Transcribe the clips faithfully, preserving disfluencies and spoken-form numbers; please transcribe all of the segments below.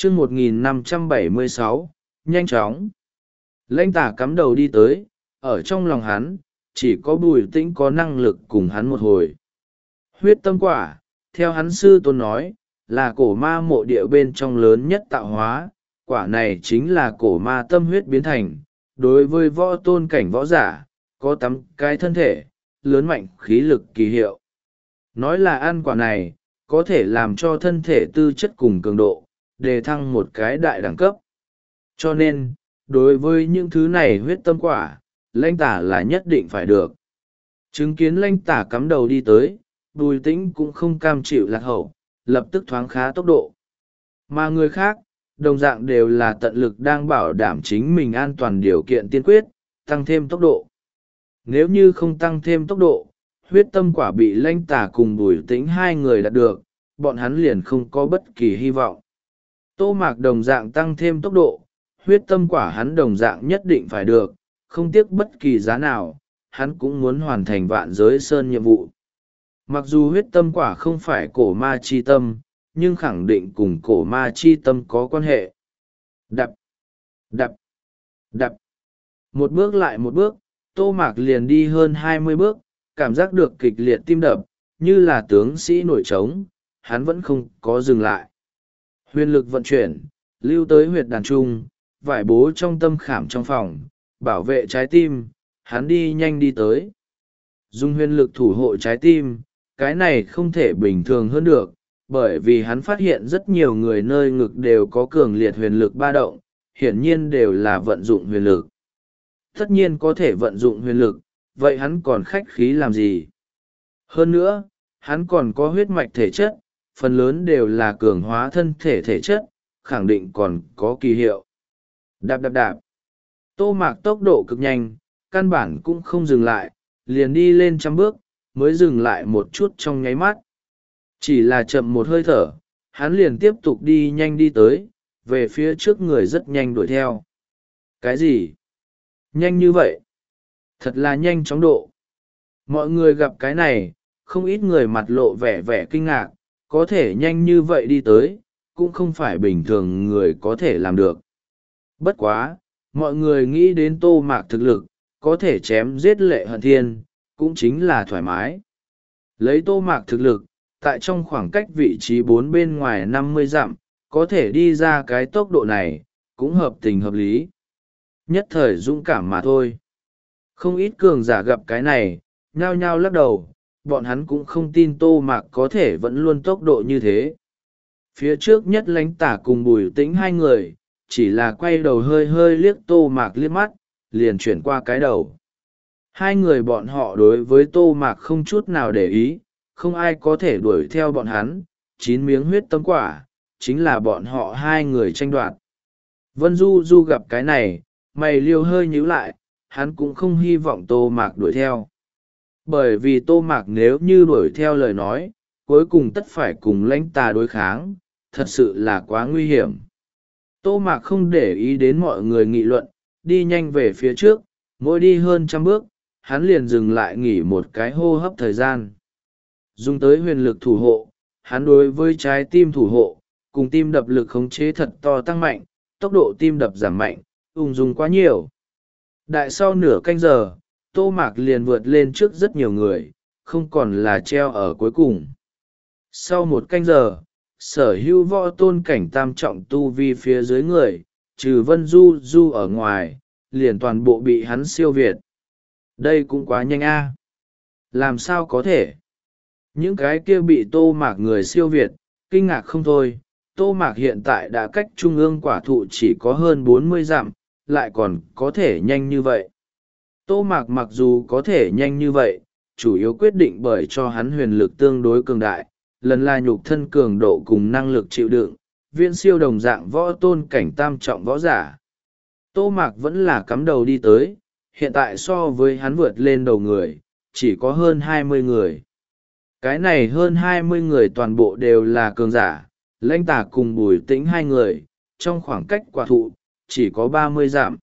chương một nghìn năm trăm bảy mươi sáu, nhanh chóng. Lãnh tả cắm đầu đi tới, ở trong lòng hắn chỉ có Bùi Tĩnh có năng lực cùng hắn một hồi. Huyết tâm quả, theo hắn sư tôn nói, là cổ ma mộ địa bên trong lớn nhất tạo hóa, quả này chính là cổ ma tâm huyết biến thành, đối với võ tôn cảnh võ giả, có tắm cái thân thể, lớn mạnh khí lực kỳ hiệu. Nói là ăn quả này, có thể làm cho thân thể tư chất cùng cường độ, đề thăng một cái đại đẳng cấp. Cho nên, đối với những thứ này huyết tâm quả, lãnh tả là nhất định phải được. Chứng kiến lãnh tả cắm đầu đi tới, Bùi Tĩnh cũng không cam chịu lạc hậu, lập tức thoáng khá tốc độ. Mà người khác, đồng dạng đều là tận lực đang bảo đảm chính mình an toàn điều kiện tiên quyết, tăng thêm tốc độ. Nếu như không tăng thêm tốc độ, huyết tâm quả bị lãnh tả cùng Bùi Tĩnh hai người đạt được, bọn hắn liền không có bất kỳ hy vọng. Tô Mạc đồng dạng tăng thêm tốc độ, huyết tâm quả hắn đồng dạng nhất định phải được, không tiếc bất kỳ giá nào, hắn cũng muốn hoàn thành vạn giới sơn nhiệm vụ. Mặc dù huyết tâm quả không phải cổ ma chi tâm, nhưng khẳng định cùng cổ ma chi tâm có quan hệ. Đập, đập, đập. Một bước lại một bước, Tô Mạc liền đi hơn hai mươi bước, cảm giác được kịch liệt tim đập, như là tướng sĩ nổi trống, hắn vẫn không có dừng lại. Huyền lực vận chuyển, lưu tới huyệt đàn trung, vải bố trong tâm khảm trong phòng, bảo vệ trái tim, hắn đi nhanh đi tới. Dùng huyền lực thủ hộ trái tim, cái này không thể bình thường hơn được, bởi vì hắn phát hiện rất nhiều người nơi ngực đều có cường liệt huyền lực ba động, hiển nhiên đều là vận dụng huyền lực. Tất nhiên có thể vận dụng huyền lực, vậy hắn còn khách khí làm gì? Hơn nữa, hắn còn có huyết mạch thể chất, phần lớn đều là cường hóa thân thể thể chất, khẳng định còn có kỳ hiệu. Đạp đạp đạp. Tô Mạc tốc độ cực nhanh, căn bản cũng không dừng lại, liền đi lên trăm bước, mới dừng lại một chút trong nháy mắt. Chỉ là chậm một hơi thở, hắn liền tiếp tục đi nhanh đi tới, về phía trước người rất nhanh đuổi theo. Cái gì? Nhanh như vậy? Thật là nhanh chóng độ. Mọi người gặp cái này, không ít người mặt lộ vẻ vẻ kinh ngạc, có thể nhanh như vậy đi tới, cũng không phải bình thường người có thể làm được. Bất quá, mọi người nghĩ đến Tô Mạc thực lực, có thể chém giết Lệ Hận Thiên, cũng chính là thoải mái. Lấy Tô Mạc thực lực, tại trong khoảng cách vị trí bốn bên ngoài năm mươi dặm, có thể đi ra cái tốc độ này, cũng hợp tình hợp lý. Nhất thời dũng cảm mà thôi. Không ít cường giả gặp cái này, nhao nhao lắc đầu, bọn hắn cũng không tin Tô Mạc có thể vẫn luôn tốc độ như thế. Phía trước nhất Lãnh Tả cùng Bùi Tĩnh hai người, chỉ là quay đầu hơi hơi liếc Tô Mạc liếc mắt, liền chuyển qua cái đầu. Hai người bọn họ đối với Tô Mạc không chút nào để ý, không ai có thể đuổi theo bọn hắn, chín miếng huyết tâm quả, chính là bọn họ hai người tranh đoạt. Vân Du Du gặp cái này, mày liêu hơi nhíu lại, hắn cũng không hy vọng Tô Mạc đuổi theo. Bởi vì Tô Mạc nếu như đuổi theo lời nói, cuối cùng tất phải cùng Lãnh Tà đối kháng, thật sự là quá nguy hiểm. Tô Mạc không để ý đến mọi người nghị luận, đi nhanh về phía trước, mỗi đi hơn trăm bước, hắn liền dừng lại nghỉ một cái hô hấp thời gian. Dùng tới huyền lực thủ hộ, hắn đối với trái tim thủ hộ, cùng tim đập lực khống chế thật to tăng mạnh, tốc độ tim đập giảm mạnh, ung dung quá nhiều. Đại sau nửa canh giờ, Tô Mạc liền vượt lên trước rất nhiều người, không còn là treo ở cuối cùng. Sau một canh giờ, sở hữu võ tôn cảnh tam trọng tu vi phía dưới người, trừ Vân Du Du ở ngoài, liền toàn bộ bị hắn siêu việt. Đây cũng quá nhanh a. Làm sao có thể? Những cái kia bị Tô Mạc người siêu việt, kinh ngạc không thôi. Tô Mạc hiện tại đã cách trung ương quả thụ chỉ có hơn bốn mươi dặm, lại còn có thể nhanh như vậy. Tô Mạc mặc dù có thể nhanh như vậy, chủ yếu quyết định bởi cho hắn huyền lực tương đối cường đại, lần là nhục thân cường độ cùng năng lực chịu đựng, viễn siêu đồng dạng võ tôn cảnh tam trọng võ giả. Tô Mạc vẫn là cắm đầu đi tới, hiện tại so với hắn vượt lên đầu người, chỉ có hơn hai mươi người. Cái này hơn hai mươi người toàn bộ đều là cường giả, Lãnh Tả cùng Bùi Tĩnh hai người, trong khoảng cách quả thụ, chỉ có ba mươi dặm.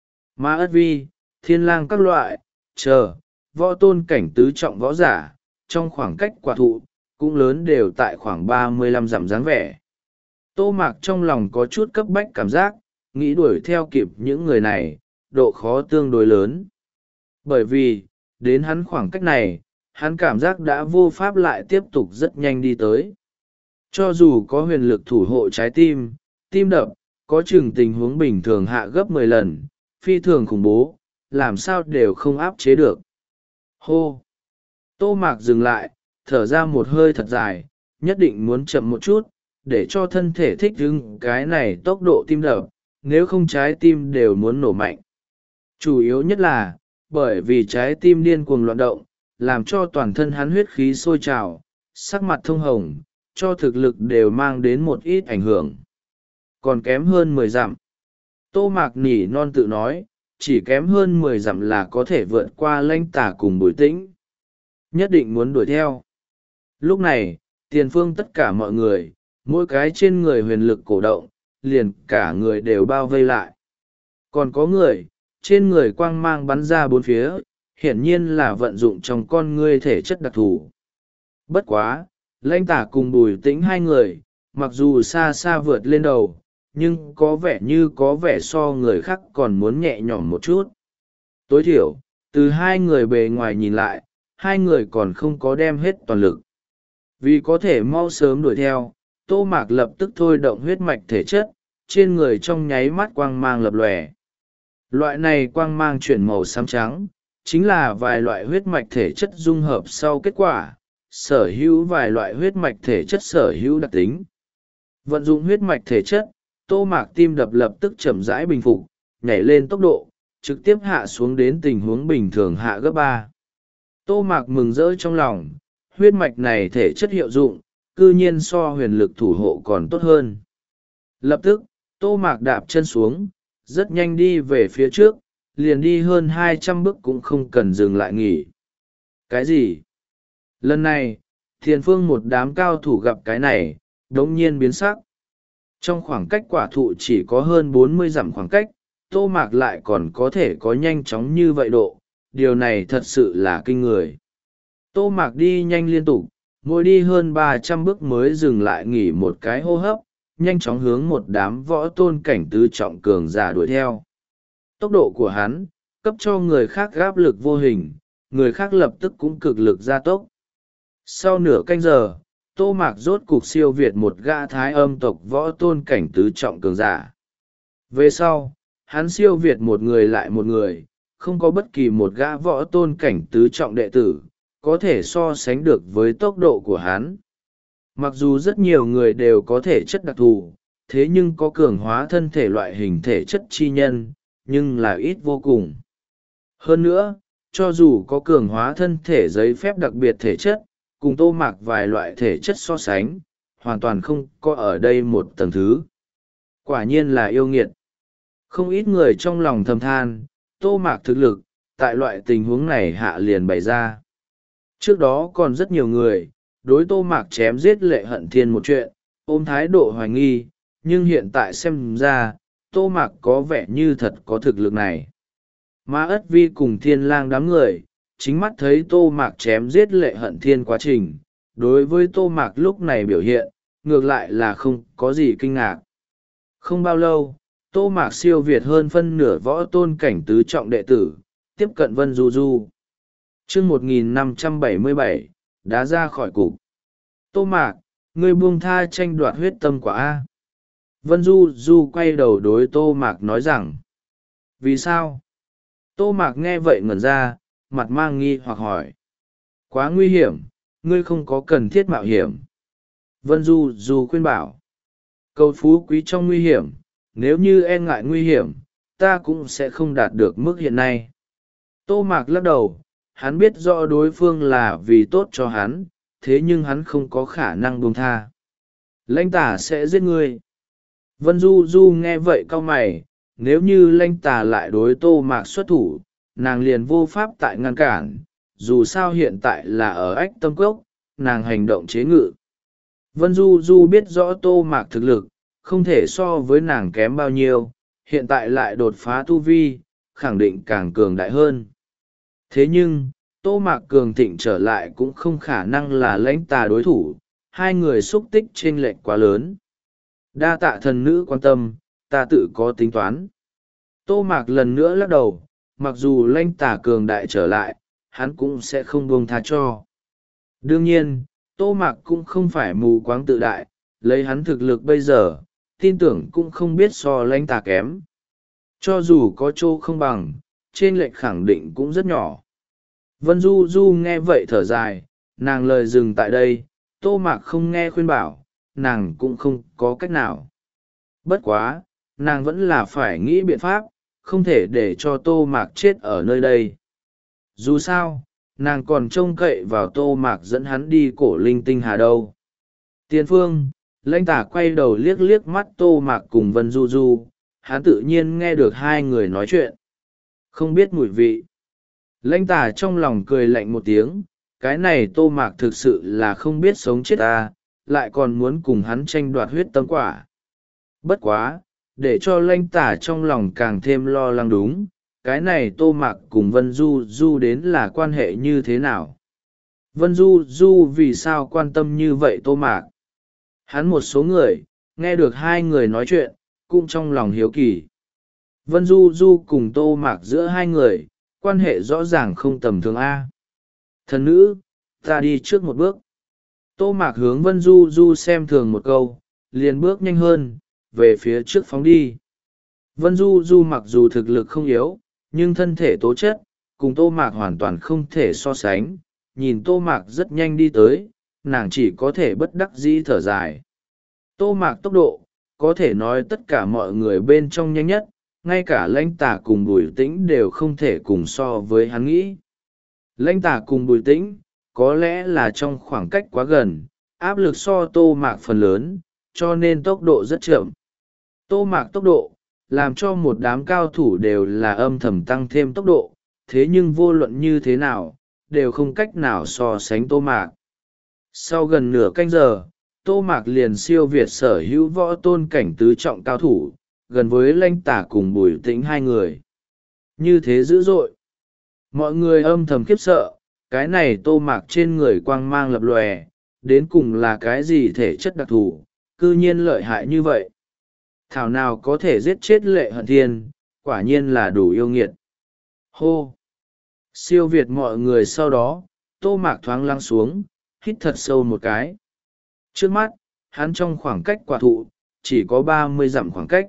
Ma Ất Vi, Thiên Lang các loại, chờ, võ tôn cảnh tứ trọng võ giả, trong khoảng cách quả thụ, cũng lớn đều tại khoảng ba mươi lăm dặm dáng vẻ. Tô Mạc trong lòng có chút cấp bách cảm giác, nghĩ đuổi theo kịp những người này, độ khó tương đối lớn. Bởi vì, đến hắn khoảng cách này, hắn cảm giác đã vô pháp lại tiếp tục rất nhanh đi tới. Cho dù có huyền lực thủ hộ trái tim, tim đập, có chừng tình huống bình thường hạ gấp mười lần, phi thường khủng bố, làm sao đều không áp chế được. Hô! Tô Mạc dừng lại, thở ra một hơi thật dài, nhất định muốn chậm một chút, để cho thân thể thích ứng cái này tốc độ tim đập, nếu không trái tim đều muốn nổ mạnh. Chủ yếu nhất là, bởi vì trái tim điên cuồng loạn động, làm cho toàn thân hắn huyết khí sôi trào, sắc mặt thông hồng, cho thực lực đều mang đến một ít ảnh hưởng. Còn kém hơn mười dặm. Tô Mạc nỉ non tự nói, chỉ kém hơn mười dặm là có thể vượt qua Lãnh Tà cùng Bùi Tĩnh. Nhất định muốn đuổi theo. Lúc này, tiền phương tất cả mọi người, mỗi cái trên người huyền lực cổ động, liền cả người đều bao vây lại. Còn có người, trên người quang mang bắn ra bốn phía, hiển nhiên là vận dụng trong con ngươi thể chất đặc thù. Bất quá, Lãnh Tà cùng Bùi Tĩnh hai người, mặc dù xa xa vượt lên đầu, nhưng có vẻ như có vẻ so người khác còn muốn nhẹ nhõm một chút. Tối thiểu, từ hai người bề ngoài nhìn lại, hai người còn không có đem hết toàn lực. Vì có thể mau sớm đuổi theo, Tô Mạc lập tức thôi động huyết mạch thể chất, trên người trong nháy mắt quang mang lập lòe. Loại này quang mang chuyển màu xám trắng, chính là vài loại huyết mạch thể chất dung hợp sau kết quả, sở hữu vài loại huyết mạch thể chất sở hữu đặc tính. Vận dụng huyết mạch thể chất, Tô Mạc tim đập lập tức chậm rãi bình phục, nhảy lên tốc độ, trực tiếp hạ xuống đến tình huống bình thường hạ gấp ba. Tô Mạc mừng rỡ trong lòng, huyết mạch này thể chất hiệu dụng, cư nhiên so huyền lực thủ hộ còn tốt hơn. Lập tức, Tô Mạc đạp chân xuống, rất nhanh đi về phía trước, liền đi hơn hai trăm bước cũng không cần dừng lại nghỉ. Cái gì? Lần này, thiền phương một đám cao thủ gặp cái này, đống nhiên biến sắc. Trong khoảng cách quả thụ chỉ có hơn bốn mươi dặm khoảng cách, Tô Mạc lại còn có thể có nhanh chóng như vậy độ, điều này thật sự là kinh người. Tô Mạc đi nhanh liên tục, mỗi đi hơn ba trăm bước mới dừng lại nghỉ một cái hô hấp, nhanh chóng hướng một đám võ tôn cảnh tứ trọng cường giả đuổi theo. Tốc độ của hắn, cấp cho người khác áp lực vô hình, người khác lập tức cũng cực lực gia tốc. Sau nửa canh giờ, Tô Mạc rốt cục siêu việt một gã thái âm tộc võ tôn cảnh tứ trọng cường giả. Về sau, hắn siêu việt một người lại một người, không có bất kỳ một gã võ tôn cảnh tứ trọng đệ tử, có thể so sánh được với tốc độ của hắn. Mặc dù rất nhiều người đều có thể chất đặc thù, thế nhưng có cường hóa thân thể loại hình thể chất chi nhân, nhưng là ít vô cùng. Hơn nữa, cho dù có cường hóa thân thể giấy phép đặc biệt thể chất, cùng Tô Mạc vài loại thể chất so sánh, hoàn toàn không có ở đây một tầng thứ. Quả nhiên là yêu nghiệt. Không ít người trong lòng thầm than, Tô Mạc thực lực, tại loại tình huống này hạ liền bày ra. Trước đó còn rất nhiều người, đối Tô Mạc chém giết Lệ Hận Thiên một chuyện, ôm thái độ hoài nghi, nhưng hiện tại xem ra, Tô Mạc có vẻ như thật có thực lực này. Mà Ất Vi cùng Thiên Lang đám người, chính mắt thấy Tô Mạc chém giết Lệ Hận Thiên quá trình, đối với Tô Mạc lúc này biểu hiện, ngược lại là không có gì kinh ngạc. Không bao lâu, Tô Mạc siêu việt hơn phân nửa võ tôn cảnh tứ trọng đệ tử, tiếp cận Vân Du Du. Chương một nghìn năm trăm bảy mươi bảy, đã ra khỏi cục. Tô Mạc, ngươi buông tha tranh đoạt huyết tâm quả A. Vân Du Du quay đầu đối Tô Mạc nói rằng. Vì sao? Tô Mạc nghe vậy ngẩn ra, mặt mang nghi hoặc hỏi. Quá nguy hiểm, ngươi không có cần thiết mạo hiểm. Vân Du Du khuyên bảo. Cầu phú quý trong nguy hiểm, nếu như e ngại nguy hiểm, ta cũng sẽ không đạt được mức hiện nay. Tô Mạc lắc đầu, hắn biết rõ đối phương là vì tốt cho hắn, thế nhưng hắn không có khả năng buông tha. Lãnh Tà sẽ giết ngươi. Vân Du Du nghe vậy cau mày, nếu như Lãnh Tà lại đối Tô Mạc xuất thủ, nàng liền vô pháp tại ngăn cản, dù sao hiện tại là ở ách tâm cốc, nàng hành động chế ngự. Vân Du Du biết rõ Tô Mạc thực lực, không thể so với nàng kém bao nhiêu, hiện tại lại đột phá tu vi, khẳng định càng cường đại hơn. Thế nhưng, Tô Mạc cường thịnh trở lại cũng không khả năng là Lãnh Tà đối thủ, hai người xúc tích chênh lệch quá lớn. Đa tạ thần nữ quan tâm, ta tự có tính toán. Tô Mạc lần nữa lắc đầu, mặc dù Lanh Tả cường đại trở lại, hắn cũng sẽ không buông tha cho. Đương nhiên, Tô Mạc cũng không phải mù quáng tự đại, lấy hắn thực lực bây giờ, tin tưởng cũng không biết so Lanh Tả kém. Cho dù có chỗ không bằng, trên lệch khẳng định cũng rất nhỏ. Vân Du Du nghe vậy thở dài, nàng lời dừng tại đây, Tô Mạc không nghe khuyên bảo, nàng cũng không có cách nào. Bất quá, nàng vẫn là phải nghĩ biện pháp, không thể để cho Tô Mạc chết ở nơi đây. Dù sao, nàng còn trông cậy vào Tô Mạc dẫn hắn đi cổ linh tinh hà đâu. Tiền phương, lãnh tả quay đầu liếc liếc mắt Tô Mạc cùng Vân Du Du, hắn tự nhiên nghe được hai người nói chuyện. Không biết mùi vị. Lãnh tả trong lòng cười lạnh một tiếng, cái này Tô Mạc thực sự là không biết sống chết ta, lại còn muốn cùng hắn tranh đoạt huyết tâm quả. Bất quá, để cho lãnh tả trong lòng càng thêm lo lắng đúng, cái này Tô Mạc cùng Vân Du Du đến là quan hệ như thế nào? Vân Du Du vì sao quan tâm như vậy Tô Mạc? Hắn một số người, nghe được hai người nói chuyện, cũng trong lòng hiếu kỳ. Vân Du Du cùng Tô Mạc giữa hai người, quan hệ rõ ràng không tầm thường A. Thần nữ, ta đi trước một bước. Tô Mạc hướng Vân Du Du xem thường một câu, liền bước nhanh hơn, về phía trước phóng đi. Vân Du Du mặc dù thực lực không yếu, nhưng thân thể tố chất, cùng Tô Mạc hoàn toàn không thể so sánh. Nhìn Tô Mạc rất nhanh đi tới, nàng chỉ có thể bất đắc dĩ thở dài. Tô Mạc tốc độ, có thể nói tất cả mọi người bên trong nhanh nhất, ngay cả lãnh tả cùng Bùi Tĩnh đều không thể cùng so với hắn nghĩ. Lãnh tả cùng Bùi Tĩnh, có lẽ là trong khoảng cách quá gần, áp lực so Tô Mạc phần lớn, cho nên tốc độ rất chậm. Tô Mạc tốc độ, làm cho một đám cao thủ đều là âm thầm tăng thêm tốc độ, thế nhưng vô luận như thế nào, đều không cách nào so sánh Tô Mạc. Sau gần nửa canh giờ, Tô Mạc liền siêu việt sở hữu võ tôn cảnh tứ trọng cao thủ, gần với lãnh tả cùng Bùi Tĩnh hai người. Như thế dữ dội. Mọi người âm thầm khiếp sợ, cái này Tô Mạc trên người quang mang lập lòe, đến cùng là cái gì thể chất đặc thù, cư nhiên lợi hại như vậy. Thảo nào có thể giết chết Lệ Hận Thiên, quả nhiên là đủ yêu nghiệt. Hô! Siêu việt mọi người sau đó, Tô Mạc thoáng lăng xuống, hít thật sâu một cái. Trước mắt, hắn trong khoảng cách quả thụ, chỉ có ba mươi dặm khoảng cách.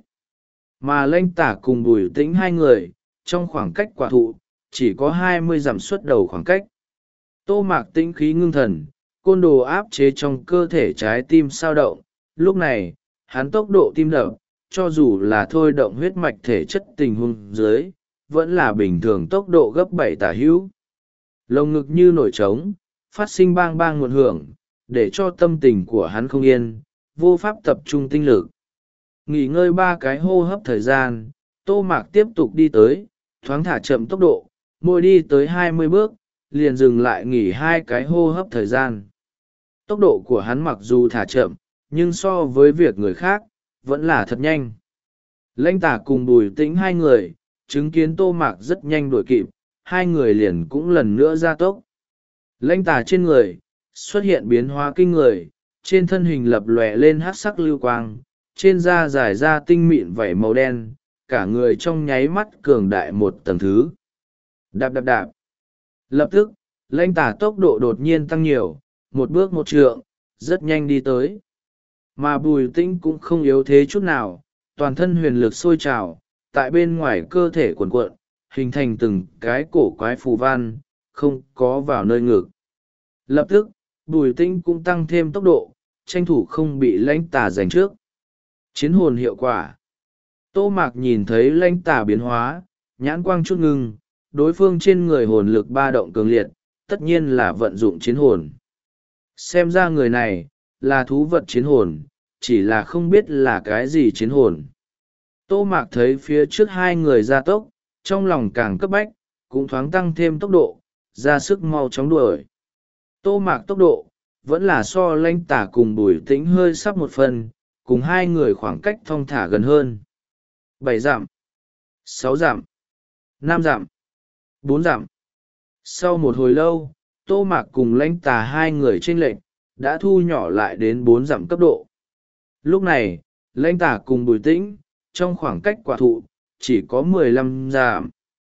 Mà lãnh tả cùng Bùi Tĩnh hai người, trong khoảng cách quả thụ, chỉ có hai mươi dặm xuất đầu khoảng cách. Tô Mạc tĩnh khí ngưng thần, côn đồ áp chế trong cơ thể trái tim sao động. Lúc này, hắn tốc độ tim đập, cho dù là thôi động huyết mạch thể chất tình huống dưới, vẫn là bình thường tốc độ gấp bảy tả hữu. Lồng ngực như nổi trống, phát sinh bang bang nguồn hưởng, để cho tâm tình của hắn không yên, vô pháp tập trung tinh lực. Nghỉ ngơi ba cái hô hấp thời gian, Tô Mạc tiếp tục đi tới, thoáng thả chậm tốc độ, mỗi đi tới hai mươi bước, liền dừng lại nghỉ hai cái hô hấp thời gian. Tốc độ của hắn mặc dù thả chậm, nhưng so với việc người khác, vẫn là thật nhanh. Lãnh tả cùng Bùi Tĩnh hai người, chứng kiến Tô Mạc rất nhanh đuổi kịp, hai người liền cũng lần nữa gia tốc. Lãnh tả trên người, xuất hiện biến hóa kinh người, trên thân hình lập lòe lên hắc sắc lưu quang, trên da dài ra tinh mịn vảy màu đen, cả người trong nháy mắt cường đại một tầng thứ. Đạp đạp đạp. Lập tức, lãnh tả tốc độ đột nhiên tăng nhiều, một bước một trượng, rất nhanh đi tới. Mà Bùi Tĩnh cũng không yếu thế chút nào, toàn thân huyền lực sôi trào, tại bên ngoài cơ thể cuộn cuộn, hình thành từng cái cổ quái phù văn, không có vào nơi ngực. Lập tức, Bùi Tĩnh cũng tăng thêm tốc độ, tranh thủ không bị lãnh tả giành trước. Chiến hồn hiệu quả. Tô Mạc nhìn thấy lãnh tả biến hóa, nhãn quang chút ngưng, đối phương trên người hồn lực ba động cường liệt, tất nhiên là vận dụng chiến hồn. Xem ra người này, là thú vật chiến hồn, chỉ là không biết là cái gì chiến hồn. Tô Mạc thấy phía trước hai người ra tốc, trong lòng càng cấp bách, cũng thoáng tăng thêm tốc độ, ra sức mau chóng đuổi. Tô Mạc tốc độ, vẫn là so lãnh tả cùng Bùi Tĩnh hơi sắp một phần, cùng hai người khoảng cách thong thả gần hơn. Bảy dặm, sáu dặm, năm dặm, bốn dặm. Sau một hồi lâu, Tô Mạc cùng lãnh tả hai người chênh lệch đã thu nhỏ lại đến bốn dặm cấp độ. Lúc này, Lãnh Tả cùng Bùi Tĩnh trong khoảng cách quả thụ chỉ có mười lăm dặm,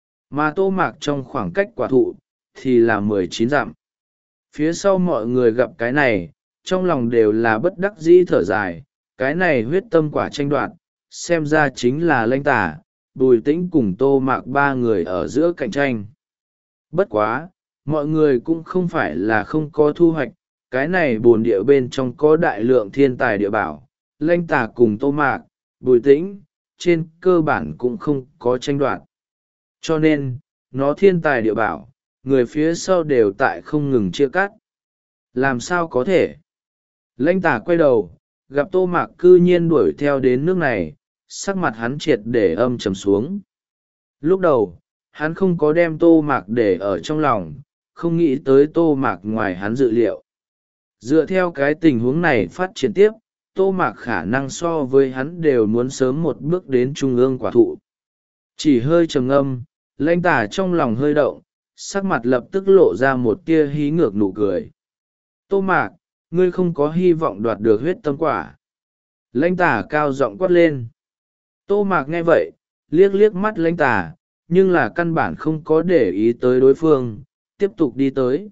mà Tô Mạc trong khoảng cách quả thụ thì là mười chín dặm. Phía sau mọi người gặp cái này trong lòng đều là bất đắc dĩ thở dài. Cái này huyết tâm quả tranh đoạt xem ra chính là Lãnh Tả, Bùi Tĩnh cùng Tô Mạc ba người ở giữa cạnh tranh. Bất quá mọi người cũng không phải là không có thu hoạch. Cái này bồn địa bên trong có đại lượng thiên tài địa bảo, Lãnh Tả cùng Tô Mạc, Bùi Tĩnh trên cơ bản cũng không có tranh đoạt. Cho nên nó thiên tài địa bảo, người phía sau đều tại không ngừng chia cắt. Làm sao có thể? Lãnh Tả quay đầu gặp Tô Mạc cư nhiên đuổi theo đến nước này, sắc mặt hắn triệt để âm trầm xuống. Lúc đầu hắn không có đem Tô Mạc để ở trong lòng, không nghĩ tới Tô Mạc ngoài hắn dự liệu. Dựa theo cái tình huống này phát triển tiếp, Tô Mạc khả năng so với hắn đều muốn sớm một bước đến trung ương quả thụ. Chỉ hơi trầm ngâm, Lãnh Tả trong lòng hơi động, sắc mặt lập tức lộ ra một tia hí ngược nụ cười. Tô Mạc, ngươi không có hy vọng đoạt được huyết tâm quả. Lãnh Tả cao giọng quát lên. Tô Mạc nghe vậy, liếc liếc mắt Lãnh Tả, nhưng là căn bản không có để ý tới đối phương, tiếp tục đi tới.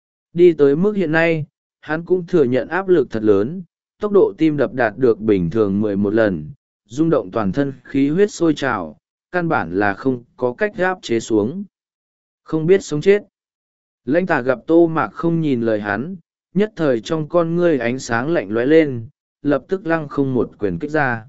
Đi tới mức hiện nay, hắn cũng thừa nhận áp lực thật lớn, tốc độ tim đập đạt được bình thường mười một lần, rung động toàn thân khí huyết sôi trào, căn bản là không có cách áp chế xuống. Không biết sống chết. Lãnh Tả gặp Tô Mạc không nhìn lời hắn, nhất thời trong con ngươi ánh sáng lạnh lóe lên, lập tức lăng không một quyền kích ra.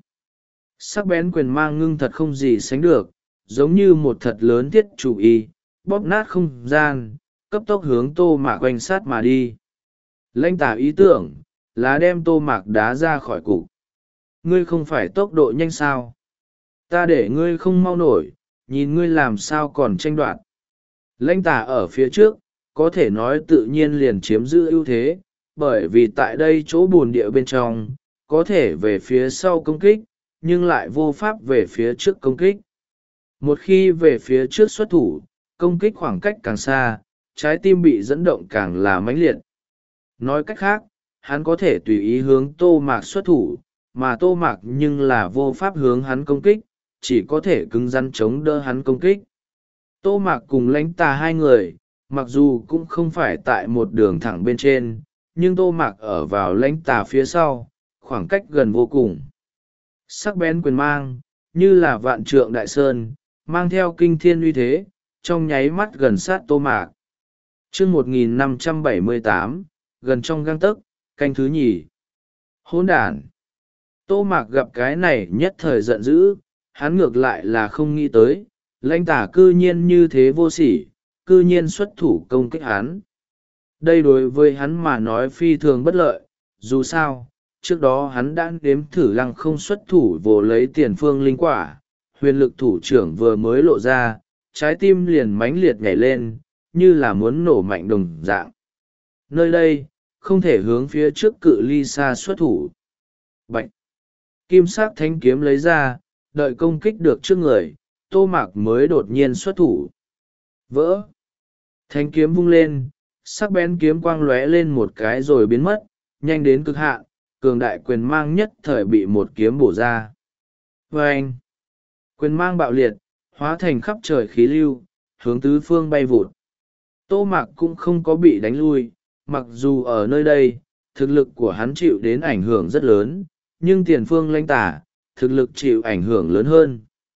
Sắc bén quyền mang ngưng thật không gì sánh được, giống như một thật lớn thiết chủ y, bóp nát không gian, cấp tốc hướng Tô Mạc quanh sát mà đi. Lãnh Tả ý tưởng là đem Tô Mạc đá ra khỏi cục. Ngươi không phải tốc độ nhanh sao? Ta để ngươi không mau nổi, nhìn ngươi làm sao còn tranh đoạt. Lãnh Tả ở phía trước, có thể nói tự nhiên liền chiếm giữ ưu thế, bởi vì tại đây chỗ bùn địa bên trong, có thể về phía sau công kích, nhưng lại vô pháp về phía trước công kích. Một khi về phía trước xuất thủ, công kích khoảng cách càng xa, trái tim bị dẫn động càng là mãnh liệt. Nói cách khác, hắn có thể tùy ý hướng Tô Mạc xuất thủ, mà Tô Mạc nhưng là vô pháp hướng hắn công kích, chỉ có thể cứng rắn chống đỡ hắn công kích. Tô Mạc cùng Lãnh Tả hai người, mặc dù cũng không phải tại một đường thẳng bên trên, nhưng Tô Mạc ở vào Lãnh Tả phía sau, khoảng cách gần vô cùng. Sắc bén quyền mang, như là vạn trượng đại sơn, mang theo kinh thiên uy thế, trong nháy mắt gần sát Tô Mạc. Chương một nghìn năm trăm bảy mươi tám, gần trong gang tấc, canh thứ nhì. Hỗn đản. Tô Mạc gặp cái này nhất thời giận dữ, hắn ngược lại là không nghĩ tới, Lãnh Tả cư nhiên như thế vô sỉ, cư nhiên xuất thủ công kích hắn. Đây đối với hắn mà nói phi thường bất lợi, dù sao, trước đó hắn đã đếm thử lăng không xuất thủ vồ lấy tiền phương linh quả, huyền lực thủ trưởng vừa mới lộ ra, trái tim liền mãnh liệt nhảy lên, như là muốn nổ mạnh đồng dạng. Nơi đây, không thể hướng phía trước cự ly xa xuất thủ. Bạch! Kim sắc thánh kiếm lấy ra, đợi công kích được trước người, Tô Mạc mới đột nhiên xuất thủ. Vỡ! Thánh kiếm vung lên, sắc bén kiếm quang lóe lên một cái rồi biến mất, nhanh đến cực hạn, cường đại quyền mang nhất thời bị một kiếm bổ ra. Vâng! Quyền mang bạo liệt, hóa thành khắp trời khí lưu, hướng tứ phương bay vụt. Tô Mạc cũng không có bị đánh lui, mặc dù ở nơi đây, thực lực của hắn chịu đến ảnh hưởng rất lớn, nhưng tiền phương Lãnh Tả, thực lực chịu ảnh hưởng lớn hơn.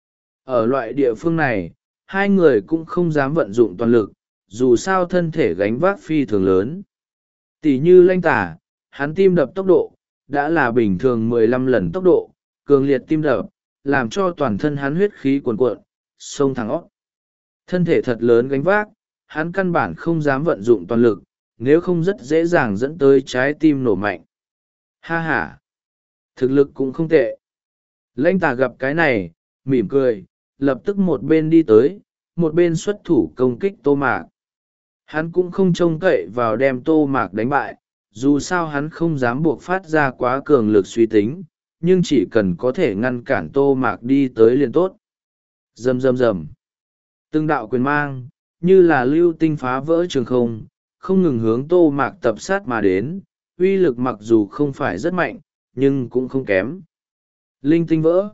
Ở loại địa phương này, hai người cũng không dám vận dụng toàn lực, dù sao thân thể gánh vác phi thường lớn. Tỷ như Lãnh Tả, hắn tim đập tốc độ, đã là bình thường mười lăm lần tốc độ, cường liệt tim đập, làm cho toàn thân hắn huyết khí cuồn cuộn, sông thẳng óc. Thân thể thật lớn gánh vác, hắn căn bản không dám vận dụng toàn lực, nếu không rất dễ dàng dẫn tới trái tim nổ mạnh. Ha ha! Thực lực cũng không tệ. Lãnh Tả gặp cái này, mỉm cười, lập tức một bên đi tới, một bên xuất thủ công kích Tô Mạc. Hắn cũng không trông cậy vào đem Tô Mạc đánh bại, dù sao hắn không dám buộc phát ra quá cường lực suy tính, nhưng chỉ cần có thể ngăn cản Tô Mạc đi tới liền tốt. Rầm rầm rầm. Từng đạo quyền mang, như là lưu tinh phá vỡ trường không, không ngừng hướng Tô Mạc tập sát mà đến, uy lực mặc dù không phải rất mạnh, nhưng cũng không kém. linh tinh vỡ.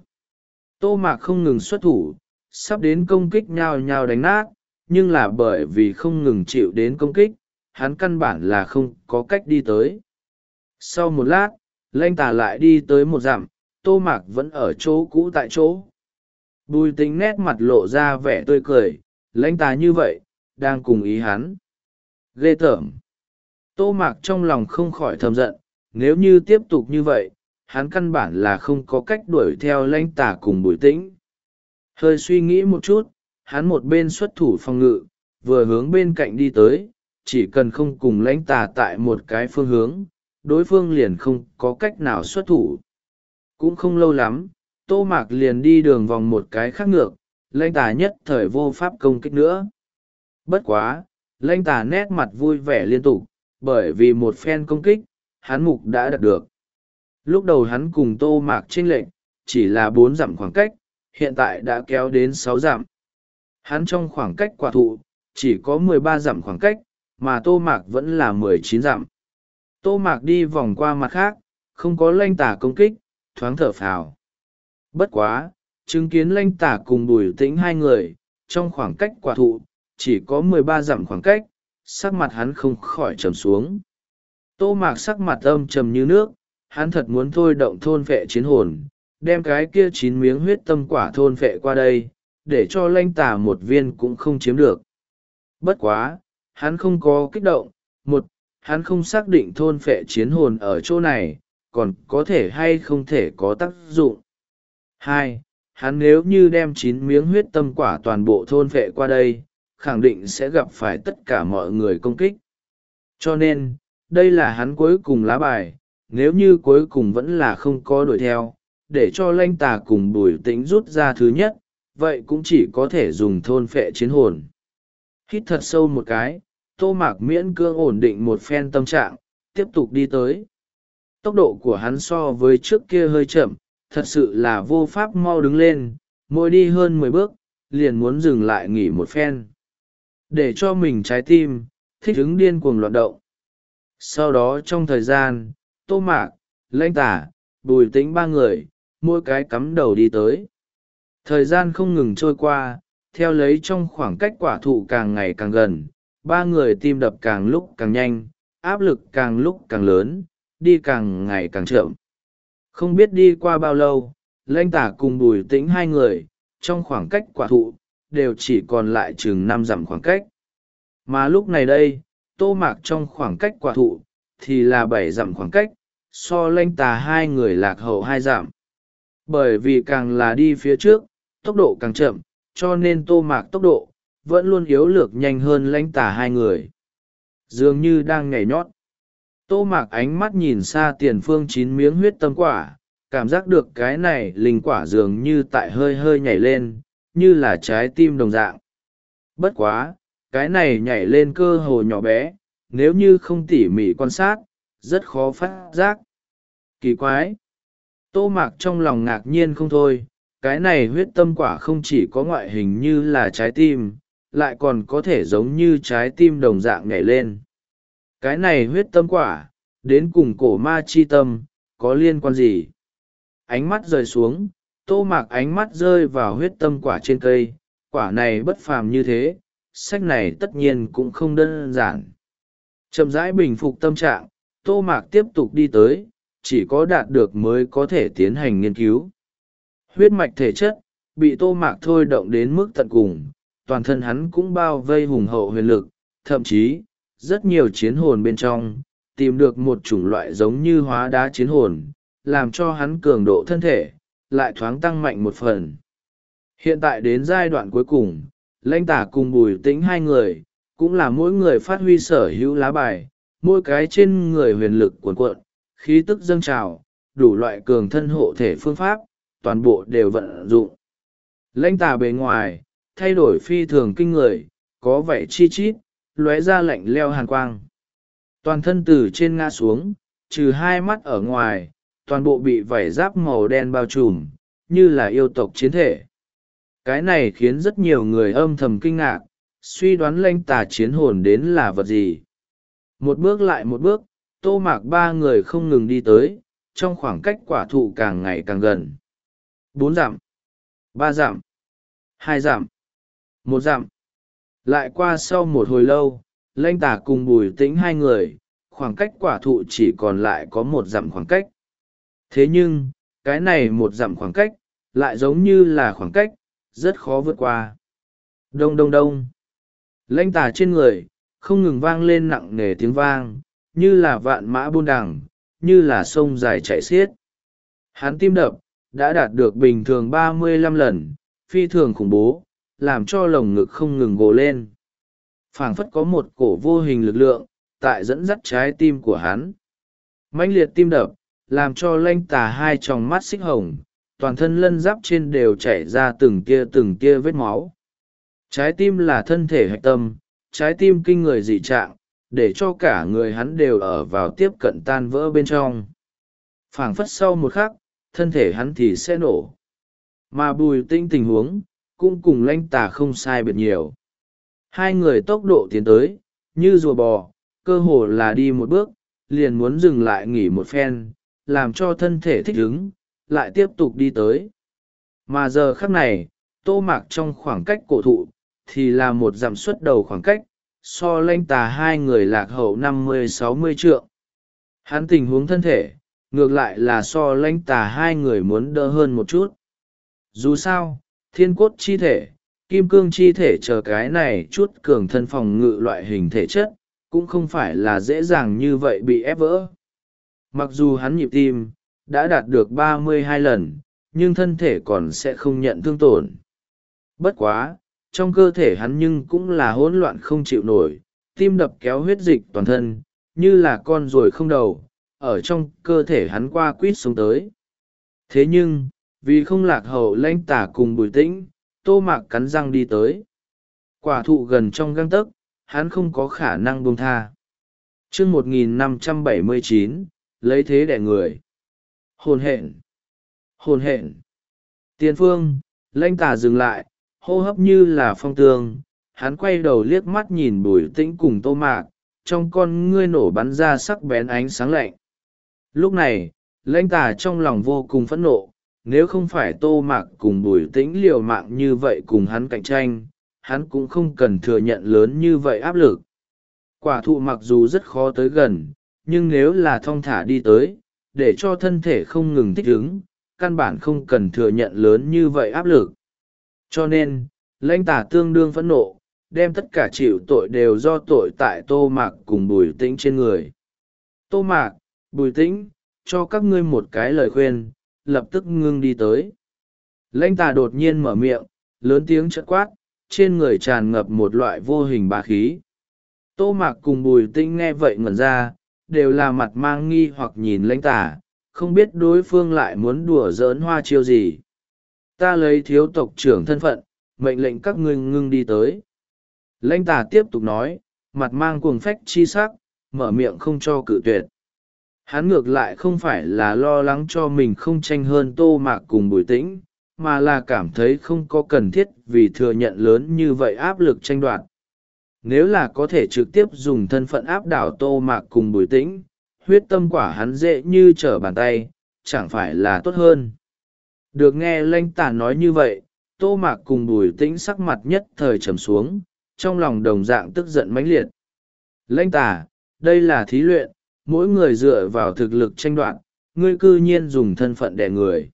Tô Mạc không ngừng xuất thủ, sắp đến công kích nhao nhao đánh nát, nhưng là bởi vì không ngừng chịu đến công kích, hắn căn bản là không có cách đi tới. Sau một lát, Lanh Tà lại đi tới một dặm, Tô Mạc vẫn ở chỗ cũ tại chỗ. Bùi Tĩnh nét mặt lộ ra vẻ tươi cười, Lanh Tà như vậy, đang cùng ý hắn. Ghê tởm. Tô Mạc trong lòng không khỏi thầm giận, nếu như tiếp tục như vậy, hắn căn bản là không có cách đuổi theo Lanh Tà cùng Bùi Tĩnh. Hơi suy nghĩ một chút, hắn một bên xuất thủ phòng ngự, vừa hướng bên cạnh đi tới, chỉ cần không cùng Lãnh Tà tại một cái phương hướng, đối phương liền không có cách nào xuất thủ. Cũng không lâu lắm, Tô Mạc liền đi đường vòng một cái khác ngược, Lãnh Tà nhất thời vô pháp công kích nữa. Bất quá, Lãnh Tà nét mặt vui vẻ liên tục, bởi vì một phen công kích, hắn mục đã đạt được. Lúc đầu hắn cùng Tô Mạc chênh lệch chỉ là bốn dặm khoảng cách, hiện tại đã kéo đến sáu dặm. Hắn trong khoảng cách quả thụ, chỉ có mười ba dặm khoảng cách, mà Tô Mạc vẫn là mười chín dặm. Tô Mạc đi vòng qua mặt khác, không có Lanh Tà công kích, thoáng thở phào. Bất quá, chứng kiến Lanh Tà cùng Bùi Tĩnh hai người, trong khoảng cách quả thụ, chỉ có mười ba dặm khoảng cách, sắc mặt hắn không khỏi trầm xuống. Tô Mạc sắc mặt âm trầm như nước, hắn thật muốn thôi động thôn phệ chiến hồn, đem cái kia chín miếng huyết tâm quả thôn phệ qua đây, để cho Lanh Tà một viên cũng không chiếm được. Bất quá, hắn không có kích động, một, hắn không xác định thôn phệ chiến hồn ở chỗ này, còn có thể hay không thể có tác dụng. Hai, hắn nếu như đem chín miếng huyết tâm quả toàn bộ thôn phệ qua đây, khẳng định sẽ gặp phải tất cả mọi người công kích. Cho nên, đây là hắn cuối cùng lá bài, nếu như cuối cùng vẫn là không có đuổi theo, để cho Lanh Tà cùng Bùi Tĩnh rút ra thứ nhất, vậy cũng chỉ có thể dùng thôn phệ chiến hồn. Hít thật sâu một cái, Tô Mạc miễn cưỡng ổn định một phen tâm trạng, tiếp tục đi tới. Tốc độ của hắn so với trước kia hơi chậm, thật sự là vô pháp mau đứng lên, mỗi đi hơn mười bước, liền muốn dừng lại nghỉ một phen. Để cho mình trái tim, thích ứng điên cuồng loạn động. Sau đó trong thời gian, Tô Mạc, Lanh Tà, Bùi Tĩnh ba người, mỗi cái cắm đầu đi tới. Thời gian không ngừng trôi qua, theo lấy trong khoảng cách quả thụ càng ngày càng gần, ba người tim đập càng lúc càng nhanh, áp lực càng lúc càng lớn, đi càng ngày càng chậm. Không biết đi qua bao lâu, Lanh Tà cùng Bùi Tĩnh hai người, trong khoảng cách quả thụ, đều chỉ còn lại chừng năm dặm khoảng cách. Mà lúc này đây, Tô Mạc trong khoảng cách quả thụ, thì là bảy dặm khoảng cách, so Lanh Tà hai người lạc hậu hai dặm. Bởi vì càng là đi phía trước, tốc độ càng chậm, cho nên Tô Mạc tốc độ, vẫn luôn yếu lược nhanh hơn Lanh Tà hai người. Dường như đang nhảy nhót. Tô Mạc ánh mắt nhìn xa tiền phương chín miếng huyết tâm quả, cảm giác được cái này linh quả dường như tại hơi hơi nhảy lên, như là trái tim đồng dạng. Bất quá, cái này nhảy lên cơ hồ nhỏ bé, nếu như không tỉ mỉ quan sát, rất khó phát giác. Kỳ quái! Tô Mạc trong lòng ngạc nhiên không thôi, cái này huyết tâm quả không chỉ có ngoại hình như là trái tim, lại còn có thể giống như trái tim đồng dạng nhảy lên. Cái này huyết tâm quả, đến cùng cổ ma chi tâm, có liên quan gì? Ánh mắt rời xuống, Tô Mạc ánh mắt rơi vào huyết tâm quả trên cây, quả này bất phàm như thế, sách này tất nhiên cũng không đơn giản. Chậm rãi bình phục tâm trạng, Tô Mạc tiếp tục đi tới, chỉ có đạt được mới có thể tiến hành nghiên cứu. Huyết mạch thể chất, bị Tô Mạc thôi động đến mức tận cùng, toàn thân hắn cũng bao vây hùng hậu huyền lực, thậm chí, rất nhiều chiến hồn bên trong, tìm được một chủng loại giống như hóa đá chiến hồn, làm cho hắn cường độ thân thể, lại thoáng tăng mạnh một phần. Hiện tại đến giai đoạn cuối cùng, Lanh Tà cùng Bùi Tĩnh hai người, cũng là mỗi người phát huy sở hữu lá bài, mỗi cái trên người huyền lực cuồn cuộn, khí tức dâng trào, đủ loại cường thân hộ thể phương pháp, toàn bộ đều vận dụng. Lanh Tà bề ngoài, thay đổi phi thường kinh người, có vẻ chi chít, lóe ra lạnh leo hàn quang. Toàn thân từ trên ngã xuống, trừ hai mắt ở ngoài, toàn bộ bị vảy giáp màu đen bao trùm, như là yêu tộc chiến thể. Cái này khiến rất nhiều người âm thầm kinh ngạc, suy đoán Lanh Tà chiến hồn đến là vật gì. Một bước lại một bước, Tô Mạc ba người không ngừng đi tới, trong khoảng cách quả thụ càng ngày càng gần. Bốn dặm, ba dặm, hai dặm, một dặm. Lại qua sau một hồi lâu, Lanh Tả cùng Bùi Tĩnh hai người, khoảng cách quả thụ chỉ còn lại có một dặm khoảng cách. Thế nhưng, cái này một dặm khoảng cách, lại giống như là khoảng cách, rất khó vượt qua. Đông đông đông. Lanh Tả trên người, không ngừng vang lên nặng nề tiếng vang, như là vạn mã buôn đằng, như là sông dài chảy xiết. Hắn tim đập, đã đạt được bình thường ba mươi lăm lần, phi thường khủng bố, làm cho lồng ngực không ngừng gồ lên. Phảng phất có một cổ vô hình lực lượng, tại dẫn dắt trái tim của hắn. Mãnh liệt tim đập, làm cho Lanh Tả hai tròng mắt xích hồng, toàn thân lân giáp trên đều chảy ra từng tia từng tia vết máu. Trái tim là thân thể hạch tâm, trái tim kinh người dị trạng, để cho cả người hắn đều ở vào tiếp cận tan vỡ bên trong. Phảng phất sau một khắc, thân thể hắn thì sẽ nổ. Mà Bùi Tĩnh tình huống, cũng cùng Lanh Tả không sai biệt nhiều. Hai người tốc độ tiến tới, như rùa bò, cơ hồ là đi một bước, liền muốn dừng lại nghỉ một phen, làm cho thân thể thích ứng, lại tiếp tục đi tới. Mà giờ khắc này, Tô Mạc trong khoảng cách cổ thụ, thì là một dặm xuất đầu khoảng cách, so Lanh Tả hai người lạc hậu năm mươi sáu mươi trượng. Hắn tình huống thân thể, ngược lại là so Lanh Tả hai người muốn đỡ hơn một chút. Dù sao, thiên cốt chi thể, kim cương chi thể chờ cái này chút cường thân phòng ngự loại hình thể chất, cũng không phải là dễ dàng như vậy bị ép vỡ. Mặc dù hắn nhịp tim, đã đạt được ba mươi hai lần, nhưng thân thể còn sẽ không nhận thương tổn. Bất quá, trong cơ thể hắn nhưng cũng là hỗn loạn không chịu nổi, tim đập kéo huyết dịch toàn thân, như là con ruồi không đầu, ở trong cơ thể hắn qua quýt xuống tới. Thế nhưng, vì không lạc hậu Lanh Tả cùng Bùi Tĩnh, Tô Mạc cắn răng đi tới. Quả thụ gần trong găng tấc, hắn không có khả năng buông tha. chương một nghìn năm trăm bảy mươi chín, lấy thế đẻ người. Hồn hện. Hồn hện. Tiền phương, Lanh Tả dừng lại, hô hấp như là phong tường. Hắn quay đầu liếc mắt nhìn Bùi Tĩnh cùng Tô Mạc, trong con ngươi nổ bắn ra sắc bén ánh sáng lạnh. Lúc này, Lanh Tả trong lòng vô cùng phẫn nộ. Nếu không phải Tô Mạc cùng Bùi Tĩnh liều mạng như vậy cùng hắn cạnh tranh, hắn cũng không cần thừa nhận lớn như vậy áp lực. Quả thụ mặc dù rất khó tới gần, nhưng nếu là thong thả đi tới, để cho thân thể không ngừng thích ứng, căn bản không cần thừa nhận lớn như vậy áp lực. Cho nên, Lanh Tả tương đương phẫn nộ, đem tất cả chịu tội đều do tội tại Tô Mạc cùng Bùi Tĩnh trên người. Tô Mạc, Bùi Tĩnh, cho các ngươi một cái lời khuyên, lập tức ngưng đi tới. Lanh Tả đột nhiên mở miệng, lớn tiếng chợt quát, trên người tràn ngập một loại vô hình bá khí. Tô Mạc cùng Bùi Tĩnh nghe vậy ngẩn ra, đều là mặt mang nghi hoặc nhìn Lanh Tả, không biết đối phương lại muốn đùa giỡn hoa chiêu gì. Ta lấy thiếu tộc trưởng thân phận, mệnh lệnh các ngươi ngưng đi tới. Lanh Tả tiếp tục nói, mặt mang cuồng phách chi sắc, mở miệng không cho cự tuyệt. Hắn ngược lại không phải là lo lắng cho mình không tranh hơn Tô Mạc cùng Bùi Tĩnh, mà là cảm thấy không có cần thiết vì thừa nhận lớn như vậy áp lực tranh đoạt. Nếu là có thể trực tiếp dùng thân phận áp đảo Tô Mạc cùng Bùi Tĩnh, huyết tâm quả hắn dễ như trở bàn tay, chẳng phải là tốt hơn. Được nghe Lanh Tả nói như vậy, Tô Mạc cùng Bùi Tĩnh sắc mặt nhất thời trầm xuống, trong lòng đồng dạng tức giận mãnh liệt. Lanh Tả, đây là thí luyện, mỗi người dựa vào thực lực tranh đoạt, ngươi cư nhiên dùng thân phận đè người.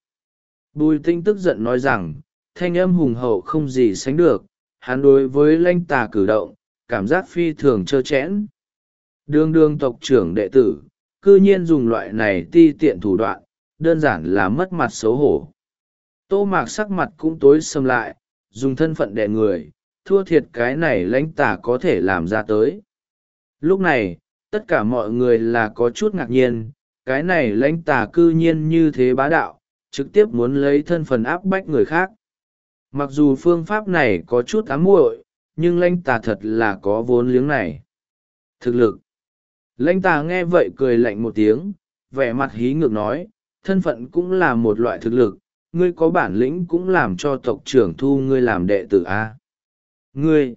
Bùi Tĩnh tức giận nói rằng, thanh âm hùng hậu không gì sánh được, hắn đối với Lanh Tả cử động, cảm giác phi thường trơ trẽn. Đương đương tộc trưởng đệ tử, cư nhiên dùng loại này ti tiện thủ đoạn, đơn giản là mất mặt xấu hổ. Tô Mạc sắc mặt cũng tối sầm lại, dùng thân phận đè người, thua thiệt cái này Lanh Tả có thể làm ra tới. Lúc này, tất cả mọi người là có chút ngạc nhiên, cái này Lanh Tả cư nhiên như thế bá đạo, trực tiếp muốn lấy thân phận áp bách người khác. Mặc dù phương pháp này có chút ám muội, nhưng Lanh Tả thật là có vốn liếng này. Thực lực. Lanh Tả nghe vậy cười lạnh một tiếng, vẻ mặt hí ngược nói, thân phận cũng là một loại thực lực, ngươi có bản lĩnh cũng làm cho tộc trưởng thu ngươi làm đệ tử a. Ngươi.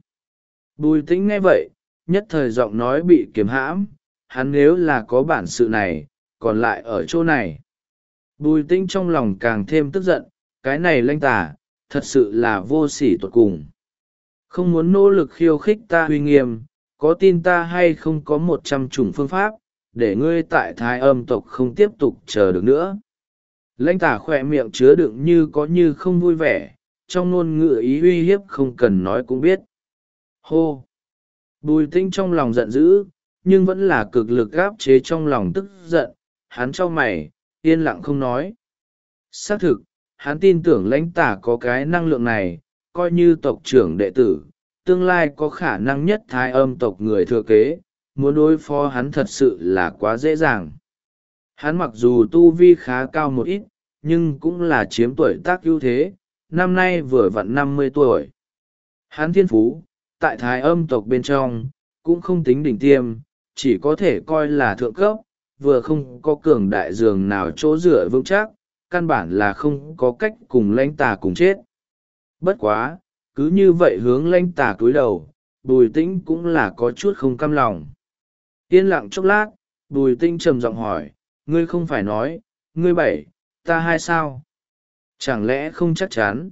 Bùi Tĩnh nghe vậy, nhất thời giọng nói bị kiềm hãm, hắn nếu là có bản sự này, còn lại ở chỗ này. Bùi Tĩnh trong lòng càng thêm tức giận, cái này lãnh tả thật sự là vô sỉ tột cùng, không muốn nỗ lực khiêu khích ta uy nghiêm. Có tin ta hay không có một trăm chủng phương pháp để ngươi tại Thái Âm tộc không tiếp tục chờ được nữa. Lãnh tả khỏe miệng chứa đựng như có như không vui vẻ, trong ngôn ngữ ý uy hiếp không cần nói cũng biết. Hô! Bùi Tĩnh trong lòng giận dữ, nhưng vẫn là cực lực gáp chế trong lòng tức giận. Hắn trao mày, yên lặng không nói. Xác thực, hắn tin tưởng lãnh tả có cái năng lượng này, coi như tộc trưởng đệ tử, tương lai có khả năng nhất Thái Âm tộc người thừa kế, muốn đối phó hắn thật sự là quá dễ dàng. Hắn mặc dù tu vi khá cao một ít, nhưng cũng là chiếm tuổi tác ưu thế, năm nay vừa vặn năm mươi tuổi. Hắn thiên phú, tại Thái Âm tộc bên trong, cũng không tính đỉnh tiêm, chỉ có thể coi là thượng cấp, vừa không có cường đại dường nào chỗ dựa vững chắc, căn bản là không có cách cùng lãnh tà cùng chết. Bất quá, cứ như vậy hướng lãnh tà cúi đầu, Bùi Tĩnh cũng là có chút không cam lòng. Yên lặng chốc lát, Bùi Tĩnh trầm giọng hỏi, ngươi không phải nói, ngươi bảy, ta hai sao? Chẳng lẽ không chắc chắn?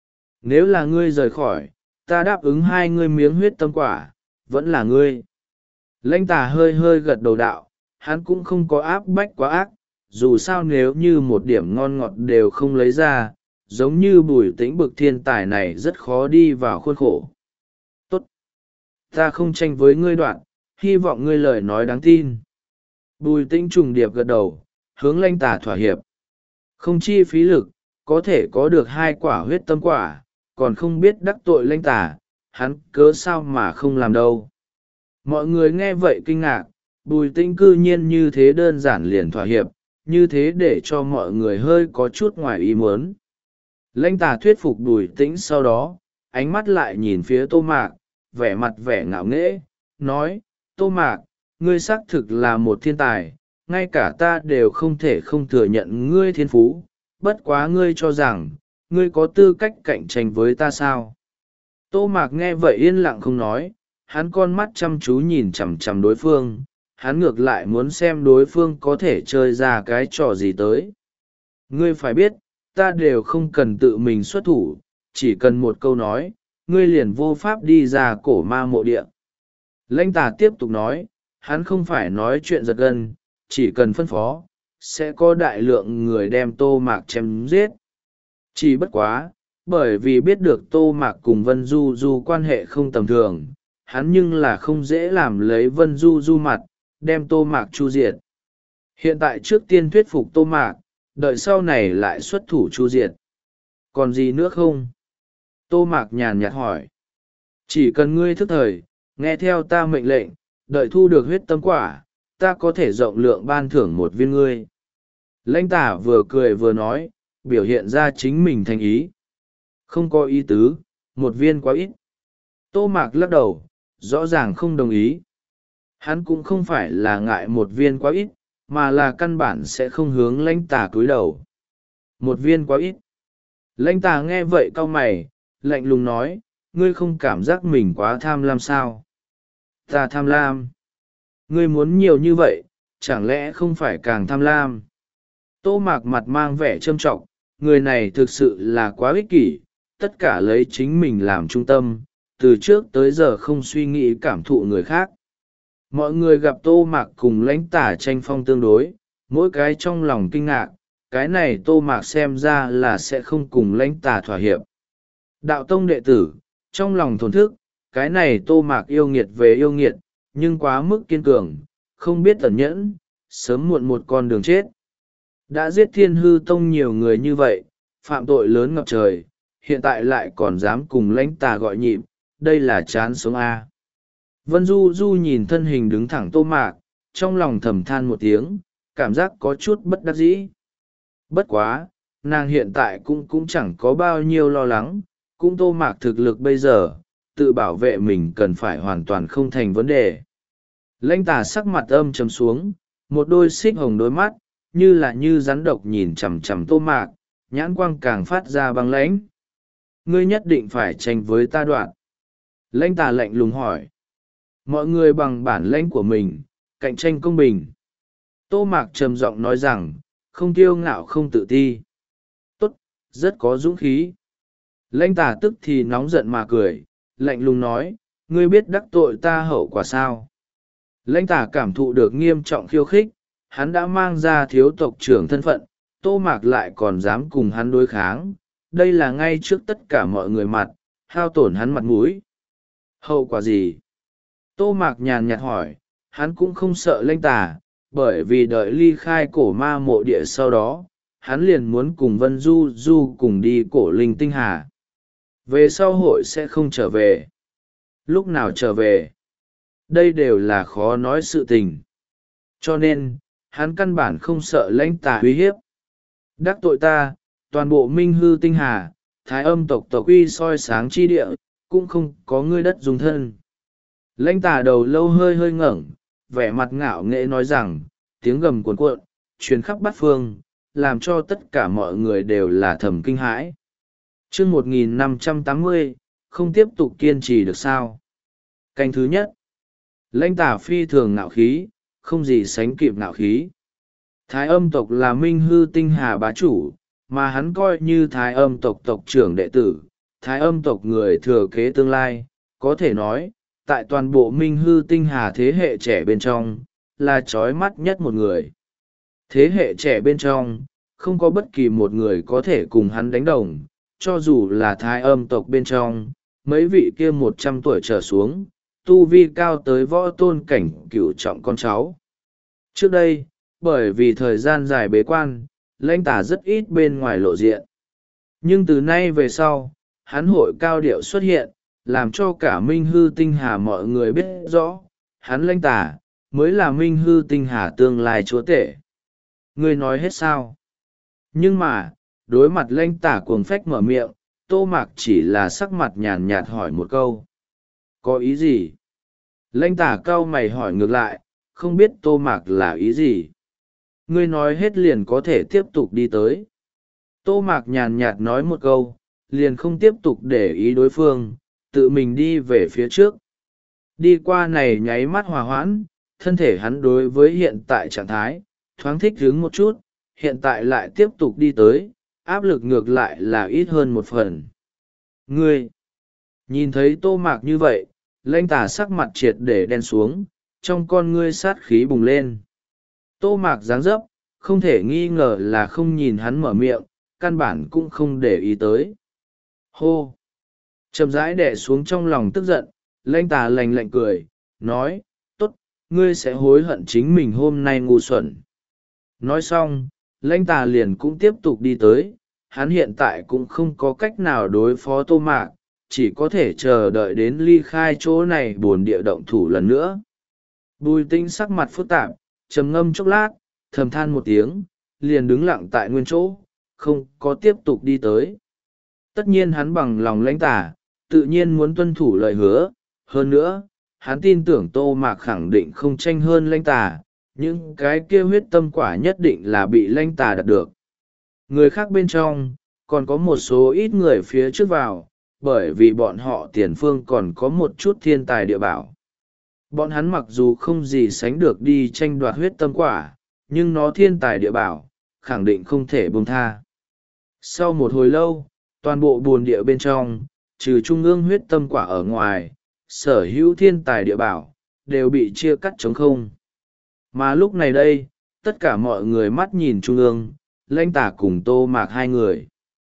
Nếu là ngươi rời khỏi, ta đáp ứng hai ngươi miếng huyết tâm quả, vẫn là ngươi. Lãnh tà hơi hơi gật đầu đạo, hắn cũng không có áp bách quá ác, dù sao nếu như một điểm ngon ngọt đều không lấy ra, giống như Bùi Tĩnh bực thiên tài này rất khó đi vào khuôn khổ. Tốt! Ta không tranh với ngươi đoạn, hy vọng ngươi lời nói đáng tin. Bùi Tĩnh trùng điệp gật đầu, hướng lãnh tà thỏa hiệp. Không chi phí lực, có thể có được hai quả huyết tâm quả, còn không biết đắc tội lãnh tà, hắn cớ sao mà không làm đâu. Mọi người nghe vậy kinh ngạc, Bùi Tĩnh cư nhiên như thế đơn giản liền thỏa hiệp, như thế để cho mọi người hơi có chút ngoài ý muốn. Lãnh tà thuyết phục Bùi Tĩnh sau đó, ánh mắt lại nhìn phía Tô Mạc, vẻ mặt vẻ ngạo nghễ, nói, Tô Mạc, ngươi xác thực là một thiên tài, ngay cả ta đều không thể không thừa nhận ngươi thiên phú, bất quá ngươi cho rằng, ngươi có tư cách cạnh tranh với ta sao? Tô Mạc nghe vậy yên lặng không nói, hắn con mắt chăm chú nhìn chằm chằm đối phương, hắn ngược lại muốn xem đối phương có thể chơi ra cái trò gì tới. Ngươi phải biết, ta đều không cần tự mình xuất thủ, chỉ cần một câu nói, ngươi liền vô pháp đi ra cổ ma mộ địa. Lãnh tà tiếp tục nói, hắn không phải nói chuyện giật gân, chỉ cần phân phó, sẽ có đại lượng người đem Tô Mạc chém giết. Chỉ bất quá, bởi vì biết được Tô Mạc cùng Vân Du Du quan hệ không tầm thường, hắn nhưng là không dễ làm lấy Vân Du Du mặt, đem Tô Mạc chu diệt. Hiện tại trước tiên thuyết phục Tô Mạc, đợi sau này lại xuất thủ chu diệt. Còn gì nữa không? Tô Mạc nhàn nhạt hỏi. Chỉ cần ngươi thức thời, nghe theo ta mệnh lệnh, đợi thu được huyết tâm quả, ta có thể rộng lượng ban thưởng một viên ngươi. Lãnh tả vừa cười vừa nói, biểu hiện ra chính mình thành ý. Không có ý tứ, một viên quá ít. Tô Mạc lắc đầu, rõ ràng không đồng ý. Hắn cũng không phải là ngại một viên quá ít, mà là căn bản sẽ không hướng lãnh tả cúi đầu. Một viên quá ít. Lãnh tả nghe vậy cau mày, lạnh lùng nói, ngươi không cảm giác mình quá tham lam sao? Ta tham lam. Ngươi muốn nhiều như vậy, chẳng lẽ không phải càng tham lam? Tô Mạc mặt mang vẻ trâm trọng, người này thực sự là quá ích kỷ, tất cả lấy chính mình làm trung tâm, từ trước tới giờ không suy nghĩ cảm thụ người khác. Mọi người gặp Tô Mạc cùng lãnh tả tranh phong tương đối, mỗi cái trong lòng kinh ngạc, cái này Tô Mạc xem ra là sẽ không cùng lãnh tả thỏa hiệp. Đạo tông đệ tử, trong lòng thổn thức, cái này Tô Mạc yêu nghiệt về yêu nghiệt, nhưng quá mức kiên cường, không biết tẩn nhẫn, sớm muộn một con đường chết. Đã giết Thiên Hư Tông nhiều người như vậy, phạm tội lớn ngập trời, hiện tại lại còn dám cùng lãnh tà gọi nhịp, đây là chán sống A. Vân Du Du nhìn thân hình đứng thẳng Tô Mạc, trong lòng thầm than một tiếng, cảm giác có chút bất đắc dĩ. Bất quá, nàng hiện tại cũng cũng chẳng có bao nhiêu lo lắng, cũng Tô Mạc thực lực bây giờ, tự bảo vệ mình cần phải hoàn toàn không thành vấn đề. Lãnh tà sắc mặt âm trầm xuống, một đôi xích hồng đôi mắt, như là như rắn độc nhìn chằm chằm Tô Mạc, nhãn quang càng phát ra băng lãnh. Ngươi nhất định phải tranh với ta đoạn. Lãnh tà lạnh lùng hỏi. Mọi người bằng bản lãnh của mình, cạnh tranh công bình. Tô Mạc trầm giọng nói rằng, không kiêu ngạo không tự ti. Tốt, rất có dũng khí. Lãnh tả tức thì nóng giận mà cười, lạnh lùng nói, ngươi biết đắc tội ta hậu quả sao? Lãnh tả cảm thụ được nghiêm trọng khiêu khích, hắn đã mang ra thiếu tộc trưởng thân phận, Tô Mạc lại còn dám cùng hắn đối kháng, đây là ngay trước tất cả mọi người mặt, hao tổn hắn mặt mũi. Hậu quả gì? Tô Mạc nhàn nhạt hỏi, hắn cũng không sợ lãnh tả, bởi vì đợi ly khai cổ ma mộ địa sau đó, hắn liền muốn cùng Vân Du Du cùng đi cổ linh tinh hà. Về sau hội sẽ không trở về. Lúc nào trở về? Đây đều là khó nói sự tình. Cho nên, hắn căn bản không sợ lãnh tà uy hiếp. Đắc tội ta, toàn bộ minh hư tinh hà, thái âm tộc tộc uy soi sáng chi địa, cũng không có ngươi đất dùng thân. Lãnh tà đầu lâu hơi hơi ngẩng, vẻ mặt ngạo nghễ nói rằng, tiếng gầm cuồn cuộn, truyền khắp bát phương, làm cho tất cả mọi người đều là thầm kinh hãi. Chương một nghìn năm trăm tám mươi, không tiếp tục kiên trì được sao? Canh thứ nhất. Lãnh tả phi thường ngạo khí, không gì sánh kịp ngạo khí. Thái âm tộc là minh hư tinh hà bá chủ, mà hắn coi như thái âm tộc tộc trưởng đệ tử, thái âm tộc người thừa kế tương lai, có thể nói, tại toàn bộ minh hư tinh hà thế hệ trẻ bên trong, là trói mắt nhất một người. Thế hệ trẻ bên trong, không có bất kỳ một người có thể cùng hắn đánh đồng, cho dù là thái âm tộc bên trong, mấy vị kia một trăm tuổi trở xuống, tu vi cao tới võ tôn cảnh cửu trọng con cháu. Trước đây, bởi vì thời gian dài bế quan, lãnh tả rất ít bên ngoài lộ diện. Nhưng từ nay về sau, hắn hội cao điệu xuất hiện, làm cho cả minh hư tinh hà mọi người biết rõ, hắn lãnh tả, mới là minh hư tinh hà tương lai chúa tể. Ngươi nói hết sao? Nhưng mà, đối mặt lãnh tả cuồng phách mở miệng, Tô Mạc chỉ là sắc mặt nhàn nhạt hỏi một câu. Có ý gì? Lãnh tả cau mày hỏi ngược lại, không biết Tô Mạc là ý gì? Ngươi nói hết liền có thể tiếp tục đi tới. Tô Mạc nhàn nhạt nói một câu, liền không tiếp tục để ý đối phương, tự mình đi về phía trước. Đi qua này nháy mắt hòa hoãn, thân thể hắn đối với hiện tại trạng thái, thoáng thích hứng một chút, hiện tại lại tiếp tục đi tới, áp lực ngược lại là ít hơn một phần. Ngươi! Nhìn thấy Tô Mạc như vậy, lãnh tả sắc mặt triệt để đen xuống, trong con ngươi sát khí bùng lên. Tô Mạc dáng dấp, không thể nghi ngờ là không nhìn hắn mở miệng, căn bản cũng không để ý tới. Hô! Chậm rãi đè xuống trong lòng tức giận, lãnh tả lạnh lạnh cười, nói, tốt, ngươi sẽ hối hận chính mình hôm nay ngu xuẩn. Nói xong, lãnh tả liền cũng tiếp tục đi tới, hắn hiện tại cũng không có cách nào đối phó Tô Mạc, chỉ có thể chờ đợi đến ly khai chỗ này buồn địa động thủ lần nữa. Bùi Tĩnh sắc mặt phức tạp, trầm ngâm chốc lát, thầm than một tiếng, liền đứng lặng tại nguyên chỗ, không có tiếp tục đi tới. Tất nhiên hắn bằng lòng lãnh tả, tự nhiên muốn tuân thủ lời hứa, hơn nữa, hắn tin tưởng Tô Mạc khẳng định không tranh hơn lãnh tả, những cái kia huyết tâm quả nhất định là bị lãnh tả đạt được. Người khác bên trong, còn có một số ít người phía trước vào, bởi vì bọn họ tiền phương còn có một chút thiên tài địa bảo. Bọn hắn mặc dù không gì sánh được đi tranh đoạt huyết tâm quả, nhưng nó thiên tài địa bảo, khẳng định không thể buông tha. Sau một hồi lâu, toàn bộ buồn địa bên trong, trừ trung ương huyết tâm quả ở ngoài, sở hữu thiên tài địa bảo, đều bị chia cắt trống không. Mà lúc này đây, tất cả mọi người mắt nhìn trung ương, lãnh tả cùng Tô Mạc hai người.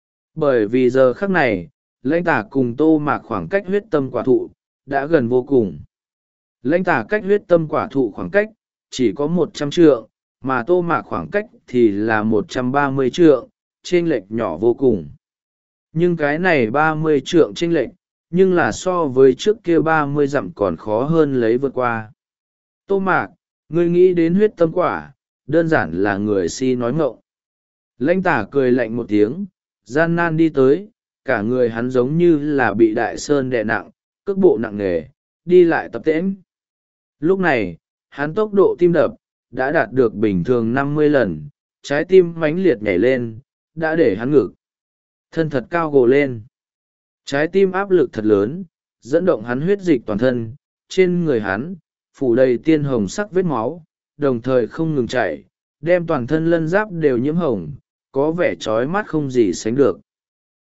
Bởi vì giờ khắc này, lãnh tả cùng Tô Mạc khoảng cách huyết tâm quả thụ, đã gần vô cùng. Lãnh tả cách huyết tâm quả thụ khoảng cách, chỉ có một trăm trượng, mà Tô Mạc khoảng cách thì là một trăm ba mươi trượng, chênh lệch nhỏ vô cùng. Nhưng cái này ba mươi trượng chênh lệch, nhưng là so với trước kia ba mươi dặm còn khó hơn lấy vượt qua. Tô Mạc, ngươi nghĩ đến huyết tâm quả, đơn giản là người si nói ngọng. Lãnh tả cười lạnh một tiếng, gian nan đi tới, cả người hắn giống như là bị đại sơn đè nặng, cước bộ nặng nề, đi lại tập tễnh. Lúc này, hắn tốc độ tim đập, đã đạt được bình thường năm mươi lần, trái tim mãnh liệt nhảy lên, đã để hắn ngực. Thân thật cao gồ lên. Trái tim áp lực thật lớn, dẫn động hắn huyết dịch toàn thân, trên người hắn, phủ đầy tiên hồng sắc vết máu, đồng thời không ngừng chảy, đem toàn thân lân giáp đều nhiễm hồng, có vẻ trói mắt không gì sánh được.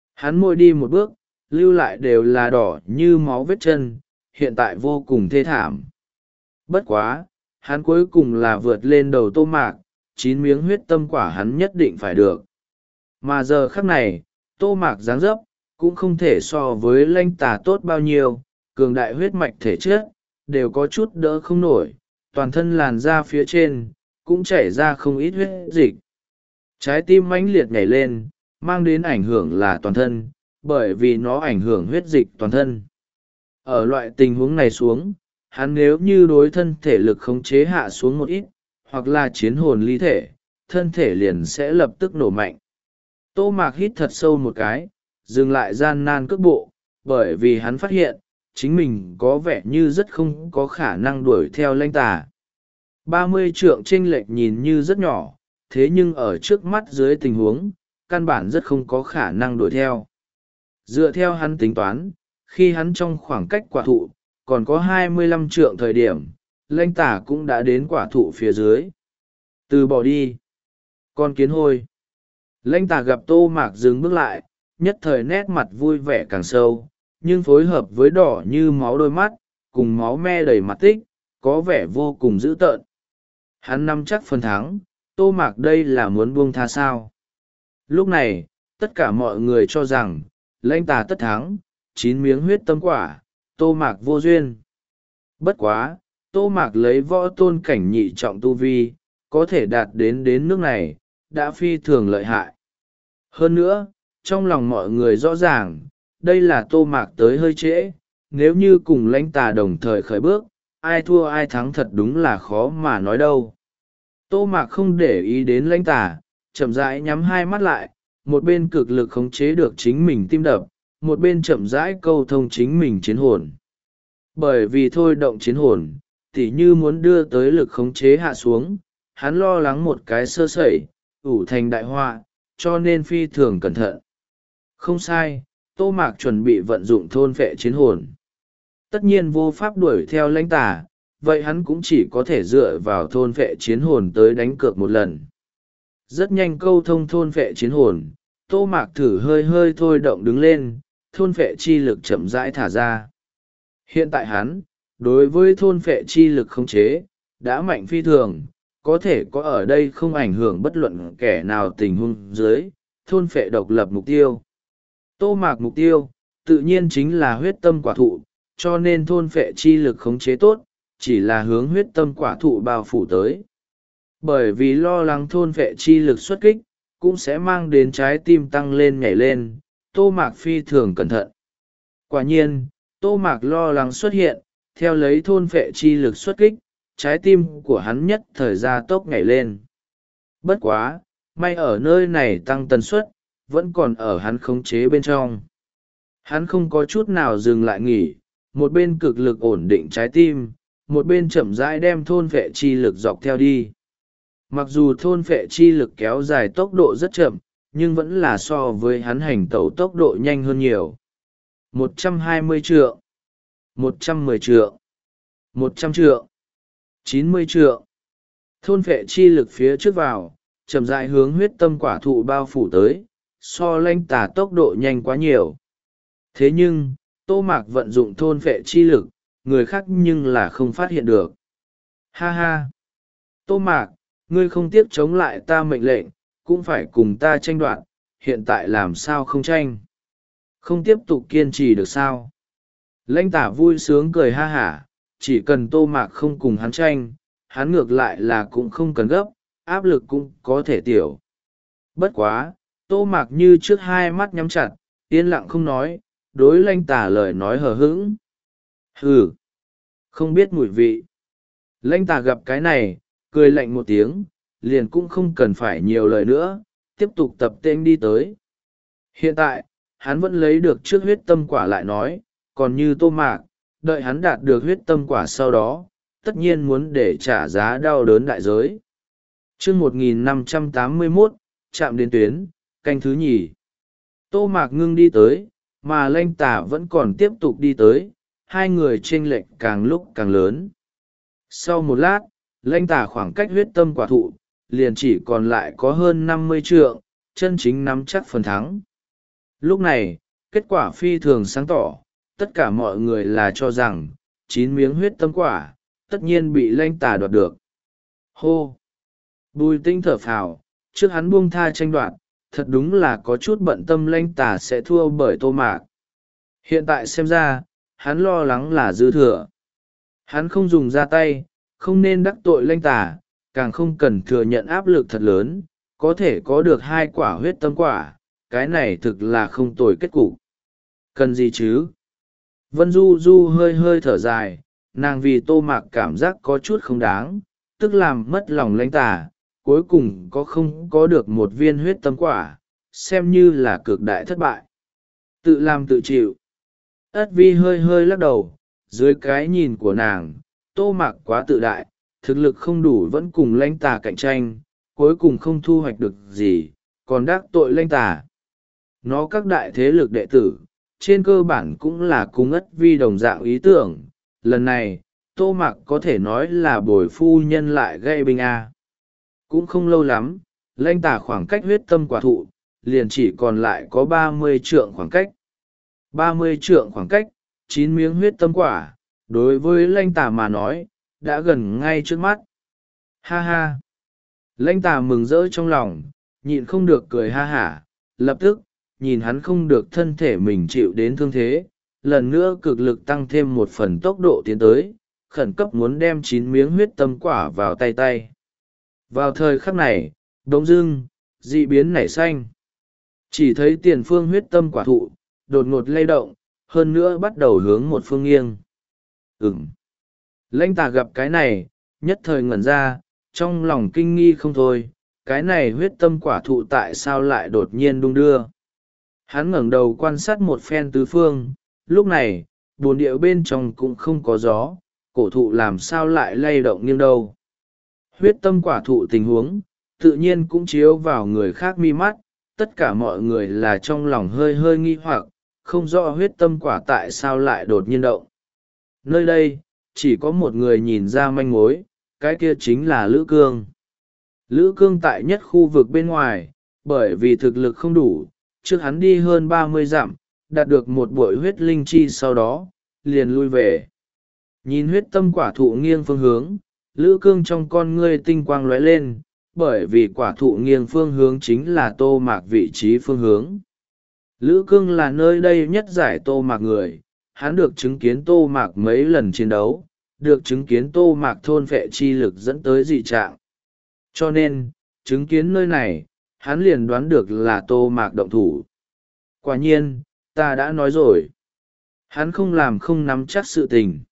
Hắn mỗi đi một bước, lưu lại đều là đỏ như máu vết chân, hiện tại vô cùng thê thảm. Bất quá, hắn cuối cùng là vượt lên đầu Tô Mạc, chín miếng huyết tâm quả hắn nhất định phải được. Mà giờ khắc này, Tô Mạc dáng dấp, cũng không thể so với Lanh Tà tốt bao nhiêu, cường đại huyết mạch thể chất, đều có chút đỡ không nổi, toàn thân làn da phía trên, cũng chảy ra không ít huyết dịch. Trái tim mãnh liệt nhảy lên, mang đến ảnh hưởng là toàn thân, bởi vì nó ảnh hưởng huyết dịch toàn thân. Ở loại tình huống này xuống, hắn nếu như đối thân thể lực khống chế hạ xuống một ít, hoặc là chiến hồn ly thể, thân thể liền sẽ lập tức nổ mạnh. Tô Mạc hít thật sâu một cái, dừng lại gian nan cước bộ, bởi vì hắn phát hiện, chính mình có vẻ như rất không có khả năng đuổi theo Lanh Tà. ba mươi trượng chênh lệch nhìn như rất nhỏ, thế nhưng ở trước mắt dưới tình huống, căn bản rất không có khả năng đuổi theo. Dựa theo hắn tính toán, khi hắn trong khoảng cách quả thụ, còn có hai mươi lăm trượng thời điểm, Lanh Tà cũng đã đến quả thụ phía dưới. Từ bỏ đi. Con kiến hôi. Lanh Tà gặp Tô Mạc dừng bước lại, nhất thời nét mặt vui vẻ càng sâu, nhưng phối hợp với đỏ như máu đôi mắt, cùng máu me đầy mặt tích, có vẻ vô cùng dữ tợn. Hắn nắm chắc phần thắng, Tô Mạc đây là muốn buông tha sao. Lúc này, tất cả mọi người cho rằng, Lanh Tà tất thắng, chín miếng huyết tâm quả, Tô Mạc vô duyên. Bất quá, Tô Mạc lấy võ tôn cảnh nhị trọng tu vi, có thể đạt đến đến nước này, đã phi thường lợi hại. Hơn nữa, trong lòng mọi người rõ ràng, đây là Tô Mạc tới hơi trễ, nếu như cùng Lanh Tà đồng thời khởi bước, ai thua ai thắng thật đúng là khó mà nói đâu. Tô Mạc không để ý đến Lanh Tà, chậm rãi nhắm hai mắt lại, một bên cực lực khống chế được chính mình tim đập, một bên chậm rãi câu thông chính mình chiến hồn. Bởi vì thôi động chiến hồn, tỉ như muốn đưa tới lực khống chế hạ xuống, hắn lo lắng một cái sơ sẩy, ủ thành đại họa, cho nên phi thường cẩn thận. Không sai, Tô Mạc chuẩn bị vận dụng thôn phệ chiến hồn. Tất nhiên vô pháp đuổi theo Lanh Tà, vậy hắn cũng chỉ có thể dựa vào thôn phệ chiến hồn tới đánh cược một lần. Rất nhanh câu thông thôn phệ chiến hồn, Tô Mạc thử hơi hơi thôi động đứng lên, thôn phệ chi lực chậm rãi thả ra. Hiện tại hắn, đối với thôn phệ chi lực khống chế, đã mạnh phi thường, có thể có ở đây không ảnh hưởng bất luận kẻ nào tình huống dưới, thôn phệ độc lập mục tiêu. Tô Mạc mục tiêu, tự nhiên chính là huyết tâm quả thụ, cho nên thôn phệ chi lực khống chế tốt, chỉ là hướng huyết tâm quả thụ bao phủ tới. Bởi vì lo lắng thôn phệ chi lực xuất kích, cũng sẽ mang đến trái tim tăng lên nhảy lên, Tô Mạc phi thường cẩn thận. Quả nhiên, Tô Mạc lo lắng xuất hiện, theo lấy thôn phệ chi lực xuất kích, trái tim của hắn nhất thời gia tốc nhảy lên. Bất quá, may ở nơi này tăng tần suất, vẫn còn ở hắn khống chế bên trong. Hắn không có chút nào dừng lại nghỉ, một bên cực lực ổn định trái tim, một bên chậm rãi đem thôn phệ chi lực dọc theo đi. Mặc dù thôn phệ chi lực kéo dài tốc độ rất chậm, nhưng vẫn là so với hắn hành tẩu tốc độ nhanh hơn nhiều. một trăm hai mươi trượng, một trăm mười trượng, một trăm trượng, chín mươi trượng. Thôn phệ chi lực phía trước vào, chậm rãi hướng huyết tâm quả thụ bao phủ tới, so Lanh Tà tốc độ nhanh quá nhiều. Thế nhưng, Tô Mạc vận dụng thôn phệ chi lực, người khác nhưng là không phát hiện được. Ha ha! Tô Mạc, ngươi không tiếc chống lại ta mệnh lệnh, cũng phải cùng ta tranh đoạt, hiện tại làm sao không tranh? Không tiếp tục kiên trì được sao? Lanh Tà vui sướng cười ha hả, chỉ cần Tô Mạc không cùng hắn tranh, hắn ngược lại là cũng không cần gấp, áp lực cũng có thể tiểu. Bất quá, Tô Mạc như trước hai mắt nhắm chặt, yên lặng không nói, đối Lanh Tà lời nói hờ hững. Hừ, không biết mùi vị. Lanh Tà gặp cái này, cười lạnh một tiếng, liền cũng không cần phải nhiều lời nữa, tiếp tục tập tên đi tới. Hiện tại, hắn vẫn lấy được trước huyết tâm quả lại nói, còn như Tô Mạc, đợi hắn đạt được huyết tâm quả sau đó, tất nhiên muốn để trả giá đau đớn đại giới. Chương một nghìn năm trăm tám mươi mốt, chạm đến tuyến, canh thứ nhì. Tô Mạc ngưng đi tới, mà Lanh Tà vẫn còn tiếp tục đi tới, hai người chênh lệch càng lúc càng lớn. Sau một lát, Lanh Tà khoảng cách huyết tâm quả thụ, liền chỉ còn lại có hơn năm mươi trượng, chân chính nắm chắc phần thắng. Lúc này, kết quả phi thường sáng tỏ, tất cả mọi người là cho rằng, chín miếng huyết tâm quả, tất nhiên bị Lanh Tà đoạt được. Hô! Bùi Tĩnh thở phào, trước hắn buông tha tranh đoạt, thật đúng là có chút bận tâm Lanh Tà sẽ thua bởi Tô Mạc. Hiện tại xem ra, hắn lo lắng là dư thừa. Hắn không dùng ra tay, không nên đắc tội Lanh Tà, càng không cần thừa nhận áp lực thật lớn, có thể có được hai quả huyết tâm quả, cái này thực là không tồi kết cục. Cần gì chứ? Vân Du Du hơi hơi thở dài, nàng vì Tô Mạc cảm giác có chút không đáng, tức làm mất lòng Lanh Tà, cuối cùng có không có được một viên huyết tâm quả, xem như là cực đại thất bại. Tự làm tự chịu. Ất Vi hơi hơi lắc đầu, dưới cái nhìn của nàng, Tô Mạc quá tự đại, thực lực không đủ vẫn cùng Lanh Tà cạnh tranh, cuối cùng không thu hoạch được gì, còn đắc tội Lanh Tà. Nó các đại thế lực đệ tử, trên cơ bản cũng là cùng Ất Vi đồng dạng ý tưởng, lần này, Tô Mạc có thể nói là bồi phu nhân lại gây binh a. Cũng không lâu lắm, Lanh Tà khoảng cách huyết tâm quả thụ, liền chỉ còn lại có ba mươi trượng khoảng cách. ba mươi trượng khoảng cách, chín miếng huyết tâm quả, đối với Lanh Tà mà nói, đã gần ngay trước mắt. Ha ha! Lanh Tà mừng rỡ trong lòng, nhịn không được cười ha hả, lập tức, nhìn hắn không được thân thể mình chịu đến thương thế, lần nữa cực lực tăng thêm một phần tốc độ tiến tới, khẩn cấp muốn đem chín miếng huyết tâm quả vào tay tay. Vào thời khắc này, bỗng dưng, dị biến nảy xanh. Chỉ thấy tiền phương huyết tâm quả thụ, đột ngột lay động, hơn nữa bắt đầu hướng một phương nghiêng. Ừm. Lanh Tà gặp cái này, nhất thời ngẩn ra, trong lòng kinh nghi không thôi, cái này huyết tâm quả thụ tại sao lại đột nhiên đung đưa. Hắn ngẩng đầu quan sát một phen tứ phương, lúc này, bồn địa bên trong cũng không có gió, cổ thụ làm sao lại lay động nghiêng đâu. Huyết tâm quả thụ tình huống, tự nhiên cũng chiếu vào người khác mi mắt, tất cả mọi người là trong lòng hơi hơi nghi hoặc, không rõ huyết tâm quả tại sao lại đột nhiên động. Nơi đây, chỉ có một người nhìn ra manh mối, cái kia chính là Lữ Cương. Lữ Cương tại nhất khu vực bên ngoài, bởi vì thực lực không đủ, trước hắn đi hơn ba mươi dặm, đạt được một bội huyết linh chi sau đó, liền lui về. Nhìn huyết tâm quả thụ nghiêng phương hướng, Lữ Cương trong con ngươi tinh quang lóe lên, bởi vì quả thụ nghiêng phương hướng chính là Tô Mạc vị trí phương hướng. Lữ Cương là nơi đây nhất giải Tô Mạc người, hắn được chứng kiến Tô Mạc mấy lần chiến đấu, được chứng kiến Tô Mạc thôn phệ chi lực dẫn tới dị trạng. Cho nên, chứng kiến nơi này, hắn liền đoán được là Tô Mạc động thủ. Quả nhiên, ta đã nói rồi. Hắn không làm không nắm chắc sự tình.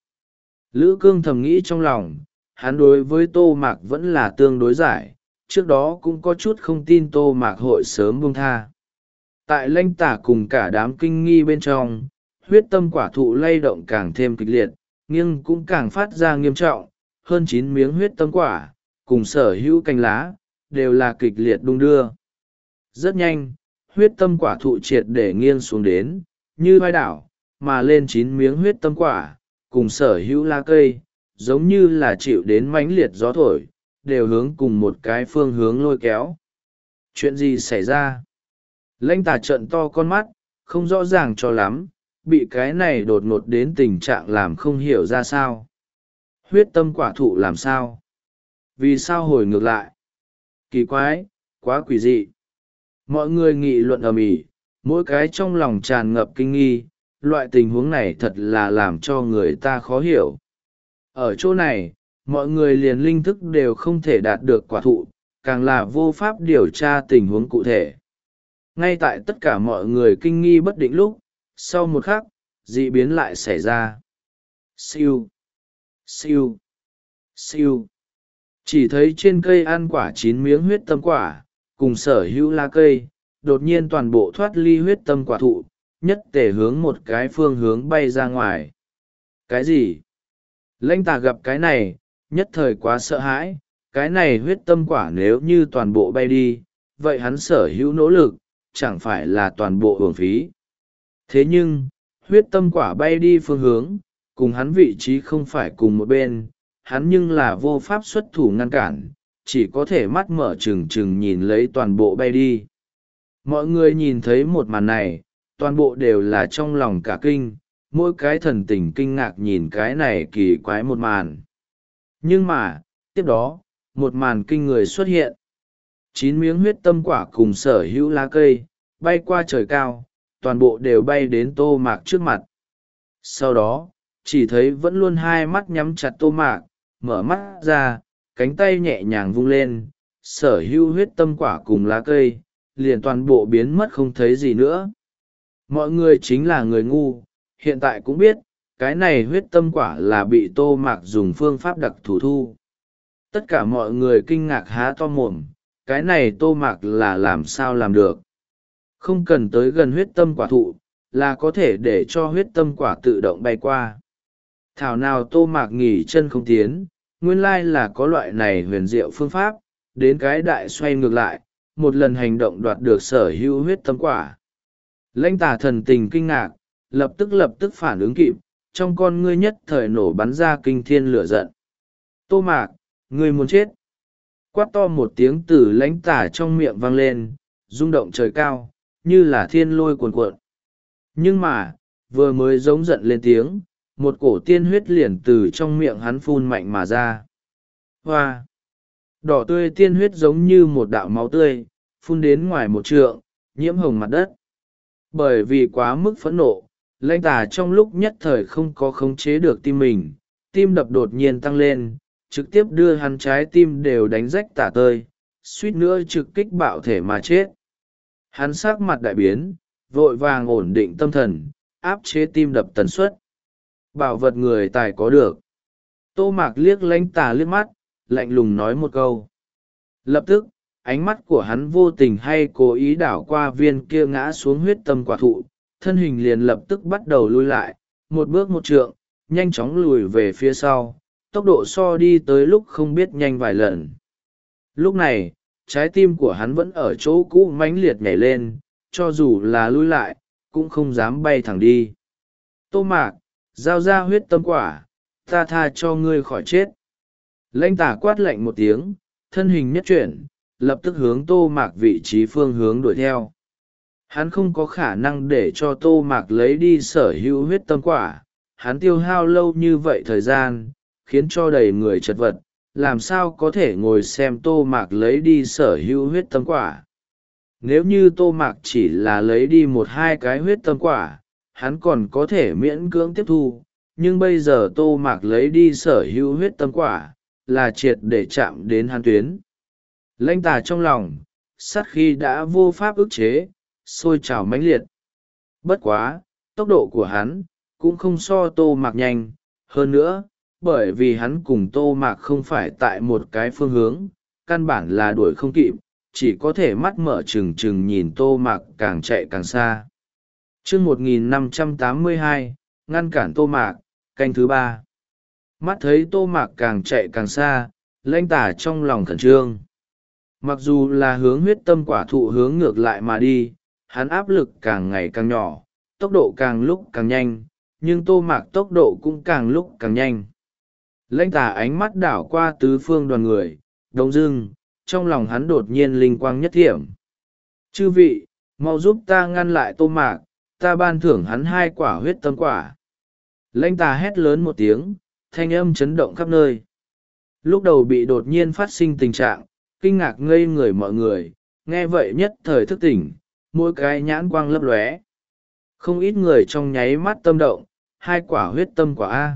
Lữ Cương thầm nghĩ trong lòng, hắn đối với Tô Mạc vẫn là tương đối giải, trước đó cũng có chút không tin Tô Mạc hội sớm buông tha. Tại Lanh Tà cùng cả đám kinh nghi bên trong, huyết tâm quả thụ lay động càng thêm kịch liệt, nhưng cũng càng phát ra nghiêm trọng, hơn chín miếng huyết tâm quả, cùng sở hữu cành lá, đều là kịch liệt đung đưa. Rất nhanh, huyết tâm quả thụ triệt để nghiêng xuống đến, như vai đảo, mà lên chín miếng huyết tâm quả, cùng sở hữu lá cây, giống như là chịu đến mãnh liệt gió thổi, đều hướng cùng một cái phương hướng lôi kéo. Chuyện gì xảy ra? Lanh Tà trợn to con mắt, không rõ ràng cho lắm, bị cái này đột ngột đến tình trạng làm không hiểu ra sao. Huyết tâm quả thụ làm sao? Vì sao hồi ngược lại? Kỳ quái, quá quỷ dị. Mọi người nghị luận ầm ĩ, mỗi cái trong lòng tràn ngập kinh nghi, loại tình huống này thật là làm cho người ta khó hiểu. Ở chỗ này, mọi người liền linh thức đều không thể đạt được quả thụ, càng là vô pháp điều tra tình huống cụ thể. Ngay tại tất cả mọi người kinh nghi bất định lúc, sau một khắc, dị biến lại xảy ra. Siêu, siêu, siêu. Chỉ thấy trên cây ăn quả chín miếng huyết tâm quả, cùng sở hữu lá cây, đột nhiên toàn bộ thoát ly huyết tâm quả thụ, nhất tề hướng một cái phương hướng bay ra ngoài. Cái gì? Lanh Tà gặp cái này, nhất thời quá sợ hãi, cái này huyết tâm quả nếu như toàn bộ bay đi, vậy hắn sở hữu nỗ lực, chẳng phải là toàn bộ uổng phí. Thế nhưng, huyết tâm quả bay đi phương hướng, cùng hắn vị trí không phải cùng một bên, hắn nhưng là vô pháp xuất thủ ngăn cản, chỉ có thể mắt mở trừng trừng nhìn lấy toàn bộ bay đi. Mọi người nhìn thấy một màn này, toàn bộ đều là trong lòng cả kinh, mỗi cái thần tình kinh ngạc nhìn cái này kỳ quái một màn. Nhưng mà, tiếp đó, một màn kinh người xuất hiện. Chín miếng huyết tâm quả cùng sở hữu lá cây, bay qua trời cao, toàn bộ đều bay đến Tô Mạc trước mặt. Sau đó, chỉ thấy vẫn luôn hai mắt nhắm chặt Tô Mạc, mở mắt ra, cánh tay nhẹ nhàng vung lên, sở hữu huyết tâm quả cùng lá cây, liền toàn bộ biến mất không thấy gì nữa. Mọi người chính là người ngu, hiện tại cũng biết, cái này huyết tâm quả là bị Tô Mạc dùng phương pháp đặc thù thu. Tất cả mọi người kinh ngạc há to mồm, cái này Tô Mạc là làm sao làm được. Không cần tới gần huyết tâm quả thụ, là có thể để cho huyết tâm quả tự động bay qua. Thảo nào Tô Mạc nghỉ chân không tiến, nguyên lai là có loại này huyền diệu phương pháp, đến cái đại xoay ngược lại, một lần hành động đoạt được sở hữu huyết tâm quả. Lãnh Tà thần tình kinh ngạc, lập tức lập tức phản ứng kịp, trong con ngươi nhất thời nổ bắn ra kinh thiên lửa giận. Tô Mạc, ngươi muốn chết. Quát to một tiếng từ Lãnh Tà trong miệng vang lên, rung động trời cao, như là thiên lôi cuồn cuộn. Nhưng mà, vừa mới giống giận lên tiếng, một cổ tiên huyết liền từ trong miệng hắn phun mạnh mà ra. Hoa! Đỏ tươi tiên huyết giống như một đạo máu tươi, phun đến ngoài một trượng, nhiễm hồng mặt đất. Bởi vì quá mức phẫn nộ, Lãnh Tà trong lúc nhất thời không có khống chế được tim mình, tim đập đột nhiên tăng lên, trực tiếp đưa hắn trái tim đều đánh rách tả tơi, suýt nữa trực kích bạo thể mà chết. Hắn sắc mặt đại biến, vội vàng ổn định tâm thần, áp chế tim đập tần suất. Bảo vật người tài có được. Tô Mạc liếc Lãnh Tà liếc mắt, lạnh lùng nói một câu. Lập tức, ánh mắt của hắn vô tình hay cố ý đảo qua viên kia ngã xuống huyết tâm quả thụ, thân hình liền lập tức bắt đầu lui lại, một bước một trượng, nhanh chóng lùi về phía sau, tốc độ so đi tới lúc không biết nhanh vài lần. Lúc này, trái tim của hắn vẫn ở chỗ cũ mãnh liệt nhảy lên, cho dù là lui lại, cũng không dám bay thẳng đi. Tô Mạc, giao ra huyết tâm quả, ta tha cho ngươi khỏi chết. Lãnh Tà quát lạnh một tiếng, thân hình nhất chuyển, lập tức hướng Tô Mạc vị trí phương hướng đuổi theo. Hắn không có khả năng để cho Tô Mạc lấy đi sở hữu huyết tâm quả, hắn tiêu hao lâu như vậy thời gian, khiến cho đầy người chật vật, làm sao có thể ngồi xem Tô Mạc lấy đi sở hữu huyết tâm quả. Nếu như Tô Mạc chỉ là lấy đi một hai cái huyết tâm quả, hắn còn có thể miễn cưỡng tiếp thu, nhưng bây giờ Tô Mạc lấy đi sở hữu huyết tâm quả, là triệt để chạm đến hắn tuyến. Lãnh Tà trong lòng, sát khi đã vô pháp ức chế, sôi trào mãnh liệt. Bất quá, tốc độ của hắn, cũng không so Tô Mạc nhanh, hơn nữa, bởi vì hắn cùng Tô Mạc không phải tại một cái phương hướng, căn bản là đuổi không kịp, chỉ có thể mắt mở trừng trừng nhìn Tô Mạc càng chạy càng xa. Chương một nghìn năm trăm tám mươi hai, ngăn cản Tô Mạc, canh thứ ba. Mắt thấy Tô Mạc càng chạy càng xa, Lãnh Tà trong lòng khẩn trương. Mặc dù là hướng huyết tâm quả thụ hướng ngược lại mà đi, hắn áp lực càng ngày càng nhỏ, tốc độ càng lúc càng nhanh, nhưng Tô Mạc tốc độ cũng càng lúc càng nhanh. Lãnh Tà ánh mắt đảo qua tứ phương đoàn người, đông dưng, trong lòng hắn đột nhiên linh quang nhất thiểm. Chư vị, mau giúp ta ngăn lại Tô Mạc, ta ban thưởng hắn hai quả huyết tâm quả. Lãnh Tà hét lớn một tiếng, thanh âm chấn động khắp nơi. Lúc đầu bị đột nhiên phát sinh tình trạng, kinh ngạc ngây người mọi người, nghe vậy nhất thời thức tỉnh, mỗi cái nhãn quang lấp lóe. Không ít người trong nháy mắt tâm động, hai quả huyết tâm quả A.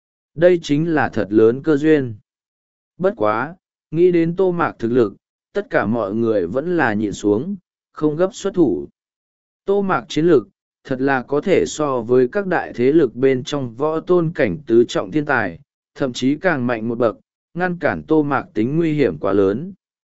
Đây chính là thật lớn cơ duyên. Bất quá, nghĩ đến Tô Mạc thực lực, tất cả mọi người vẫn là nhịn xuống, không gấp xuất thủ. Tô Mạc chiến lực, thật là có thể so với các đại thế lực bên trong võ tôn cảnh tứ trọng thiên tài, thậm chí càng mạnh một bậc, ngăn cản Tô Mạc tính nguy hiểm quá lớn.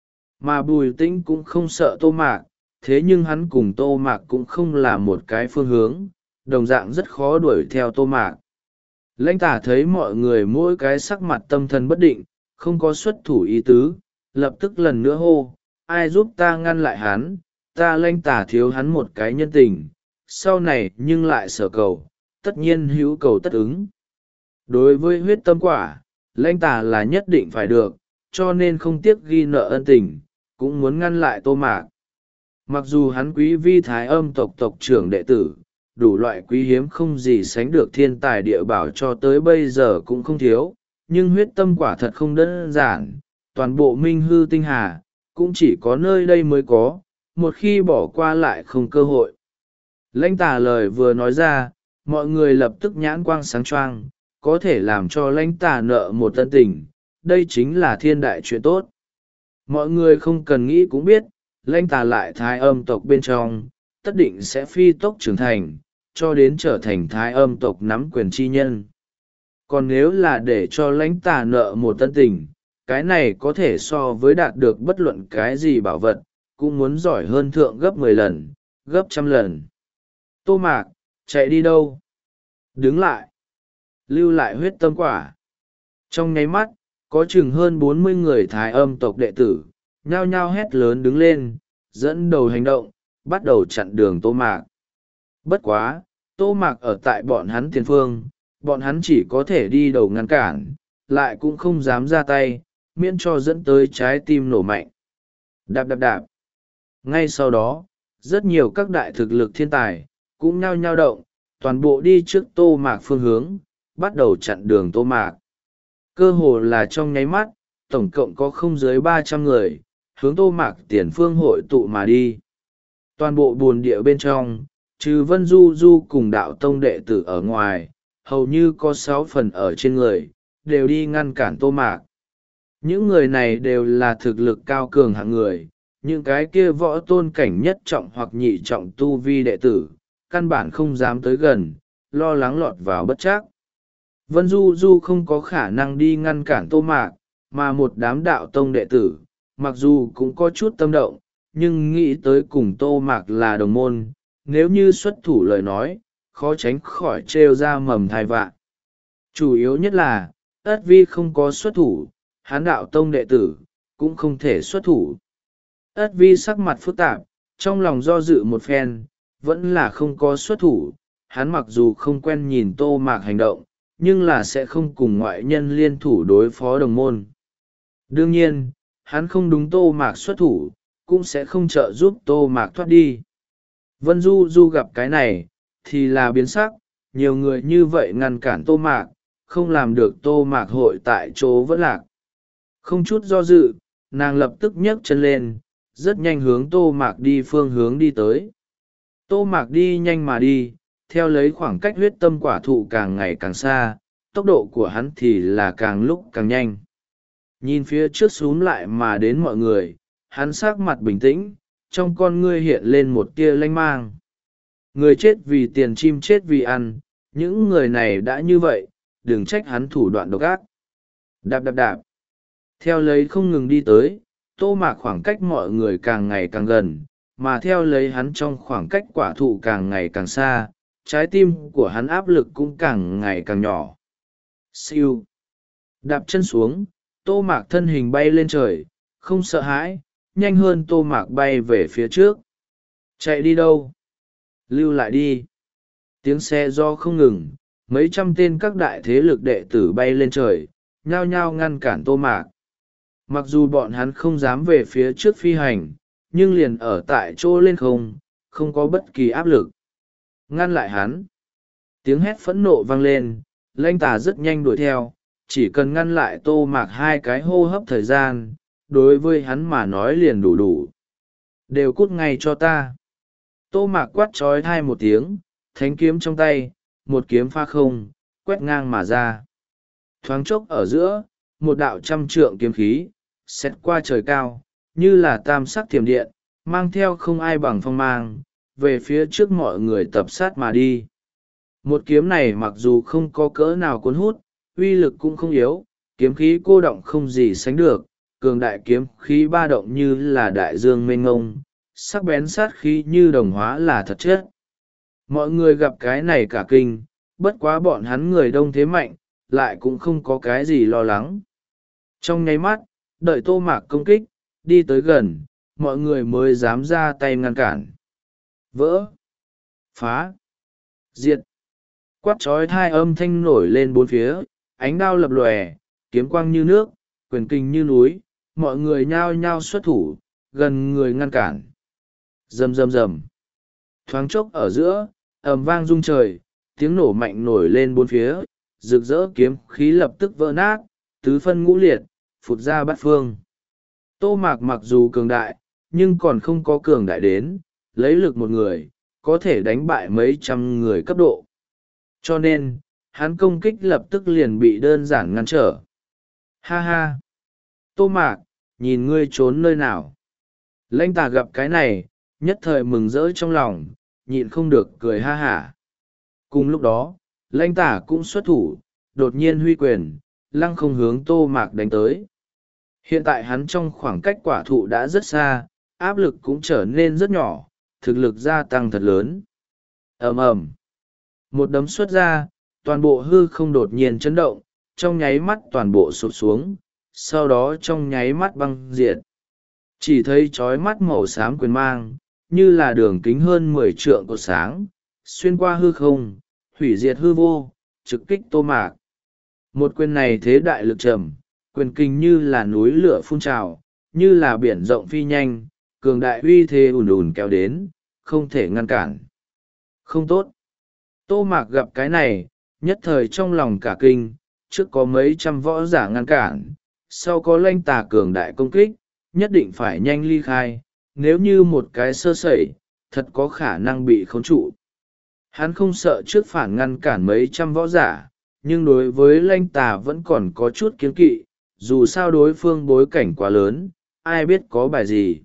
Mà Bùi Tĩnh cũng không sợ Tô Mạc, thế nhưng hắn cùng Tô Mạc cũng không là một cái phương hướng, đồng dạng rất khó đuổi theo Tô Mạc. Lãnh Tà thấy mọi người mỗi cái sắc mặt tâm thần bất định, không có xuất thủ ý tứ, lập tức lần nữa hô, ai giúp ta ngăn lại hắn, ta Lãnh Tà thiếu hắn một cái nhân tình, sau này nhưng lại sở cầu, tất nhiên hữu cầu tất ứng. Đối với huyết tâm quả, Lãnh Tà là nhất định phải được, cho nên không tiếc ghi nợ ân tình, cũng muốn ngăn lại Tô Mạc. Mặc dù hắn quý vi thái âm tộc tộc trưởng đệ tử, đủ loại quý hiếm không gì sánh được thiên tài địa bảo cho tới bây giờ cũng không thiếu, nhưng huyết tâm quả thật không đơn giản, toàn bộ minh hư tinh hà, cũng chỉ có nơi đây mới có, một khi bỏ qua lại không cơ hội. Lãnh tà lời vừa nói ra, mọi người lập tức nhãn quang sáng choang, có thể làm cho lãnh tà nợ một tân tình, đây chính là thiên đại chuyện tốt. Mọi người không cần nghĩ cũng biết, lãnh tà lại thái âm tộc bên trong, tất định sẽ phi tốc trưởng thành, cho đến trở thành thái âm tộc nắm quyền chi nhân. Còn nếu là để cho lãnh tà nợ một tân tình, cái này có thể so với đạt được bất luận cái gì bảo vật, cũng muốn giỏi hơn thượng gấp mười lần, gấp trăm lần. Tô Mạc, chạy đi đâu? Đứng lại. Lưu lại huyết tâm quả. Trong nháy mắt, có chừng hơn bốn mươi người thái âm tộc đệ tử, nhao nhao hét lớn đứng lên, dẫn đầu hành động, bắt đầu chặn đường Tô Mạc. Bất quá, Tô Mạc ở tại bọn hắn tiền phương, bọn hắn chỉ có thể đi đầu ngăn cản, lại cũng không dám ra tay, miễn cho dẫn tới trái tim nổ mạnh. Đạp đạp đạp. Ngay sau đó, rất nhiều các đại thực lực thiên tài, cũng nhao nhao động, toàn bộ đi trước Tô Mạc phương hướng, bắt đầu chặn đường Tô Mạc. Cơ hồ là trong nháy mắt, tổng cộng có không dưới ba trăm người, hướng Tô Mạc tiền phương hội tụ mà đi. Toàn bộ buồn địa bên trong, trừ Vân Du Du cùng đạo tông đệ tử ở ngoài, hầu như có sáu phần ở trên người, đều đi ngăn cản Tô Mạc. Những người này đều là thực lực cao cường hạng người, những cái kia võ tôn cảnh nhất trọng hoặc nhị trọng tu vi đệ tử, căn bản không dám tới gần, lo lắng lọt vào bất trắc. Vân Du Du không có khả năng đi ngăn cản Tô Mạc, mà một đám đạo tông đệ tử, mặc dù cũng có chút tâm động, nhưng nghĩ tới cùng Tô Mạc là đồng môn, nếu như xuất thủ lời nói, khó tránh khỏi trêu ra mầm thai vạ. Chủ yếu nhất là, Ất Vi không có xuất thủ, hán đạo tông đệ tử, cũng không thể xuất thủ. Ất Vi sắc mặt phức tạp, trong lòng do dự một phen, vẫn là không có xuất thủ. Hắn mặc dù không quen nhìn Tô Mạc hành động, nhưng là sẽ không cùng ngoại nhân liên thủ đối phó đồng môn. Đương nhiên, hắn không đúng Tô Mạc xuất thủ, cũng sẽ không trợ giúp Tô Mạc thoát đi. Vân Du Du gặp cái này, thì là biến sắc, nhiều người như vậy ngăn cản Tô Mạc, không làm được Tô Mạc hội tại chỗ vẫn lạc. Không chút do dự, nàng lập tức nhấc chân lên, rất nhanh hướng Tô Mạc đi phương hướng đi tới. Tô Mạc đi nhanh mà đi, theo lấy khoảng cách huyết tâm quả thụ càng ngày càng xa, tốc độ của hắn thì là càng lúc càng nhanh. Nhìn phía trước xúm lại mà đến mọi người, hắn sắc mặt bình tĩnh, trong con ngươi hiện lên một tia lanh mang. Người chết vì tiền, chim chết vì ăn, những người này đã như vậy, đừng trách hắn thủ đoạn độc ác. Đạp đạp đạp. Theo lấy không ngừng đi tới, Tô Mạc khoảng cách mọi người càng ngày càng gần, mà theo lấy hắn trong khoảng cách quả thụ càng ngày càng xa, trái tim của hắn áp lực cũng càng ngày càng nhỏ. Siêu. Đạp chân xuống, Tô Mạc thân hình bay lên trời, không sợ hãi, nhanh hơn Tô Mạc bay về phía trước. Chạy đi đâu? Lưu lại đi. Tiếng xe do không ngừng, mấy trăm tên các đại thế lực đệ tử bay lên trời, nhao nhao ngăn cản Tô Mạc. Mặc dù bọn hắn không dám về phía trước phi hành, nhưng liền ở tại chỗ lên không, không có bất kỳ áp lực. Ngăn lại hắn. Tiếng hét phẫn nộ vang lên, Lãnh Tà rất nhanh đuổi theo, chỉ cần ngăn lại Tô Mạc hai cái hô hấp thời gian, đối với hắn mà nói liền đủ đủ. Đều cút ngay cho ta. Tô Mạc quát trói thai một tiếng, thánh kiếm trong tay, một kiếm pha không, quét ngang mà ra. Thoáng chốc ở giữa, một đạo trăm trượng kiếm khí, xét qua trời cao, như là tam sắc thiểm điện, mang theo không ai bằng phong mang, về phía trước mọi người tập sát mà đi. Một kiếm này mặc dù không có cỡ nào cuốn hút, uy lực cũng không yếu, kiếm khí cô động không gì sánh được, cường đại kiếm khí ba động như là đại dương mênh ngông, sắc bén sát khí như đồng hóa là thật chất. Mọi người gặp cái này cả kinh, bất quá bọn hắn người đông thế mạnh, lại cũng không có cái gì lo lắng. Trong nháy mắt, đợi Tô Mạc công kích, đi tới gần, mọi người mới dám ra tay ngăn cản. Vỡ, phá, diệt, quát trói thai âm thanh nổi lên bốn phía, ánh đao lập lòe, kiếm quang như nước, quyền kinh như núi, mọi người nhao nhao xuất thủ, gần người ngăn cản. Rầm rầm rầm. Thoáng chốc ở giữa, ầm vang rung trời, tiếng nổ mạnh nổi lên bốn phía, rực rỡ kiếm khí lập tức vỡ nát, tứ phân ngũ liệt, phụt ra bát phương. Tô Mạc mặc dù cường đại, nhưng còn không có cường đại đến, lấy lực một người, có thể đánh bại mấy trăm người cấp độ. Cho nên, hắn công kích lập tức liền bị đơn giản ngăn trở. Ha ha! Tô Mạc, nhìn ngươi trốn nơi nào? Lãnh Tà gặp cái này, nhất thời mừng rỡ trong lòng, nhịn không được cười ha hả. Cùng lúc đó, Lãnh Tà cũng xuất thủ, đột nhiên huy quyền, lăng không hướng Tô Mạc đánh tới. Hiện tại hắn trong khoảng cách quả thụ đã rất xa, áp lực cũng trở nên rất nhỏ, thực lực gia tăng thật lớn. Ầm ầm, một đấm xuất ra, toàn bộ hư không đột nhiên chấn động, trong nháy mắt toàn bộ sụp xuống, sau đó trong nháy mắt băng diệt. Chỉ thấy chói mắt màu xám quyền mang, như là đường kính hơn mười trượng của sáng, xuyên qua hư không, hủy diệt hư vô, trực kích Tô Mạc. Một quyền này thế đại lực trầm, quyền kinh như là núi lửa phun trào, như là biển rộng phi nhanh, cường đại uy thế ùn ùn kéo đến, không thể ngăn cản. Không tốt. Tô Mạc gặp cái này, nhất thời trong lòng cả kinh, trước có mấy trăm võ giả ngăn cản, sau có Lãnh Tà cường đại công kích, nhất định phải nhanh ly khai, nếu như một cái sơ sẩy, thật có khả năng bị khống trụ. Hắn không sợ trước phản ngăn cản mấy trăm võ giả, nhưng đối với Lãnh Tà vẫn còn có chút kiêng kỵ, dù sao đối phương bối cảnh quá lớn, ai biết có bài gì.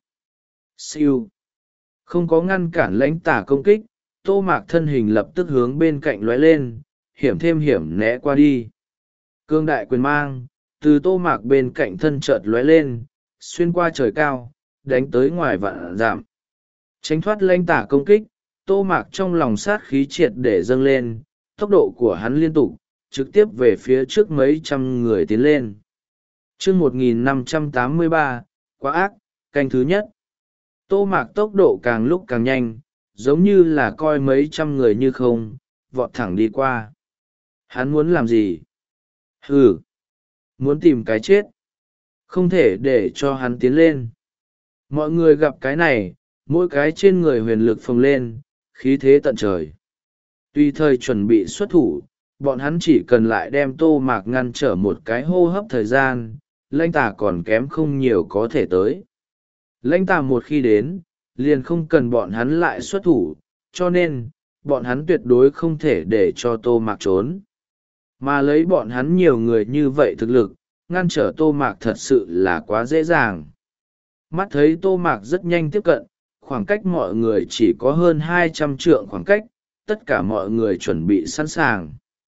Siêu. Không có ngăn cản Lãnh Tà công kích, Tô Mạc thân hình lập tức hướng bên cạnh lóe lên, hiểm thêm hiểm né qua đi. Cương đại quyền mang, từ Tô Mạc bên cạnh thân chợt lóe lên, xuyên qua trời cao, đánh tới ngoài vạn dặm. Tránh thoát Lãnh Tà công kích, Tô Mạc trong lòng sát khí triệt để dâng lên, tốc độ của hắn liên tục, trực tiếp về phía trước mấy trăm người tiến lên. Chương một nghìn năm trăm tám mươi ba, quá ác, canh thứ nhất. Tô Mạc tốc độ càng lúc càng nhanh, giống như là coi mấy trăm người như không, vọt thẳng đi qua. Hắn muốn làm gì? Hừ, muốn tìm cái chết. Không thể để cho hắn tiến lên. Mọi người gặp cái này, mỗi cái trên người huyền lực phồng lên, khí thế tận trời. Tuy thời chuẩn bị xuất thủ, bọn hắn chỉ cần lại đem Tô Mạc ngăn trở một cái hô hấp thời gian, Lãnh Tà còn kém không nhiều có thể tới. Lãnh Tà một khi đến, liền không cần bọn hắn lại xuất thủ, cho nên, bọn hắn tuyệt đối không thể để cho Tô Mạc trốn. Mà lấy bọn hắn nhiều người như vậy thực lực, ngăn trở Tô Mạc thật sự là quá dễ dàng. Mắt thấy Tô Mạc rất nhanh tiếp cận, khoảng cách mọi người chỉ có hơn hai trăm trượng khoảng cách, tất cả mọi người chuẩn bị sẵn sàng.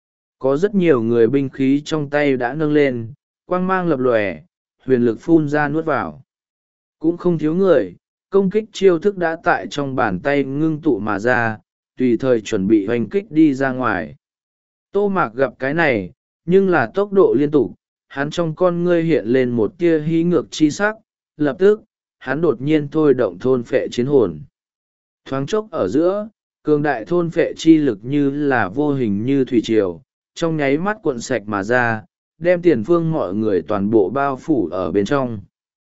Có rất nhiều người binh khí trong tay đã nâng lên, quang mang lập lòe, huyền lực phun ra nuốt vào. Cũng không thiếu người, công kích chiêu thức đã tại trong bàn tay ngưng tụ mà ra, tùy thời chuẩn bị hoành kích đi ra ngoài. Tô Mạc gặp cái này, nhưng là tốc độ liên tục, hắn trong con ngươi hiện lên một tia hí ngược chi sắc, lập tức, hắn đột nhiên thôi động thôn phệ chiến hồn. Thoáng chốc ở giữa, cường đại thôn phệ chi lực như là vô hình như thủy triều, trong nháy mắt cuộn sạch mà ra, đem tiền phương mọi người toàn bộ bao phủ ở bên trong.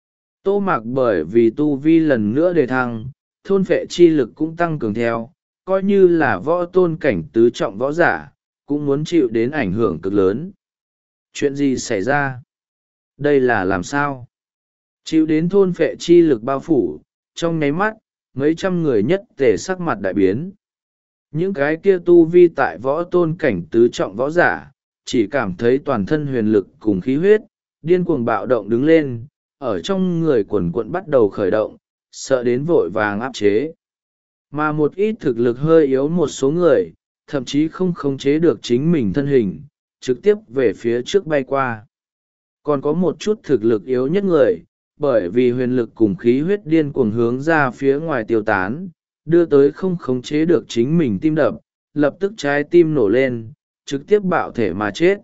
Tô Mạc bởi vì tu vi lần nữa đề thăng, thôn phệ chi lực cũng tăng cường theo, coi như là võ tôn cảnh tứ trọng võ giả, cũng muốn chịu đến ảnh hưởng cực lớn. Chuyện gì xảy ra? Đây là làm sao? Chịu đến thôn phệ chi lực bao phủ, trong nháy mắt, mấy trăm người nhất tề sắc mặt đại biến. Những cái kia tu vi tại võ tôn cảnh tứ trọng võ giả, chỉ cảm thấy toàn thân huyền lực cùng khí huyết, điên cuồng bạo động đứng lên, ở trong người quần quận bắt đầu khởi động, sợ đến vội vàng áp chế. Mà một ít thực lực hơi yếu một số người, thậm chí không khống chế được chính mình thân hình, trực tiếp về phía trước bay qua. Còn có một chút thực lực yếu nhất người, bởi vì huyền lực cùng khí huyết điên cuồng hướng ra phía ngoài tiêu tán, đưa tới không khống chế được chính mình tim đập, lập tức trái tim nổ lên, trực tiếp bạo thể mà chết.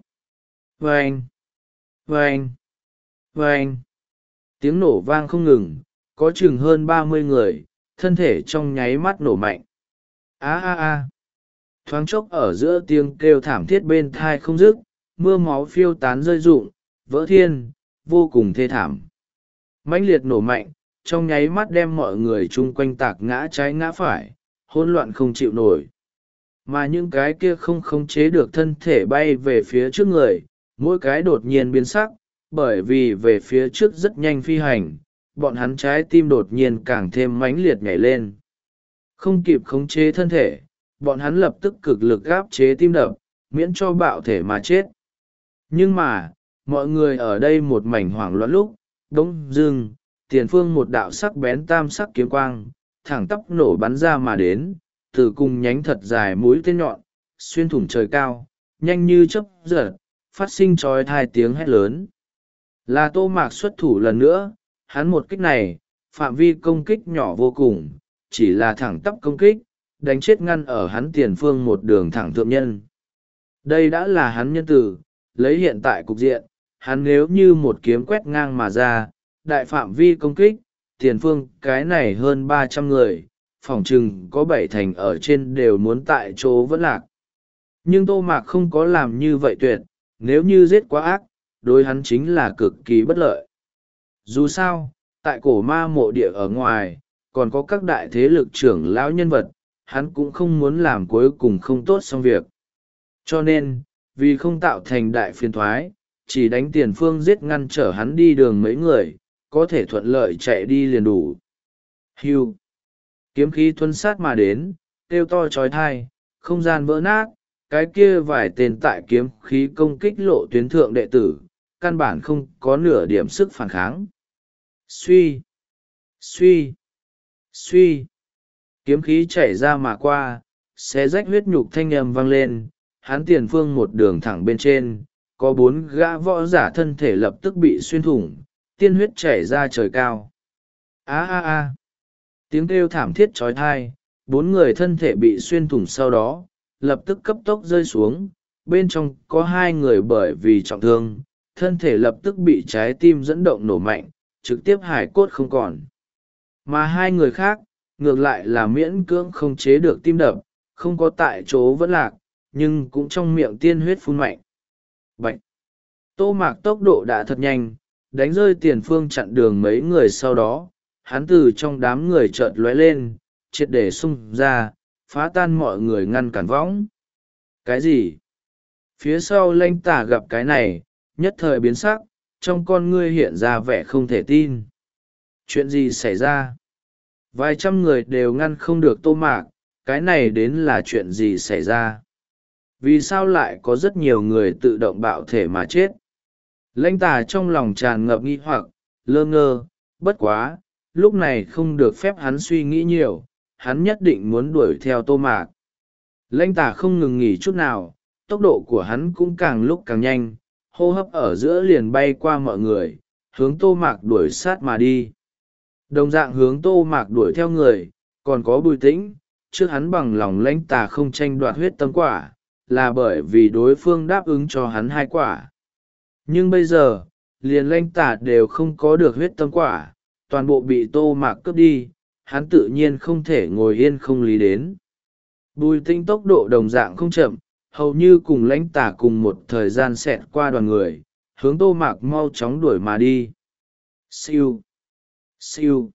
Vâng! Vâng! Vâng! Tiếng nổ vang không ngừng, có chừng hơn ba mươi người, thân thể trong nháy mắt nổ mạnh. Á á á! Thoáng chốc ở giữa tiếng kêu thảm thiết bên thai không dứt, mưa máu phiêu tán rơi rụng, vỡ thiên, vô cùng thê thảm. Mãnh liệt nổ mạnh, trong nháy mắt đem mọi người chung quanh tạc ngã trái ngã phải, hỗn loạn không chịu nổi. Mà những cái kia không khống chế được thân thể bay về phía trước người, mỗi cái đột nhiên biến sắc, bởi vì về phía trước rất nhanh phi hành, bọn hắn trái tim đột nhiên càng thêm mãnh liệt nhảy lên. Không kịp khống chế thân thể, bọn hắn lập tức cực lực gáp chế tim đập, miễn cho bạo thể mà chết. Nhưng mà, mọi người ở đây một mảnh hoảng loạn lúc, đống dưng, tiền phương một đạo sắc bén tam sắc kiếm quang, thẳng tắp nổ bắn ra mà đến, từ cùng nhánh thật dài mũi tên nhọn, xuyên thủng trời cao, nhanh như chớp giật, phát sinh trói thai tiếng hét lớn. Là Tô Mạc xuất thủ lần nữa, hắn một kích này, phạm vi công kích nhỏ vô cùng, chỉ là thẳng tắp công kích, đánh chết ngăn ở hắn tiền phương một đường thẳng thượng nhân. Đây đã là hắn nhân tử, lấy hiện tại cục diện, hắn nếu như một kiếm quét ngang mà ra, đại phạm vi công kích, tiền phương cái này hơn ba trăm người, phỏng chừng có bảy thành ở trên đều muốn tại chỗ vẫn lạc. Nhưng Tô Mạc không có làm như vậy tuyệt, nếu như giết quá ác, đối hắn chính là cực kỳ bất lợi. Dù sao, tại cổ ma mộ địa ở ngoài, còn có các đại thế lực trưởng lão nhân vật, hắn cũng không muốn làm cuối cùng không tốt xong việc. Cho nên, vì không tạo thành đại phiền thoái, chỉ đánh tiền phương giết ngăn trở hắn đi đường mấy người, có thể thuận lợi chạy đi liền đủ. Hưu. Kiếm khí thuần sát mà đến, kêu to trói thai, không gian vỡ nát, cái kia vài tên tại kiếm khí công kích lộ tuyến thượng đệ tử, căn bản không có nửa điểm sức phản kháng. Suy, suy, suy, kiếm khí chảy ra mà qua, xé rách huyết nhục thanh âm vang lên, hắn tiền phương một đường thẳng bên trên, có bốn gã võ giả thân thể lập tức bị xuyên thủng, tiên huyết chảy ra trời cao. A a a, tiếng kêu thảm thiết trói thai, bốn người thân thể bị xuyên thủng sau đó, lập tức cấp tốc rơi xuống, bên trong có hai người bởi vì trọng thương, thân thể lập tức bị trái tim dẫn động nổ mạnh, trực tiếp hải cốt không còn. Mà hai người khác, ngược lại là miễn cưỡng không chế được tim đập, không có tại chỗ vẫn lạc, nhưng cũng trong miệng tiên huyết phun mạnh. Bạch! Tô Mạc tốc độ đã thật nhanh, đánh rơi tiền phương chặn đường mấy người sau đó, hắn từ trong đám người chợt lóe lên, triệt để xung ra, phá tan mọi người ngăn cản võng. Cái gì? Phía sau Lanh Tả gặp cái này, nhất thời biến sắc, trong con ngươi hiện ra vẻ không thể tin. Chuyện gì xảy ra? Vài trăm người đều ngăn không được Tô Mạc, cái này đến là chuyện gì xảy ra? Vì sao lại có rất nhiều người tự động bạo thể mà chết? Lãnh Tà trong lòng tràn ngập nghi hoặc, lơ ngơ, bất quá, lúc này không được phép hắn suy nghĩ nhiều, hắn nhất định muốn đuổi theo Tô Mạc. Lãnh Tà không ngừng nghỉ chút nào, tốc độ của hắn cũng càng lúc càng nhanh, hô hấp ở giữa liền bay qua mọi người, hướng Tô Mạc đuổi sát mà đi. Đồng dạng hướng Tô Mạc đuổi theo người, còn có Bùi Tĩnh, trước hắn bằng lòng Lãnh Tà không tranh đoạt huyết tâm quả, là bởi vì đối phương đáp ứng cho hắn hai quả. Nhưng bây giờ, liền Lãnh Tà đều không có được huyết tâm quả, toàn bộ bị Tô Mạc cướp đi, hắn tự nhiên không thể ngồi yên không lý đến. Bùi Tĩnh tốc độ đồng dạng không chậm, hầu như cùng Lãnh Tà cùng một thời gian xẹt qua đoàn người, hướng Tô Mạc mau chóng đuổi mà đi. Siêu, siêu,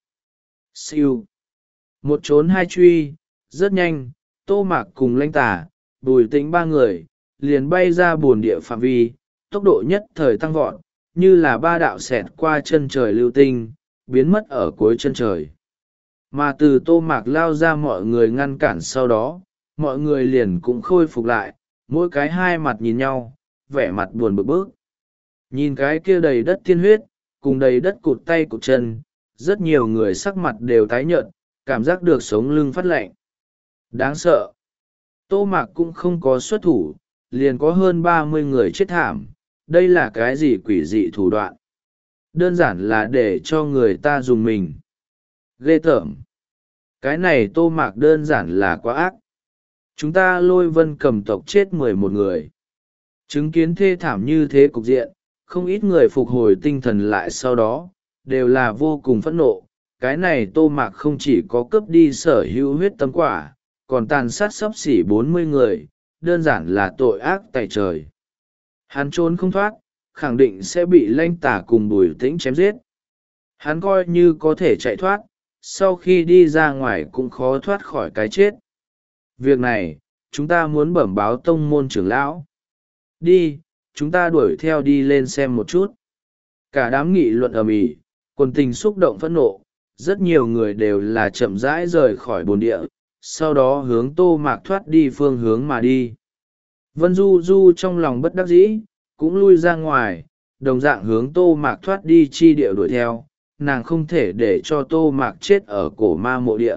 siêu. Một trốn hai truy, rất nhanh, Tô Mạc cùng Lãnh Tà, Bùi Tĩnh ba người, liền bay ra bồn địa phạm vi, tốc độ nhất thời tăng vọt, như là ba đạo xẹt qua chân trời lưu tinh, biến mất ở cuối chân trời. Mà từ Tô Mạc lao ra mọi người ngăn cản sau đó, mọi người liền cũng khôi phục lại, mỗi cái hai mặt nhìn nhau, vẻ mặt buồn bực bức. Nhìn cái kia đầy đất tiên huyết, cùng đầy đất cụt tay cụt chân, rất nhiều người sắc mặt đều tái nhợt, cảm giác được sống lưng phát lạnh. Đáng sợ. Tô Mạc cũng không có xuất thủ, liền có hơn ba mươi người chết thảm, đây là cái gì quỷ dị thủ đoạn? Đơn giản là để cho người ta dùng mình. Ghê tởm. Cái này Tô Mạc đơn giản là quá ác. Chúng ta Lôi Vân Cầm tộc chết mười một người. Chứng kiến thê thảm như thế cục diện, không ít người phục hồi tinh thần lại sau đó, đều là vô cùng phẫn nộ. Cái này Tô Mạc không chỉ có cướp đi sở hữu huyết tâm quả, còn tàn sát xấp xỉ bốn mươi người, đơn giản là tội ác tày trời. Hắn trốn không thoát, khẳng định sẽ bị Lãnh Tà cùng Bùi Tĩnh chém giết. hắn coi như có thể chạy thoát, sau khi đi ra ngoài cũng khó thoát khỏi cái chết. Việc này chúng ta muốn bẩm báo tông môn trưởng lão. Đi, chúng ta đuổi theo đi lên xem một chút. Cả đám nghị luận ầm ĩ, quần tình xúc động phẫn nộ, rất nhiều người đều là chậm rãi rời khỏi bồn địa, sau đó hướng Tô Mạc thoát đi phương hướng mà đi. Vân Du Du trong lòng bất đắc dĩ, cũng lui ra ngoài, đồng dạng hướng Tô Mạc thoát đi chi địa đuổi theo, nàng không thể để cho Tô Mạc chết ở cổ ma mộ địa.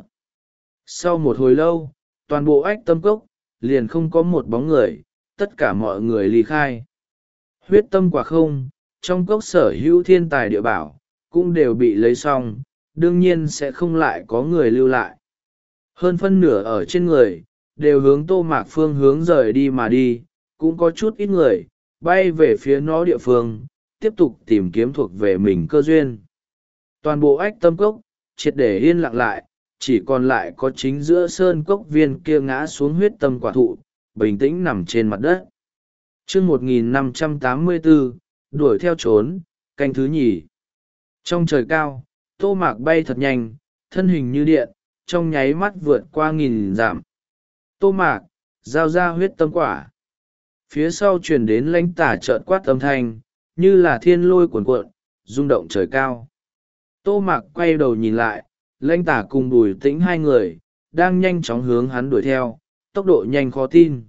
Sau một hồi lâu, toàn bộ ách tâm cốc liền không có một bóng người, tất cả mọi người ly khai. Huyết tâm quả không, trong cốc sở hữu thiên tài địa bảo cũng đều bị lấy xong, đương nhiên sẽ không lại có người lưu lại. Hơn phân nửa ở trên người đều hướng Tô Mạc phương hướng rời đi mà đi, cũng có chút ít người bay về phía nó địa phương, tiếp tục tìm kiếm thuộc về mình cơ duyên. Toàn bộ ách tâm cốc triệt để yên lặng lại, chỉ còn lại có chính giữa sơn cốc viên kia ngã xuống huyết tâm quả thụ, bình tĩnh nằm trên mặt đất. Chương một nghìn năm trăm tám mươi bốn, đuổi theo trốn, canh thứ nhì. Trong trời cao, Tô Mạc bay thật nhanh, thân hình như điện, trong nháy mắt vượt qua nghìn dặm. Tô Mạc, giao ra huyết tâm quả. Phía sau truyền đến lãnh tả trợn quát âm thanh, như là thiên lôi cuồn cuộn, rung động trời cao. Tô Mạc quay đầu nhìn lại, lãnh tả cùng Bùi Tĩnh hai người đang nhanh chóng hướng hắn đuổi theo, tốc độ nhanh khó tin.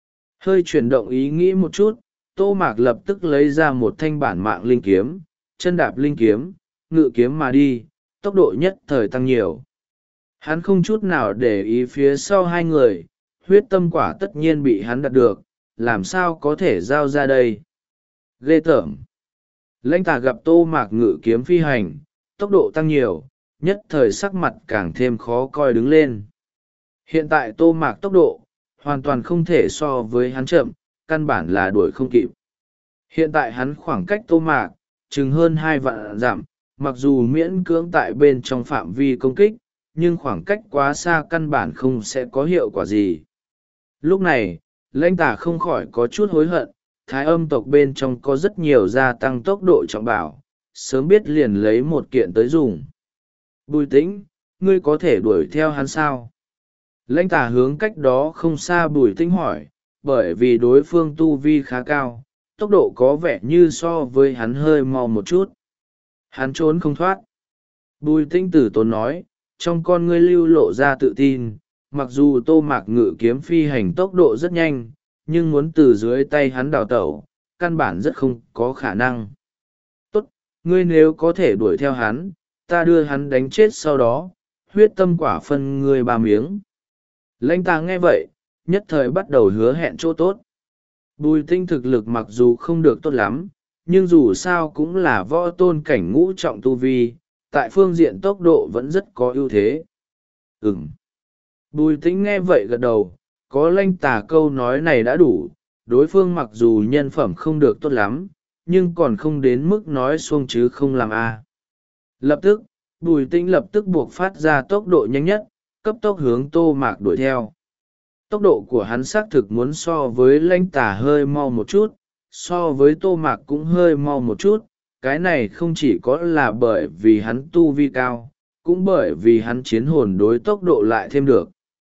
Hơi chuyển động ý nghĩ một chút, Tô Mạc lập tức lấy ra một thanh bản mạng linh kiếm, chân đạp linh kiếm, ngự kiếm mà đi, tốc độ nhất thời tăng nhiều. Hắn không chút nào để ý phía sau hai người, huyết tâm quả tất nhiên bị hắn đạt được, làm sao có thể giao ra đây. Ghê tởm. Lãnh tả gặp Tô Mạc ngự kiếm phi hành, tốc độ tăng nhiều, nhất thời sắc mặt càng thêm khó coi đứng lên. Hiện tại Tô Mạc tốc độ hoàn toàn không thể so với hắn chậm, căn bản là đuổi không kịp. Hiện tại hắn khoảng cách Tô Mạc chừng hơn hai vạn dặm, mặc dù miễn cưỡng tại bên trong phạm vi công kích, nhưng khoảng cách quá xa căn bản không sẽ có hiệu quả gì. Lúc này, lãnh tả không khỏi có chút hối hận, thái âm tộc bên trong có rất nhiều gia tăng tốc độ trọng bảo, sớm biết liền lấy một kiện tới dùng. Bùi Tĩnh, ngươi có thể đuổi theo hắn sao? Lãnh tả hướng cách đó không xa Bùi Tĩnh hỏi, bởi vì đối phương tu vi khá cao, tốc độ có vẻ như so với hắn hơi mau một chút. Hắn trốn không thoát. Bùi Tĩnh tử tốn nói, trong con ngươi lưu lộ ra tự tin, mặc dù Tô Mạc ngự kiếm phi hành tốc độ rất nhanh, nhưng muốn từ dưới tay hắn đào tẩu, căn bản rất không có khả năng. Tốt, ngươi nếu có thể đuổi theo hắn, ta đưa hắn đánh chết sau đó, huyết tâm quả phân ngươi ba miếng. Lãnh tà nghe vậy, nhất thời bắt đầu hứa hẹn chỗ tốt. Bùi Tinh thực lực mặc dù không được tốt lắm, nhưng dù sao cũng là võ tôn cảnh ngũ trọng tu vi, tại phương diện tốc độ vẫn rất có ưu thế. Ừm. Bùi Tĩnh nghe vậy gật đầu, có lãnh tà câu nói này đã đủ, đối phương mặc dù nhân phẩm không được tốt lắm, nhưng còn không đến mức nói xuông chứ không làm a. Lập tức, Bùi Tĩnh lập tức buộc phát ra tốc độ nhanh nhất, cấp tốc hướng Tô Mạc đuổi theo. Tốc độ của hắn xác thực muốn so với lãnh tà hơi mau một chút, so với Tô Mạc cũng hơi mau một chút, cái này không chỉ có là bởi vì hắn tu vi cao, cũng bởi vì hắn chiến hồn đối tốc độ lại thêm được.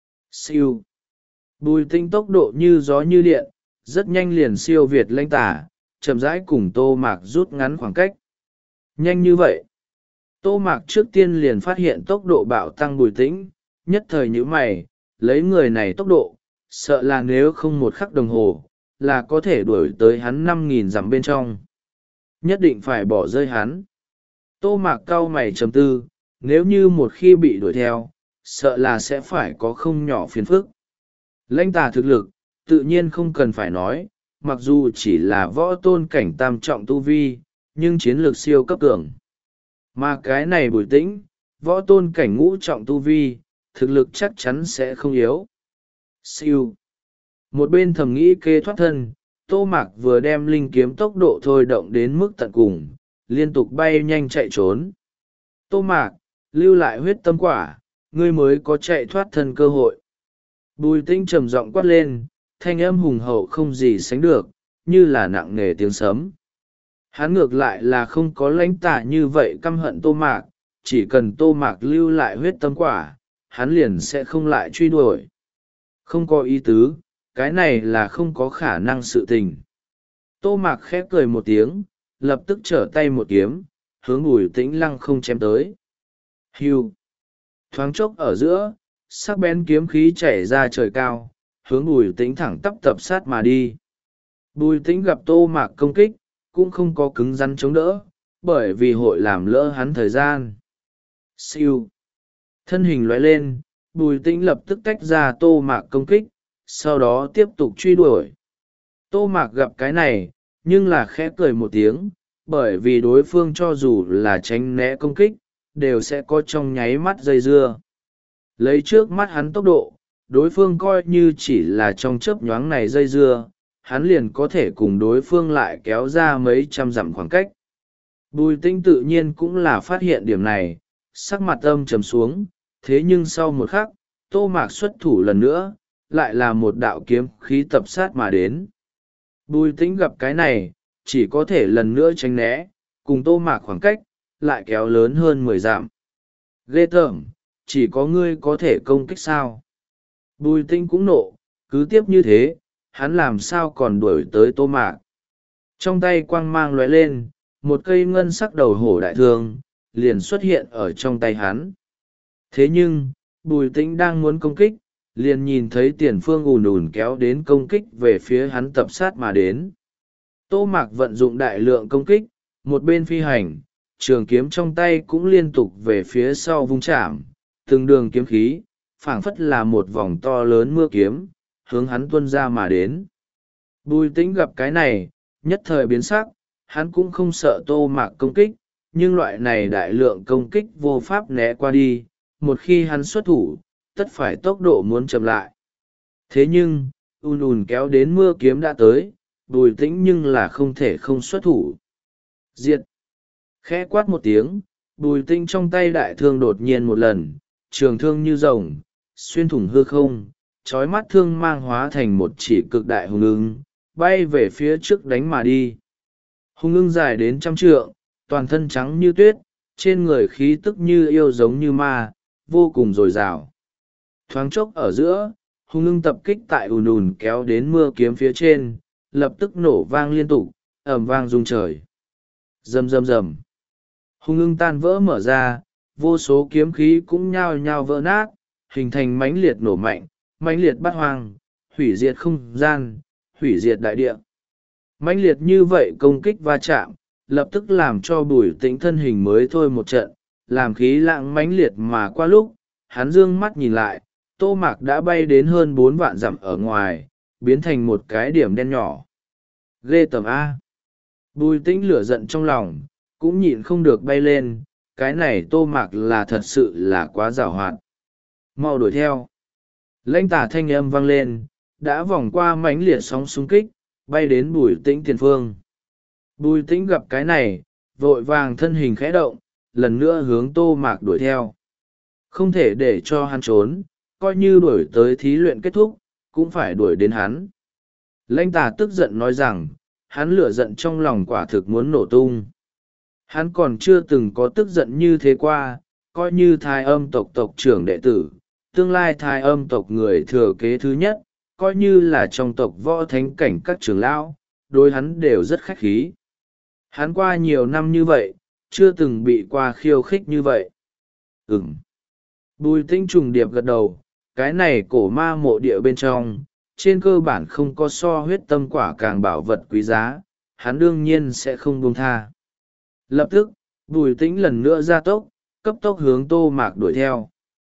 Siêu. Bùi Tĩnh tốc độ như gió như điện, rất nhanh liền siêu việt lãnh tà, chậm rãi cùng Tô Mạc rút ngắn khoảng cách. Nhanh như vậy. Tô Mạc trước tiên liền phát hiện tốc độ bạo tăng Bùi Tĩnh, nhất thời như mày, lấy người này tốc độ, sợ là nếu không một khắc đồng hồ, là có thể đuổi tới hắn năm nghìn dặm bên trong. Nhất định phải bỏ rơi hắn. Tô Mạc cau mày trầm tư, nếu như một khi bị đuổi theo, sợ là sẽ phải có không nhỏ phiền phức. Lãnh tà thực lực, tự nhiên không cần phải nói, mặc dù chỉ là võ tôn cảnh tam trọng tu vi, nhưng chiến lược siêu cấp cường. Mà cái này Bùi Tĩnh, võ tôn cảnh ngũ trọng tu vi, thực lực chắc chắn sẽ không yếu. Siêu. Một bên thầm nghĩ kế thoát thân, Tô Mạc vừa đem linh kiếm tốc độ thôi động đến mức tận cùng, liên tục bay nhanh chạy trốn. Tô Mạc, lưu lại huyết tâm quả, ngươi mới có chạy thoát thân cơ hội. Bùi Tĩnh trầm giọng quát lên, thanh âm hùng hậu không gì sánh được, như là nặng nề tiếng sấm. Hắn ngược lại là không có lãnh tả như vậy căm hận tô mạc, chỉ cần tô mạc lưu lại huyết tâm quả, hắn liền sẽ không lại truy đuổi. Không có ý tứ, cái này là không có khả năng sự tình. Tô mạc khép cười một tiếng, lập tức trở tay một kiếm, hướng Bùi Tĩnh lăng không chém tới. Hiu! Thoáng chốc ở giữa, sắc bén kiếm khí chảy ra trời cao, hướng Bùi Tĩnh thẳng tắp tập sát mà đi. Bùi Tĩnh gặp tô mạc công kích, cũng không có cứng rắn chống đỡ, bởi vì hội làm lỡ hắn thời gian. Siêu! Thân hình lóe lên, Bùi Tĩnh lập tức tách ra tô mạc công kích, sau đó tiếp tục truy đuổi. Tô mạc gặp cái này, nhưng là khẽ cười một tiếng, bởi vì đối phương cho dù là tránh né công kích, đều sẽ có trong nháy mắt dây dưa. Lấy trước mắt hắn tốc độ, đối phương coi như chỉ là trong chớp nhoáng này dây dưa, hắn liền có thể cùng đối phương lại kéo ra mấy trăm dặm khoảng cách. Bùi Tĩnh tự nhiên cũng là phát hiện điểm này, sắc mặt âm trầm xuống, thế nhưng sau một khắc, tô mạc xuất thủ lần nữa, lại là một đạo kiếm khí tập sát mà đến. Bùi Tĩnh gặp cái này, chỉ có thể lần nữa tránh né, cùng tô mạc khoảng cách, lại kéo lớn hơn mười dặm. Ghê tởm, chỉ có ngươi có thể công kích sao? Bùi Tĩnh cũng nộ, cứ tiếp như thế, hắn làm sao còn đuổi tới tô mạc. Trong tay quang mang lóe lên, một cây ngân sắc đầu hổ đại thương, liền xuất hiện ở trong tay hắn. Thế nhưng, Bùi Tĩnh đang muốn công kích, liền nhìn thấy tiền phương ùn ùn kéo đến công kích về phía hắn tập sát mà đến. Tô mạc vận dụng đại lượng công kích, một bên phi hành, trường kiếm trong tay cũng liên tục về phía sau vung chạm, từng đường kiếm khí, phảng phất là một vòng to lớn mưa kiếm, hướng hắn tuôn ra mà đến. Bùi Tĩnh gặp cái này, nhất thời biến sắc, hắn cũng không sợ tô mạc công kích, nhưng loại này đại lượng công kích vô pháp né qua đi, một khi hắn xuất thủ, tất phải tốc độ muốn chậm lại. Thế nhưng, ùn ùn kéo đến mưa kiếm đã tới, Bùi Tĩnh nhưng là không thể không xuất thủ. Diệt! Khẽ quát một tiếng, Bùi Tĩnh trong tay đại thương đột nhiên một lần, trường thương như rồng, xuyên thủng hư không, trói mắt thương mang hóa thành một chỉ cực đại hùng ưng, bay về phía trước đánh mà đi. Hùng ưng dài đến trăm trượng, toàn thân trắng như tuyết, trên người khí tức như yêu giống như ma, vô cùng dồi dào. Thoáng chốc ở giữa, hùng ưng tập kích tại ùn ùn kéo đến mưa kiếm phía trên, lập tức nổ vang liên tục, ầm vang rung trời. Rầm rầm rầm. Hùng ưng tan vỡ mở ra, vô số kiếm khí cũng nhao nhao vỡ nát, hình thành mãnh liệt nổ mạnh, mãnh liệt bát hoang, hủy diệt không gian, hủy diệt đại địa. Mãnh liệt như vậy công kích va chạm, lập tức làm cho Bùi Tĩnh thân hình mới thôi một trận, làm khí lãng mãnh liệt mà qua lúc, hắn dương mắt nhìn lại, tô mạc đã bay đến hơn bốn vạn dặm ở ngoài, biến thành một cái điểm đen nhỏ. Ghê tởm A. Bùi Tĩnh lửa giận trong lòng, cũng nhịn không được bay lên, cái này tô mạc là thật sự là quá giàu hoạt. Mau đuổi theo. Lãnh tả thanh âm vang lên, đã vòng qua mãnh liệt sóng xung kích, bay đến Bùi Tĩnh tiền phương. Bùi Tĩnh gặp cái này, vội vàng thân hình khẽ động, lần nữa hướng tô mạc đuổi theo. Không thể để cho hắn trốn, coi như đuổi tới thí luyện kết thúc, cũng phải đuổi đến hắn. Lãnh tả tức giận nói rằng, hắn lửa giận trong lòng quả thực muốn nổ tung. Hắn còn chưa từng có tức giận như thế qua, coi như Thái Âm tộc tộc trưởng đệ tử, tương lai Thái Âm tộc người thừa kế thứ nhất, coi như là trong tộc võ thánh cảnh các trưởng lão, đối hắn đều rất khách khí. Hắn qua nhiều năm như vậy, chưa từng bị qua khiêu khích như vậy. Ừm. Bùi Tĩnh trùng điệp gật đầu, cái này cổ ma mộ địa bên trong, trên cơ bản không có so huyết tâm quả càng bảo vật quý giá, hắn đương nhiên sẽ không buông tha. Lập tức, Bùi Tĩnh lần nữa ra tốc, cấp tốc hướng tô mạc đuổi theo.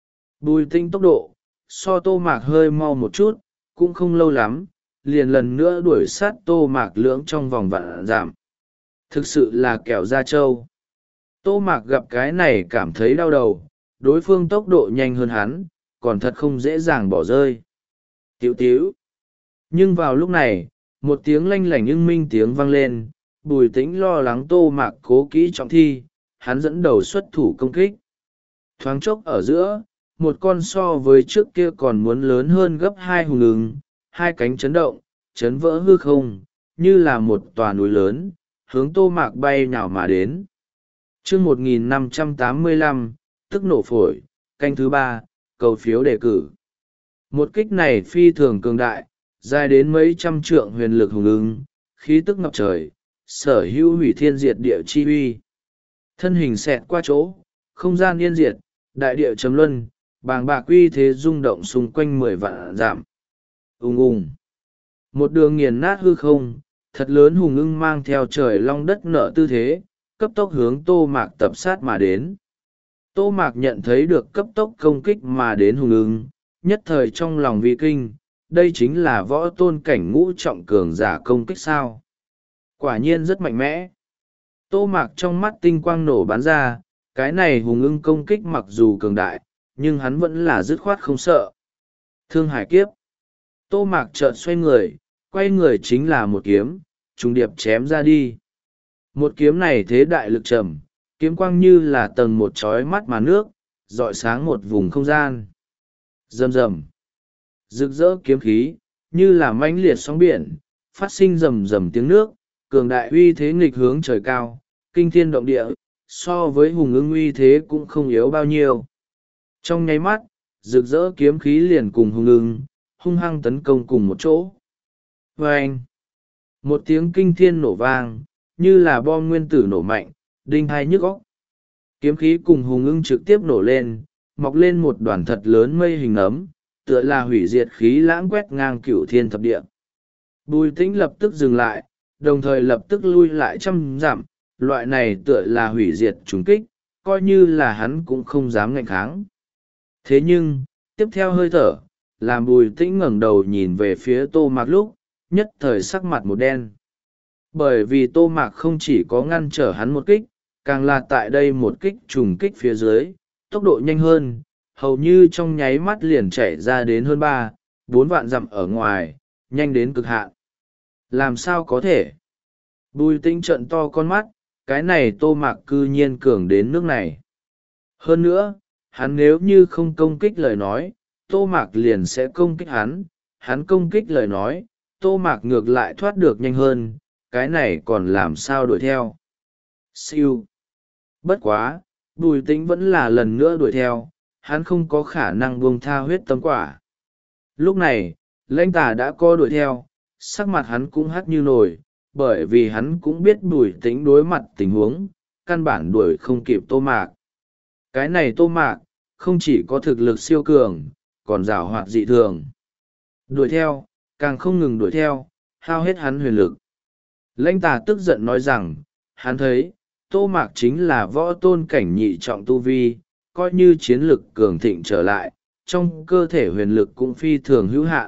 Bùi Tĩnh tốc độ, so tô mạc hơi mau một chút, cũng không lâu lắm, liền lần nữa đuổi sát tô mạc lưỡng trong vòng vạn giảm. Thực sự là kẻo da trâu. Tô mạc gặp cái này cảm thấy đau đầu, đối phương tốc độ nhanh hơn hắn, còn thật không dễ dàng bỏ rơi. Tiểu tiểu. Nhưng vào lúc này, một tiếng lanh lảnh ưng minh tiếng vang lên, Bùi Tĩnh lo lắng tô mạc cố kỹ trọng thi, hắn dẫn đầu xuất thủ công kích. Thoáng chốc ở giữa, một con so với trước kia còn muốn lớn hơn gấp hai hùng ưng, hai cánh chấn động, chấn vỡ hư không, như là một tòa núi lớn, hướng Tô Mạc bay nhào mà đến. Chương một nghìn năm trăm tám mươi lăm, tức nổ phổi, canh thứ ba, cầu phiếu đề cử. Một kích này phi thường cường đại, dài đến mấy trăm trượng huyền lực hùng ưng, khí tức ngập trời, sở hữu hủy thiên diệt địa chi uy. Thân hình xẹt qua chỗ, không gian yên diệt, đại địa chấm luân, bàng bạc uy thế rung động xung quanh mười vạn dặm. Ùng ùng. Một đường nghiền nát hư không, thật lớn hùng ưng mang theo trời long đất nở tư thế, cấp tốc hướng Tô Mạc tập sát mà đến. Tô Mạc nhận thấy được cấp tốc công kích mà đến hùng ưng, nhất thời trong lòng vi kinh, đây chính là võ tôn cảnh ngũ trọng cường giả công kích sao. Quả nhiên rất mạnh mẽ. Tô Mạc trong mắt tinh quang nổ bắn ra, cái này hùng ưng công kích mặc dù cường đại, nhưng hắn vẫn là dứt khoát không sợ. Thương hải kiếp. Tô Mạc chợt xoay người, quay người chính là một kiếm, trùng điệp chém ra đi. Một kiếm này thế đại lực trầm, kiếm quang như là tầng một chói mắt mà nước, rọi sáng một vùng không gian. Rầm rầm. Rực rỡ kiếm khí, như là mãnh liệt sóng biển, phát sinh rầm rầm tiếng nước, cường đại uy thế nghịch hướng trời cao, kinh thiên động địa, so với hùng ưng uy thế cũng không yếu bao nhiêu. Trong nháy mắt, rực rỡ kiếm khí liền cùng hùng ưng, hung hăng tấn công cùng một chỗ. Vâng! Một tiếng kinh thiên nổ vang, như là bom nguyên tử nổ mạnh, đinh hai nhức óc. Kiếm khí cùng hùng ưng trực tiếp nổ lên, mọc lên một đoàn thật lớn mây hình ấm, tựa là hủy diệt khí lãng quét ngang cửu thiên thập địa. Bùi Tĩnh lập tức dừng lại, đồng thời lập tức lui lại trăm dặm, loại này tựa là hủy diệt trùng kích, coi như là hắn cũng không dám ngạnh kháng. Thế nhưng, tiếp theo hơi thở, làm Bùi Tĩnh ngẩng đầu nhìn về phía Tô Mạc lúc, nhất thời sắc mặt một đen. Bởi vì Tô Mạc không chỉ có ngăn trở hắn một kích, càng là tại đây một kích trùng kích phía dưới, tốc độ nhanh hơn, hầu như trong nháy mắt liền chạy ra đến hơn ba, bốn vạn dặm ở ngoài, nhanh đến cực hạn. Làm sao có thể? Bùi Tĩnh trợn to con mắt, cái này Tô Mạc cư nhiên cường đến nước này. Hơn nữa, hắn nếu như không công kích lời nói, Tô Mạc liền sẽ công kích hắn, hắn công kích lời nói, Tô Mạc ngược lại thoát được nhanh hơn, cái này còn làm sao đuổi theo. Siêu. Bất quá, Bùi Tĩnh vẫn là lần nữa đuổi theo, hắn không có khả năng buông tha huyết tâm quả. Lúc này, Lãnh Tà đã có đuổi theo, sắc mặt hắn cũng hắt như nồi, bởi vì hắn cũng biết Bùi Tĩnh đối mặt tình huống, căn bản đuổi không kịp Tô Mạc. Cái này Tô Mạc, không chỉ có thực lực siêu cường, còn giảo hoạt dị thường. Đuổi theo, càng không ngừng đuổi theo, hao hết hắn huyền lực. Lãnh Tà tức giận nói rằng, hắn thấy, Tô Mạc chính là võ tôn cảnh nhị trọng tu vi, coi như chiến lực cường thịnh trở lại, trong cơ thể huyền lực cũng phi thường hữu hạn.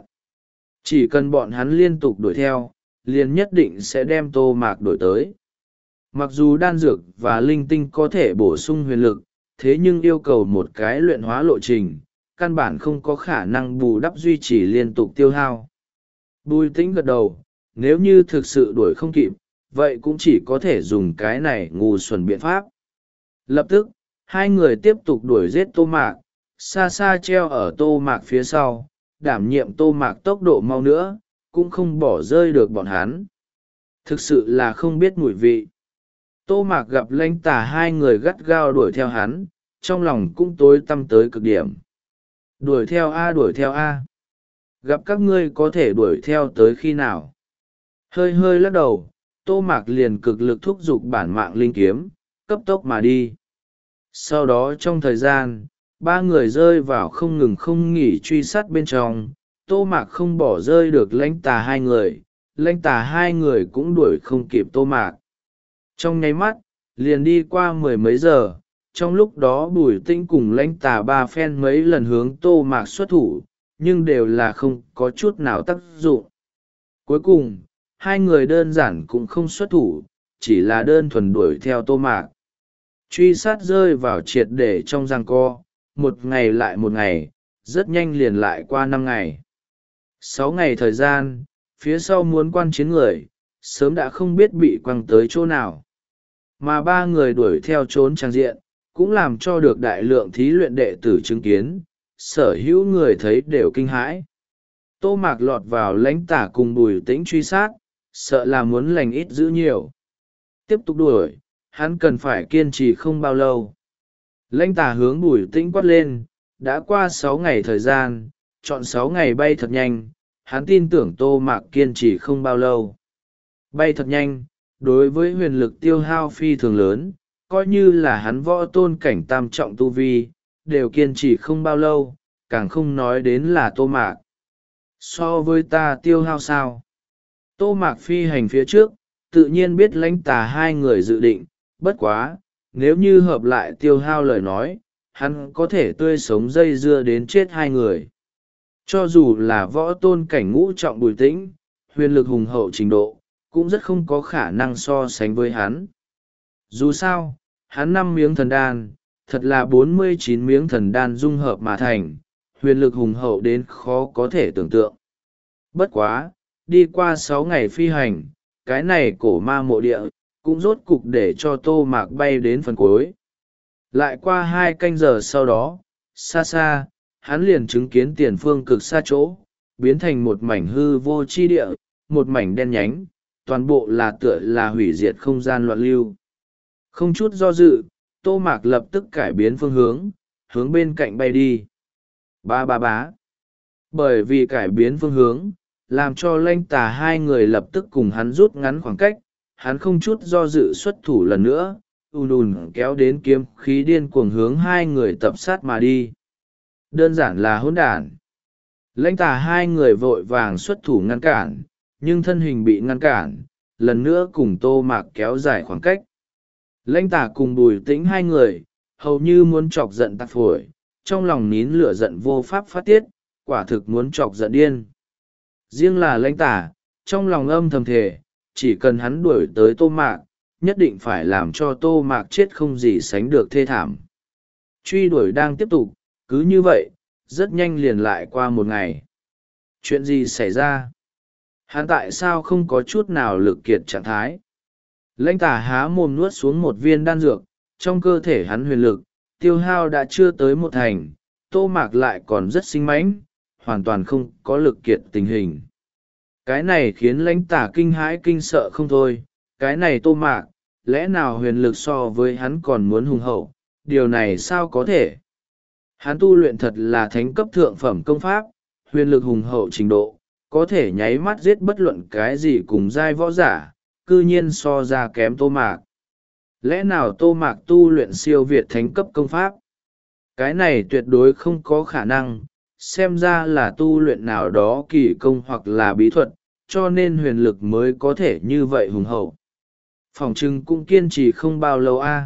Chỉ cần bọn hắn liên tục đuổi theo, liền nhất định sẽ đem Tô Mạc đuổi tới. Mặc dù đan dược và linh tinh có thể bổ sung huyền lực, thế nhưng yêu cầu một cái luyện hóa lộ trình, căn bản không có khả năng bù đắp duy trì liên tục tiêu hao. Bùi Tĩnh gật đầu, nếu như thực sự đuổi không kịp, vậy cũng chỉ có thể dùng cái này ngu xuẩn biện pháp. Lập tức, hai người tiếp tục đuổi giết Tô Mạc, xa xa treo ở Tô Mạc phía sau, đảm nhiệm Tô Mạc tốc độ mau nữa, cũng không bỏ rơi được bọn hắn. Thực sự là không biết mùi vị. Tô Mạc gặp Lãnh Tà hai người gắt gao đuổi theo hắn, trong lòng cũng tối tăm tới cực điểm. Đuổi theo a đuổi theo a. Gặp các ngươi có thể đuổi theo tới khi nào? Hơi hơi lắc đầu, Tô Mạc liền cực lực thúc giục bản mạng linh kiếm, cấp tốc mà đi. Sau đó trong thời gian, ba người rơi vào không ngừng không nghỉ truy sát bên trong, Tô Mạc không bỏ rơi được Lãnh Tà hai người, Lãnh Tà hai người cũng đuổi không kịp Tô Mạc. Trong nháy mắt, liền đi qua mười mấy giờ, trong lúc đó Bùi Tĩnh cùng Lãnh Tà ba phen mấy lần hướng Tô Mạc xuất thủ, nhưng đều là không có chút nào tác dụng. Cuối cùng, hai người đơn giản cũng không xuất thủ, chỉ là đơn thuần đuổi theo Tô Mạc. Truy sát rơi vào triệt để trong giằng co, một ngày lại một ngày, rất nhanh liền lại qua năm ngày. Sáu ngày thời gian, phía sau muốn quan chiến người, sớm đã không biết bị quăng tới chỗ nào. Mà ba người đuổi theo trốn trang diện, cũng làm cho được đại lượng thí luyện đệ tử chứng kiến, sở hữu người thấy đều kinh hãi. Tô Mạc lọt vào Lãnh Tà cùng Bùi Tĩnh truy sát, sợ là muốn lành ít giữ nhiều. tiếp tục đuổi, hắn cần phải kiên trì không bao lâu. Lãnh tà hướng Bùi Tĩnh quát lên, đã qua sáu ngày thời gian, chọn sáu ngày bay thật nhanh, hắn tin tưởng Tô Mạc kiên trì không bao lâu. Bay thật nhanh, đối với huyền lực tiêu hao phi thường lớn, coi như là hắn võ tôn cảnh tam trọng tu vi, đều kiên trì không bao lâu, càng không nói đến là Tô Mạc. So với ta tiêu hao sao? Tô Mạc phi hành phía trước, tự nhiên biết lãnh tà hai người dự định, bất quá, nếu như hợp lại tiêu hao lời nói, hắn có thể tươi sống dây dưa đến chết hai người. Cho dù là võ tôn cảnh ngũ trọng Bùi Tĩnh, huyền lực hùng hậu trình độ, cũng rất không có khả năng so sánh với hắn. Dù sao, hắn năm miếng thần đan, thật là bốn mươi chín miếng thần đan dung hợp mà thành, huyền lực hùng hậu đến khó có thể tưởng tượng. Bất quá, đi qua sáu ngày phi hành, cái này cổ ma mộ địa, cũng rốt cục để cho Tô Mạc bay đến phần cuối. Lại qua hai canh giờ sau đó, xa xa, hắn liền chứng kiến tiền phương cực xa chỗ, biến thành một mảnh hư vô chi địa, một mảnh đen nhánh, toàn bộ là tựa là hủy diệt không gian loạn lưu. Không chút do dự, Tô Mạc lập tức cải biến phương hướng, hướng bên cạnh bay đi. Ba ba bá. Bởi vì cải biến phương hướng, làm cho Lãnh Tà hai người lập tức cùng hắn rút ngắn khoảng cách, hắn không chút do dự xuất thủ lần nữa, ùn ùn kéo đến kiếm khí điên cuồng hướng hai người tập sát mà đi. Đơn giản là hỗn đản. Lãnh Tà hai người vội vàng xuất thủ ngăn cản, nhưng thân hình bị ngăn cản, lần nữa cùng Tô Mạc kéo dài khoảng cách. Lãnh Tà cùng Bùi Tĩnh hai người, hầu như muốn chọc giận tạc phổi, trong lòng nín lửa giận vô pháp phát tiết, quả thực muốn chọc giận điên. Riêng là Lãnh Tà, trong lòng âm thầm thề, chỉ cần hắn đuổi tới Tô Mạc, nhất định phải làm cho Tô Mạc chết không gì sánh được thê thảm. Truy đuổi đang tiếp tục, cứ như vậy, rất nhanh liền lại qua một ngày. Chuyện gì xảy ra? Hắn tại sao không có chút nào lực kiệt trạng thái? Lãnh Tà há mồm nuốt xuống một viên đan dược, trong cơ thể hắn huyền lực, tiêu hao đã chưa tới một thành, Tô Mạc lại còn rất sinh mãnh, hoàn toàn không có lực kiệt tình hình. Cái này khiến Lãnh Tà kinh hãi kinh sợ không thôi, cái này Tô Mạc, lẽ nào huyền lực so với hắn còn muốn hùng hậu, điều này sao có thể? Hắn tu luyện thật là thánh cấp thượng phẩm công pháp, huyền lực hùng hậu trình độ, có thể nháy mắt giết bất luận cái gì cùng giai võ giả, cư nhiên so ra kém Tô Mạc. Lẽ nào Tô Mạc tu luyện siêu việt thánh cấp công pháp? Cái này tuyệt đối không có khả năng, xem ra là tu luyện nào đó kỳ công hoặc là bí thuật, cho nên huyền lực mới có thể như vậy hùng hậu. Phỏng chừng cũng kiên trì không bao lâu a.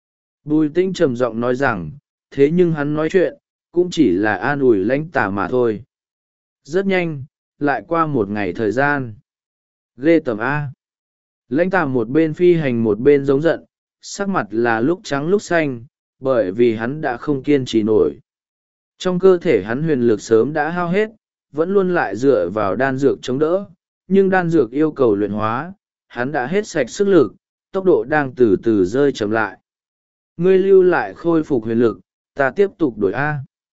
Bùi Tĩnh trầm giọng nói rằng, thế nhưng hắn nói chuyện, cũng chỉ là an ủi Lãnh Tà mà thôi. Rất nhanh, lại qua một ngày thời gian. Ghê tởm A. Lãnh Tà một bên phi hành một bên giống giận, sắc mặt là lúc trắng lúc xanh, bởi vì hắn đã không kiên trì nổi. Trong cơ thể hắn huyền lực sớm đã hao hết, vẫn luôn lại dựa vào đan dược chống đỡ, nhưng đan dược yêu cầu luyện hóa, hắn đã hết sạch sức lực, tốc độ đang từ từ rơi chậm lại. Ngươi lưu lại khôi phục huyền lực, ta tiếp tục đổi A.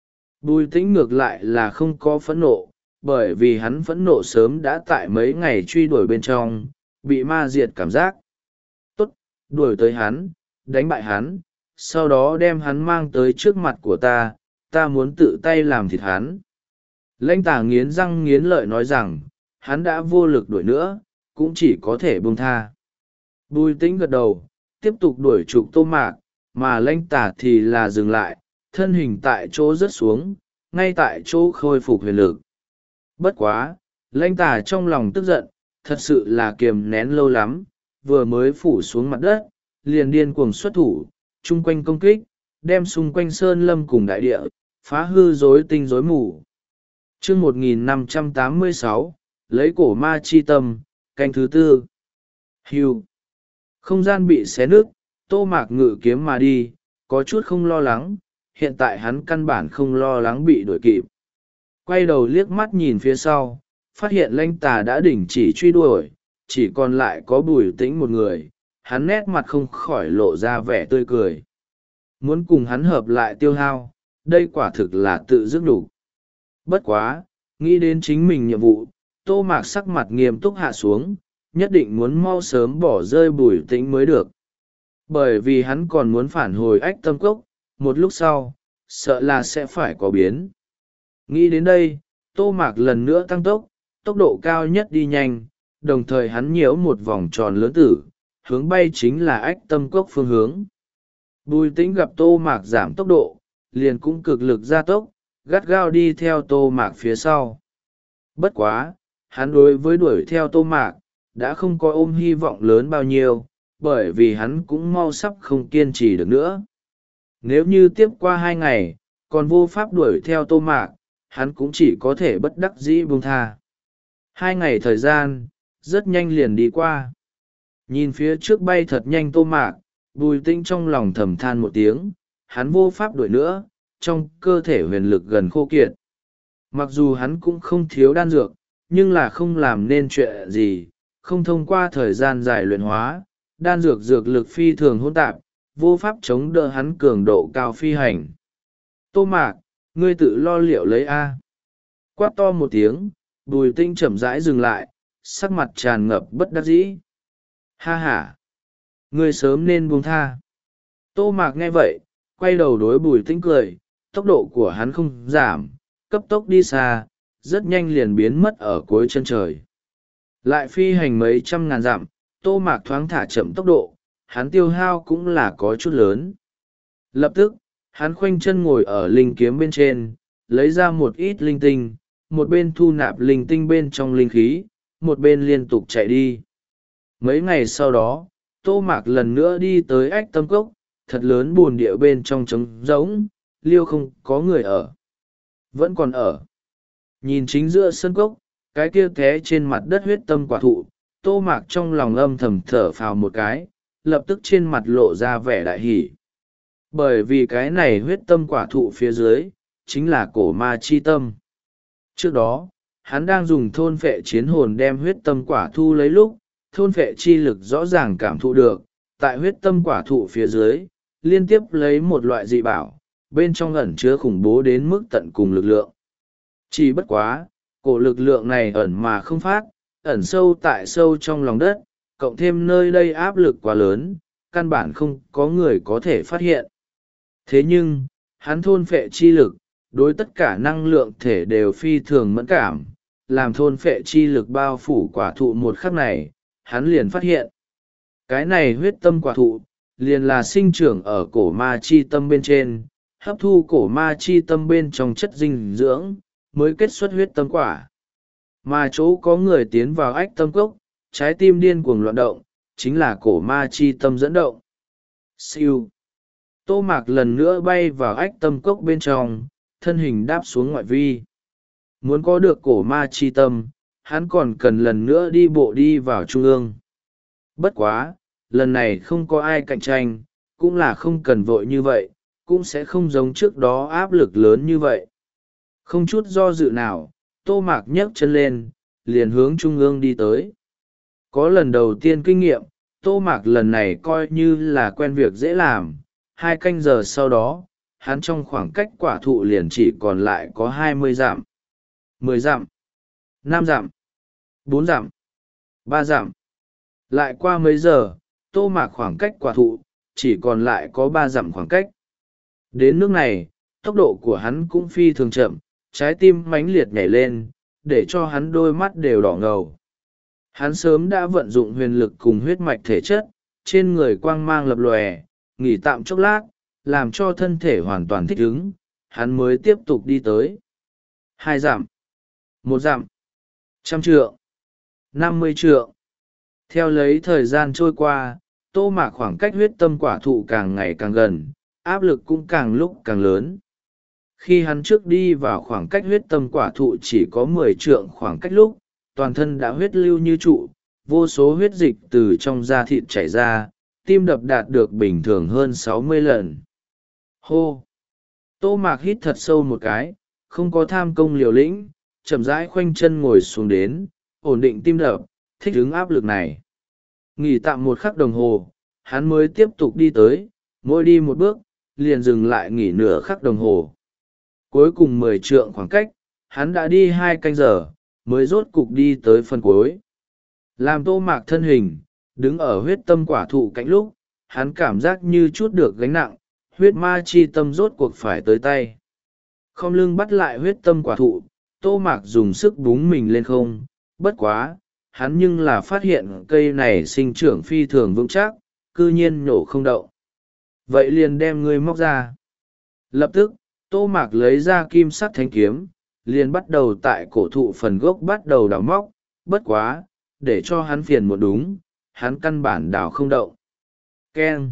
Bùi Tĩnh ngược lại là không có phẫn nộ, bởi vì hắn phẫn nộ sớm đã tại mấy ngày truy đuổi bên trong, bị ma diệt cảm giác. Tốt, đuổi tới hắn, đánh bại hắn, sau đó đem hắn mang tới trước mặt của ta, ta muốn tự tay làm thịt hắn. Lãnh Tà nghiến răng nghiến lợi nói rằng, hắn đã vô lực đuổi nữa, cũng chỉ có thể buông tha. Bùi Tĩnh gật đầu, tiếp tục đuổi trục Tô Mạc, mà Lãnh Tà thì là dừng lại, thân hình tại chỗ rớt xuống, ngay tại chỗ khôi phục huyền lực. Bất quá, Lãnh Tà trong lòng tức giận, thật sự là kiềm nén lâu lắm, vừa mới phủ xuống mặt đất, liền điên cuồng xuất thủ, chung quanh công kích, đem xung quanh sơn lâm cùng đại địa, phá hư rối tinh rối mù. Chương một nghìn năm trăm tám mươi sáu, lấy cổ ma chi tâm, canh thứ tư. Hưu. Không gian bị xé nứt, Tô Mạc ngự kiếm mà đi, có chút không lo lắng, hiện tại hắn căn bản không lo lắng bị đuổi kịp. Quay đầu liếc mắt nhìn phía sau, phát hiện Lãnh Tà đã đình chỉ truy đuổi, chỉ còn lại có Bùi Tĩnh một người, hắn nét mặt không khỏi lộ ra vẻ tươi cười. Muốn cùng hắn hợp lại tiêu hao, đây quả thực là tự dứt đủ. Bất quá, nghĩ đến chính mình nhiệm vụ, Tô Mạc sắc mặt nghiêm túc hạ xuống, nhất định muốn mau sớm bỏ rơi Bùi Tĩnh mới được. Bởi vì hắn còn muốn phản hồi Ách Tâm Cốc, một lúc sau, sợ là sẽ phải có biến. Nghĩ đến đây, Tô Mạc lần nữa tăng tốc, tốc độ cao nhất đi nhanh, đồng thời hắn nhiễu một vòng tròn lớn tử, hướng bay chính là Ách Tâm Cốc phương hướng. Bùi Tĩnh gặp Tô Mạc giảm tốc độ, liền cũng cực lực gia tốc, gắt gao đi theo Tô Mạc phía sau. Bất quá, hắn đối với đuổi theo Tô Mạc, đã không có ôm hy vọng lớn bao nhiêu, bởi vì hắn cũng mau sắp không kiên trì được nữa. Nếu như tiếp qua hai ngày, còn vô pháp đuổi theo Tô Mạc, hắn cũng chỉ có thể bất đắc dĩ buông tha. Hai ngày thời gian, rất nhanh liền đi qua. Nhìn phía trước bay thật nhanh Tô Mạc, Bùi Tĩnh trong lòng thầm than một tiếng, hắn vô pháp đuổi nữa, trong cơ thể huyền lực gần khô kiệt. Mặc dù hắn cũng không thiếu đan dược, nhưng là không làm nên chuyện gì, không thông qua thời gian dài luyện hóa, đan dược dược lực phi thường hỗn tạp, vô pháp chống đỡ hắn cường độ cao phi hành. Tô Mạc, ngươi tự lo liệu lấy A. Quát to một tiếng, Bùi Tĩnh chậm rãi dừng lại, sắc mặt tràn ngập bất đắc dĩ. Ha ha! Ngươi sớm nên buông tha. Tô Mạc nghe vậy, quay đầu đối Bùi Tĩnh cười, tốc độ của hắn không giảm, cấp tốc đi xa, rất nhanh liền biến mất ở cuối chân trời. Lại phi hành mấy trăm ngàn dặm, Tô Mạc thoáng thả chậm tốc độ, hắn tiêu hao cũng là có chút lớn. Lập tức, hắn khoanh chân ngồi ở linh kiếm bên trên, lấy ra một ít linh tinh, một bên thu nạp linh tinh bên trong linh khí, một bên liên tục chạy đi. Mấy ngày sau đó, Tô Mạc lần nữa đi tới Ách Tâm Cốc, thật lớn bùn địa bên trong trống rỗng, liêu không có người ở. Vẫn còn ở. Nhìn chính giữa sân cốc, cái kia té trên mặt đất huyết tâm quả thụ, Tô Mạc trong lòng âm thầm thở phào một cái, lập tức trên mặt lộ ra vẻ đại hỷ. Bởi vì cái này huyết tâm quả thụ phía dưới, chính là cổ ma chi tâm. Trước đó, hắn đang dùng thôn phệ chiến hồn đem huyết tâm quả thu lấy lúc, thôn phệ chi lực rõ ràng cảm thụ được, tại huyết tâm quả thụ phía dưới, liên tiếp lấy một loại dị bảo, bên trong ẩn chứa khủng bố đến mức tận cùng lực lượng. Chỉ bất quá, cổ lực lượng này ẩn mà không phát, ẩn sâu tại sâu trong lòng đất, cộng thêm nơi đây áp lực quá lớn, căn bản không có người có thể phát hiện. Thế nhưng, hắn thôn phệ chi lực, đối tất cả năng lượng thể đều phi thường mẫn cảm, làm thôn phệ chi lực bao phủ quả thụ một khắc này, hắn liền phát hiện. Cái này huyết tâm quả thụ, liền là sinh trưởng ở cổ ma chi tâm bên trên, hấp thu cổ ma chi tâm bên trong chất dinh dưỡng, mới kết xuất huyết tâm quả. Mà chỗ có người tiến vào Ách Tâm Cốc, trái tim điên cuồng loạn động, chính là cổ ma chi tâm dẫn động. Siêu. Tô Mạc lần nữa bay vào Ách Tâm Cốc bên trong, thân hình đáp xuống ngoại vi. Muốn có được cổ ma chi tâm, hắn còn cần lần nữa đi bộ đi vào trung ương. Bất quá, lần này không có ai cạnh tranh, cũng là không cần vội như vậy, cũng sẽ không giống trước đó áp lực lớn như vậy. Không chút do dự nào, Tô Mạc nhấc chân lên, liền hướng trung ương đi tới. Có lần đầu tiên kinh nghiệm, Tô Mạc lần này coi như là quen việc dễ làm. Hai canh giờ sau đó, hắn trong khoảng cách quả thụ liền chỉ còn lại có hai mươi dặm, mười dặm, năm dặm, bốn dặm, ba dặm. Lại qua mấy giờ, Tô Mạc khoảng cách quả thụ, chỉ còn lại có ba dặm khoảng cách. Đến nước này, tốc độ của hắn cũng phi thường chậm, trái tim mãnh liệt nhảy lên, để cho hắn đôi mắt đều đỏ ngầu. Hắn sớm đã vận dụng huyền lực cùng huyết mạch thể chất, trên người quang mang lập lòe, nghỉ tạm chốc lát, làm cho thân thể hoàn toàn thích ứng, hắn mới tiếp tục đi tới. Hai dặm, một dặm, trăm trượng, năm mươi trượng. Theo lấy thời gian trôi qua, Tô Mạc khoảng cách huyết tâm quả thụ càng ngày càng gần, áp lực cũng càng lúc càng lớn. Khi hắn trước đi vào khoảng cách huyết tâm quả thụ chỉ có mười trượng khoảng cách lúc, toàn thân đã huyết lưu như trụ, vô số huyết dịch từ trong da thịt chảy ra, tim đập đạt được bình thường hơn sáu mươi lần. Hô! Tô Mạc hít thật sâu một cái, không có tham công liều lĩnh, chậm rãi khoanh chân ngồi xuống đến, ổn định tim đập, thích ứng áp lực này. Nghỉ tạm một khắc đồng hồ, hắn mới tiếp tục đi tới, mỗi đi một bước, liền dừng lại nghỉ nửa khắc đồng hồ. Cuối cùng mười trượng khoảng cách, hắn đã đi hai canh giờ, mới rốt cục đi tới phần cuối. Làm Tô Mạc thân hình đứng ở huyết tâm quả thụ cạnh lúc, hắn cảm giác như chút được gánh nặng, huyết ma chi tâm rốt cuộc phải tới tay. Không lưng bắt lại huyết tâm quả thụ, Tô Mạc dùng sức búng mình lên không, bất quá, hắn nhưng là phát hiện cây này sinh trưởng phi thường vững chắc, cư nhiên nhổ không động. Vậy liền đem ngươi móc ra. Lập tức, Tô Mạc lấy ra kim sắc thanh kiếm, liền bắt đầu tại cổ thụ phần gốc bắt đầu đào móc, bất quá, để cho hắn phiền một đúng, hắn căn bản đào không động. Keng!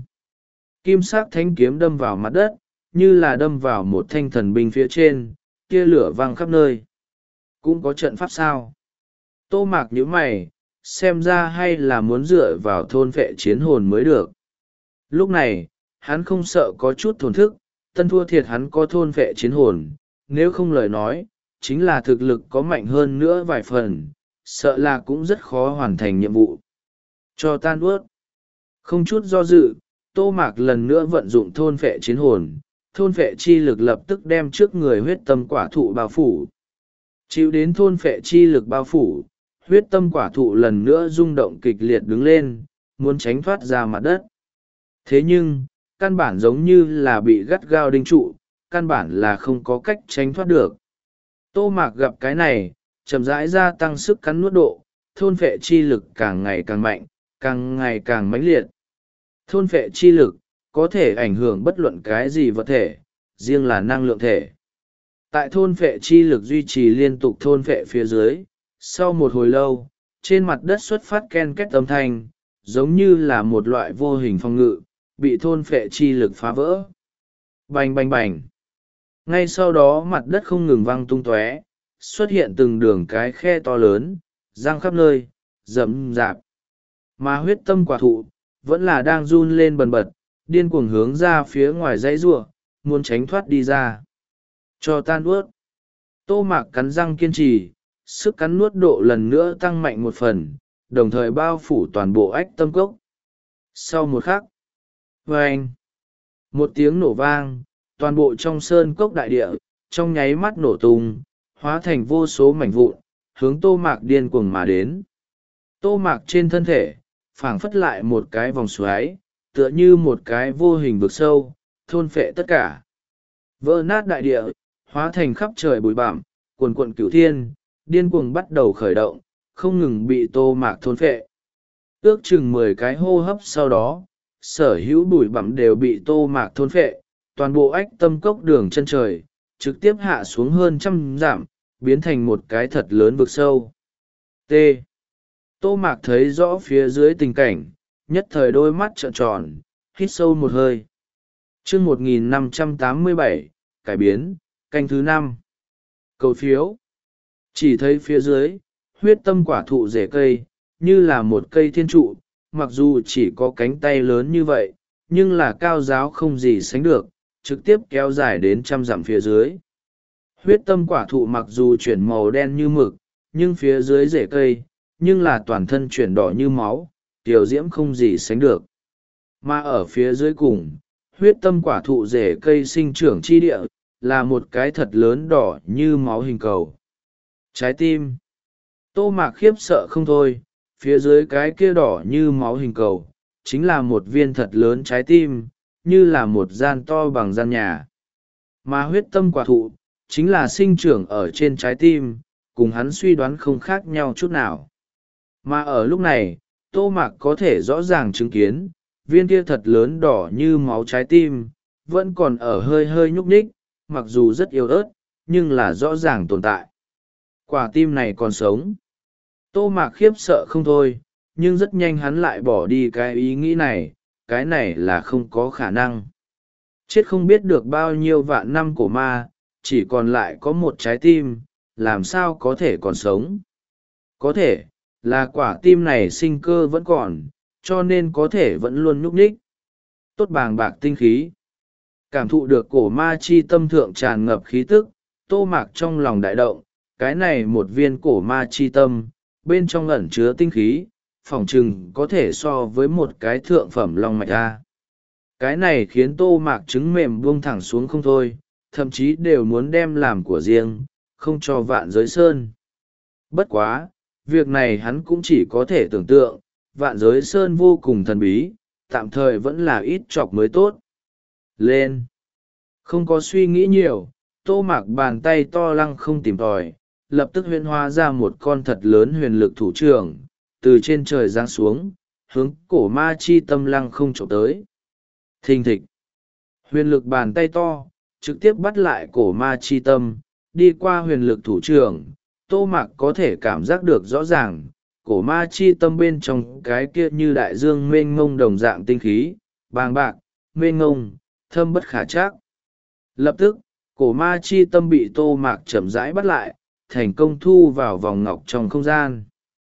Kim sắc thanh kiếm đâm vào mặt đất, như là đâm vào một thanh thần binh phía trên, tia lửa văng khắp nơi. Cũng có trận pháp sao? Tô Mạc nhíu mày, xem ra hay là muốn dựa vào thôn vệ chiến hồn mới được. Lúc này, hắn không sợ có chút thổn thức, tân thua thiệt hắn có thôn vệ chiến hồn, nếu không lời nói, chính là thực lực có mạnh hơn nữa vài phần, sợ là cũng rất khó hoàn thành nhiệm vụ. Cho tan ướt. Không chút do dự, Tô Mạc lần nữa vận dụng thôn vệ chiến hồn, thôn vệ chi lực lập tức đem trước người huyết tâm quả thụ bao phủ. Chịu đến thôn vệ chi lực bao phủ, huyết tâm quả thụ lần nữa rung động kịch liệt đứng lên, muốn tránh thoát ra mặt đất. Thế nhưng, căn bản giống như là bị gắt gao đinh trụ, căn bản là không có cách tránh thoát được. Tô Mạc gặp cái này, chậm rãi gia tăng sức cắn nuốt độ, thôn vệ chi lực càng ngày càng mạnh, càng ngày càng mãnh liệt. Thôn vệ chi lực có thể ảnh hưởng bất luận cái gì vật thể, riêng là năng lượng thể. Tại thôn vệ chi lực duy trì liên tục thôn vệ phía dưới, sau một hồi lâu, trên mặt đất xuất phát ken két âm thanh, giống như là một loại vô hình phòng ngự, bị thôn vệ chi lực phá vỡ. Bành bành bành. Ngay sau đó mặt đất không ngừng văng tung tóe, xuất hiện từng đường cái khe to lớn, răng khắp nơi, rậm rạp. Mà huyết tâm quả thụ, vẫn là đang run lên bần bật, điên cuồng hướng ra phía ngoài dãy rua, muốn tránh thoát đi ra. Cho tan ướt. Tô Mạc cắn răng kiên trì, sức cắn nuốt độ lần nữa tăng mạnh một phần, đồng thời bao phủ toàn bộ ách tâm cốc. Sau một khắc, vâng, một tiếng nổ vang, toàn bộ trong sơn cốc đại địa, trong nháy mắt nổ tung, hóa thành vô số mảnh vụn, hướng Tô Mạc điên cuồng mà đến. Tô Mạc trên thân thể, phảng phất lại một cái vòng xoáy, tựa như một cái vô hình vực sâu, thôn phệ tất cả. Vỡ nát đại địa, hóa thành khắp trời bụi bặm, cuồn cuộn cửu thiên, điên cuồng bắt đầu khởi động, không ngừng bị Tô Mạc thôn phệ. Ước chừng mười cái hô hấp sau đó, sở hữu bụi bặm đều bị Tô Mạc thôn phệ, toàn bộ ách tâm cốc đường chân trời, trực tiếp hạ xuống hơn trăm dặm, biến thành một cái thật lớn vực sâu. T. Tô Mạc thấy rõ phía dưới tình cảnh, nhất thời đôi mắt trợn tròn, hít sâu một hơi. chương một nghìn năm trăm tám mươi bảy, cải biến, canh thứ năm. Cầu phiếu. Chỉ thấy phía dưới, huyết tâm quả thụ rễ cây, như là một cây thiên trụ, mặc dù chỉ có cánh tay lớn như vậy, nhưng là cao giáo không gì sánh được, trực tiếp kéo dài đến trăm dặm phía dưới. Huyết tâm quả thụ mặc dù chuyển màu đen như mực, nhưng phía dưới rễ cây, nhưng là toàn thân chuyển đỏ như máu, tiểu diễm không gì sánh được. Mà ở phía dưới cùng, huyết tâm quả thụ rễ cây sinh trưởng chi địa, là một cái thật lớn đỏ như máu hình cầu. Trái tim. Tô Mạc khiếp sợ không thôi, phía dưới cái kia đỏ như máu hình cầu, chính là một viên thật lớn trái tim, như là một gian to bằng gian nhà. Mà huyết tâm quả thụ, chính là sinh trưởng ở trên trái tim, cùng hắn suy đoán không khác nhau chút nào. Mà ở lúc này, Tô Mạc có thể rõ ràng chứng kiến, viên kia thật lớn đỏ như máu trái tim, vẫn còn ở hơi hơi nhúc nhích, mặc dù rất yếu ớt, nhưng là rõ ràng tồn tại. Quả tim này còn sống. Tô Mạc khiếp sợ không thôi, nhưng rất nhanh hắn lại bỏ đi cái ý nghĩ này, cái này là không có khả năng. Chết không biết được bao nhiêu vạn năm của ma, chỉ còn lại có một trái tim, làm sao có thể còn sống. Có thể, là quả tim này sinh cơ vẫn còn, cho nên có thể vẫn luôn nhúc nhích. Tốt bàng bạc tinh khí. Cảm thụ được cổ ma chi tâm thượng tràn ngập khí tức, Tô Mạc trong lòng đại động, cái này một viên cổ ma chi tâm, bên trong ẩn chứa tinh khí, phỏng chừng có thể so với một cái thượng phẩm long mạch a. Cái này khiến Tô Mạc trứng mềm buông thẳng xuống không thôi, thậm chí đều muốn đem làm của riêng, không cho vạn giới sơn. Bất quá, việc này hắn cũng chỉ có thể tưởng tượng, vạn giới sơn vô cùng thần bí, tạm thời vẫn là ít chọc mới tốt. Lên! Không có suy nghĩ nhiều, Tô Mạc bàn tay to lăng không tìm tòi, lập tức huyễn hóa ra một con thật lớn huyền lực thủ trưởng, từ trên trời giáng xuống, hướng cổ ma chi tâm lăng không trộm tới. Thình thịch! Huyền lực bàn tay to, trực tiếp bắt lại cổ ma chi tâm, đi qua huyền lực thủ trưởng, Tô Mạc có thể cảm giác được rõ ràng, cổ ma chi tâm bên trong cái kia như đại dương mênh mông đồng dạng tinh khí, bàng bạc, mênh mông, thâm bất khả trắc. Lập tức, cổ ma chi tâm bị Tô Mạc chậm rãi bắt lại, thành công thu vào vòng ngọc trong không gian.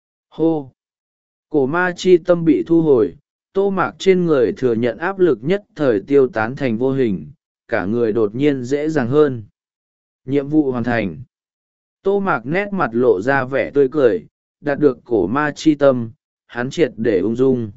Hô! Cổ ma chi tâm bị thu hồi, Tô Mạc trên người thừa nhận áp lực nhất thời tiêu tán thành vô hình, cả người đột nhiên dễ dàng hơn. Nhiệm vụ hoàn thành. Tô Mạc nét mặt lộ ra vẻ tươi cười, đạt được cổ ma chi tâm, hắn triệt để ung dung.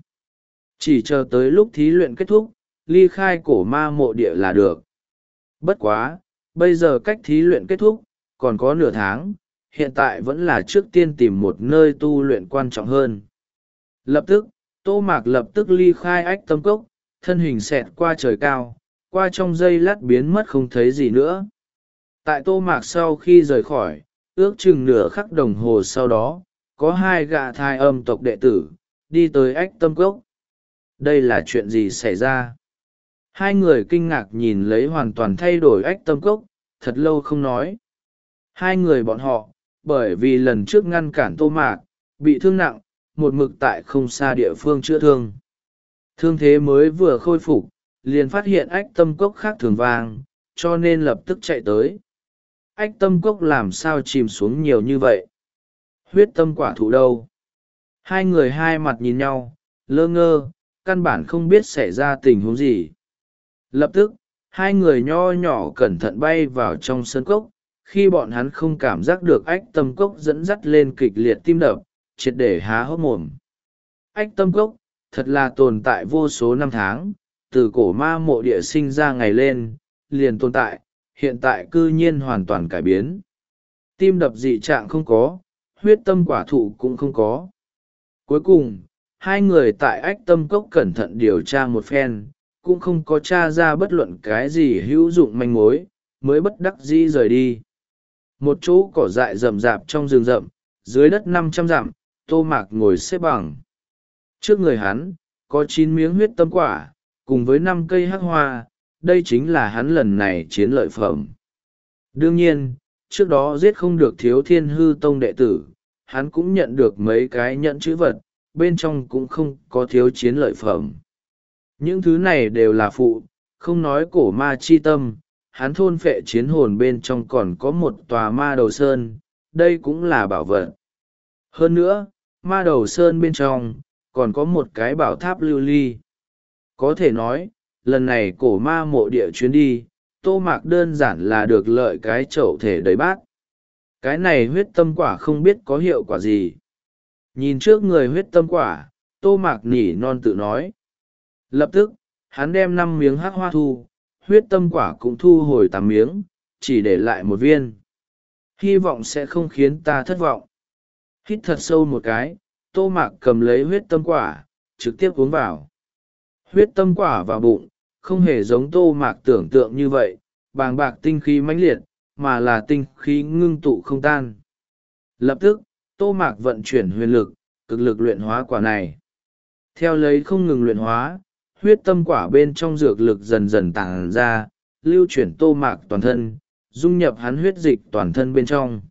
Chỉ chờ tới lúc thí luyện kết thúc, ly khai cổ ma mộ địa là được. Bất quá, bây giờ cách thí luyện kết thúc, còn có nửa tháng, hiện tại vẫn là trước tiên tìm một nơi tu luyện quan trọng hơn. Lập tức, Tô Mạc lập tức ly khai ách tâm cốc, thân hình xẹt qua trời cao, qua trong giây lát biến mất không thấy gì nữa. Tại Tô Mạc sau khi rời khỏi, ước chừng nửa khắc đồng hồ sau đó, có hai gã thai âm tộc đệ tử, đi tới ách tâm cốc. Đây là chuyện gì xảy ra? Hai người kinh ngạc nhìn lấy hoàn toàn thay đổi ách tâm cốc, thật lâu không nói. Hai người bọn họ, bởi vì lần trước ngăn cản Tô Mạc, bị thương nặng, một mực tại không xa địa phương chữa thương. Thương thế mới vừa khôi phục, liền phát hiện ách tâm cốc khác thường vang, cho nên lập tức chạy tới. Ách tâm cốc làm sao chìm xuống nhiều như vậy? Huyết tâm quả thụ đâu? Hai người hai mặt nhìn nhau, lơ ngơ, căn bản không biết xảy ra tình huống gì. Lập tức, hai người nho nhỏ cẩn thận bay vào trong sân cốc, khi bọn hắn không cảm giác được ách tâm cốc dẫn dắt lên kịch liệt tim đập, triệt để há hốc mồm. Ách tâm cốc, thật là tồn tại vô số năm tháng, từ cổ ma mộ địa sinh ra ngày lên, liền tồn tại, hiện tại cư nhiên hoàn toàn cải biến. Tim đập dị trạng không có, huyết tâm quả thụ cũng không có. Cuối cùng, hai người tại ách tâm cốc cẩn thận điều tra một phen, cũng không có tra ra bất luận cái gì hữu dụng manh mối, mới bất đắc dĩ rời đi. Một chỗ cỏ dại rậm rạp trong rừng rậm, dưới đất năm trăm dặm, Tô Mạc ngồi xếp bằng. Trước người hắn, có chín miếng huyết tâm quả, cùng với năm cây hắc hoa, đây chính là hắn lần này chiến lợi phẩm. Đương nhiên, trước đó giết không được thiếu thiên hư tông đệ tử, hắn cũng nhận được mấy cái nhẫn chữ vật, bên trong cũng không có thiếu chiến lợi phẩm. Những thứ này đều là phụ, không nói cổ ma chi tâm, hắn thôn phệ chiến hồn bên trong còn có một tòa ma đầu sơn, đây cũng là bảo vật. Hơn nữa, ma đầu sơn bên trong, còn có một cái bảo tháp lưu ly. Có thể nói, lần này cổ ma mộ địa chuyến đi, Tô Mạc đơn giản là được lợi cái chậu thể đầy bát. Cái này huyết tâm quả không biết có hiệu quả gì. Nhìn trước người huyết tâm quả, Tô Mạc nỉ non tự nói. Lập tức, hắn đem năm miếng hắc hoa thu, huyết tâm quả cũng thu hồi tám miếng, chỉ để lại một viên. Hy vọng sẽ không khiến ta thất vọng. Hít thật sâu một cái, Tô Mạc cầm lấy huyết tâm quả, trực tiếp uống vào. Huyết tâm quả vào bụng, không hề giống Tô Mạc tưởng tượng như vậy, bàng bạc tinh khí mãnh liệt, mà là tinh khí ngưng tụ không tan. Lập tức, Tô Mạc vận chuyển huyền lực, cực lực luyện hóa quả này. Theo lấy không ngừng luyện hóa, huyết tâm quả bên trong dược lực dần dần tàng ra, lưu chuyển Tô Mạc toàn thân, dung nhập hắn huyết dịch toàn thân bên trong.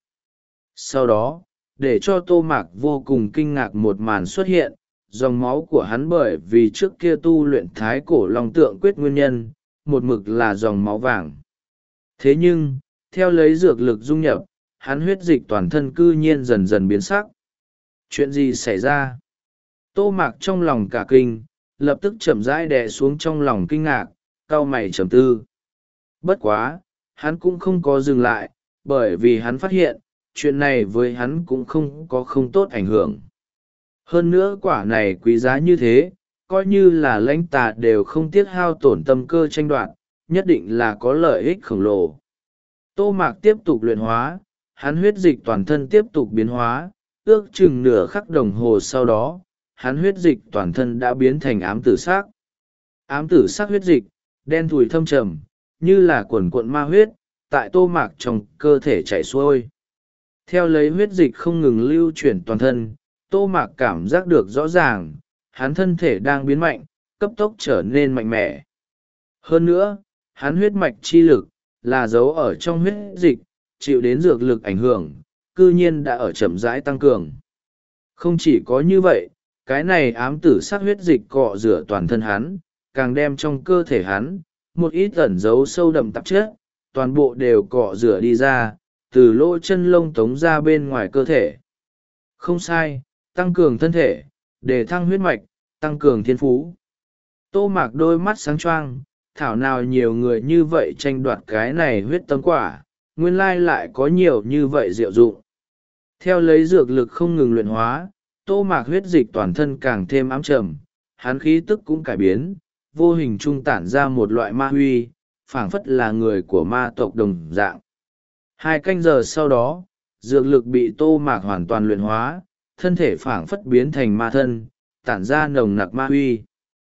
Sau đó, để cho Tô Mạc vô cùng kinh ngạc một màn xuất hiện, dòng máu của hắn bởi vì trước kia tu luyện thái cổ long tượng quyết nguyên nhân, một mực là dòng máu vàng. Thế nhưng, theo lấy dược lực dung nhập, hắn huyết dịch toàn thân cư nhiên dần dần biến sắc. Chuyện gì xảy ra? Tô Mạc trong lòng cả kinh, lập tức chậm rãi đè xuống trong lòng kinh ngạc, cau mày trầm tư. Bất quá, hắn cũng không có dừng lại, bởi vì hắn phát hiện, chuyện này với hắn cũng không có không tốt ảnh hưởng. Hơn nữa quả này quý giá như thế, coi như là lãnh tà đều không tiếc hao tổn tâm cơ tranh đoạt, nhất định là có lợi ích khổng lồ. Tô Mạc tiếp tục luyện hóa, hắn huyết dịch toàn thân tiếp tục biến hóa, ước chừng nửa khắc đồng hồ sau đó hắn huyết dịch toàn thân đã biến thành ám tử sắc. Ám tử sắc huyết dịch đen thùi thâm trầm như là quần cuộn ma huyết tại Tô Mạc trong cơ thể chảy xuôi. Theo lấy huyết dịch không ngừng lưu chuyển toàn thân, Tô Mạc cảm giác được rõ ràng hắn thân thể đang biến mạnh, cấp tốc trở nên mạnh mẽ. Hơn nữa, hắn huyết mạch chi lực là dấu ở trong huyết dịch, chịu đến dược lực ảnh hưởng, cư nhiên đã ở chậm rãi tăng cường. Không chỉ có như vậy, cái này ám tử sắc huyết dịch cọ rửa toàn thân hắn, càng đem trong cơ thể hắn một ít ẩn dấu sâu đậm tạp chất, toàn bộ đều cọ rửa đi ra, từ lỗ chân lông tống ra bên ngoài cơ thể. Không sai, tăng cường thân thể, để thăng huyết mạch, tăng cường thiên phú. Tô Mạc đôi mắt sáng choang, thảo nào nhiều người như vậy tranh đoạt cái này huyết tâm quả, nguyên lai lại có nhiều như vậy diệu dụng. Theo lấy dược lực không ngừng luyện hóa, Tô Mạc huyết dịch toàn thân càng thêm ám trầm, hắn khí tức cũng cải biến, vô hình trung tản ra một loại ma huy, phảng phất là người của ma tộc đồng dạng. Hai canh giờ sau đó, dược lực bị Tô Mạc hoàn toàn luyện hóa, thân thể phảng phất biến thành ma thân, tản ra nồng nặc ma huy.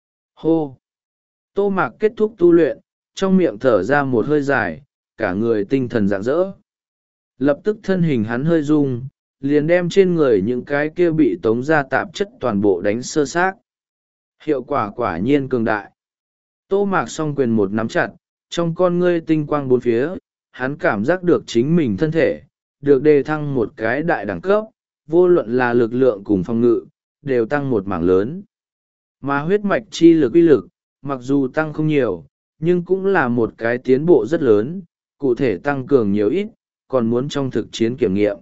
Hô! Tô Mạc kết thúc tu luyện, trong miệng thở ra một hơi dài, cả người tinh thần rạng rỡ. Lập tức thân hình hắn hơi rung, liền đem trên người những cái kia bị tống ra tạp chất toàn bộ đánh sơ xác. Hiệu quả quả nhiên cường đại. Tô Mạc song quyền một nắm chặt, trong con ngươi tinh quang bốn phía, hắn cảm giác được chính mình thân thể, được đề thăng một cái đại đẳng cấp, vô luận là lực lượng cùng phòng ngự, đều tăng một mảng lớn. Mà huyết mạch chi lực uy lực, mặc dù tăng không nhiều, nhưng cũng là một cái tiến bộ rất lớn, cụ thể tăng cường nhiều ít, còn muốn trong thực chiến kiểm nghiệm.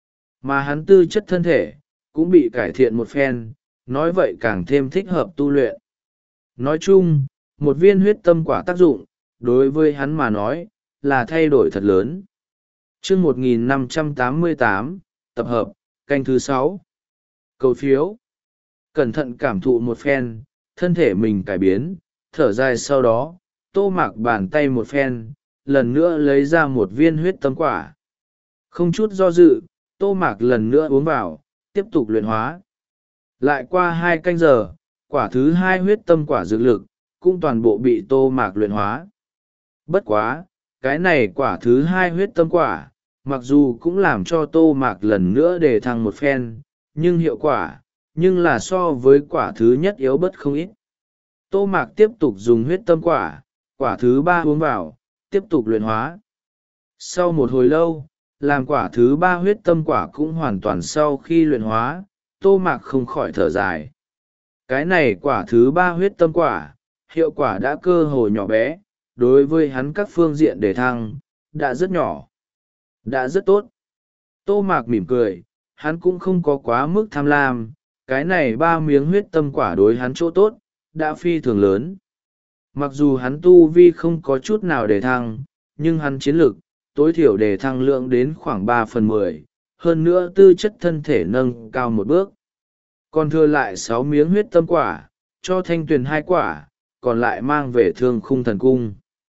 Mà hắn tư chất thân thể, cũng bị cải thiện một phen, nói vậy càng thêm thích hợp tu luyện. Nói chung, một viên huyết tâm quả tác dụng, đối với hắn mà nói, là thay đổi thật lớn. Chương một nghìn năm trăm tám mươi tám, tập hợp, canh thứ sáu. Cầu phiếu. Cẩn thận cảm thụ một phen, thân thể mình cải biến, thở dài sau đó, Tô Mạc bàn tay một phen, lần nữa lấy ra một viên huyết tâm quả. Không chút do dự, Tô Mạc lần nữa uống vào, tiếp tục luyện hóa. Lại qua hai canh giờ, quả thứ hai huyết tâm quả dược lực, cũng toàn bộ bị Tô Mạc luyện hóa. Bất quá, cái này quả thứ hai huyết tâm quả, mặc dù cũng làm cho Tô Mạc lần nữa đề thăng một phen, nhưng hiệu quả, nhưng là so với quả thứ nhất yếu bất không ít. Tô Mạc tiếp tục dùng huyết tâm quả, quả thứ ba uống vào, tiếp tục luyện hóa. Sau một hồi lâu, làm quả thứ ba huyết tâm quả cũng hoàn toàn sau khi luyện hóa, Tô Mạc không khỏi thở dài. Cái này quả thứ ba huyết tâm quả, hiệu quả đã cơ hồ nhỏ bé, đối với hắn các phương diện đề thăng, đã rất nhỏ, đã rất tốt. Tô Mạc mỉm cười, hắn cũng không có quá mức tham lam, cái này ba miếng huyết tâm quả đối hắn chỗ tốt, đã phi thường lớn. Mặc dù hắn tu vi không có chút nào đề thăng, nhưng hắn chiến lực, tối thiểu đề thăng lượng đến khoảng ba phần mười, hơn nữa tư chất thân thể nâng cao một bước. Còn thừa lại sáu miếng huyết tâm quả, cho Thanh Tuyền hai quả, còn lại mang về Thương Khung Thần Cung.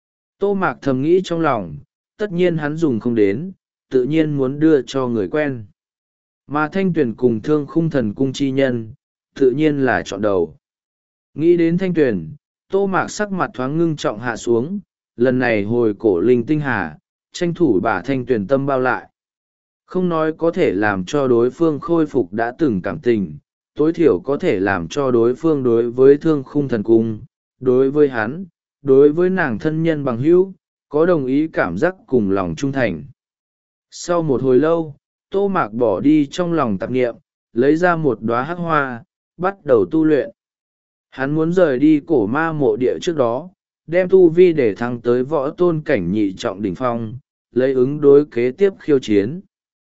Tô Mạc thầm nghĩ trong lòng, tất nhiên hắn dùng không đến, tự nhiên muốn đưa cho người quen. Mà Thanh Tuyền cùng Thương Khung Thần Cung chi nhân, tự nhiên là chọn đầu. Nghĩ đến Thanh Tuyền, Tô Mạc sắc mặt thoáng ngưng trọng hạ xuống, lần này hồi cổ linh tinh hà, tranh thủ bà Thanh Tuyền tâm bao lại. Không nói có thể làm cho đối phương khôi phục đã từng cảm tình, tối thiểu có thể làm cho đối phương đối với Thương Khung Thần Cung, đối với hắn, đối với nàng thân nhân bằng hữu, có đồng ý cảm giác cùng lòng trung thành. Sau một hồi lâu, Tô Mạc bỏ đi trong lòng tạp nghiệm, lấy ra một đóa hắc hoa, bắt đầu tu luyện. Hắn muốn rời đi cổ ma mộ địa trước đó, đem tu vi để thăng tới võ tôn cảnh nhị trọng đỉnh phong, lấy ứng đối kế tiếp khiêu chiến.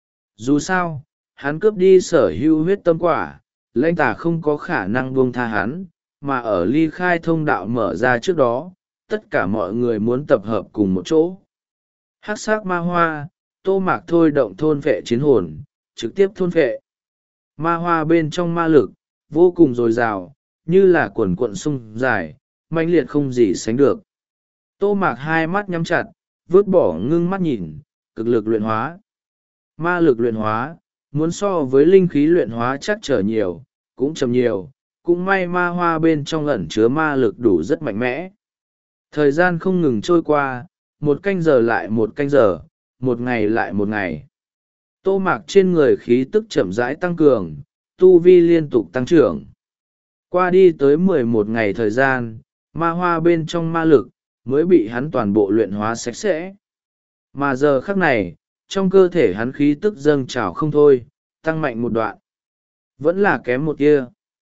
Dù sao, hắn cướp đi sở hữu huyết tâm quả, lãnh tà không có khả năng buông tha hắn, mà ở ly khai thông đạo mở ra trước đó, tất cả mọi người muốn tập hợp cùng một chỗ. Hắc sắc ma hoa, Tô Mạc thôi động thôn vệ chiến hồn, trực tiếp thôn vệ. Ma hoa bên trong ma lực, vô cùng dồi dào, như là quần cuộn sông dài, mãnh liệt không gì sánh được. Tô Mạc hai mắt nhắm chặt, vứt bỏ ngưng mắt nhìn, cực lực luyện hóa. Ma lực luyện hóa, muốn so với linh khí luyện hóa chắc trở nhiều, cũng chậm nhiều, cũng may ma hoa bên trong ẩn chứa ma lực đủ rất mạnh mẽ. Thời gian không ngừng trôi qua, một canh giờ lại một canh giờ, một ngày lại một ngày. Tô Mạc trên người khí tức chậm rãi tăng cường, tu vi liên tục tăng trưởng. Qua đi tới mười một ngày thời gian, ma hoa bên trong ma lực mới bị hắn toàn bộ luyện hóa sạch sẽ. Mà giờ khắc này, trong cơ thể hắn khí tức dâng trào không thôi, tăng mạnh một đoạn. Vẫn là kém một tia.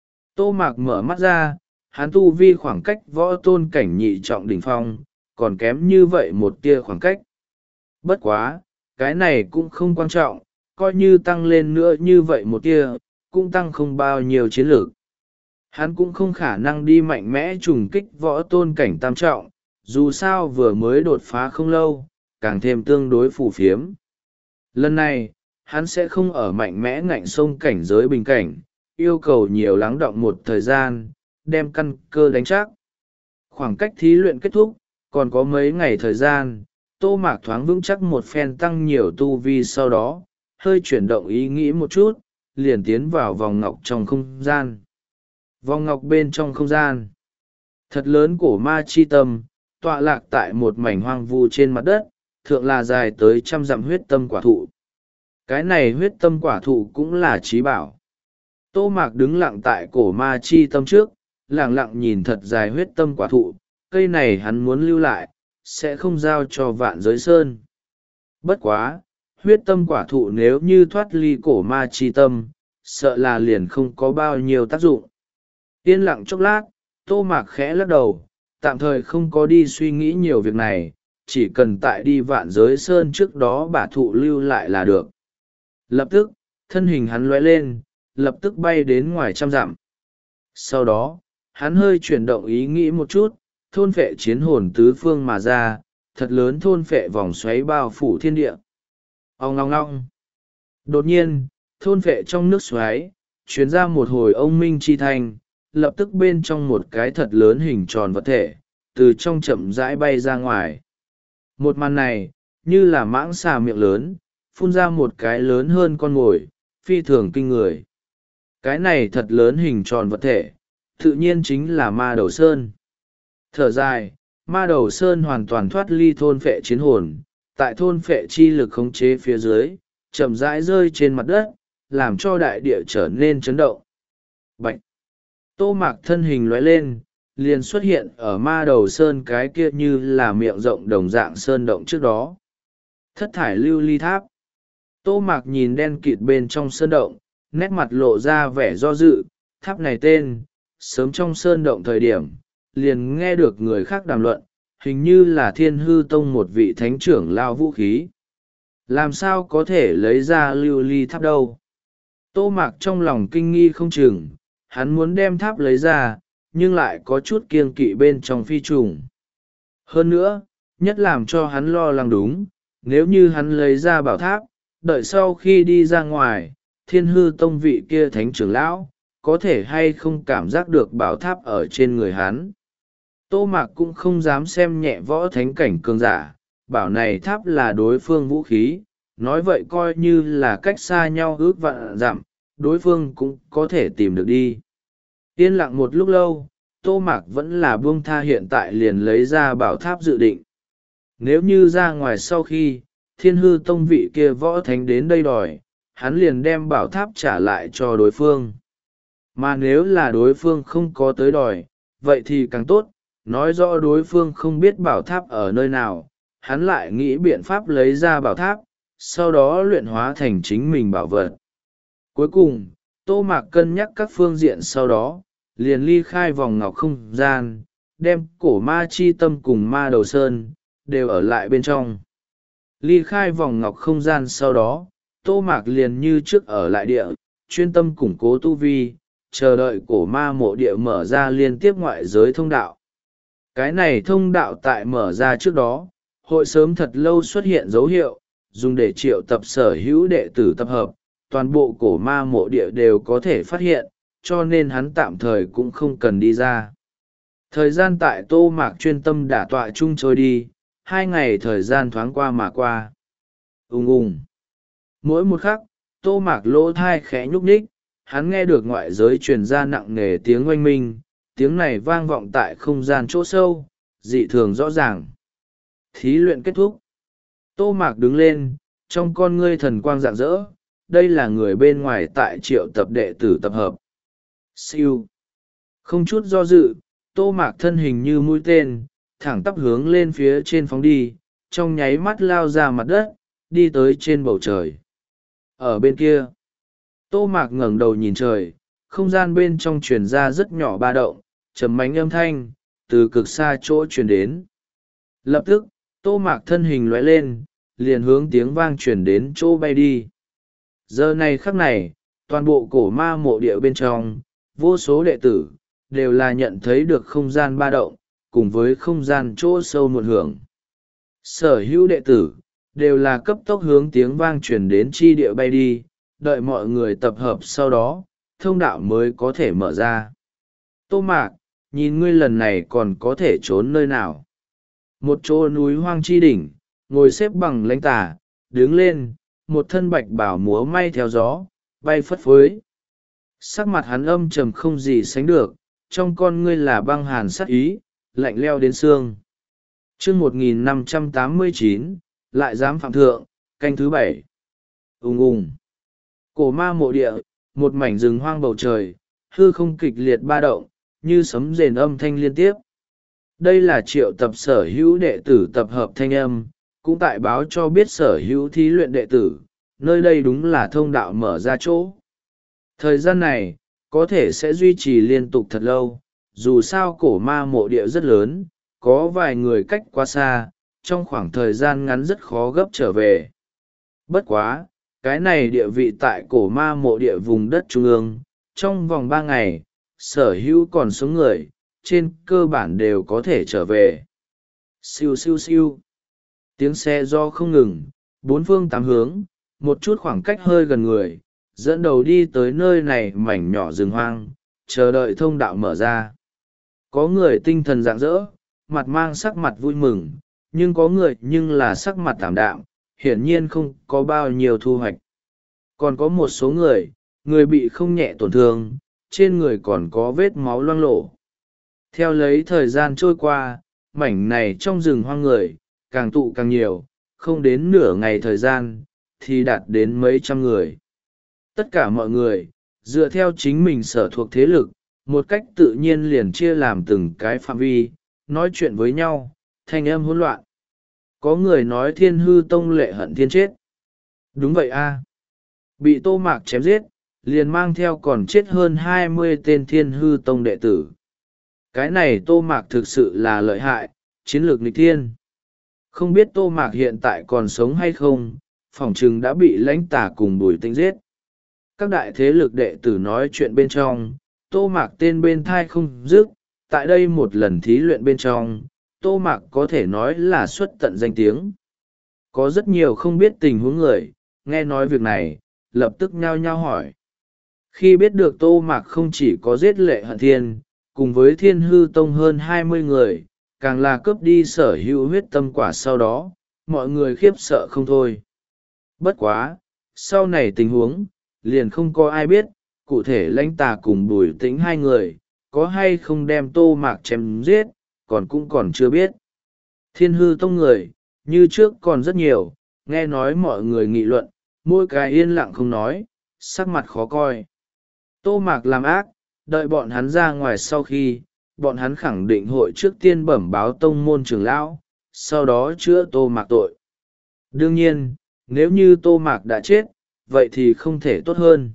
Tô Mạc mở mắt ra, hắn tu vi khoảng cách võ tôn cảnh nhị trọng đỉnh phong, còn kém như vậy một tia khoảng cách. Bất quá, cái này cũng không quan trọng, coi như tăng lên nữa như vậy một tia, cũng tăng không bao nhiêu chiến lược. Hắn cũng không khả năng đi mạnh mẽ trùng kích võ tôn cảnh tam trọng, dù sao vừa mới đột phá không lâu, càng thêm tương đối phù phiếm. Lần này, hắn sẽ không ở mạnh mẽ ngạnh sông cảnh giới bình cảnh, yêu cầu nhiều lắng động một thời gian, đem căn cơ đánh chắc. Khoảng cách thí luyện kết thúc, còn có mấy ngày thời gian, Tô Mạc thoáng vững chắc một phen tăng nhiều tu vi, sau đó, hơi chuyển động ý nghĩ một chút, liền tiến vào vòng ngọc trong không gian. Vòng ngọc bên trong không gian, thật lớn cổ ma chi tâm, tọa lạc tại một mảnh hoang vu trên mặt đất, thượng là dài tới trăm dặm huyết tâm quả thụ. Cái này huyết tâm quả thụ cũng là trí bảo. Tô Mạc đứng lặng tại cổ ma chi tâm trước, lặng lặng nhìn thật dài huyết tâm quả thụ, cây này hắn muốn lưu lại, sẽ không giao cho Vạn Giới Sơn. Bất quá, huyết tâm quả thụ nếu như thoát ly cổ ma chi tâm, sợ là liền không có bao nhiêu tác dụng. Yên lặng chốc lát, Tô Mạc khẽ lắc đầu, tạm thời không có đi suy nghĩ nhiều việc này, chỉ cần tại đi Vạn Giới Sơn trước đó bả thụ lưu lại là được. Lập tức, thân hình hắn lóe lên, lập tức bay đến ngoài trăm dặm. Sau đó, hắn hơi chuyển động ý nghĩ một chút, thôn phệ chiến hồn tứ phương mà ra, thật lớn thôn phệ vòng xoáy bao phủ thiên địa. Ong long long. Đột nhiên, thôn phệ trong nước xoáy, truyền ra một hồi ông minh chi thanh, lập tức bên trong một cái thật lớn hình tròn vật thể, từ trong chậm rãi bay ra ngoài. Một màn này, như là mãng xà miệng lớn, phun ra một cái lớn hơn con mồi, phi thường kinh người. Cái này thật lớn hình tròn vật thể, tự nhiên chính là ma đầu sơn. Thở dài, ma đầu sơn hoàn toàn thoát ly thôn phệ chiến hồn, tại thôn phệ chi lực khống chế phía dưới, chậm rãi rơi trên mặt đất, làm cho đại địa trở nên chấn động. Bạch! Tô Mạc thân hình lóe lên, liền xuất hiện ở ma đầu sơn cái kia như là miệng rộng đồng dạng sơn động trước đó. Thất thải lưu ly tháp. Tô Mạc nhìn đen kịt bên trong sơn động, nét mặt lộ ra vẻ do dự, tháp này tên, sớm trong sơn động thời điểm, liền nghe được người khác đàm luận, hình như là Thiên Hư Tông một vị thánh trưởng lao vũ khí. Làm sao có thể lấy ra lưu ly tháp đâu? Tô Mạc trong lòng kinh nghi không chừng, hắn muốn đem tháp lấy ra, nhưng lại có chút kiêng kỵ bên trong phi trùng. Hơn nữa, nhất làm cho hắn lo lắng đúng, nếu như hắn lấy ra bảo tháp, đợi sau khi đi ra ngoài, Thiên Hư Tông vị kia thánh trưởng lão, có thể hay không cảm giác được bảo tháp ở trên người hắn. Tô Mạc cũng không dám xem nhẹ võ thánh cảnh cường giả, bảo này tháp là đối phương vũ khí, nói vậy coi như là cách xa nhau ước vạn dặm, đối phương cũng có thể tìm được đi. Yên lặng một lúc lâu, Tô Mạc vẫn là buông tha hiện tại liền lấy ra bảo tháp dự định. Nếu như ra ngoài sau khi, Thiên Hư Tông vị kia võ thánh đến đây đòi, hắn liền đem bảo tháp trả lại cho đối phương. Mà nếu là đối phương không có tới đòi, vậy thì càng tốt, nói rõ đối phương không biết bảo tháp ở nơi nào, hắn lại nghĩ biện pháp lấy ra bảo tháp, sau đó luyện hóa thành chính mình bảo vật. Cuối cùng, Tô Mạc cân nhắc các phương diện sau đó, liền ly khai vòng ngọc không gian, đem cổ ma chi tâm cùng ma đầu sơn, đều ở lại bên trong. Ly khai vòng ngọc không gian sau đó, Tô Mạc liền như trước ở lại địa, chuyên tâm củng cố tu vi, chờ đợi cổ ma mộ địa mở ra liên tiếp ngoại giới thông đạo. Cái này thông đạo tại mở ra trước đó, hội sớm thật lâu xuất hiện dấu hiệu, dùng để triệu tập sở hữu đệ tử tập hợp, toàn bộ cổ ma mộ địa đều có thể phát hiện, cho nên hắn tạm thời cũng không cần đi ra. Thời gian tại Tô Mạc chuyên tâm đả tọa chung trôi đi, hai ngày thời gian thoáng qua mà qua. Ùng ùng. Mỗi một khắc, Tô Mạc lỗ thai khẽ nhúc nhích, hắn nghe được ngoại giới truyền ra nặng nề tiếng oanh minh, tiếng này vang vọng tại không gian chỗ sâu, dị thường rõ ràng. Thí luyện kết thúc. Tô Mạc đứng lên, trong con ngươi thần quang rạng rỡ, đây là người bên ngoài tại triệu tập đệ tử tập hợp. Siêu. Không chút do dự, Tô Mạc thân hình như mũi tên, thẳng tắp hướng lên phía trên phóng đi, trong nháy mắt lao ra mặt đất, đi tới trên bầu trời. Ở bên kia, Tô Mạc ngẩng đầu nhìn trời, không gian bên trong truyền ra rất nhỏ ba động, trầm mánh âm thanh, từ cực xa chỗ truyền đến. Lập tức, Tô Mạc thân hình lóe lên, liền hướng tiếng vang truyền đến chỗ bay đi. Giờ này khắc này, toàn bộ cổ ma mộ địa bên trong, vô số đệ tử, đều là nhận thấy được không gian ba động, cùng với không gian chỗ sâu một hưởng. Sở hữu đệ tử, đều là cấp tốc hướng tiếng vang truyền đến chi địa bay đi, đợi mọi người tập hợp sau đó, thông đạo mới có thể mở ra. Tô Mạc, nhìn ngươi lần này còn có thể trốn nơi nào? Một chỗ núi hoang chi đỉnh, ngồi xếp bằng lãnh tà, đứng lên, một thân bạch bảo múa may theo gió, bay phất phới. Sắc mặt hắn âm trầm không gì sánh được, trong con ngươi là băng hàn sát ý, lạnh leo đến xương. chương một nghìn năm trăm tám mươi chín, lại dám phạm thượng, canh thứ bảy. Ùng ùng. Cổ ma mộ địa, một mảnh rừng hoang bầu trời, hư không kịch liệt ba động, như sấm rền âm thanh liên tiếp. Đây là triệu tập sở hữu đệ tử tập hợp thanh âm, cũng tại báo cho biết sở hữu thí luyện đệ tử, nơi đây đúng là thông đạo mở ra chỗ. Thời gian này, có thể sẽ duy trì liên tục thật lâu, dù sao cổ ma mộ địa rất lớn, có vài người cách quá xa, trong khoảng thời gian ngắn rất khó gấp trở về. Bất quá, cái này địa vị tại cổ ma mộ địa vùng đất trung ương, trong vòng ba ngày, sở hữu còn sống người, trên cơ bản đều có thể trở về. Siêu siêu siêu. Tiếng xe do không ngừng, bốn phương tám hướng, một chút khoảng cách hơi gần người, dẫn đầu đi tới nơi này mảnh nhỏ rừng hoang, chờ đợi thông đạo mở ra. Có người tinh thần rạng rỡ, mặt mang sắc mặt vui mừng, nhưng có người nhưng là sắc mặt tảm đạm, hiển nhiên không có bao nhiêu thu hoạch. Còn có một số người, người bị không nhẹ tổn thương, trên người còn có vết máu loang lổ. Theo lấy thời gian trôi qua, mảnh này trong rừng hoang người, càng tụ càng nhiều, không đến nửa ngày thời gian, thì đạt đến mấy trăm người. Tất cả mọi người, dựa theo chính mình sở thuộc thế lực, một cách tự nhiên liền chia làm từng cái phạm vi, nói chuyện với nhau, thanh âm hỗn loạn. Có người nói Thiên Hư Tông Lệ Hận Thiên chết. Đúng vậy a, bị Tô Mạc chém giết, liền mang theo còn chết hơn hai mươi tên Thiên Hư Tông đệ tử. Cái này Tô Mạc thực sự là lợi hại, chiến lược nghịch thiên. Không biết Tô Mạc hiện tại còn sống hay không, phỏng chừng đã bị Lãnh Tà cùng Bùi Tĩnh giết. Các đại thế lực đệ tử nói chuyện bên trong, Tô Mạc tên bên thai không dứt, tại đây một lần thí luyện bên trong, Tô Mạc có thể nói là xuất tận danh tiếng. Có rất nhiều không biết tình huống người, nghe nói việc này, lập tức nhao nhao hỏi. Khi biết được Tô Mạc không chỉ có giết Lệ Hận Thiên, cùng với Thiên Hư Tông hơn hai mươi người, càng là cướp đi sở hữu huyết tâm quả sau đó, mọi người khiếp sợ không thôi. Bất quá, sau này tình huống, liền không có ai biết, cụ thể Lãnh Tà cùng Bùi Tĩnh hai người, có hay không đem Tô Mạc chém giết, còn cũng còn chưa biết. Thiên Hư Tông người, như trước còn rất nhiều, nghe nói mọi người nghị luận, mỗi cái yên lặng không nói, sắc mặt khó coi. Tô Mạc làm ác, đợi bọn hắn ra ngoài sau khi, bọn hắn khẳng định hội trước tiên bẩm báo tông môn trưởng lão, sau đó chữa Tô Mạc tội. Đương nhiên, nếu như Tô Mạc đã chết, vậy thì không thể tốt hơn.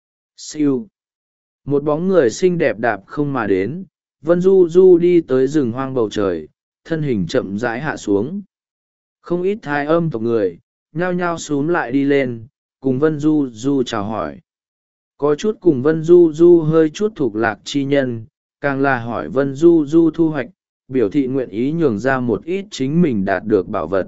Siêu. Một bóng người xinh đẹp đạp không mà đến, Vân Du Du đi tới rừng hoang bầu trời, thân hình chậm rãi hạ xuống. Không ít thái âm tộc người, nhao nhao xúm lại đi lên, cùng Vân Du Du chào hỏi. Có chút cùng Vân Du Du hơi chút thuộc lạc chi nhân, càng là hỏi Vân Du Du thu hoạch, biểu thị nguyện ý nhường ra một ít chính mình đạt được bảo vật.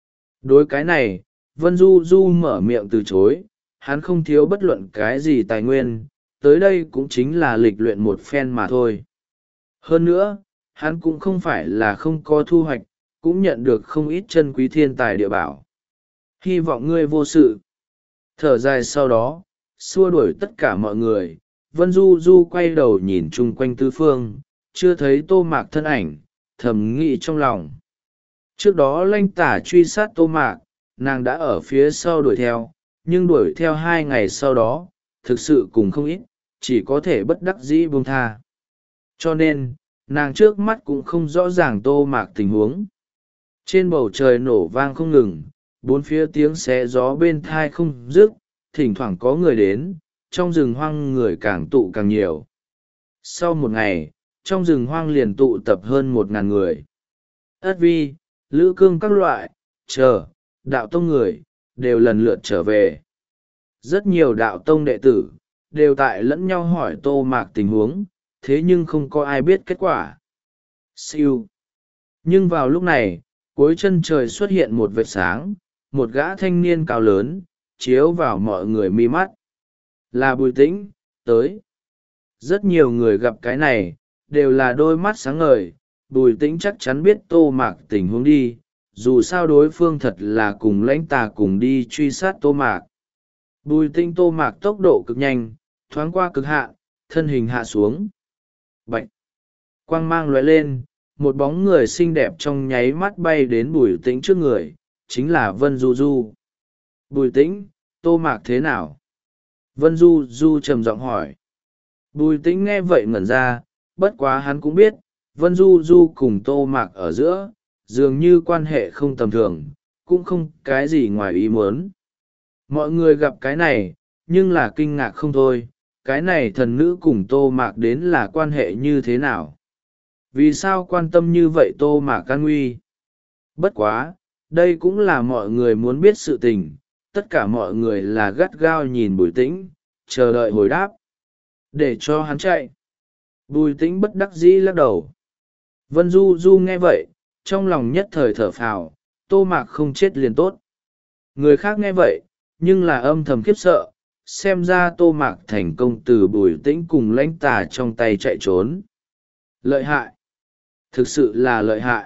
Đối cái này, Vân Du Du mở miệng từ chối, hắn không thiếu bất luận cái gì tài nguyên, tới đây cũng chính là lịch luyện một phen mà thôi. Hơn nữa, hắn cũng không phải là không có thu hoạch, cũng nhận được không ít chân quý thiên tài địa bảo. Hy vọng ngươi vô sự. Thở dài sau đó, xua đuổi tất cả mọi người, Vân Du Du quay đầu nhìn chung quanh tứ phương, chưa thấy Tô Mạc thân ảnh, thầm nghĩ trong lòng. Trước đó Lanh Tả truy sát Tô Mạc, nàng đã ở phía sau đuổi theo, nhưng đuổi theo hai ngày sau đó, thực sự cùng không ít, chỉ có thể bất đắc dĩ buông tha. Cho nên, nàng trước mắt cũng không rõ ràng Tô Mạc tình huống. Trên bầu trời nổ vang không ngừng, bốn phía tiếng xé gió bên thai không dứt, thỉnh thoảng có người đến, trong rừng hoang người càng tụ càng nhiều. Sau một ngày, trong rừng hoang liền tụ tập hơn một ngàn người. Ất vi, lữ cương các loại, chờ, đạo tông người, đều lần lượt trở về. Rất nhiều đạo tông đệ tử, đều tại lẫn nhau hỏi Tô Mạc tình huống, thế nhưng không có ai biết kết quả. Siêu. Nhưng vào lúc này, cuối chân trời xuất hiện một vệt sáng, một gã thanh niên cao lớn, chiếu vào mọi người mi mắt. Là Bùi Tĩnh, tới. Rất nhiều người gặp cái này, đều là đôi mắt sáng ngời, Bùi Tĩnh chắc chắn biết Tô Mạc tình huống đi, dù sao đối phương thật là cùng Lãnh Tà cùng đi truy sát Tô Mạc. Bùi Tĩnh Tô Mạc tốc độ cực nhanh, thoáng qua cực hạn, thân hình hạ xuống. Bạch! Quang mang lóe lên, một bóng người xinh đẹp trong nháy mắt bay đến Bùi Tĩnh trước người, chính là Vân Du Du. Bùi Tĩnh, Tô Mạc thế nào? Vân Du Du trầm giọng hỏi. Bùi Tĩnh nghe vậy ngẩn ra, bất quá hắn cũng biết, Vân Du Du cùng Tô Mạc ở giữa, dường như quan hệ không tầm thường, cũng không cái gì ngoài ý muốn. Mọi người gặp cái này, nhưng là kinh ngạc không thôi, cái này thần nữ cùng Tô Mạc đến là quan hệ như thế nào? Vì sao quan tâm như vậy Tô Mạc an nguy? Bất quá, đây cũng là mọi người muốn biết sự tình, tất cả mọi người là gắt gao nhìn Bùi Tĩnh, chờ đợi hồi đáp. Để cho hắn chạy. Bùi Tĩnh bất đắc dĩ lắc đầu. Vân Du Du nghe vậy, trong lòng nhất thời thở phào, Tô Mạc không chết liền tốt. Người khác nghe vậy, nhưng là âm thầm khiếp sợ, xem ra Tô Mạc thành công từ Bùi Tĩnh cùng Lãnh Tà trong tay chạy trốn. Lợi hại. Thực sự là lợi hại.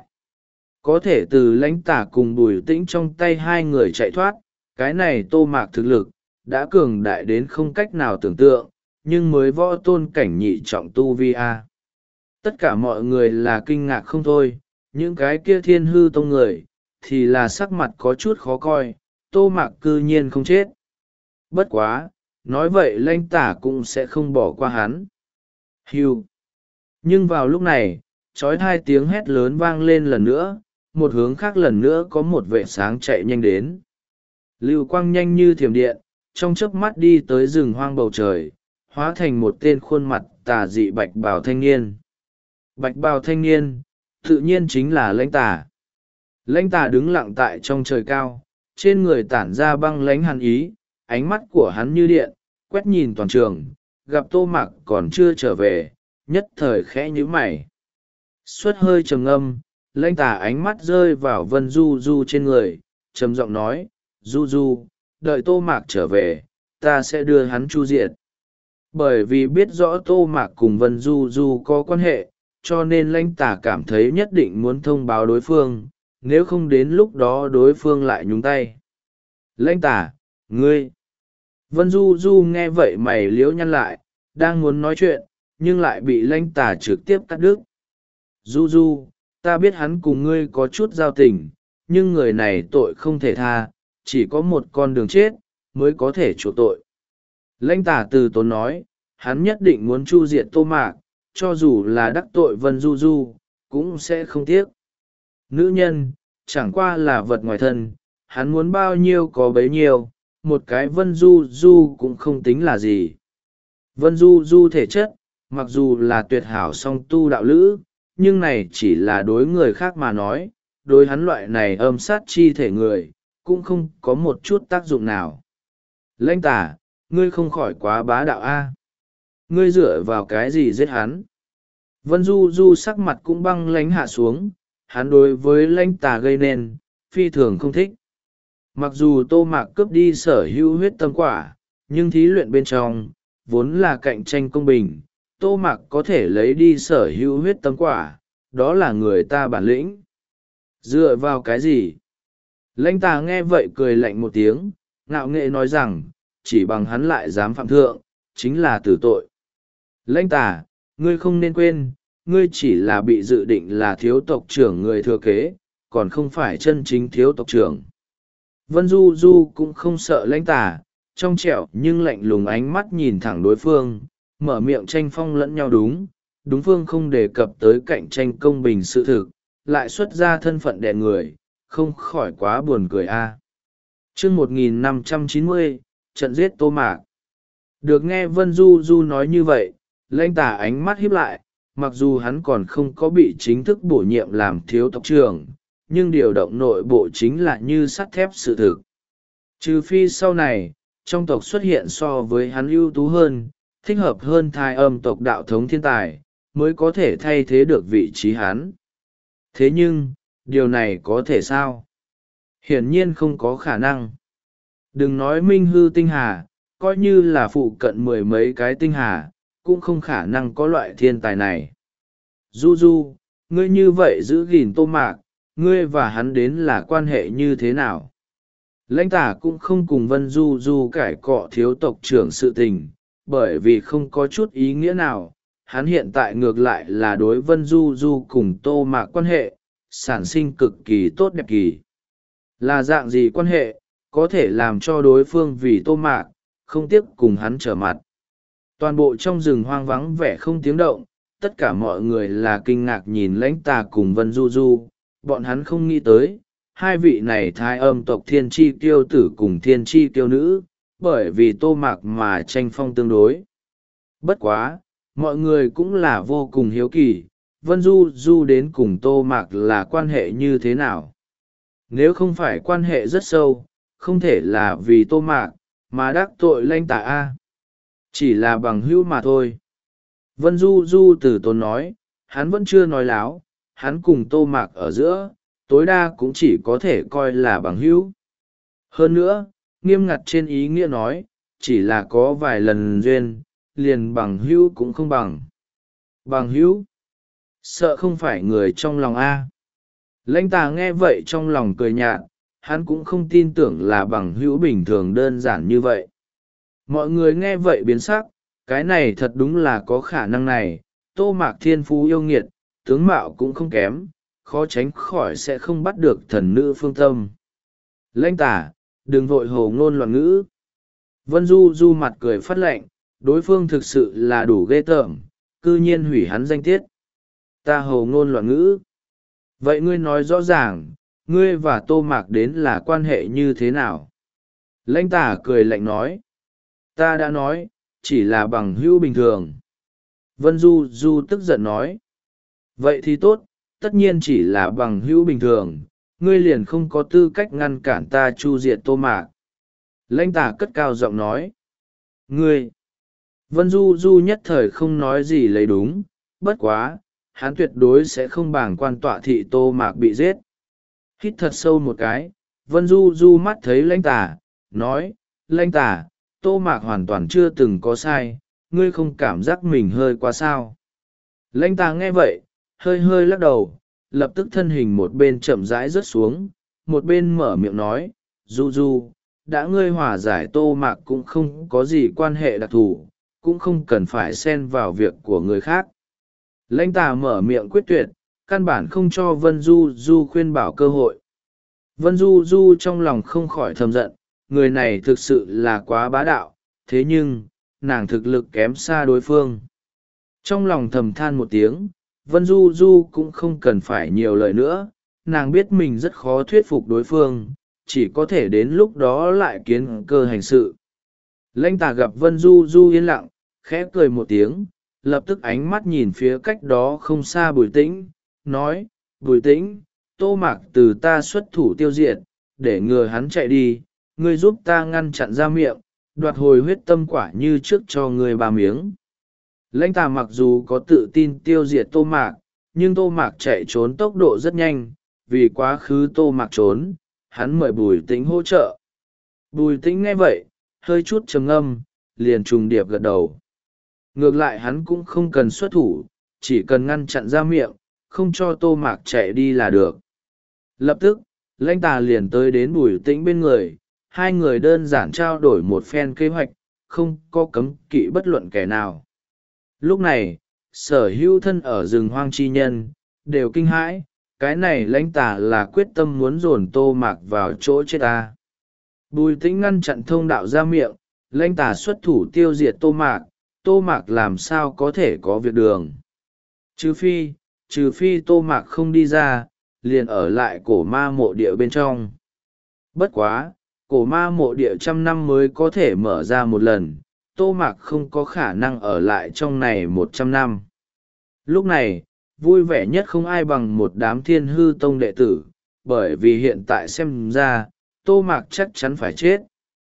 Có thể từ Lãnh Tà cùng Bùi Tĩnh trong tay hai người chạy thoát, cái này Tô Mạc thực lực, đã cường đại đến không cách nào tưởng tượng, nhưng mới võ tôn cảnh nhị trọng tu vi a. Tất cả mọi người là kinh ngạc không thôi, những cái kia thiên hư tông người, thì là sắc mặt có chút khó coi, Tô Mạc cư nhiên không chết. Bất quá, nói vậy Lãnh Tà cũng sẽ không bỏ qua hắn. Hưu. Nhưng vào lúc này, trói hai tiếng hét lớn vang lên lần nữa, một hướng khác lần nữa có một vệ sáng chạy nhanh đến. Lưu quang nhanh như thiểm điện, trong chớp mắt đi tới rừng hoang bầu trời, hóa thành một tên khuôn mặt tà dị bạch bào thanh niên. Bạch bào thanh niên, tự nhiên chính là Lãnh Tà. Lãnh Tà đứng lặng tại trong trời cao, trên người tản ra băng lãnh hàn ý, ánh mắt của hắn như điện, quét nhìn toàn trường, gặp Tô Mạc còn chưa trở về, nhất thời khẽ nhíu mày. Suốt hơi trầm ngâm, Lãnh Tà ánh mắt rơi vào Vân Du Du trên người, trầm giọng nói, Du Du, đợi Tô Mạc trở về, ta sẽ đưa hắn chu diệt. Bởi vì biết rõ Tô Mạc cùng Vân Du Du có quan hệ, cho nên Lãnh Tà cảm thấy nhất định muốn thông báo đối phương, nếu không đến lúc đó đối phương lại nhúng tay. Lãnh Tà, ngươi! Vân Du Du nghe vậy mày liễu nhăn lại, đang muốn nói chuyện, nhưng lại bị Lãnh Tà trực tiếp cắt đứt. Du Du, ta biết hắn cùng ngươi có chút giao tình, nhưng người này tội không thể tha, chỉ có một con đường chết, mới có thể chuộc tội. Lãnh Tà từ tốn nói, hắn nhất định muốn chu diệt Tô Mạc, cho dù là đắc tội Vân Du Du, cũng sẽ không tiếc. Nữ nhân, chẳng qua là vật ngoài thân, hắn muốn bao nhiêu có bấy nhiêu, một cái Vân Du Du cũng không tính là gì. Vân Du Du thể chất, mặc dù là tuyệt hảo song tu đạo lữ, nhưng này chỉ là đối người khác mà nói, đối hắn loại này âm sát chi thể người, cũng không có một chút tác dụng nào. Lãnh Tà, ngươi không khỏi quá bá đạo a. Ngươi dựa vào cái gì giết hắn? Vân Du Du sắc mặt cũng băng lãnh hạ xuống, hắn đối với Lãnh Tà gây nên, phi thường không thích. Mặc dù Tô Mạc cướp đi sở hữu huyết tâm quả, nhưng thí luyện bên trong, vốn là cạnh tranh công bình, Tô Mạc có thể lấy đi sở hữu huyết tâm quả, đó là người ta bản lĩnh. Dựa vào cái gì? Lãnh Tà nghe vậy cười lạnh một tiếng, ngạo nghệ nói rằng, chỉ bằng hắn lại dám phạm thượng, chính là tử tội. Lãnh tả, ngươi không nên quên, ngươi chỉ là bị dự định là thiếu tộc trưởng người thừa kế, còn không phải chân chính thiếu tộc trưởng. Vân Du Du cũng không sợ lãnh tả, trong trẻo nhưng lạnh lùng ánh mắt nhìn thẳng đối phương, mở miệng tranh phong lẫn nhau đúng, đúng phương không đề cập tới cạnh tranh công bình sự thực, lại xuất ra thân phận đẻ người, không khỏi quá buồn cười a. À. Chương một nghìn năm trăm chín mươi, trận giết Tô Mạc. Được nghe Vân Du Du nói như vậy, lãnh tả ánh mắt híp lại, mặc dù hắn còn không có bị chính thức bổ nhiệm làm thiếu tộc trưởng, nhưng điều động nội bộ chính là như sắt thép sự thực. Trừ phi sau này, trong tộc xuất hiện so với hắn ưu tú hơn, thích hợp hơn thai âm tộc đạo thống thiên tài, mới có thể thay thế được vị trí hắn. Thế nhưng, điều này có thể sao? Hiển nhiên không có khả năng. Đừng nói minh hư tinh hà, coi như là phụ cận mười mấy cái tinh hà, cũng không khả năng có loại thiên tài này. Du Du, ngươi như vậy giữ gìn Tô Mạc, ngươi và hắn đến là quan hệ như thế nào? Lãnh tả cũng không cùng Vân Du Du cải cọ thiếu tộc trưởng sự tình, bởi vì không có chút ý nghĩa nào. Hắn hiện tại ngược lại là đối Vân Du Du cùng Tô Mạc quan hệ, sản sinh cực kỳ tốt đẹp kỳ. Là dạng gì quan hệ, có thể làm cho đối phương vì Tô Mạc, không tiếc cùng hắn trở mặt. Toàn bộ trong rừng hoang vắng vẻ không tiếng động, tất cả mọi người là kinh ngạc nhìn lãnh tà cùng Vân Du Du, bọn hắn không nghĩ tới, hai vị này thai âm tộc thiên tri kiêu tử cùng thiên tri kiêu nữ, bởi vì Tô Mạc mà tranh phong tương đối. Bất quá, mọi người cũng là vô cùng hiếu kỳ, Vân Du Du đến cùng Tô Mạc là quan hệ như thế nào? Nếu không phải quan hệ rất sâu, không thể là vì Tô Mạc, mà đắc tội lãnh tà A. Chỉ là bằng hữu mà thôi. Vân Du Du từ tốn nói, hắn vẫn chưa nói láo, hắn cùng Tô Mạc ở giữa, tối đa cũng chỉ có thể coi là bằng hữu. Hơn nữa, nghiêm ngặt trên ý nghĩa nói, chỉ là có vài lần duyên, liền bằng hữu cũng không bằng. Bằng hữu? Sợ không phải người trong lòng A. Lãnh tà nghe vậy trong lòng cười nhạt, hắn cũng không tin tưởng là bằng hữu bình thường đơn giản như vậy. Mọi người nghe vậy biến sắc, cái này thật đúng là có khả năng này, Tô Mạc thiên phú yêu nghiệt, tướng mạo cũng không kém, khó tránh khỏi sẽ không bắt được thần nữ phương tâm. Lãnh tả, đừng vội hồ ngôn loạn ngữ. Vân Du Du mặt cười phát lệnh, đối phương thực sự là đủ ghê tởm, cư nhiên hủy hắn danh tiết. Ta hồ ngôn loạn ngữ. Vậy ngươi nói rõ ràng, ngươi và Tô Mạc đến là quan hệ như thế nào? Lãnh tả cười lạnh nói. Ta đã nói, chỉ là bằng hữu bình thường. Vân Du Du tức giận nói. Vậy thì tốt, tất nhiên chỉ là bằng hữu bình thường, ngươi liền không có tư cách ngăn cản ta chu diệt Tô Mạc. Lãnh tả cất cao giọng nói. Ngươi! Vân Du Du nhất thời không nói gì lấy đúng, bất quá, hắn tuyệt đối sẽ không bàng quan tọa thị Tô Mạc bị giết. Hít thật sâu một cái, Vân Du Du mắt thấy lãnh tả, nói, lãnh tả, Tô Mạc hoàn toàn chưa từng có sai, ngươi không cảm giác mình hơi quá sao. Lãnh tả nghe vậy, hơi hơi lắc đầu, lập tức thân hình một bên chậm rãi rớt xuống, một bên mở miệng nói, Du Du, đã ngươi hòa giải Tô Mạc cũng không có gì quan hệ đặc thù, cũng không cần phải xen vào việc của người khác. Lãnh tả mở miệng quyết tuyệt, căn bản không cho Vân Du Du khuyên bảo cơ hội. Vân Du Du trong lòng không khỏi thầm giận, người này thực sự là quá bá đạo, thế nhưng, nàng thực lực kém xa đối phương. Trong lòng thầm than một tiếng, Vân Du Du cũng không cần phải nhiều lời nữa, nàng biết mình rất khó thuyết phục đối phương, chỉ có thể đến lúc đó lại kiến cơ hành sự. Lãnh tả gặp Vân Du Du yên lặng, khẽ cười một tiếng, lập tức ánh mắt nhìn phía cách đó không xa Bùi Tĩnh, nói, Bùi Tĩnh, Tô Mạc từ ta xuất thủ tiêu diệt, để ngừa hắn chạy đi, ngươi giúp ta ngăn chặn ra miệng, đoạt hồi huyết tâm quả như trước cho ngươi ba miếng. Lãnh tà mặc dù có tự tin tiêu diệt Tô Mạc, nhưng Tô Mạc chạy trốn tốc độ rất nhanh, vì quá khứ Tô Mạc trốn, hắn mời Bùi Tĩnh hỗ trợ. Bùi Tĩnh nghe vậy, hơi chút trầm ngâm, liền trùng điệp gật đầu. Ngược lại hắn cũng không cần xuất thủ, chỉ cần ngăn chặn ra miệng, không cho Tô Mạc chạy đi là được. Lập tức, lãnh tà liền tới đến Bùi Tĩnh bên người, hai người đơn giản trao đổi một phen kế hoạch, không có cấm kỵ bất luận kẻ nào. Lúc này, sở hữu thân ở rừng hoang chi nhân, đều kinh hãi, cái này lãnh tà là quyết tâm muốn dồn Tô Mạc vào chỗ chết ta. Bùi Tĩnh ngăn chặn thông đạo ra miệng, lãnh tà xuất thủ tiêu diệt Tô Mạc, Tô Mạc làm sao có thể có việc đường. Trừ phi, trừ phi Tô Mạc không đi ra, liền ở lại cổ ma mộ địa bên trong. Bất quá, cổ ma mộ địa trăm năm mới có thể mở ra một lần, Tô Mạc không có khả năng ở lại trong này một trăm năm. Lúc này, vui vẻ nhất không ai bằng một đám Thiên Hư Tông đệ tử, bởi vì hiện tại xem ra, Tô Mạc chắc chắn phải chết.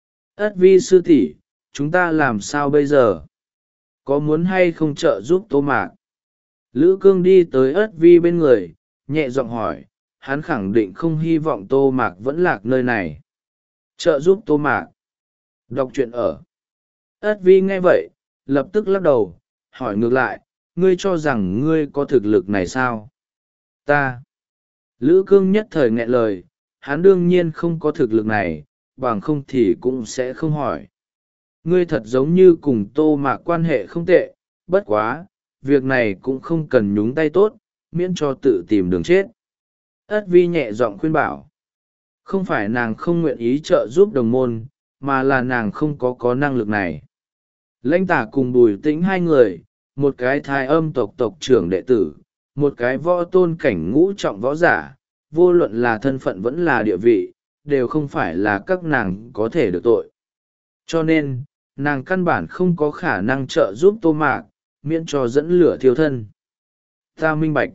Ất Vi sư tỷ, chúng ta làm sao bây giờ? Có muốn hay không trợ giúp Tô Mạc? Lữ Cương đi tới Ất Vi bên người, nhẹ giọng hỏi, hắn khẳng định không hy vọng Tô Mạc vẫn lạc nơi này. Trợ giúp Tô Mạc. Đọc truyện ở. Ất Vi nghe vậy, lập tức lắc đầu, hỏi ngược lại, ngươi cho rằng ngươi có thực lực này sao? Ta. Lữ Cương nhất thời nghẹn lời, hắn đương nhiên không có thực lực này, bằng không thì cũng sẽ không hỏi. Ngươi thật giống như cùng Tô Mạc quan hệ không tệ, bất quá, việc này cũng không cần nhúng tay tốt, miễn cho tự tìm đường chết. Ất Vi nhẹ giọng khuyên bảo. Không phải nàng không nguyện ý trợ giúp đồng môn, mà là nàng không có có năng lực này. Lãnh Tả cùng Bùi Tĩnh hai người, một cái thái âm tộc tộc trưởng đệ tử, một cái võ tôn cảnh ngũ trọng võ giả, vô luận là thân phận vẫn là địa vị, đều không phải là các nàng có thể được tội. Cho nên, nàng căn bản không có khả năng trợ giúp Tô Mạc, miễn cho dẫn lửa thiêu thân. Ta minh bạch.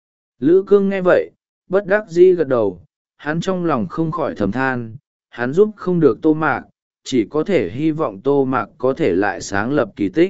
Lữ Cương nghe vậy, bất đắc dĩ gật đầu, hắn trong lòng không khỏi thầm than, hắn giúp không được Tô Mạc, chỉ có thể hy vọng Tô Mạc có thể lại sáng lập kỳ tích.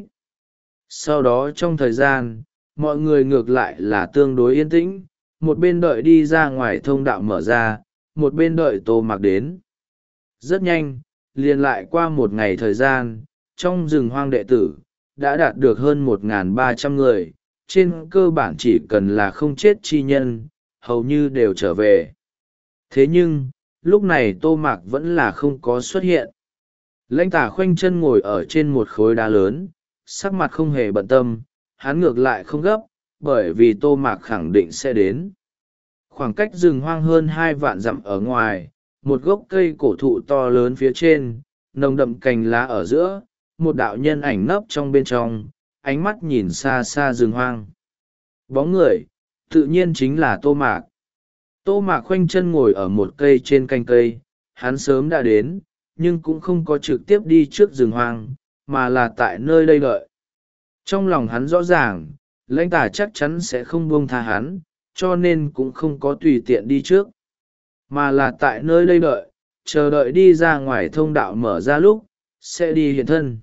Sau đó trong thời gian, mọi người ngược lại là tương đối yên tĩnh, một bên đợi đi ra ngoài thông đạo mở ra, một bên đợi Tô Mạc đến. Rất nhanh, liền lại qua một ngày thời gian, trong rừng hoang đệ tử, đã đạt được hơn một nghìn ba trăm người, trên cơ bản chỉ cần là không chết chi nhân, hầu như đều trở về. Thế nhưng, lúc này Tô Mạc vẫn là không có xuất hiện. Lãnh Tả khoanh chân ngồi ở trên một khối đá lớn, sắc mặt không hề bận tâm, hắn ngược lại không gấp, bởi vì Tô Mạc khẳng định sẽ đến. Khoảng cách rừng hoang hơn hai vạn dặm ở ngoài, một gốc cây cổ thụ to lớn phía trên, nồng đậm cành lá ở giữa, một đạo nhân ảnh nấp trong bên trong, ánh mắt nhìn xa xa rừng hoang. Bóng người, tự nhiên chính là Tô Mạc. Tô Mạc khoanh chân ngồi ở một cây trên cành cây, hắn sớm đã đến, nhưng cũng không có trực tiếp đi trước rừng hoang, mà là tại nơi đây đợi. Trong lòng hắn rõ ràng, Lãnh Tả chắc chắn sẽ không buông tha hắn, cho nên cũng không có tùy tiện đi trước, mà là tại nơi đây đợi, chờ đợi đi ra ngoài thông đạo mở ra lúc, sẽ đi hiện thân.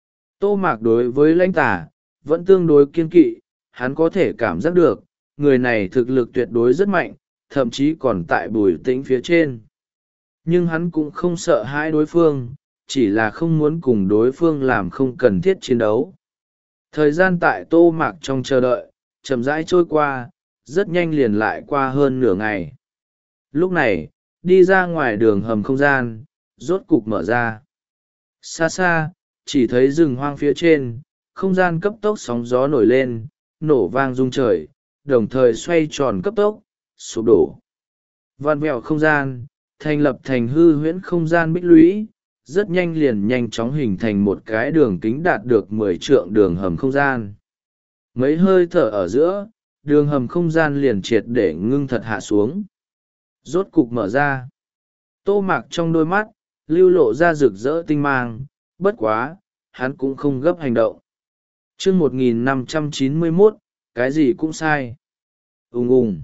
Tô Mạc đối với Lãnh Tả, vẫn tương đối kiên kỵ, hắn có thể cảm giác được, người này thực lực tuyệt đối rất mạnh, thậm chí còn tại Bùi Tĩnh phía trên. Nhưng hắn cũng không sợ hãi đối phương, chỉ là không muốn cùng đối phương làm không cần thiết chiến đấu. Thời gian tại Tô Mạc trong chờ đợi, chậm rãi trôi qua, rất nhanh liền lại qua hơn nửa ngày. Lúc này, đi ra ngoài đường hầm không gian, rốt cục mở ra. Xa xa, chỉ thấy rừng hoang phía trên, không gian cấp tốc sóng gió nổi lên, nổ vang rung trời, đồng thời xoay tròn cấp tốc, sụp đổ. Vạn vẹo không gian, thành lập thành hư huyễn không gian bích lũy, rất nhanh liền nhanh chóng hình thành một cái đường kính đạt được mười trượng đường hầm không gian. Mấy hơi thở ở giữa, đường hầm không gian liền triệt để ngưng thật hạ xuống. Rốt cục mở ra. Tô Mạc trong đôi mắt, lưu lộ ra rực rỡ tinh mang, bất quá, hắn cũng không gấp hành động. chương một nghìn năm trăm chín mươi mốt, cái gì cũng sai. Ùng ùng.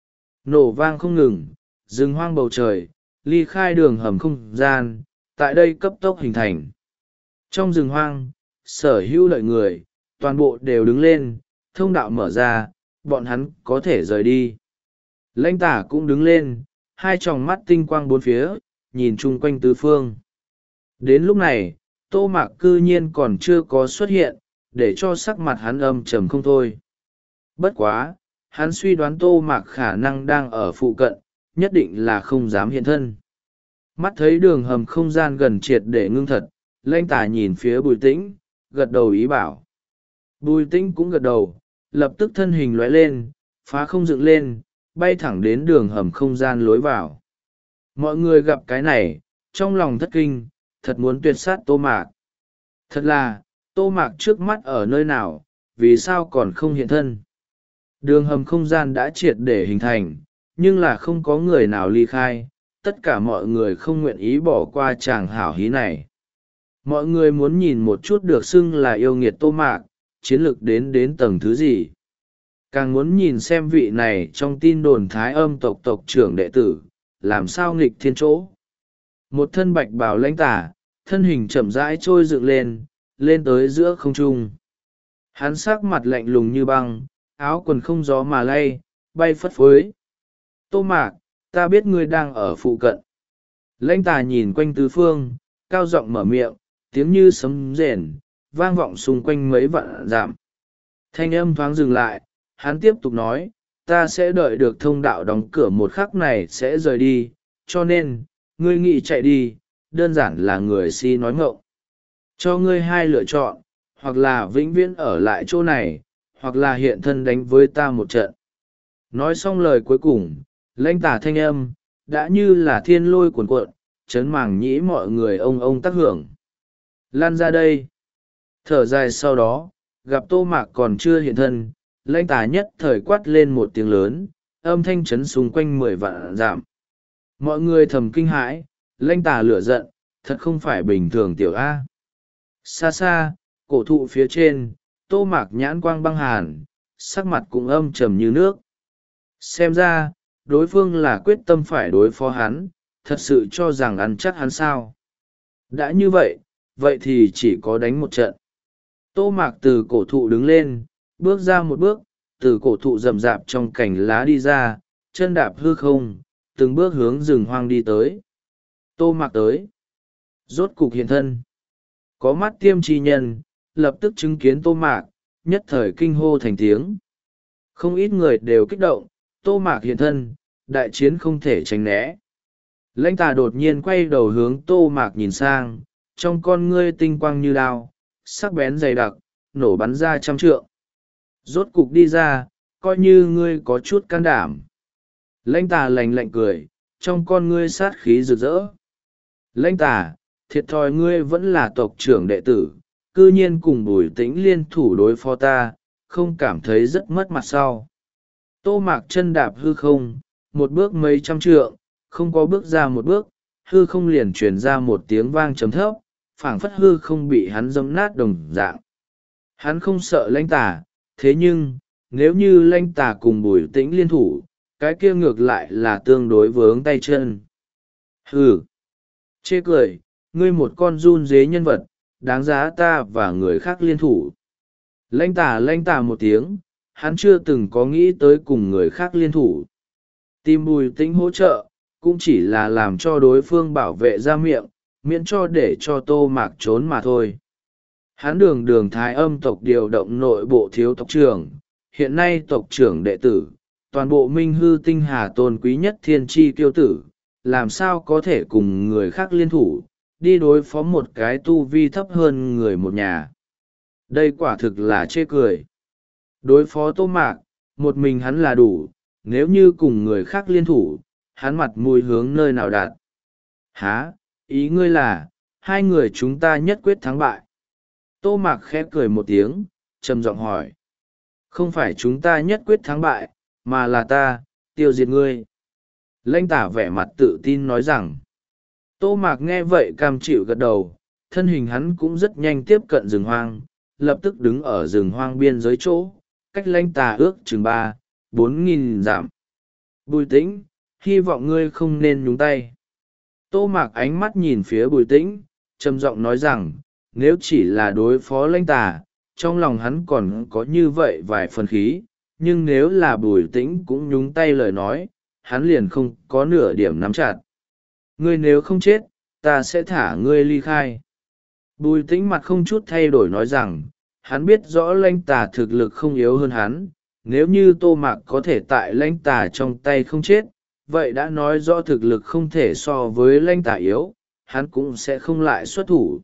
Nổ vang không ngừng, rừng hoang bầu trời, ly khai đường hầm không gian, tại đây cấp tốc hình thành. Trong rừng hoang, sở hữu lợi người, toàn bộ đều đứng lên, thông đạo mở ra, bọn hắn có thể rời đi. Lãnh Tả cũng đứng lên, hai tròng mắt tinh quang bốn phía, nhìn chung quanh tứ phương. Đến lúc này, Tô Mạc cư nhiên còn chưa có xuất hiện, để cho sắc mặt hắn âm trầm không thôi. Bất quá, hắn suy đoán Tô Mạc khả năng đang ở phụ cận, nhất định là không dám hiện thân. Mắt thấy đường hầm không gian gần triệt để ngưng thật, lãnh tà nhìn phía Bùi Tĩnh, gật đầu ý bảo. Bùi Tĩnh cũng gật đầu, lập tức thân hình lóe lên, phá không dựng lên, bay thẳng đến đường hầm không gian lối vào. Mọi người gặp cái này, trong lòng thất kinh, thật muốn tuyệt sát Tô Mạc. Thật là, Tô Mạc trước mắt ở nơi nào, vì sao còn không hiện thân? Đường hầm không gian đã triệt để hình thành, nhưng là không có người nào ly khai, tất cả mọi người không nguyện ý bỏ qua chàng hảo hí này. Mọi người muốn nhìn một chút được xưng là yêu nghiệt Tô Mạc, chiến lược đến đến tầng thứ gì. Càng muốn nhìn xem vị này trong tin đồn Thái Âm tộc tộc trưởng đệ tử, làm sao nghịch thiên chỗ. Một thân bạch bào lãnh tả, thân hình chậm rãi trôi dựng lên, lên tới giữa không trung. Hắn sắc mặt lạnh lùng như băng, áo quần không gió mà lay, bay phất phới. Tô Mạc, ta biết ngươi đang ở phụ cận. Lãnh tà nhìn quanh tứ phương, cao giọng mở miệng, tiếng như sấm rền, vang vọng xung quanh mấy vạn dặm. Thanh âm thoáng dừng lại, hắn tiếp tục nói, ta sẽ đợi được thông đạo đóng cửa một khắc này sẽ rời đi, cho nên, ngươi nghĩ chạy đi, đơn giản là người si nói ngọng. Cho ngươi hai lựa chọn, hoặc là vĩnh viễn ở lại chỗ này, hoặc là hiện thân đánh với ta một trận. Nói xong lời cuối cùng, lãnh tả thanh âm, đã như là thiên lôi cuồn cuộn, chấn màng nhĩ mọi người ông ông tác hưởng. Lan ra đây. Thở dài sau đó, gặp Tô Mạc còn chưa hiện thân, lãnh tả nhất thời quát lên một tiếng lớn, âm thanh chấn xung quanh mười vạn dặm. Mọi người thầm kinh hãi, lãnh tả lửa giận, thật không phải bình thường tiểu A. Xa xa, cổ thụ phía trên, Tô Mạc nhãn quang băng hàn, sắc mặt cũng âm trầm như nước. Xem ra, đối phương là quyết tâm phải đối phó hắn, thật sự cho rằng ăn chắc hắn sao. Đã như vậy, vậy thì chỉ có đánh một trận. Tô Mạc từ cổ thụ đứng lên, bước ra một bước, từ cổ thụ rậm rạp trong cành lá đi ra, chân đạp hư không, từng bước hướng rừng hoang đi tới. Tô Mạc tới. Rốt cục hiện thân. Có mắt tiêm chi nhân, lập tức chứng kiến Tô Mạc, nhất thời kinh hô thành tiếng. Không ít người đều kích động, Tô Mạc hiện thân, đại chiến không thể tránh né. Lãnh tà đột nhiên quay đầu hướng Tô Mạc nhìn sang, trong con ngươi tinh quang như đao, sắc bén dày đặc, nổ bắn ra trăm trượng. Rốt cục đi ra, coi như ngươi có chút can đảm. Lãnh tà lạnh lạnh cười, trong con ngươi sát khí rực rỡ. Lãnh tà, thiệt thòi ngươi vẫn là tộc trưởng đệ tử, cư nhiên cùng Bùi Tĩnh liên thủ đối phó ta, không cảm thấy rất mất mặt sao. Tô Mạc chân đạp hư không, một bước mấy trăm trượng, không có bước ra một bước, hư không liền truyền ra một tiếng vang trầm thấp, phảng phất hư không bị hắn dẫm nát đồng dạng. Hắn không sợ lãnh tà, thế nhưng, nếu như lãnh tà cùng Bùi Tĩnh liên thủ, cái kia ngược lại là tương đối vướng tay chân. Hừ! Chê cười, ngươi một con run dế nhân vật, đáng giá ta và người khác liên thủ. Lãnh tà lãnh tà một tiếng, hắn chưa từng có nghĩ tới cùng người khác liên thủ. Tìm Bùi Tĩnh hỗ trợ, cũng chỉ là làm cho đối phương bảo vệ ra miệng, miễn cho để cho Tô Mạc trốn mà thôi. Hắn đường đường Thái Âm tộc điều động nội bộ thiếu tộc trưởng, hiện nay tộc trưởng đệ tử, toàn bộ minh hư tinh hà tôn quý nhất thiên tri kiêu tử, làm sao có thể cùng người khác liên thủ, đi đối phó một cái tu vi thấp hơn người một nhà. Đây quả thực là chê cười. Đối phó Tô Mạc, một mình hắn là đủ, nếu như cùng người khác liên thủ, hắn mặt mũi hướng nơi nào đạt. Hả, ý ngươi là, hai người chúng ta nhất quyết thắng bại. Tô Mạc khẽ cười một tiếng, trầm giọng hỏi. Không phải chúng ta nhất quyết thắng bại, mà là ta, tiêu diệt ngươi. Lãnh tả vẻ mặt tự tin nói rằng. Tô Mạc nghe vậy cam chịu gật đầu, thân hình hắn cũng rất nhanh tiếp cận rừng hoang, lập tức đứng ở rừng hoang biên giới chỗ, cách lãnh tà ước chừng ba, bốn nghìn dặm. Bùi Tĩnh, hy vọng ngươi không nên nhúng tay. Tô Mạc ánh mắt nhìn phía Bùi Tĩnh, trầm giọng nói rằng, nếu chỉ là đối phó lãnh tà, trong lòng hắn còn có như vậy vài phần khí, nhưng nếu là Bùi Tĩnh cũng nhúng tay lời nói, hắn liền không có nửa điểm nắm chặt. Ngươi nếu không chết, ta sẽ thả ngươi ly khai. Bùi Tĩnh mặt không chút thay đổi nói rằng, hắn biết rõ lãnh tà thực lực không yếu hơn hắn, nếu như Tô Mạc có thể tại lãnh tà trong tay không chết, vậy đã nói rõ thực lực không thể so với lãnh tả yếu, hắn cũng sẽ không lại xuất thủ.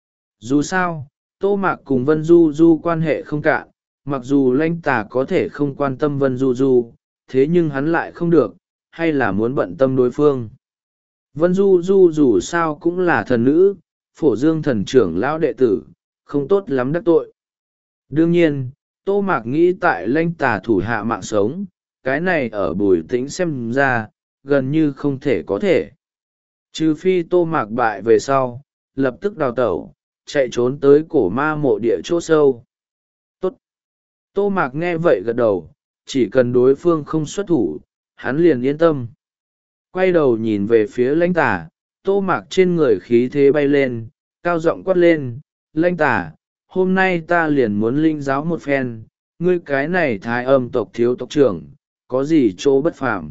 Dù sao, Tô Mạc cùng Vân Du Du quan hệ không cạn, mặc dù lãnh tả có thể không quan tâm Vân Du Du, thế nhưng hắn lại không được, hay là muốn bận tâm đối phương. Vân Du Du dù sao cũng là thần nữ, phổ dương thần trưởng lão đệ tử, không tốt lắm đắc tội. Đương nhiên, Tô Mạc nghĩ tại lãnh tả thủ hạ mạng sống, cái này ở Bùi Tĩnh xem ra, gần như không thể có thể. Trừ phi Tô Mạc bại về sau, lập tức đào tẩu, chạy trốn tới cổ ma mộ địa chỗ sâu. Tốt! Tô Mạc nghe vậy gật đầu, chỉ cần đối phương không xuất thủ, hắn liền yên tâm. Quay đầu nhìn về phía lãnh tả, Tô Mạc trên người khí thế bay lên, cao giọng quát lên, lãnh tả, hôm nay ta liền muốn linh giáo một phen, ngươi cái này thái âm tộc thiếu tộc trưởng, có gì chỗ bất phàm.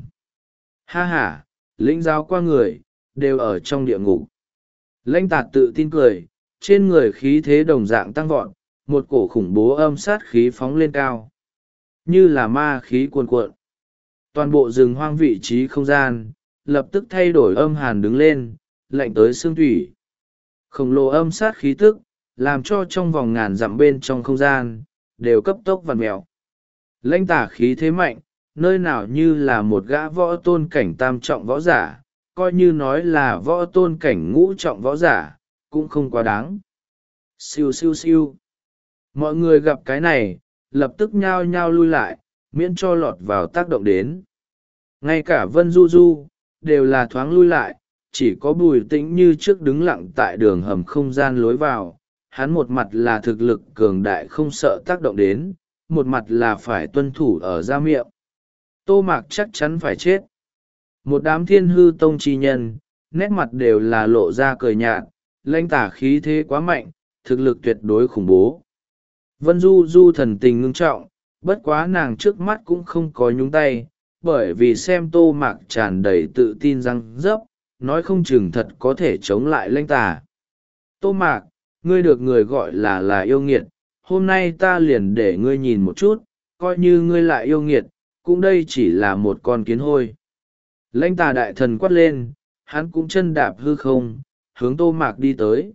Ha ha, linh giáo qua người, đều ở trong địa ngục. Lãnh tả tự tin cười, trên người khí thế đồng dạng tăng vọt, một cổ khủng bố âm sát khí phóng lên cao. Như là ma khí cuồn cuộn. Toàn bộ rừng hoang vị trí không gian, lập tức thay đổi âm hàn đứng lên, lạnh tới xương thủy. Khổng lồ âm sát khí tức, làm cho trong vòng ngàn dặm bên trong không gian, đều cấp tốc vặn mèo. Lãnh tả khí thế mạnh, nơi nào như là một gã võ tôn cảnh tam trọng võ giả, coi như nói là võ tôn cảnh ngũ trọng võ giả, cũng không quá đáng. Siêu siêu siêu. Mọi người gặp cái này, lập tức nhao nhao lui lại, miễn cho lọt vào tác động đến. Ngay cả Vân Du Du, đều là thoáng lui lại, chỉ có Bùi Tĩnh như trước đứng lặng tại đường hầm không gian lối vào. Hắn một mặt là thực lực cường đại không sợ tác động đến, một mặt là phải tuân thủ ở ra miệng. Tô Mạc chắc chắn phải chết. Một đám thiên hư tông chi nhân, nét mặt đều là lộ ra cười nhạt, lãnh tả khí thế quá mạnh, thực lực tuyệt đối khủng bố. Vân Du Du thần tình ngưng trọng, bất quá nàng trước mắt cũng không có nhúng tay, bởi vì xem Tô Mạc tràn đầy tự tin răng rớp, nói không chừng thật có thể chống lại lãnh tả. Tô Mạc, ngươi được người gọi là là yêu nghiệt, hôm nay ta liền để ngươi nhìn một chút, coi như ngươi lại yêu nghiệt, cũng đây chỉ là một con kiến hôi. Lãnh tà đại thần quát lên, hắn cũng chân đạp hư không, hướng Tô Mạc đi tới.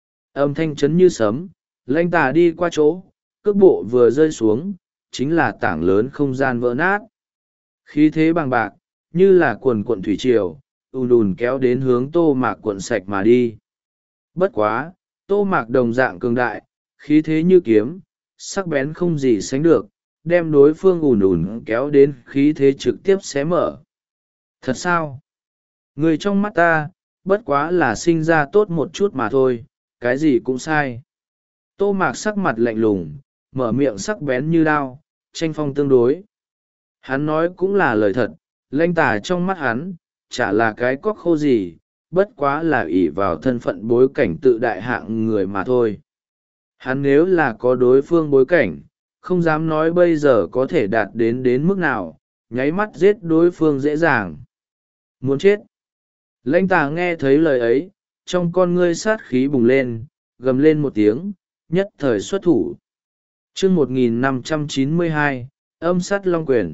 Âm thanh chấn như sấm, lãnh tà đi qua chỗ, cước bộ vừa rơi xuống, chính là tảng lớn không gian vỡ nát. Khí thế bằng bạc, như là quần cuộn thủy triều, ùn ùn kéo đến hướng Tô Mạc cuộn sạch mà đi. Bất quá, Tô Mạc đồng dạng cường đại, khí thế như kiếm, sắc bén không gì sánh được, đem đối phương ùn ùn kéo đến khí thế trực tiếp xé mở. Thật sao? Người trong mắt ta, bất quá là sinh ra tốt một chút mà thôi, cái gì cũng sai. Tô Mạc sắc mặt lạnh lùng, mở miệng sắc bén như đao, tranh phong tương đối. Hắn nói cũng là lời thật, lãnh tà trong mắt hắn, chả là cái cóc khô gì, bất quá là ỷ vào thân phận bối cảnh tự đại hạng người mà thôi. Hắn nếu là có đối phương bối cảnh, không dám nói bây giờ có thể đạt đến đến mức nào, nháy mắt giết đối phương dễ dàng. Muốn chết. Lãnh tà nghe thấy lời ấy, trong con ngươi sát khí bùng lên, gầm lên một tiếng, nhất thời xuất thủ. chương một nghìn năm trăm chín mươi hai, âm sát long quyền.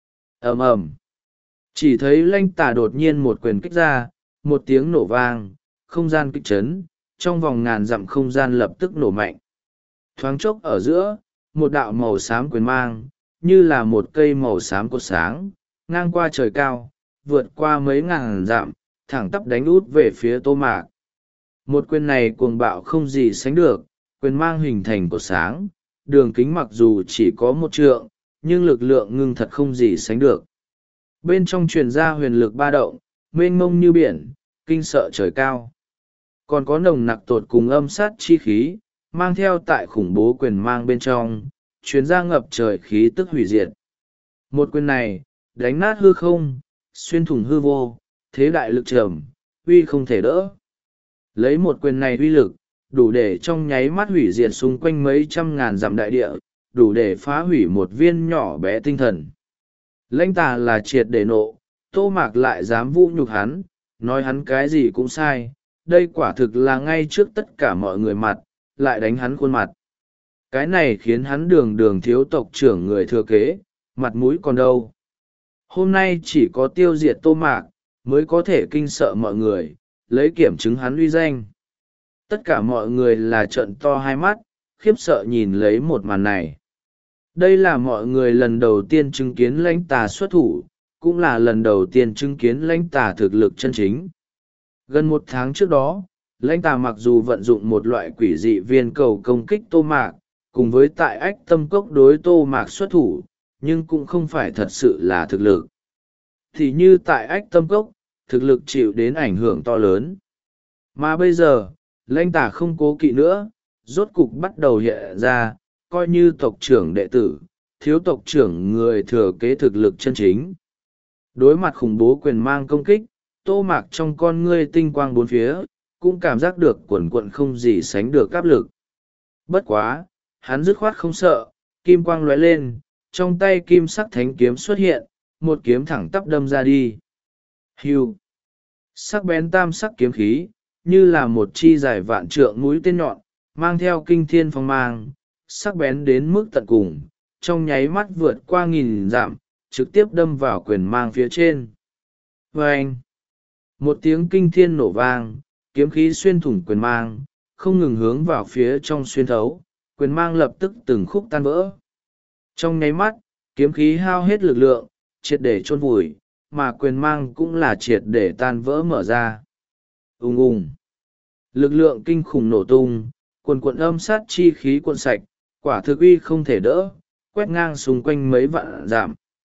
ầm ầm, chỉ thấy lãnh tà đột nhiên một quyền kích ra, một tiếng nổ vang, không gian kích chấn, trong vòng ngàn dặm không gian lập tức nổ mạnh. Thoáng chốc ở giữa, một đạo màu xám quyền mang, như là một cây màu xám cột sáng, ngang qua trời cao, vượt qua mấy ngàn dặm, thẳng tắp đánh út về phía Tô Mạc. Một quyền này cuồng bạo không gì sánh được, quyền mang hình thành cột sáng, đường kính mặc dù chỉ có một trượng, nhưng lực lượng ngưng thật không gì sánh được. Bên trong truyền ra huyền lực ba động, mênh mông như biển, kinh sợ trời cao. Còn có nồng nặc tột cùng âm sát chi khí, mang theo tại khủng bố quyền mang bên trong, truyền ra ngập trời khí tức hủy diệt. Một quyền này, đánh nát hư không, xuyên thủng hư vô, thế đại lực trầm, uy không thể đỡ. Lấy một quyền này uy lực, đủ để trong nháy mắt hủy diệt xung quanh mấy trăm ngàn dặm đại địa, đủ để phá hủy một viên nhỏ bé tinh thần. Lãnh tà là triệt để nộ, Tô Mạc lại dám vũ nhục hắn, nói hắn cái gì cũng sai, đây quả thực là ngay trước tất cả mọi người mặt, lại đánh hắn khuôn mặt. Cái này khiến hắn đường đường thiếu tộc trưởng người thừa kế, mặt mũi còn đâu. hôm nay chỉ có tiêu diệt Tô Mạc mới có thể kinh sợ mọi người, lấy kiểm chứng hắn uy danh. Tất cả mọi người là trợn to hai mắt, khiếp sợ nhìn lấy một màn này. Đây là mọi người lần đầu tiên chứng kiến lãnh tà xuất thủ, cũng là lần đầu tiên chứng kiến lãnh tà thực lực chân chính. Gần một tháng trước đó, lãnh tà mặc dù vận dụng một loại quỷ dị viên cầu công kích Tô Mạc, cùng với tại ách tâm cốc đối Tô Mạc xuất thủ, nhưng cũng không phải thật sự là thực lực. Thì như tại ách tâm cốc, thực lực chịu đến ảnh hưởng to lớn. Mà bây giờ, lãnh tà không cố kỵ nữa, rốt cục bắt đầu hiện ra, coi như tộc trưởng đệ tử, thiếu tộc trưởng người thừa kế thực lực chân chính. Đối mặt khủng bố quyền mang công kích, Tô Mạc trong con ngươi tinh quang bốn phía, cũng cảm giác được quần quận không gì sánh được áp lực. Bất quá, hắn dứt khoát không sợ, kim quang lóe lên, trong tay kim sắc thánh kiếm xuất hiện, một kiếm thẳng tắp đâm ra đi. Hưu! Sắc bén tam sắc kiếm khí, như là một chi dài vạn trượng mũi tên nhọn, mang theo kinh thiên phong mang, sắc bén đến mức tận cùng, trong nháy mắt vượt qua nghìn dặm, trực tiếp đâm vào quyền mang phía trên. Vâng! Một tiếng kinh thiên nổ vang, kiếm khí xuyên thủng quyền mang, không ngừng hướng vào phía trong xuyên thấu, quyền mang lập tức từng khúc tan vỡ. Trong nháy mắt, kiếm khí hao hết lực lượng, triệt để chôn vùi, mà quyền mang cũng là triệt để tan vỡ mở ra. Ùng ùng! Lực lượng kinh khủng nổ tung, quần quận âm sát chi khí cuộn sạch, quả thực uy không thể đỡ, quét ngang xung quanh mấy vạn dặm.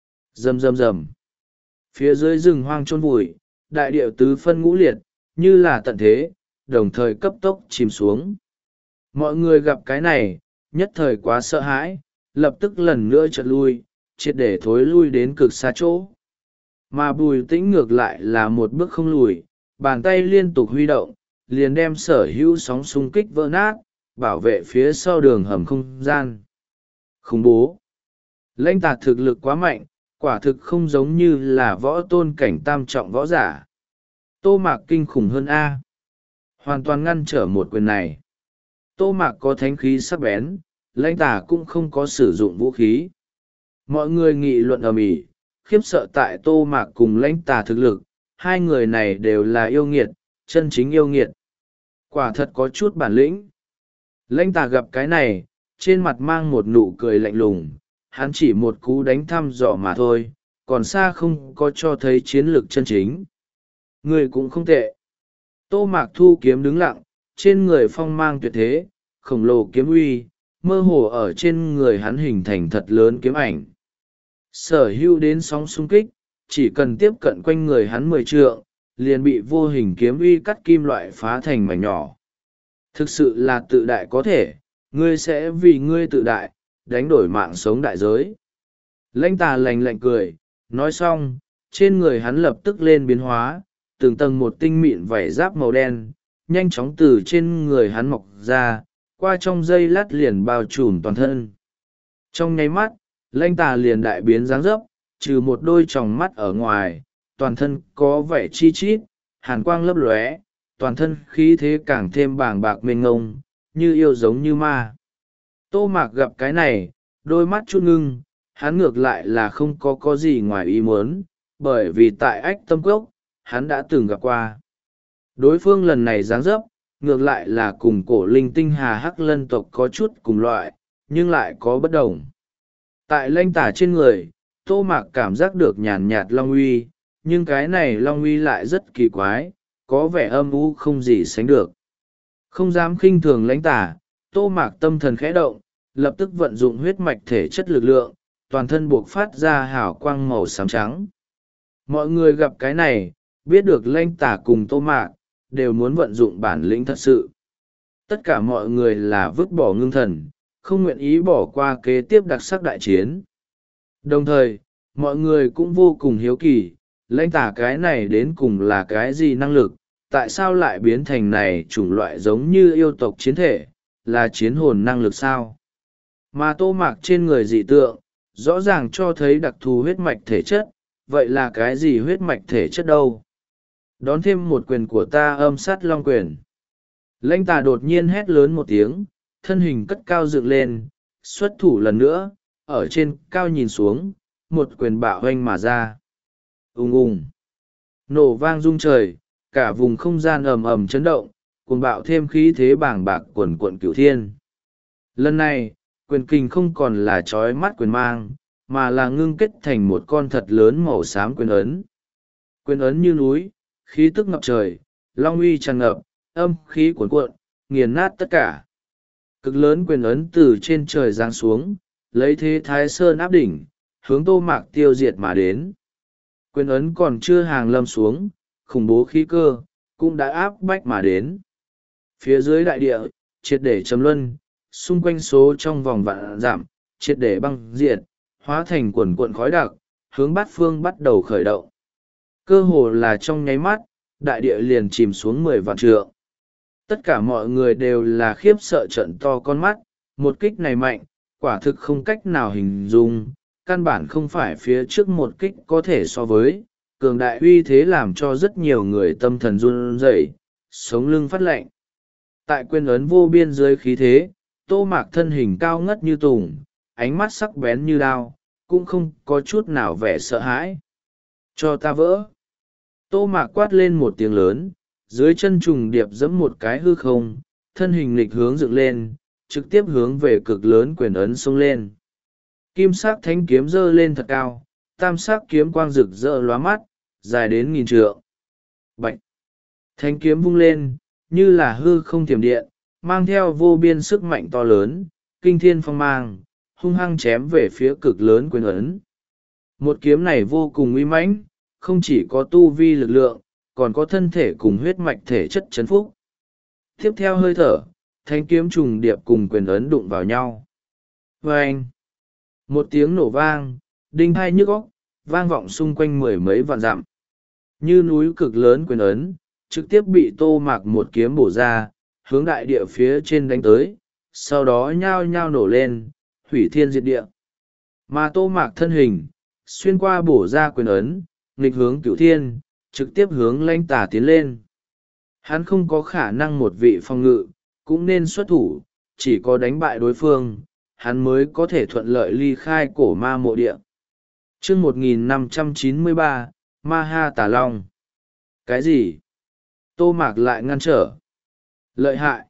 Rầm rầm rầm. Phía dưới rừng hoang chôn vùi, đại địa tứ phân ngũ liệt, như là tận thế, đồng thời cấp tốc chìm xuống. Mọi người gặp cái này, nhất thời quá sợ hãi, lập tức lần nữa chợt lui, triệt để thối lui đến cực xa chỗ. Mà Bùi Tĩnh ngược lại là một bước không lùi, bàn tay liên tục huy động, liền đem sở hữu sóng xung kích vỡ nát, bảo vệ phía sau đường hầm không gian. Khủng bố! Lãnh tà thực lực quá mạnh, quả thực không giống như là võ tôn cảnh tam trọng võ giả. Tô Mạc kinh khủng hơn A. Hoàn toàn ngăn trở một quyền này. Tô Mạc có thánh khí sắc bén, lãnh tà cũng không có sử dụng vũ khí. Mọi người nghị luận ầm ĩ, khiếp sợ tại Tô Mạc cùng lãnh tà thực lực, hai người này đều là yêu nghiệt, chân chính yêu nghiệt. Quả thật có chút bản lĩnh. Lãnh tà gặp cái này, trên mặt mang một nụ cười lạnh lùng, hắn chỉ một cú đánh thăm dò mà thôi, còn xa không có cho thấy chiến lược chân chính. Người cũng không tệ. Tô Mạc thu kiếm đứng lặng, trên người phong mang tuyệt thế, khổng lồ kiếm uy, mơ hồ ở trên người hắn hình thành thật lớn kiếm ảnh. Sở hữu đến sóng xung kích, chỉ cần tiếp cận quanh người hắn mười trượng, liền bị vô hình kiếm uy cắt kim loại phá thành mảnh nhỏ. Thực sự là tự đại có thể, ngươi sẽ vì ngươi tự đại, đánh đổi mạng sống đại giới. Lãnh tà lạnh lạnh cười, nói xong, trên người hắn lập tức lên biến hóa, từng tầng một tinh mịn vảy giáp màu đen, nhanh chóng từ trên người hắn mọc ra, qua trong giây lát liền bao trùm toàn thân. Trong nháy mắt, lãnh tà liền đại biến dáng dấp, trừ một đôi tròng mắt ở ngoài, toàn thân có vẻ chi chít, hàn quang lấp lóe, toàn thân khí thế càng thêm bàng bạc mênh ngông, như yêu giống như ma. Tô Mạc gặp cái này, đôi mắt chút ngưng, hắn ngược lại là không có có gì ngoài ý muốn, bởi vì tại ách tâm cốc, hắn đã từng gặp qua. Đối phương lần này dáng dấp, ngược lại là cùng cổ linh tinh hà hắc lân tộc có chút cùng loại, nhưng lại có bất đồng. Tại lãnh tà trên người, Tô Mạc cảm giác được nhàn nhạt long uy, nhưng cái này long uy lại rất kỳ quái, có vẻ âm u không gì sánh được. Không dám khinh thường lãnh tà, Tô Mạc tâm thần khẽ động, lập tức vận dụng huyết mạch thể chất lực lượng, toàn thân buộc phát ra hào quang màu xám trắng. Mọi người gặp cái này, biết được lãnh tà cùng Tô Mạc, đều muốn vận dụng bản lĩnh thật sự. Tất cả mọi người là vứt bỏ ngưng thần, không nguyện ý bỏ qua kế tiếp đặc sắc đại chiến. Đồng thời, mọi người cũng vô cùng hiếu kỳ, lãnh tà cái này đến cùng là cái gì năng lực, tại sao lại biến thành này chủng loại giống như yêu tộc chiến thể, là chiến hồn năng lực sao? Mà Tô Mạc trên người dị tượng, rõ ràng cho thấy đặc thù huyết mạch thể chất, vậy là cái gì huyết mạch thể chất đâu? Đón thêm một quyền của ta âm sát long quyền. Lãnh tà đột nhiên hét lớn một tiếng, thân hình cất cao dựng lên, xuất thủ lần nữa, ở trên cao nhìn xuống, một quyền bạo oanh mà ra. Ùng ùng, nổ vang rung trời, cả vùng không gian ầm ầm chấn động, cuồng bạo thêm khí thế bàng bạc quần quận cửu thiên. Lần này, quyền kình không còn là trói mắt quyền mang, mà là ngưng kết thành một con thật lớn màu xám quyền ấn. Quyền ấn như núi, khí tức ngập trời, long uy tràn ngập, âm khí cuồn cuộn, nghiền nát tất cả. Cực lớn quyền ấn từ trên trời giáng xuống, lấy thế thái sơn áp đỉnh, hướng Tô Mạc tiêu diệt mà đến. Quyền ấn còn chưa hàng lâm xuống, khủng bố khí cơ, cũng đã áp bách mà đến. Phía dưới đại địa, triệt để chấm luân, xung quanh số trong vòng vạn dặm, triệt để băng diệt, hóa thành quần cuộn khói đặc, hướng bát phương bắt đầu khởi động. Cơ hồ là trong nháy mắt, đại địa liền chìm xuống mười vạn trượng. Tất cả mọi người đều là khiếp sợ trợn to con mắt, một kích này mạnh, quả thực không cách nào hình dung, căn bản không phải phía trước một kích có thể so với, cường đại uy thế làm cho rất nhiều người tâm thần run rẩy, sống lưng phát lạnh. Tại quyền ấn vô biên dưới khí thế, Tô Mạc thân hình cao ngất như tùng, ánh mắt sắc bén như đao, cũng không có chút nào vẻ sợ hãi. Cho ta vỡ! Tô Mạc quát lên một tiếng lớn, dưới chân trùng điệp giẫm một cái hư không, thân hình lịch hướng dựng lên, trực tiếp hướng về cực lớn quyền ấn xông lên. Kim sắc thánh kiếm giơ lên thật cao, tam sắc kiếm quang rực rỡ lóa mắt, dài đến nghìn trượng. Bạch! Thánh kiếm vung lên, như là hư không thiểm điện, mang theo vô biên sức mạnh to lớn, kinh thiên phong mang, hung hăng chém về phía cực lớn quyền ấn. Một kiếm này vô cùng uy mãnh, không chỉ có tu vi lực lượng, còn có thân thể cùng huyết mạch thể chất chấn phúc. Tiếp theo hơi thở, thanh kiếm trùng điệp cùng quyền ấn đụng vào nhau. Vâng! Một tiếng nổ vang, đinh hai nhức óc, vang vọng xung quanh mười mấy vạn dặm. Như núi cực lớn quyền ấn, trực tiếp bị Tô Mạc một kiếm bổ ra, hướng đại địa phía trên đánh tới, sau đó nhao nhao nổ lên, hủy thiên diệt địa. Mà Tô Mạc thân hình, xuyên qua bổ ra quyền ấn, nghịch hướng cửu thiên, trực tiếp hướng Lãnh Tà tiến lên. Hắn không có khả năng một vị phòng ngự, cũng nên xuất thủ, chỉ có đánh bại đối phương, hắn mới có thể thuận lợi ly khai cổ ma mộ địa. chương một nghìn năm trăm chín mươi ba, Ma Ha Tà Long. Cái gì? Tô Mạc lại ngăn trở. Lợi hại.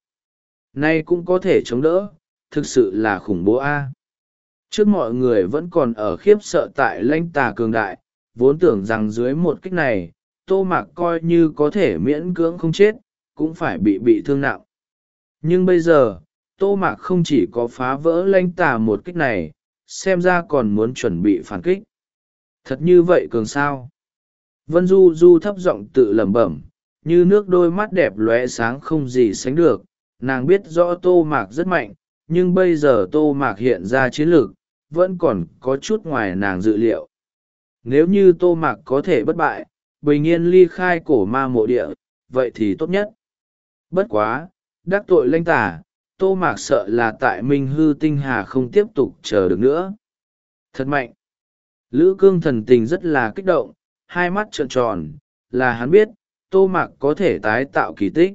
Nay cũng có thể chống đỡ, thực sự là khủng bố a. Trước mọi người vẫn còn ở khiếp sợ tại Lãnh Tà cường đại, vốn tưởng rằng dưới một kích này, Tô Mạc coi như có thể miễn cưỡng không chết, cũng phải bị bị thương nặng. Nhưng bây giờ, Tô Mạc không chỉ có phá vỡ Lãnh Tà một kích này, xem ra còn muốn chuẩn bị phản kích. Thật như vậy cường sao? Vân Du Du thấp giọng tự lẩm bẩm, như nước đôi mắt đẹp lóe sáng không gì sánh được. Nàng biết rõ Tô Mạc rất mạnh, nhưng bây giờ Tô Mạc hiện ra chiến lược, vẫn còn có chút ngoài nàng dự liệu. Nếu như Tô Mạc có thể bất bại, bình yên ly khai cổ ma mộ địa, vậy thì tốt nhất. Bất quá, đắc tội Lãnh Tà, Tô Mạc sợ là tại Minh Hư Tinh Hà không tiếp tục chờ được nữa. Thật mạnh. Lữ Cương thần tình rất là kích động, hai mắt trợn tròn, là hắn biết, Tô Mạc có thể tái tạo kỳ tích.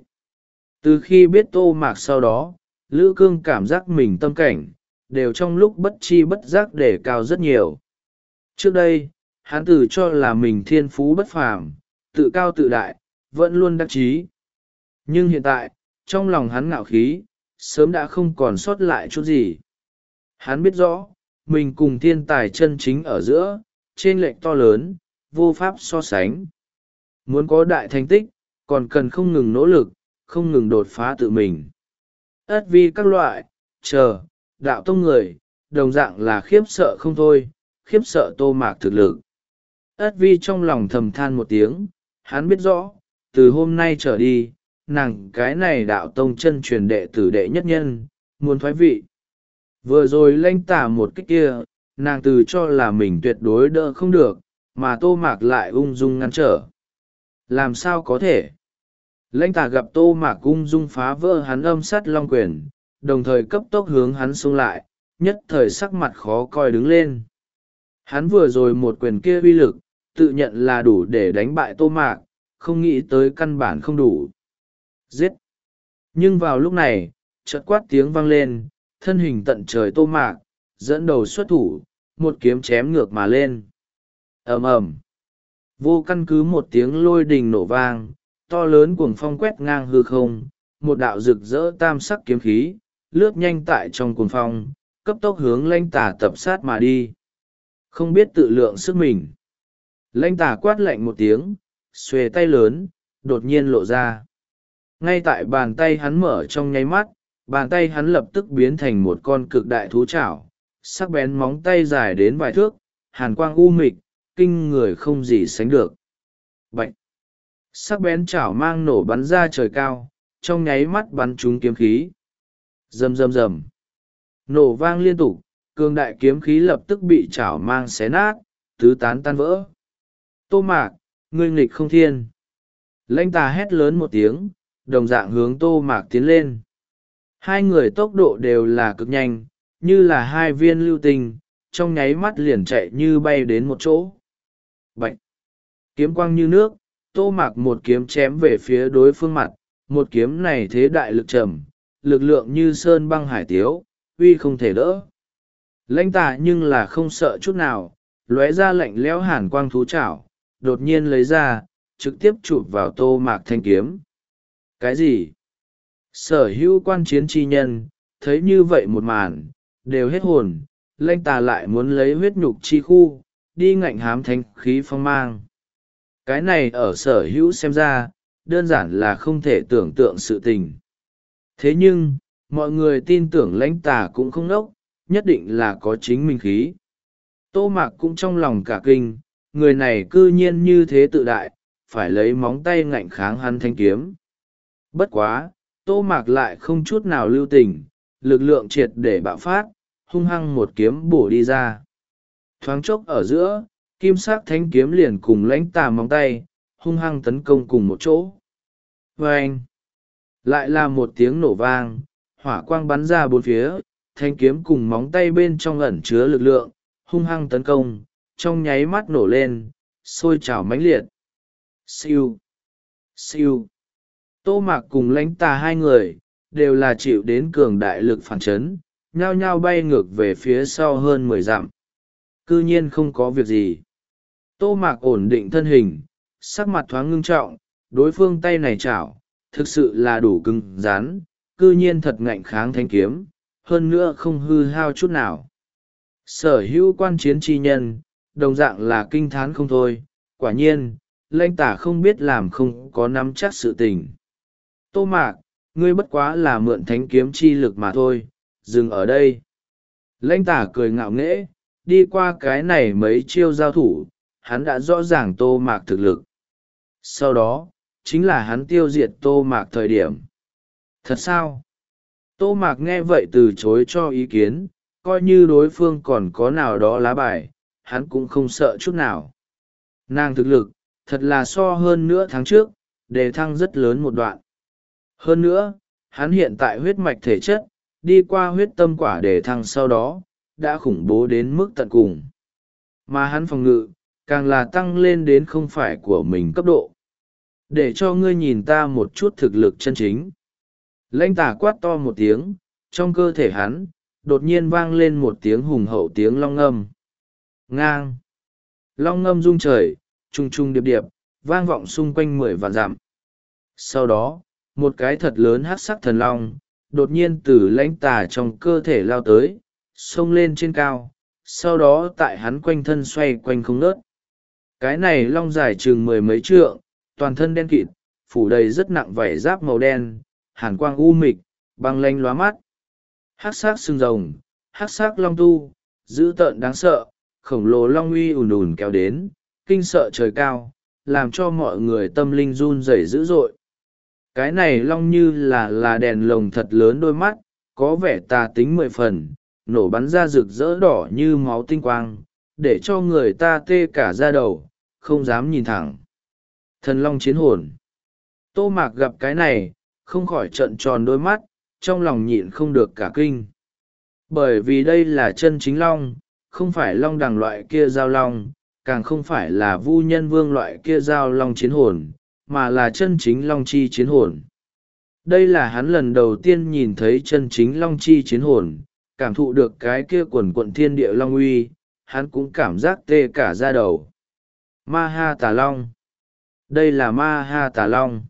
Từ khi biết Tô Mạc sau đó, Lữ Cương cảm giác mình tâm cảnh, đều trong lúc bất chi bất giác đề cao rất nhiều. Trước đây, hắn tự cho là mình thiên phú bất phàm, tự cao tự đại, vẫn luôn đắc chí. Nhưng hiện tại, trong lòng hắn ngạo khí, sớm đã không còn sót lại chút gì. Hắn biết rõ, mình cùng thiên tài chân chính ở giữa, chênh lệch to lớn, vô pháp so sánh. Muốn có đại thành tích, còn cần không ngừng nỗ lực, không ngừng đột phá tự mình. Ất vi các loại, chờ, đạo tông người, đồng dạng là khiếp sợ không thôi, khiếp sợ Tô Mạc thực lực. Ất vi trong lòng thầm than một tiếng, hắn biết rõ, từ hôm nay trở đi, nàng cái này đạo tông chân truyền đệ tử đệ nhất nhân, muốn thoái vị. Vừa rồi Lãnh Tà một cái kia, nàng từ cho là mình tuyệt đối đỡ không được, mà Tô Mạc lại ung dung ngăn trở. Làm sao có thể? Lãnh Tà gặp Tô Mạc ung dung phá vỡ hắn âm sát long quyền, đồng thời cấp tốc hướng hắn xông lại, nhất thời sắc mặt khó coi đứng lên. Hắn vừa rồi một quyền kia uy lực, tự nhận là đủ để đánh bại Tô Mạc, không nghĩ tới căn bản không đủ. Giết! Nhưng vào lúc này, chợt quát tiếng vang lên, thân hình tận trời Tô Mạc, dẫn đầu xuất thủ, một kiếm chém ngược mà lên. Ầm ầm, vô căn cứ một tiếng lôi đình nổ vang, to lớn cuồng phong quét ngang hư không, một đạo rực rỡ tam sắc kiếm khí lướt nhanh tại trong cuồng phong, cấp tốc hướng lãnh tà tập sát mà đi. Không biết tự lượng sức mình, lãnh tà quát lạnh một tiếng, xuề tay lớn đột nhiên lộ ra. Ngay tại bàn tay hắn mở trong nháy mắt, bàn tay hắn lập tức biến thành một con cực đại thú chảo, sắc bén móng tay dài đến vài thước, hàn quang u mịch, kinh người không gì sánh được. Bạch! Sắc bén chảo mang nổ bắn ra trời cao, trong nháy mắt bắn trúng kiếm khí. Rầm rầm rầm. Nổ vang liên tục, cường đại kiếm khí lập tức bị chảo mang xé nát, tứ tán tan vỡ. Tô Mạc, ngươi nghịch không thiên. Lãnh tà hét lớn một tiếng, đồng dạng hướng Tô Mạc tiến lên. Hai người tốc độ đều là cực nhanh, như là hai viên lưu tinh, trong nháy mắt liền chạy như bay đến một chỗ. Bạch! Kiếm quang như nước, Tô Mạc một kiếm chém về phía đối phương mặt, một kiếm này thế đại lực trầm, lực lượng như sơn băng hải tiếu, uy không thể đỡ. Lãnh tà nhưng là không sợ chút nào, lóe ra lạnh lẽo hàn quang thú chảo, đột nhiên lấy ra, trực tiếp chụp vào Tô Mạc thanh kiếm. Cái gì? Sở hữu quan chiến chi nhân, thấy như vậy một màn, đều hết hồn, lãnh tà lại muốn lấy huyết nhục chi khu, đi ngạnh hám thanh khí phong mang. Cái này ở sở hữu xem ra, đơn giản là không thể tưởng tượng sự tình. Thế nhưng, mọi người tin tưởng lãnh tà cũng không ngốc, nhất định là có chính mình khí. Tô Mạc cũng trong lòng cả kinh, người này cư nhiên như thế tự đại, phải lấy móng tay ngạnh kháng hắn thanh kiếm. Bất quá, Tô Mạc lại không chút nào lưu tình, lực lượng triệt để bạo phát, hung hăng một kiếm bổ đi ra. Thoáng chốc ở giữa, kim sắc thanh kiếm liền cùng lãnh tà móng tay, hung hăng tấn công cùng một chỗ. Vâng! Lại là một tiếng nổ vang, hỏa quang bắn ra bốn phía, thanh kiếm cùng móng tay bên trong ẩn chứa lực lượng, hung hăng tấn công, trong nháy mắt nổ lên, sôi trào mãnh liệt. Siêu! Siêu! Tô Mạc cùng lãnh tà hai người, đều là chịu đến cường đại lực phản chấn, nhao nhao bay ngược về phía sau hơn mười dặm. Cư nhiên không có việc gì. Tô Mạc ổn định thân hình, sắc mặt thoáng ngưng trọng, đối phương tay này chảo, thực sự là đủ cứng rắn, cư nhiên thật ngạnh kháng thanh kiếm, hơn nữa không hư hao chút nào. Sở hữu quan chiến chi nhân, đồng dạng là kinh thán không thôi, quả nhiên, lãnh tả không biết làm không có nắm chắc sự tình. Tô Mạc, ngươi bất quá là mượn thánh kiếm chi lực mà thôi, dừng ở đây. Lãnh tả cười ngạo nghễ, đi qua cái này mấy chiêu giao thủ, hắn đã rõ ràng Tô Mạc thực lực. Sau đó, chính là hắn tiêu diệt Tô Mạc thời điểm. Thật sao? Tô Mạc nghe vậy từ chối cho ý kiến, coi như đối phương còn có nào đó lá bài, hắn cũng không sợ chút nào. Nàng thực lực, thật là so hơn nữa tháng trước, đề thăng rất lớn một đoạn. Hơn nữa, hắn hiện tại huyết mạch thể chất, đi qua huyết tâm quả đề thăng sau đó, đã khủng bố đến mức tận cùng. Mà hắn phòng ngự, càng là tăng lên đến không phải của mình cấp độ. Để cho ngươi nhìn ta một chút thực lực chân chính. Lãnh tả quát to một tiếng, trong cơ thể hắn, đột nhiên vang lên một tiếng hùng hậu tiếng long ngâm. Ngang! Long ngâm rung trời, trung trung điệp điệp, vang vọng xung quanh mười vạn dặm. Sau đó, một cái thật lớn hắc sắc thần long, đột nhiên từ lãnh tà trong cơ thể lao tới, xông lên trên cao, sau đó tại hắn quanh thân xoay quanh không ngớt. Cái này long dài chừng mười mấy trượng, toàn thân đen kịt, phủ đầy rất nặng vảy giáp màu đen, hàn quang u mịch, băng lanh lóa mắt. Hắc sắc xương rồng, hắc sắc long tu, dữ tợn đáng sợ, khổng lồ long uy ùn ùn kéo đến, kinh sợ trời cao, làm cho mọi người tâm linh run rẩy dữ dội. Cái này long như là là đèn lồng thật lớn đôi mắt, có vẻ tà tính mười phần, nổ bắn ra rực rỡ đỏ như máu tinh quang, để cho người ta tê cả da đầu, không dám nhìn thẳng. Thần long chiến hồn. Tô Mạc gặp cái này, không khỏi trợn tròn đôi mắt, trong lòng nhịn không được cả kinh. Bởi vì đây là chân chính long, không phải long đằng loại kia giao long, càng không phải là vu nhân vương loại kia giao long chiến hồn, mà là chân chính long chi chiến hồn. Đây là hắn lần đầu tiên nhìn thấy chân chính long chi chiến hồn, cảm thụ được cái kia quần quận thiên địa long uy, hắn cũng cảm giác tê cả da đầu. Ma Ha Tà Long. Đây là Ma Ha Tà Long.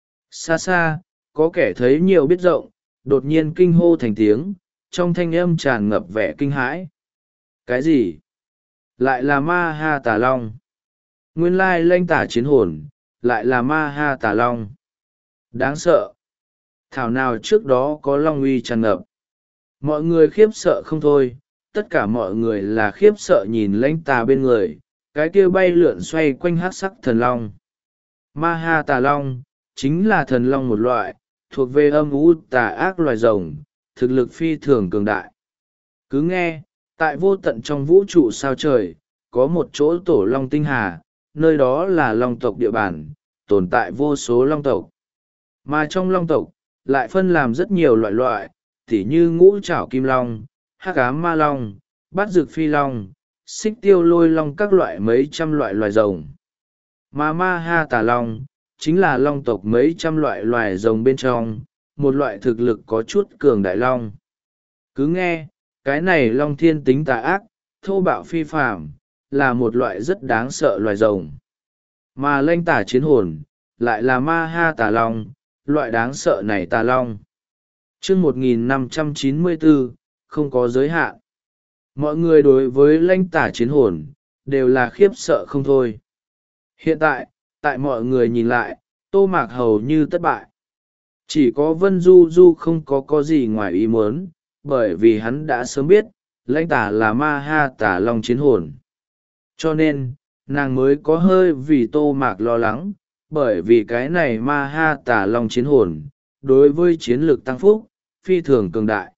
Xa xa, có kẻ thấy nhiều biết rộng, đột nhiên kinh hô thành tiếng, trong thanh âm tràn ngập vẻ kinh hãi. Cái gì? Lại là Ma Ha Tà Long. Nguyên lai lanh tả chiến hồn, lại là Ma Ha Tà Long. Đáng sợ. Thảo nào trước đó có long uy tràn ngập. Mọi người khiếp sợ không thôi, tất cả mọi người là khiếp sợ nhìn lãnh tà bên người, cái kia bay lượn xoay quanh hắc sắc thần long. Ma Ha Tà Long, chính là thần long một loại, thuộc về âm u tà ác loài rồng, thực lực phi thường cường đại. Cứ nghe, tại vô tận trong vũ trụ sao trời, có một chỗ tổ long tinh hà, nơi đó là long tộc địa bàn, tồn tại vô số long tộc. Mà trong long tộc, lại phân làm rất nhiều loại loại, tỉ như ngũ trảo kim long, hắc ám ma long, bát dược phi long, xích tiêu lôi long, các loại mấy trăm loại loài rồng. Mà Ma Ha Tà Long, chính là long tộc mấy trăm loại loài rồng bên trong, một loại thực lực có chút cường đại long. Cứ nghe, cái này long thiên tính tà ác, thô bạo phi phàm, là một loại rất đáng sợ loài rồng. Mà lanh tả chiến hồn, lại là Ma Ha Tà Long, loại đáng sợ này tà long. Chương một nghìn năm trăm chín mươi bốn, không có giới hạn. Mọi người đối với lanh tả chiến hồn, đều là khiếp sợ không thôi. Hiện tại, tại mọi người nhìn lại, Tô Mạc hầu như thất bại. Chỉ có Vân Du Du không có có gì ngoài ý muốn, bởi vì hắn đã sớm biết, lãnh tả là Ma Ha Tà Long chiến hồn. Cho nên, nàng mới có hơi vì Tô Mạc lo lắng, bởi vì cái này Ma Ha Tà Long chiến hồn, đối với chiến lược tăng phúc, phi thường cường đại.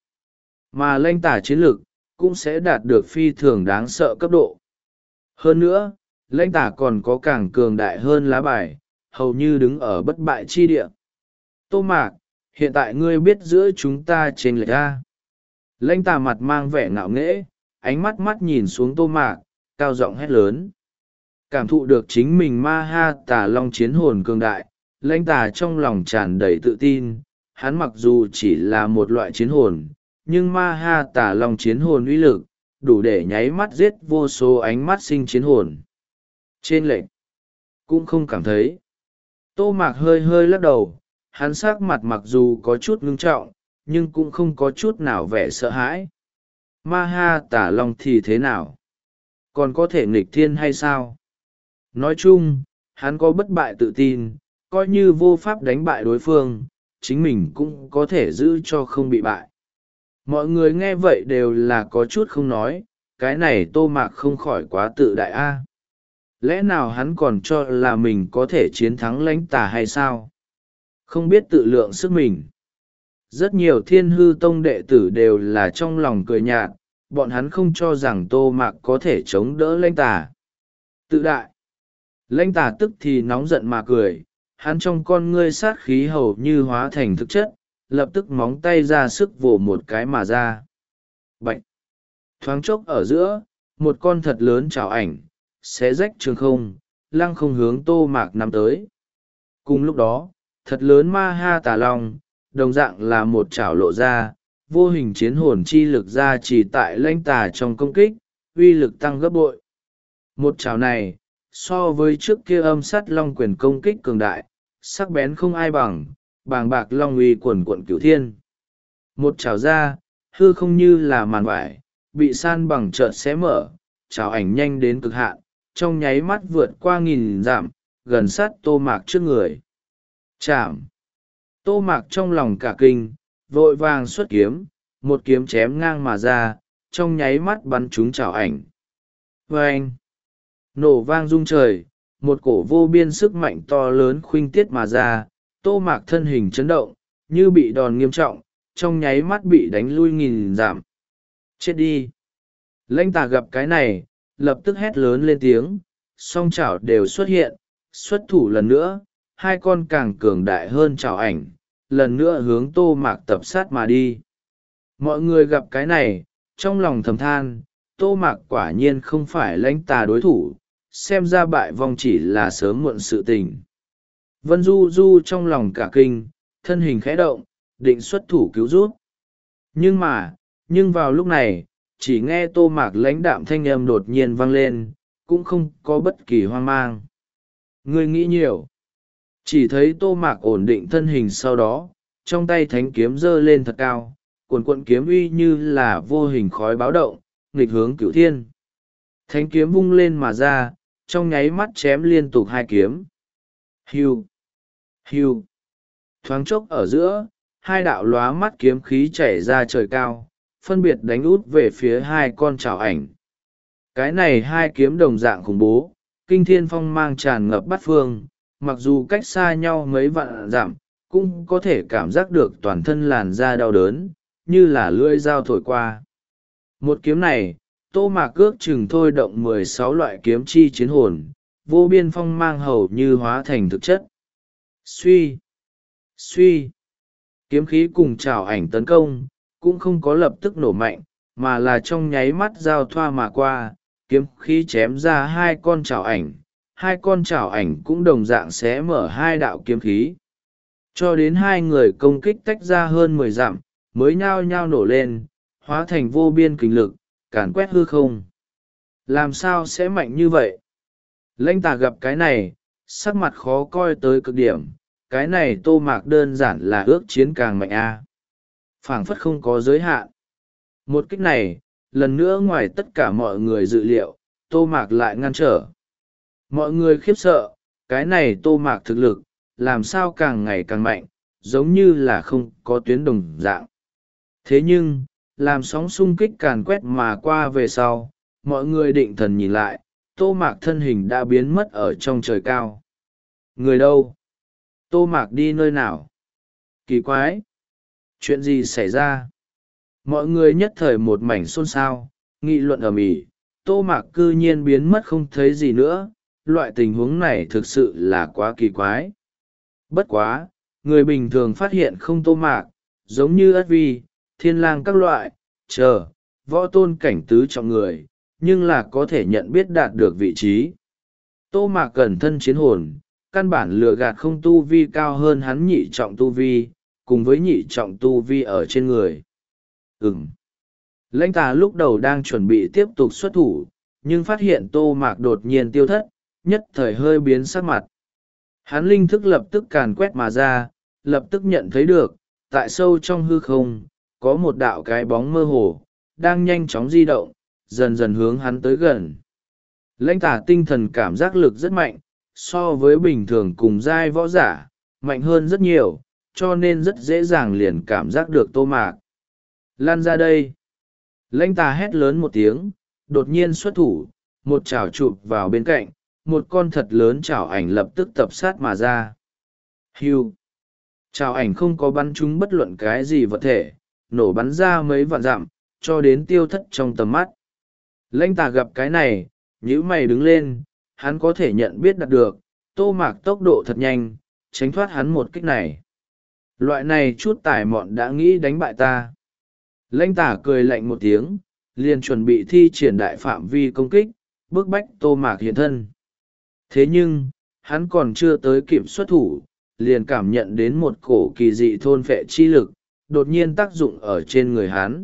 Mà lãnh tả chiến lược, cũng sẽ đạt được phi thường đáng sợ cấp độ. Hơn nữa, lãnh tả còn có càng cường đại hơn lá bài, hầu như đứng ở bất bại chi địa. Tô Mạc, hiện tại ngươi biết giữa chúng ta trên lệch ra. Lãnh tả mặt mang vẻ ngạo nghễ, ánh mắt mắt nhìn xuống Tô Mạc, cao giọng hét lớn. Cảm thụ được chính mình Ma Ha Tà Long chiến hồn cường đại, lãnh tả trong lòng tràn đầy tự tin. Hắn mặc dù chỉ là một loại chiến hồn, nhưng Ma Ha Tà Long chiến hồn uy lực, đủ để nháy mắt giết vô số ánh mắt sinh chiến hồn. Trên lệch, cũng không cảm thấy. Tô Mạc hơi hơi lắc đầu, hắn sắc mặt mặc dù có chút ngưng trọng, nhưng cũng không có chút nào vẻ sợ hãi. Ma Ha Tà Long thì thế nào? Còn có thể nghịch thiên hay sao? Nói chung, hắn có bất bại tự tin, coi như vô pháp đánh bại đối phương, chính mình cũng có thể giữ cho không bị bại. Mọi người nghe vậy đều là có chút không nói, cái này Tô Mạc không khỏi quá tự đại a. Lẽ nào hắn còn cho là mình có thể chiến thắng lãnh tà hay sao? Không biết tự lượng sức mình. Rất nhiều Thiên Hư Tông đệ tử đều là trong lòng cười nhạt, bọn hắn không cho rằng Tô Mạc có thể chống đỡ lãnh tà. Tự đại. Lãnh tà tức thì nóng giận mà cười, hắn trong con ngươi sát khí hầu như hóa thành thực chất, lập tức móng tay ra sức vồ một cái mà ra. Bạch! Thoáng chốc ở giữa, một con thật lớn chảo ảnh, xé rách trường không, lăng không hướng Tô Mạc nắm tới. Cùng lúc đó, thật lớn Ma Ha Tà Long, đồng dạng là một chảo lộ ra, vô hình chiến hồn chi lực ra chỉ tại lãnh tà trong công kích, uy lực tăng gấp bội. Một chảo này, so với trước kia âm sắt long quyền công kích cường đại, sắc bén không ai bằng, bàng bạc long uy quần quận cửu thiên. Một chảo ra, hư không như là màn vải, bị san bằng chợt xé mở, chảo ảnh nhanh đến cực hạn, trong nháy mắt vượt qua nghìn dặm, gần sát Tô Mạc trước người. Chạm! Tô Mạc trong lòng cả kinh, vội vàng xuất kiếm, một kiếm chém ngang mà ra, trong nháy mắt bắn trúng chảo ảnh. Vâng! Nổ vang rung trời, một cổ vô biên sức mạnh to lớn khuynh tiết mà ra, Tô Mạc thân hình chấn động, như bị đòn nghiêm trọng, trong nháy mắt bị đánh lui nghìn dặm. Chết đi! Lãnh tà gặp cái này, lập tức hét lớn lên tiếng, song chảo đều xuất hiện, xuất thủ lần nữa, hai con càng cường đại hơn chảo ảnh, lần nữa hướng Tô Mạc tập sát mà đi. Mọi người gặp cái này, trong lòng thầm than, Tô Mạc quả nhiên không phải lãnh tà đối thủ, xem ra bại vong chỉ là sớm muộn sự tình. Vân Du Du trong lòng cả kinh, thân hình khẽ động, định xuất thủ cứu rút. Nhưng mà, nhưng vào lúc này, chỉ nghe tô mạc lãnh đạm thanh âm đột nhiên vang lên, cũng không có bất kỳ hoang mang. Ngươi nghĩ nhiều. Chỉ thấy tô mạc ổn định thân hình, sau đó trong tay thánh kiếm giơ lên thật cao, cuồn cuộn kiếm uy như là vô hình khói báo động, nghịch hướng cửu thiên. Thánh kiếm vung lên mà ra, trong nháy mắt chém liên tục hai kiếm. Hiu, hiu. Thoáng chốc ở giữa, hai đạo lóa mắt kiếm khí chảy ra trời cao, phân biệt đánh út về phía hai con trảo ảnh. Cái này hai kiếm đồng dạng khủng bố, kinh thiên phong mang tràn ngập bát phương, mặc dù cách xa nhau mấy vạn dặm, cũng có thể cảm giác được toàn thân làn da đau đớn, như là lưỡi dao thổi qua. Một kiếm này, tô mạc ước chừng thôi động mười sáu loại kiếm chi chiến hồn, vô biên phong mang hầu như hóa thành thực chất. Suy, suy, kiếm khí cùng trảo ảnh tấn công, cũng không có lập tức nổ mạnh, mà là trong nháy mắt giao thoa mà qua, kiếm khí chém ra hai con trảo ảnh, hai con trảo ảnh cũng đồng dạng xé mở hai đạo kiếm khí. Cho đến hai người công kích tách ra hơn mười dặm, mới nhao nhao nổ lên, hóa thành vô biên kình lực, càn quét hư không. Làm sao sẽ mạnh như vậy? Lãnh Tà gặp cái này, sắc mặt khó coi tới cực điểm, cái này tô mạc đơn giản là ước chiến càng mạnh a à. Phảng phất không có giới hạn. Một kích này, lần nữa ngoài tất cả mọi người dự liệu, tô mạc lại ngăn trở. Mọi người khiếp sợ, cái này tô mạc thực lực, làm sao càng ngày càng mạnh, giống như là không có tuyến đồng dạng. Thế nhưng, làm sóng xung kích càn quét mà qua về sau, mọi người định thần nhìn lại, tô mạc thân hình đã biến mất ở trong trời cao. Người đâu? Tô mạc đi nơi nào? Kỳ quái! Chuyện gì xảy ra? Mọi người nhất thời một mảnh xôn xao, nghị luận ầm ĩ. Tô mạc cư nhiên biến mất không thấy gì nữa, loại tình huống này thực sự là quá kỳ quái. Bất quá, người bình thường phát hiện không tô mạc, giống như ất vi, thiên lang các loại, chờ, võ tôn cảnh tứ trọng người, nhưng là có thể nhận biết đạt được vị trí. Tô mạc cẩn thân chiến hồn, căn bản lừa gạt không tu vi cao hơn hắn nhị trọng tu vi, cùng với nhị trọng tu vi ở trên người. Ừm. Lãnh Tà lúc đầu đang chuẩn bị tiếp tục xuất thủ, nhưng phát hiện tô mạc đột nhiên tiêu thất, nhất thời hơi biến sắc mặt. Hắn linh thức lập tức càn quét mà ra, lập tức nhận thấy được, tại sâu trong hư không, có một đạo cái bóng mơ hồ, đang nhanh chóng di động, dần dần hướng hắn tới gần. Lãnh Tà tinh thần cảm giác lực rất mạnh, so với bình thường cùng giai võ giả, mạnh hơn rất nhiều, cho nên rất dễ dàng liền cảm giác được tô mạc. Lan ra đây! Lãnh Tà hét lớn một tiếng, đột nhiên xuất thủ, một chảo chụp vào bên cạnh, một con thật lớn chảo ảnh lập tức tập sát mà ra. Hiu! Chảo ảnh không có bắn trúng bất luận cái gì vật thể, nổ bắn ra mấy vạn dặm, cho đến tiêu thất trong tầm mắt. Lãnh Tà gặp cái này, nhíu mày đứng lên, hắn có thể nhận biết đạt được, tô mạc tốc độ thật nhanh, tránh thoát hắn một kích này. Loại này chút tải mọn đã nghĩ đánh bại ta. Lãnh Tà cười lạnh một tiếng, liền chuẩn bị thi triển đại phạm vi công kích, bức bách tô mạc hiện thân. Thế nhưng, hắn còn chưa tới kịp xuất thủ, liền cảm nhận đến một cổ kỳ dị thôn phệ chi lực, đột nhiên tác dụng ở trên người hắn.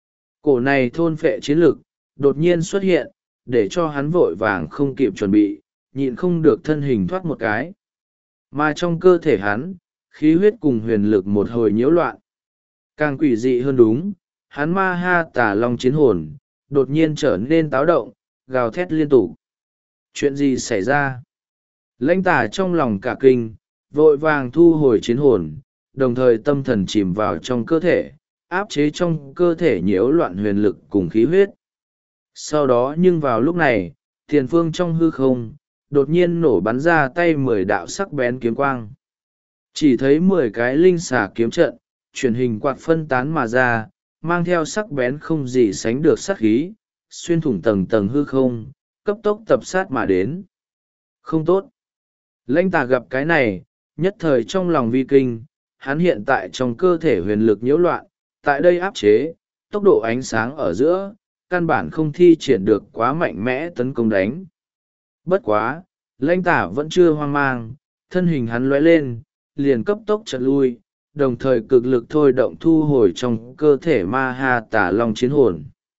Cổ này thôn phệ chiến lực, đột nhiên xuất hiện, để cho hắn vội vàng không kịp chuẩn bị, nhịn không được thân hình thoát một cái. Mà trong cơ thể hắn, khí huyết cùng huyền lực một hồi nhiễu loạn. Càng quỷ dị hơn đúng, hắn ma ha tà long chiến hồn, đột nhiên trở nên táo động, gào thét liên tục. Chuyện gì xảy ra? Lãnh Tà trong lòng cả kinh, vội vàng thu hồi chiến hồn, đồng thời tâm thần chìm vào trong cơ thể, áp chế trong cơ thể nhiễu loạn huyền lực cùng khí huyết. Sau đó nhưng vào lúc này, tiền phương trong hư không, đột nhiên nổ bắn ra tay mười đạo sắc bén kiếm quang. Chỉ thấy mười cái linh xà kiếm trận, chuyển hình quạt phân tán mà ra, mang theo sắc bén không gì sánh được sát khí, xuyên thủng tầng tầng hư không, cấp tốc tập sát mà đến. Không tốt. Lãnh Tà gặp cái này, nhất thời trong lòng vi kinh, hắn hiện tại trong cơ thể huyền lực nhiễu loạn, tại đây áp chế, tốc độ ánh sáng ở giữa, căn bản không thi triển được quá mạnh mẽ tấn công đánh. Bất quá, Lãnh Tà vẫn chưa hoang mang, thân hình hắn lóe lên, liền cấp tốc chợt lui, đồng thời cực lực thôi động thu hồi trong cơ thể ma ha tả long chiến hồn.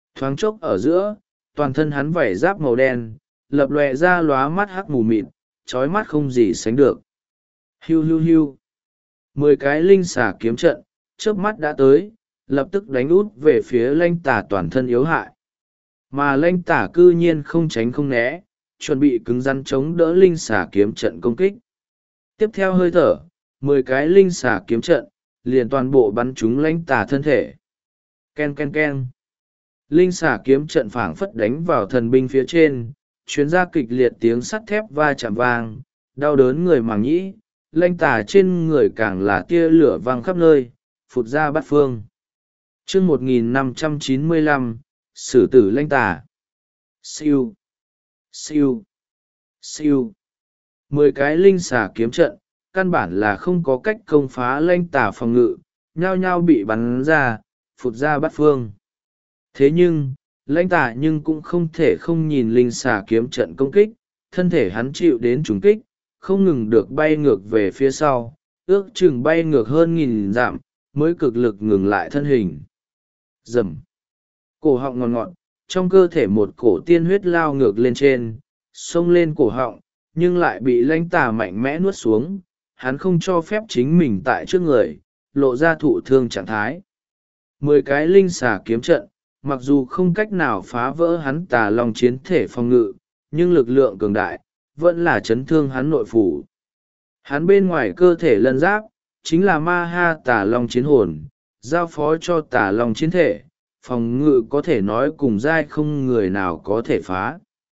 Thoáng chốc ở giữa, toàn thân hắn vảy giáp màu đen, lập lòe ra lóa mắt hắc mù mịt, trói mắt không gì sánh được. Hiu hiu hiu. Mười cái linh xà kiếm trận, chớp mắt đã tới, lập tức đánh út về phía Lanh Tả toàn thân yếu hại. Mà Lanh Tả cư nhiên không tránh không né, chuẩn bị cứng rắn chống đỡ linh xà kiếm trận công kích. Tiếp theo hơi thở, mười cái linh xà kiếm trận, liền toàn bộ bắn trúng Lanh Tả thân thể. Ken ken ken. Linh xà kiếm trận phảng phất đánh vào thần binh phía trên, chuyến ra kịch liệt tiếng sắt thép va chạm vang, đau đớn người màng nhĩ, Lanh Tả trên người càng là tia lửa vang khắp nơi, phụt ra bát phương. Chương một nghìn năm trăm chín mươi lăm, Sử tử Lanh Tả. Siêu, siêu, siêu. Mười cái linh xà kiếm trận, căn bản là không có cách công phá Lanh Tả phòng ngự, nhao nhao bị bắn ra, phụt ra bát phương. Thế nhưng, Lanh Tả nhưng cũng không thể không nhìn linh xà kiếm trận công kích, thân thể hắn chịu đến trúng kích, không ngừng được bay ngược về phía sau, ước chừng bay ngược hơn nghìn dặm, mới cực lực ngừng lại thân hình. Rầm. Cổ họng ngọt ngọt, trong cơ thể một cổ tiên huyết lao ngược lên trên, xông lên cổ họng, nhưng lại bị Lanh Tả mạnh mẽ nuốt xuống, hắn không cho phép chính mình tại trước người, lộ ra thụ thương trạng thái. Mười cái linh xà kiếm trận, mặc dù không cách nào phá vỡ hắn Tà Long chiến thể phòng ngự, nhưng lực lượng cường đại, vẫn là chấn thương hắn nội phủ. Hắn bên ngoài cơ thể lân giáp, chính là ma ha Tà Long chiến hồn, giao phó cho Tà Long chiến thể, phòng ngự có thể nói cùng giai không người nào có thể phá.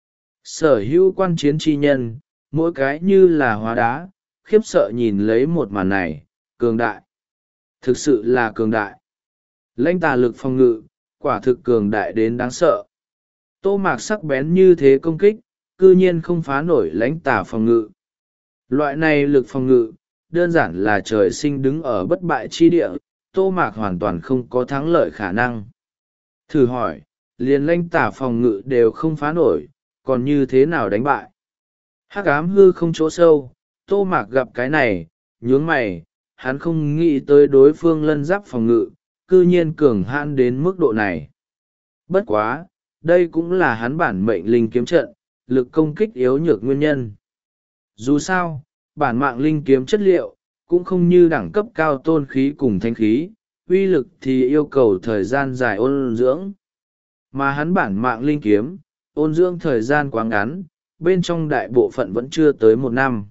Sở hữu quan chiến chi nhân, mỗi cái như là hóa đá, khiếp sợ nhìn lấy một màn này, cường đại. Thực sự là cường đại. Lanh Tả lực phòng ngự, quả thực cường đại đến đáng sợ. Tô Mạc sắc bén như thế công kích, cư nhiên không phá nổi Lanh Tả phòng ngự. Loại này lực phòng ngự, đơn giản là trời sinh đứng ở bất bại chi địa, Tô Mạc hoàn toàn không có thắng lợi khả năng. Thử hỏi, liền Lanh Tả phòng ngự đều không phá nổi, còn như thế nào đánh bại? Hắc ám hư không chỗ sâu, Tô Mạc gặp cái này, nhướng mày, hắn không nghĩ tới đối phương lân giáp phòng ngự, cư nhiên cường hãn đến mức độ này. Bất quá, đây cũng là hắn bản mệnh linh kiếm trận, lực công kích yếu nhược nguyên nhân. Dù sao, bản mạng linh kiếm chất liệu, cũng không như đẳng cấp cao tôn khí cùng thanh khí, uy lực thì yêu cầu thời gian dài ôn dưỡng. Mà hắn bản mạng linh kiếm, ôn dưỡng thời gian quá ngắn, bên trong đại bộ phận vẫn chưa tới một năm.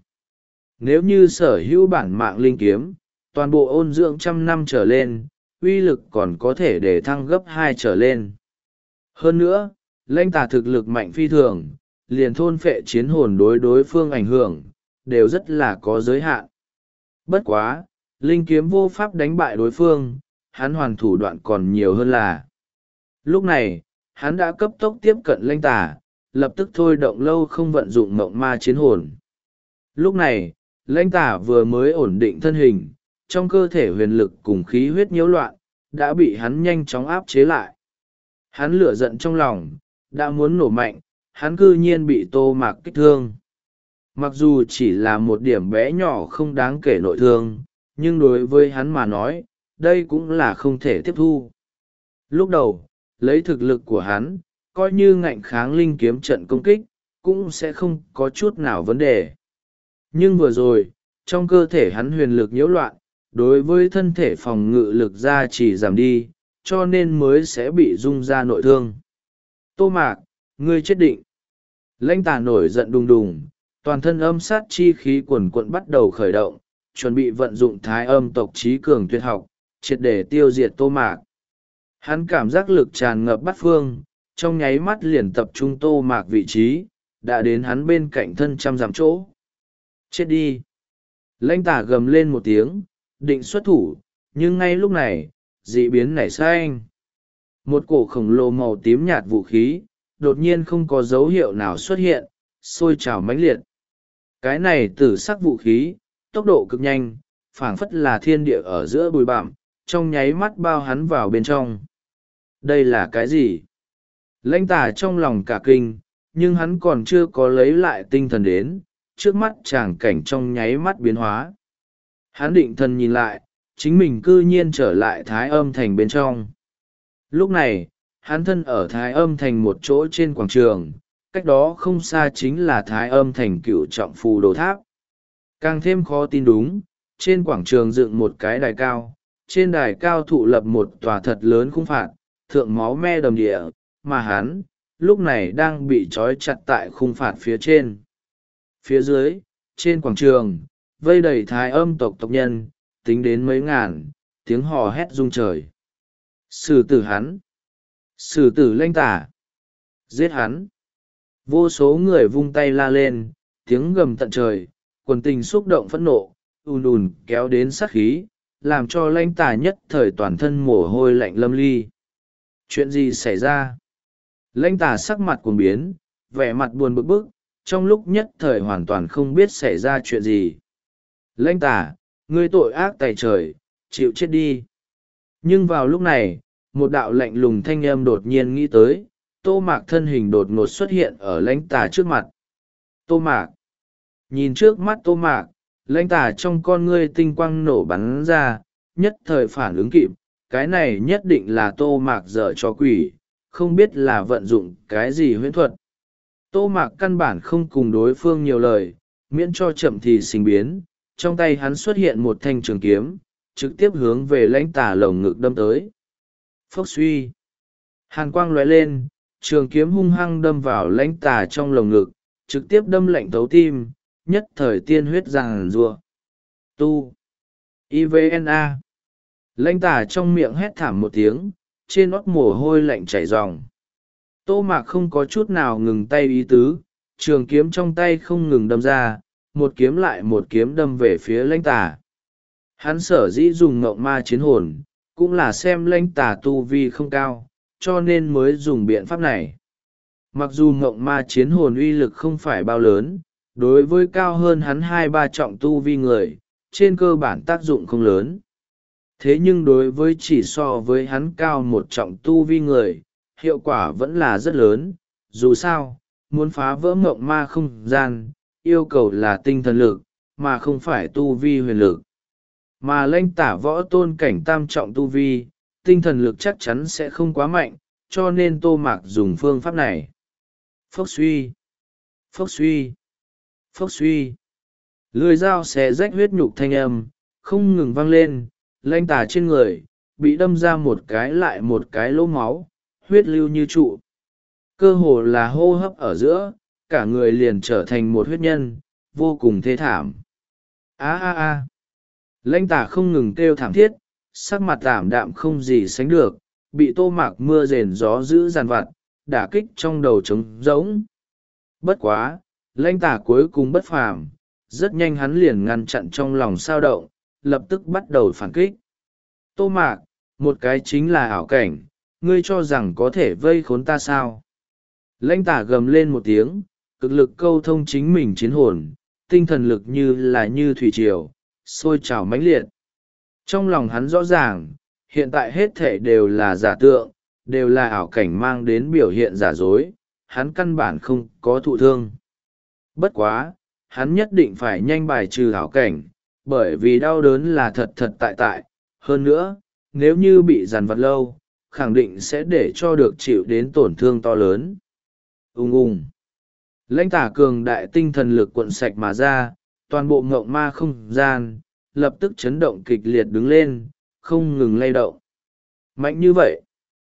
Nếu như sở hữu bản mạng linh kiếm, toàn bộ ôn dưỡng trăm năm trở lên, uy lực còn có thể để thăng gấp hai trở lên. Hơn nữa, Lanh Tả thực lực mạnh phi thường, liền thôn phệ chiến hồn đối đối phương ảnh hưởng, đều rất là có giới hạn. Bất quá, linh kiếm vô pháp đánh bại đối phương, hắn hoàn thủ đoạn còn nhiều hơn là. Lúc này, hắn đã cấp tốc tiếp cận Lanh Tả, lập tức thôi động lâu không vận dụng mộng ma chiến hồn. Lúc này, Lanh Tả vừa mới ổn định thân hình, trong cơ thể huyền lực cùng khí huyết nhiễu loạn, đã bị hắn nhanh chóng áp chế lại. Hắn lửa giận trong lòng, đã muốn nổ mạnh, hắn cư nhiên bị Tô Mạc kích thương. Mặc dù chỉ là một điểm bé nhỏ không đáng kể nội thương, nhưng đối với hắn mà nói, đây cũng là không thể tiếp thu. Lúc đầu, lấy thực lực của hắn, coi như ngạnh kháng linh kiếm trận công kích, cũng sẽ không có chút nào vấn đề. Nhưng vừa rồi, trong cơ thể hắn huyền lực nhiễu loạn, đối với thân thể phòng ngự lực ra chỉ giảm đi, cho nên mới sẽ bị rung ra nội thương. Tô Mạc, ngươi chết định. Lanh Tả nổi giận đùng đùng, toàn thân âm sát chi khí quần quận bắt đầu khởi động, chuẩn bị vận dụng thái âm tộc trí cường tuyệt học, triệt để tiêu diệt Tô Mạc. Hắn cảm giác lực tràn ngập bát phương, trong nháy mắt liền tập trung Tô Mạc vị trí, đã đến hắn bên cạnh thân trăm dặm chỗ. Chết đi! Lanh Tả gầm lên một tiếng, định xuất thủ, nhưng ngay lúc này, dị biến nảy sinh. Một cổ khổng lồ màu tím nhạt vũ khí, đột nhiên không có dấu hiệu nào xuất hiện, sôi trào mãnh liệt. Cái này tử sắc vũ khí, tốc độ cực nhanh, phảng phất là thiên địa ở giữa bụi bặm, trong nháy mắt bao hắn vào bên trong. Đây là cái gì? Lanh Tả trong lòng cả kinh, nhưng hắn còn chưa có lấy lại tinh thần đến, trước mắt tràng cảnh trong nháy mắt biến hóa. Hắn định thần nhìn lại, chính mình cư nhiên trở lại thái âm thành bên trong. Lúc này, hắn thân ở Thái Âm Thành một chỗ trên quảng trường, cách đó không xa chính là Thái Âm Thành Cửu Trọng Phù Đồ Tháp. Càng thêm khó tin đúng, trên quảng trường dựng một cái đài cao, trên đài cao thụ lập một tòa thật lớn khung phạt, thượng máu me đầm địa, mà hắn, lúc này đang bị trói chặt tại khung phạt phía trên. Phía dưới, trên quảng trường, vây đầy Thái Âm tộc tộc nhân, tính đến mấy ngàn, tiếng hò hét rung trời. Xử tử hắn! Xử tử Lanh Tả! Giết hắn! Vô số người vung tay la lên, tiếng gầm tận trời, quần tình xúc động phẫn nộ, ùn ùn kéo đến sát khí, làm cho Lanh Tả nhất thời toàn thân mồ hôi lạnh lâm ly. Chuyện gì xảy ra? Lanh Tả sắc mặt cuồng biến, vẻ mặt buồn bực bức, trong lúc nhất thời hoàn toàn không biết xảy ra chuyện gì. Lanh Tả, ngươi tội ác tày trời, chịu chết đi. Nhưng vào lúc này, một đạo lạnh lùng thanh âm đột nhiên nghĩ tới, Tô Mạc thân hình đột ngột xuất hiện ở Lãnh Tà trước mặt. Tô Mạc! Nhìn trước mắt Tô Mạc, Lãnh Tà trong con ngươi tinh quang nổ bắn ra, nhất thời phản ứng kịp, cái này nhất định là Tô Mạc dở cho quỷ, không biết là vận dụng cái gì huyễn thuật. Tô Mạc căn bản không cùng đối phương nhiều lời, miễn cho chậm thì sinh biến, trong tay hắn xuất hiện một thanh trường kiếm, trực tiếp hướng về Lãnh Tà lồng ngực đâm tới. Phốc suy! Hàn quang lóe lên, trường kiếm hung hăng đâm vào Lãnh Tà trong lồng ngực, trực tiếp đâm lạnh thấu tim, nhất thời tiên huyết ràng rùa. Tu! i vê en a! Lãnh Tà trong miệng hét thảm một tiếng, trên nót mồ hôi lạnh chảy ròng. Tô Mạc không có chút nào ngừng tay ý tứ, trường kiếm trong tay không ngừng đâm ra, một kiếm lại một kiếm đâm về phía Lãnh Tà. Hắn sở dĩ dùng ngộng ma chiến hồn, cũng là xem Lãnh Tà tu vi không cao, cho nên mới dùng biện pháp này. Mặc dù ngộng ma chiến hồn uy lực không phải bao lớn, đối với cao hơn hắn hai ba trọng tu vi người, trên cơ bản tác dụng không lớn. Thế nhưng đối với chỉ so với hắn cao một trọng tu vi người, hiệu quả vẫn là rất lớn. Dù sao, muốn phá vỡ ngộng ma không gian, yêu cầu là tinh thần lực, mà không phải tu vi huyền lực. Mà Lãnh Tả võ tôn cảnh tam trọng tu vi, tinh thần lực chắc chắn sẽ không quá mạnh, cho nên Tô Mạc dùng phương pháp này. Phốc suy, phốc suy, phốc suy. Lưỡi dao xé rách huyết nhục thanh âm, không ngừng vang lên, Lãnh Tả trên người, bị đâm ra một cái lại một cái lỗ máu, huyết lưu như trụ. Cơ hồ là hô hấp ở giữa, cả người liền trở thành một huyết nhân, vô cùng thê thảm. Á á á! Lãnh Tả không ngừng kêu thảm thiết, sắc mặt tảm đạm không gì sánh được, bị Tô Mạc mưa rền gió giữ dàn vặt, đả kích trong đầu trống rỗng. Bất quá, Lãnh Tả cuối cùng bất phàm, rất nhanh hắn liền ngăn chặn trong lòng sao động, lập tức bắt đầu phản kích. Tô Mạc, một cái chính là ảo cảnh, ngươi cho rằng có thể vây khốn ta sao? Lãnh Tả gầm lên một tiếng, cực lực câu thông chính mình chiến hồn, tinh thần lực như là như thủy triều, sôi trào mãnh liệt. Trong lòng hắn rõ ràng, hiện tại hết thể đều là giả tượng, đều là ảo cảnh mang đến biểu hiện giả dối, hắn căn bản không có thụ thương. Bất quá, hắn nhất định phải nhanh bài trừ ảo cảnh, bởi vì đau đớn là thật thật tại tại. Hơn nữa, nếu như bị dằn vặt lâu, khẳng định sẽ để cho được chịu đến tổn thương to lớn. Ung ung. Lãnh Tả cường đại tinh thần lực cuộn sạch mà ra, toàn bộ ngộng ma không gian, lập tức chấn động kịch liệt đứng lên, không ngừng lay động. Mạnh như vậy.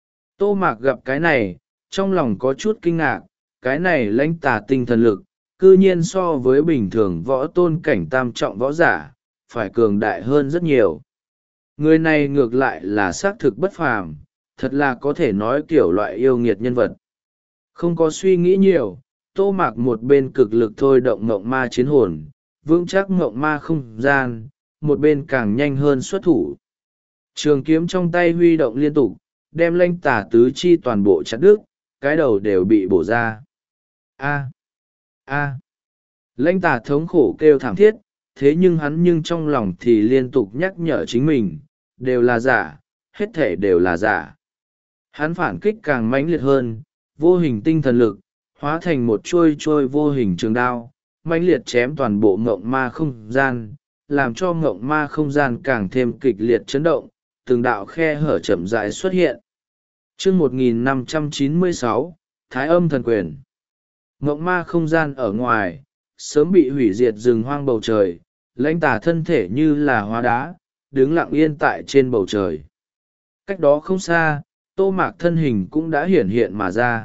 Tô Mạc gặp cái này, trong lòng có chút kinh ngạc, cái này Lãnh Tả tinh thần lực, cư nhiên so với bình thường võ tôn cảnh tam trọng võ giả, phải cường đại hơn rất nhiều. Người này ngược lại là xác thực bất phàm, thật là có thể nói kiểu loại yêu nghiệt nhân vật. Không có suy nghĩ nhiều, Tô Mạc một bên cực lực thôi động ngộng ma chiến hồn, vững chắc ngộng ma không gian, một bên càng nhanh hơn xuất thủ. Trường kiếm trong tay huy động liên tục, đem Lãnh Tả tứ chi toàn bộ chặt đứt, cái đầu đều bị bổ ra. A! A! Lãnh Tả thống khổ kêu thảm thiết, thế nhưng hắn nhưng trong lòng thì liên tục nhắc nhở chính mình, đều là giả, hết thể đều là giả. Hắn phản kích càng mãnh liệt hơn, vô hình tinh thần lực, hóa thành một trôi trôi vô hình trường đao, mãnh liệt chém toàn bộ ngộng ma không gian, làm cho ngộng ma không gian càng thêm kịch liệt chấn động, từng đạo khe hở chậm rãi xuất hiện. chương một nghìn năm trăm chín mươi sáu, Thái âm thần quyền. Ngộng ma không gian ở ngoài, sớm bị hủy diệt rừng hoang bầu trời, lãnh tà thân thể như là hóa đá, đứng lặng yên tại trên bầu trời. Cách đó không xa, Tô Mạc thân hình cũng đã hiển hiện mà ra.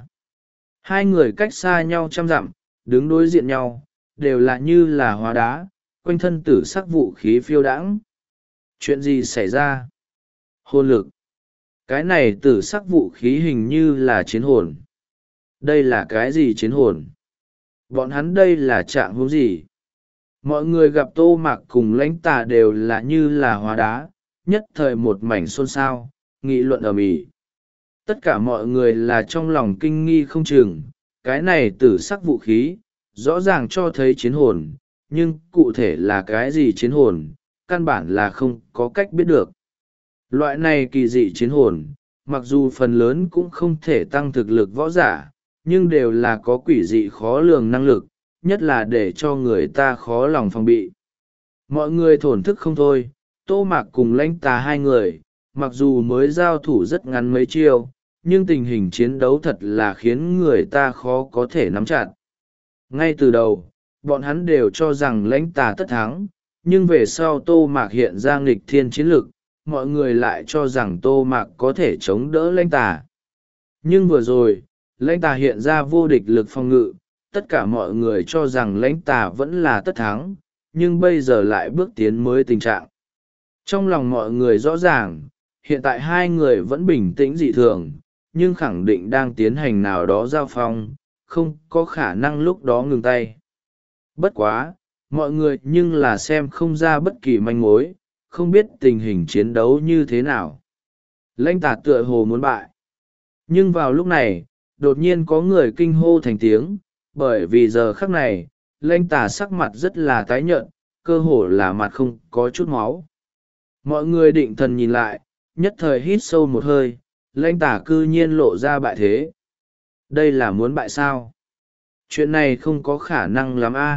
Hai người cách xa nhau trăm dặm, đứng đối diện nhau, đều là như là hóa đá, quanh thân tử sắc vũ khí phiêu đãng. Chuyện gì xảy ra? Hồn lực. Cái này tử sắc vũ khí hình như là chiến hồn. Đây là cái gì chiến hồn? Bọn hắn đây là trạng huống gì? Mọi người gặp Tô Mạc cùng lãnh tà đều là như là hóa đá, nhất thời một mảnh xôn xao, nghị luận ầm ĩ. Tất cả mọi người là trong lòng kinh nghi không chừng, cái này tử sắc vũ khí, rõ ràng cho thấy chiến hồn, nhưng cụ thể là cái gì chiến hồn, căn bản là không có cách biết được. Loại này kỳ dị chiến hồn, mặc dù phần lớn cũng không thể tăng thực lực võ giả, nhưng đều là có quỷ dị khó lường năng lực, nhất là để cho người ta khó lòng phòng bị. Mọi người thổn thức không thôi, Tô Mạc cùng lãnh tà hai người, mặc dù mới giao thủ rất ngắn mấy chiêu, nhưng tình hình chiến đấu thật là khiến người ta khó có thể nắm chặt. Ngay từ đầu, bọn hắn đều cho rằng lãnh tà tất thắng, nhưng về sau Tô Mạc hiện ra nghịch thiên chiến lực, mọi người lại cho rằng Tô Mạc có thể chống đỡ lãnh tà. Nhưng vừa rồi, lãnh tà hiện ra vô địch lực phòng ngự, tất cả mọi người cho rằng lãnh tà vẫn là tất thắng, nhưng bây giờ lại bước tiến mới tình trạng. Trong lòng mọi người rõ ràng, hiện tại hai người vẫn bình tĩnh dị thường, nhưng khẳng định đang tiến hành nào đó giao phong, không có khả năng lúc đó ngừng tay. Bất quá, mọi người nhưng là xem không ra bất kỳ manh mối, không biết tình hình chiến đấu như thế nào. Lãnh tà tựa hồ muốn bại. Nhưng vào lúc này, đột nhiên có người kinh hô thành tiếng, bởi vì giờ khắc này, lãnh tà sắc mặt rất là tái nhợt, cơ hồ là mặt không có chút máu. Mọi người định thần nhìn lại, nhất thời hít sâu một hơi, lãnh tà cư nhiên lộ ra bại thế. Đây là muốn bại sao? Chuyện này không có khả năng lắm a.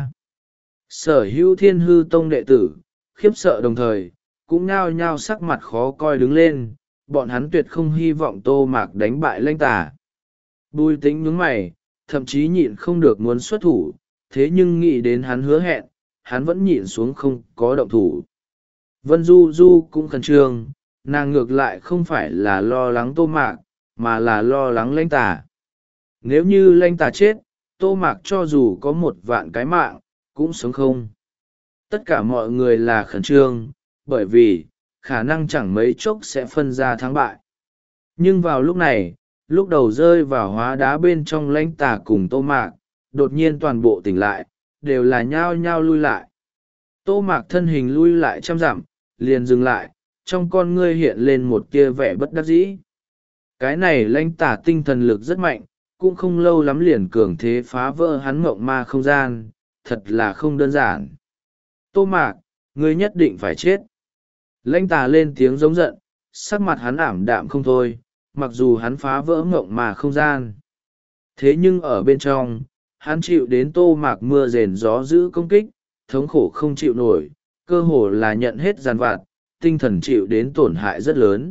Sở hữu Thiên Hư Tông đệ tử, khiếp sợ đồng thời, cũng nhao nhao sắc mặt khó coi đứng lên, bọn hắn tuyệt không hy vọng Tô Mạc đánh bại lãnh tà. Bùi Tĩnh nhướng mày, thậm chí nhịn không được muốn xuất thủ, thế nhưng nghĩ đến hắn hứa hẹn, hắn vẫn nhịn xuống không có động thủ. Vân Du Du cũng khẩn trương, nàng ngược lại không phải là lo lắng Tô Mạc, mà là lo lắng lãnh tà. Nếu như lãnh tà chết, Tô Mạc cho dù có một vạn cái mạng, cũng sống không. Tất cả mọi người là khẩn trương, bởi vì, khả năng chẳng mấy chốc sẽ phân ra thắng bại. Nhưng vào lúc này, lúc đầu rơi vào hóa đá bên trong lãnh tà cùng Tô Mạc, đột nhiên toàn bộ tỉnh lại, đều là nhao nhao lui lại. Tô Mạc thân hình lui lại trăm dặm, liền dừng lại, trong con ngươi hiện lên một tia vẻ bất đắc dĩ. Cái này lãnh tà tinh thần lực rất mạnh, cũng không lâu lắm liền cường thế phá vỡ hắn mộng ma không gian, thật là không đơn giản. Tô Mạc, ngươi nhất định phải chết. Lãnh tà lên tiếng giống giận, sắc mặt hắn ảm đạm không thôi, mặc dù hắn phá vỡ mộng ma không gian. Thế nhưng ở bên trong, hắn chịu đến Tô Mạc mưa rền gió dữ công kích, thống khổ không chịu nổi, cơ hồ là nhận hết giàn vặt, tinh thần chịu đến tổn hại rất lớn.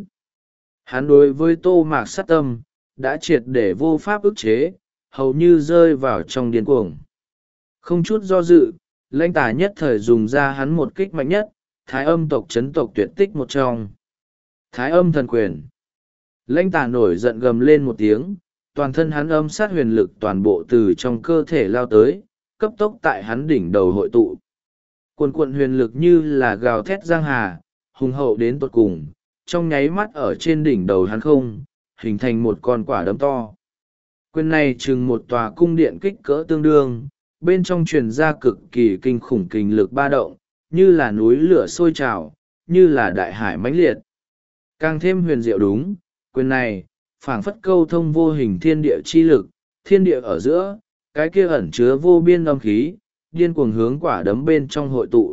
Hắn đối với Tô Mạc sát tâm, đã triệt để vô pháp ức chế, hầu như rơi vào trong điên cuồng. Không chút do dự, lãnh tà nhất thời dùng ra hắn một kích mạnh nhất, thái âm tộc chấn tộc tuyệt tích một trong. Thái âm thần quyền. Lãnh tà nổi giận gầm lên một tiếng, toàn thân hắn âm sát huyền lực toàn bộ từ trong cơ thể lao tới, cấp tốc tại hắn đỉnh đầu hội tụ. Cuồn cuộn huyền lực như là gào thét giang hà, hùng hậu đến tột cùng, trong nháy mắt ở trên đỉnh đầu hắn không, hình thành một con quả đấm to. Quyền này chừng một tòa cung điện kích cỡ tương đương, bên trong truyền ra cực kỳ kinh khủng kình lực ba động, như là núi lửa sôi trào, như là đại hải mãnh liệt. Càng thêm huyền diệu đúng, quyền này, phảng phất câu thông vô hình thiên địa chi lực, thiên địa ở giữa, cái kia ẩn chứa vô biên âm khí, điên cuồng hướng quả đấm bên trong hội tụ.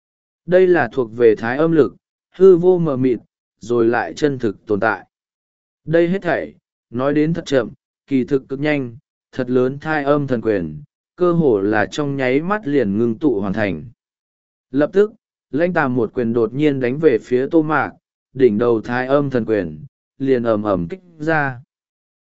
Đây là thuộc về thái âm lực, hư vô mờ mịt, rồi lại chân thực tồn tại. Đây hết thảy, nói đến thật chậm, kỳ thực cực nhanh, thật lớn thai âm thần quyền, cơ hồ là trong nháy mắt liền ngưng tụ hoàn thành. Lập tức, lãnh tà một quyền đột nhiên đánh về phía Tô Mạc, đỉnh đầu thái âm thần quyền, liền ầm ầm kích ra.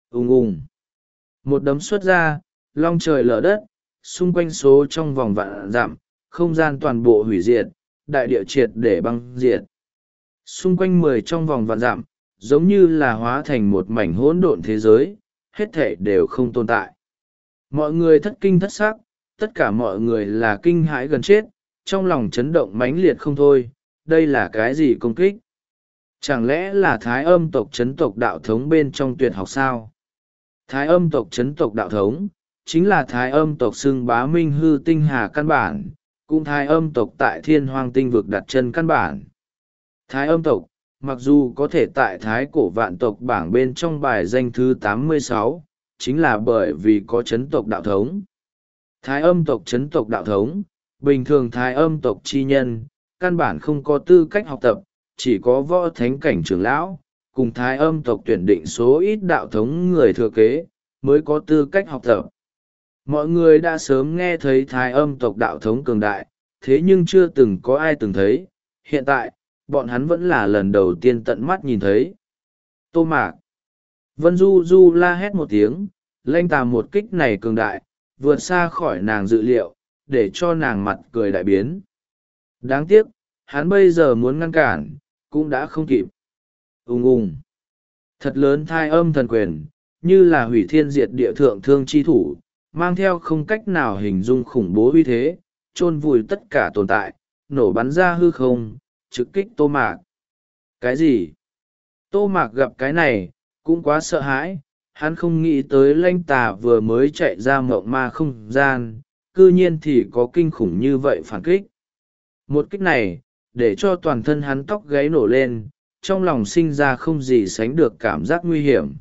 ùng ùng, một đấm xuất ra, long trời lở đất, xung quanh số trong vòng vạn dặm, không gian toàn bộ hủy diệt, đại địa triệt để băng diệt. Xung quanh mười trong vòng vạn dặm, giống như là hóa thành một mảnh hỗn độn thế giới, hết thảy đều không tồn tại. Mọi người thất kinh thất sắc, tất cả mọi người là kinh hãi gần chết, trong lòng chấn động mãnh liệt không thôi. Đây là cái gì công kích? Chẳng lẽ là thái âm tộc chấn tộc đạo thống bên trong tuyệt học sao? Thái âm tộc chấn tộc đạo thống, chính là thái âm tộc xưng bá minh hư tinh hà căn bản, cũng thái âm tộc tại thiên hoang tinh vực đặt chân căn bản. Thái âm tộc, mặc dù có thể tại thái cổ vạn tộc bảng bên trong bài danh thứ tám mươi sáu, chính là bởi vì có chấn tộc đạo thống. Thái âm tộc chấn tộc đạo thống, bình thường thái âm tộc chi nhân, căn bản không có tư cách học tập, chỉ có võ thánh cảnh trưởng lão, cùng thái âm tộc tuyển định số ít đạo thống người thừa kế, mới có tư cách học tập. Mọi người đã sớm nghe thấy thái âm tộc đạo thống cường đại, thế nhưng chưa từng có ai từng thấy, hiện tại, bọn hắn vẫn là lần đầu tiên tận mắt nhìn thấy. Tô Mạc. Vân Du Du la hét một tiếng, lanh tà một kích này cường đại, vượt xa khỏi nàng dự liệu, để cho nàng mặt cười đại biến. Đáng tiếc, hắn bây giờ muốn ngăn cản, cũng đã không kịp. Ùng ùng. Thật lớn thai âm thần quyền, như là hủy thiên diệt địa thượng thương chi thủ, mang theo không cách nào hình dung khủng bố uy thế, chôn vùi tất cả tồn tại, nổ bắn ra hư không, trực kích Tô Mạc. Cái gì? Tô Mạc gặp cái này, cũng quá sợ hãi, hắn không nghĩ tới lanh tà vừa mới chạy ra mộng ma không gian, cư nhiên thì có kinh khủng như vậy phản kích. Một kích này, để cho toàn thân hắn tóc gáy nổ lên, trong lòng sinh ra không gì sánh được cảm giác nguy hiểm.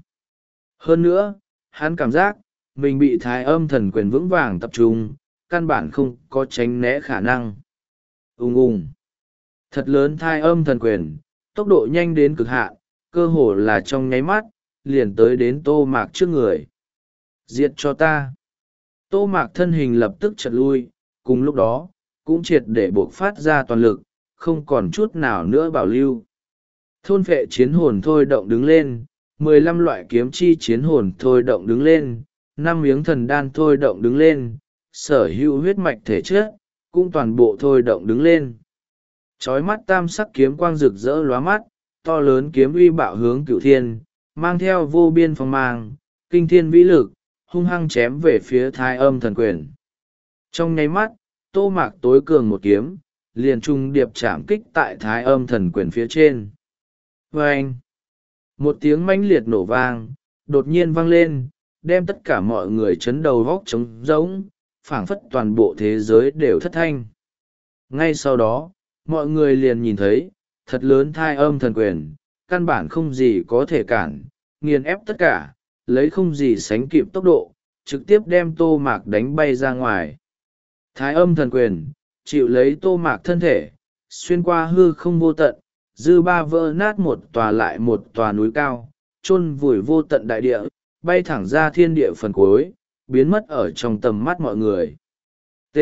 Hơn nữa, hắn cảm giác, mình bị thái âm thần quyền vững vàng tập trung, căn bản không có tránh né khả năng. Ùng ùng. Thật lớn thái âm thần quyền, tốc độ nhanh đến cực hạn, cơ hồ là trong nháy mắt, liền tới đến Tô Mạc trước người. Diệt cho ta. Tô Mạc thân hình lập tức chật lui, cùng lúc đó, cũng triệt để buộc phát ra toàn lực, không còn chút nào nữa bảo lưu. Thôn phệ chiến hồn thôi động đứng lên, mười lăm loại kiếm chi chiến hồn thôi động đứng lên, năm miếng thần đan thôi động đứng lên, sở hữu huyết mạch thể chất, cũng toàn bộ thôi động đứng lên. Chói mắt tam sắc kiếm quang rực rỡ lóa mắt, to lớn kiếm uy bạo hướng cửu thiên, mang theo vô biên phong mang, kinh thiên vĩ lực, hung hăng chém về phía thái âm thần quyền. Trong nháy mắt, Tô Mạc tối cường một kiếm, liền trung điệp chạm kích tại thái âm thần quyền phía trên. Vâng! Một tiếng mãnh liệt nổ vang, đột nhiên vang lên, đem tất cả mọi người chấn đầu góc trống rỗng, phảng phất toàn bộ thế giới đều thất thanh. Ngay sau đó, mọi người liền nhìn thấy, thật lớn thai âm thần quyền, căn bản không gì có thể cản, nghiền ép tất cả, lấy không gì sánh kịp tốc độ, trực tiếp đem Tô Mạc đánh bay ra ngoài. Thái âm thần quyền, chịu lấy Tô Mạc thân thể, xuyên qua hư không vô tận, dư ba vỡ nát một tòa lại một tòa núi cao, chôn vùi vô tận đại địa, bay thẳng ra thiên địa phần cuối, biến mất ở trong tầm mắt mọi người. T.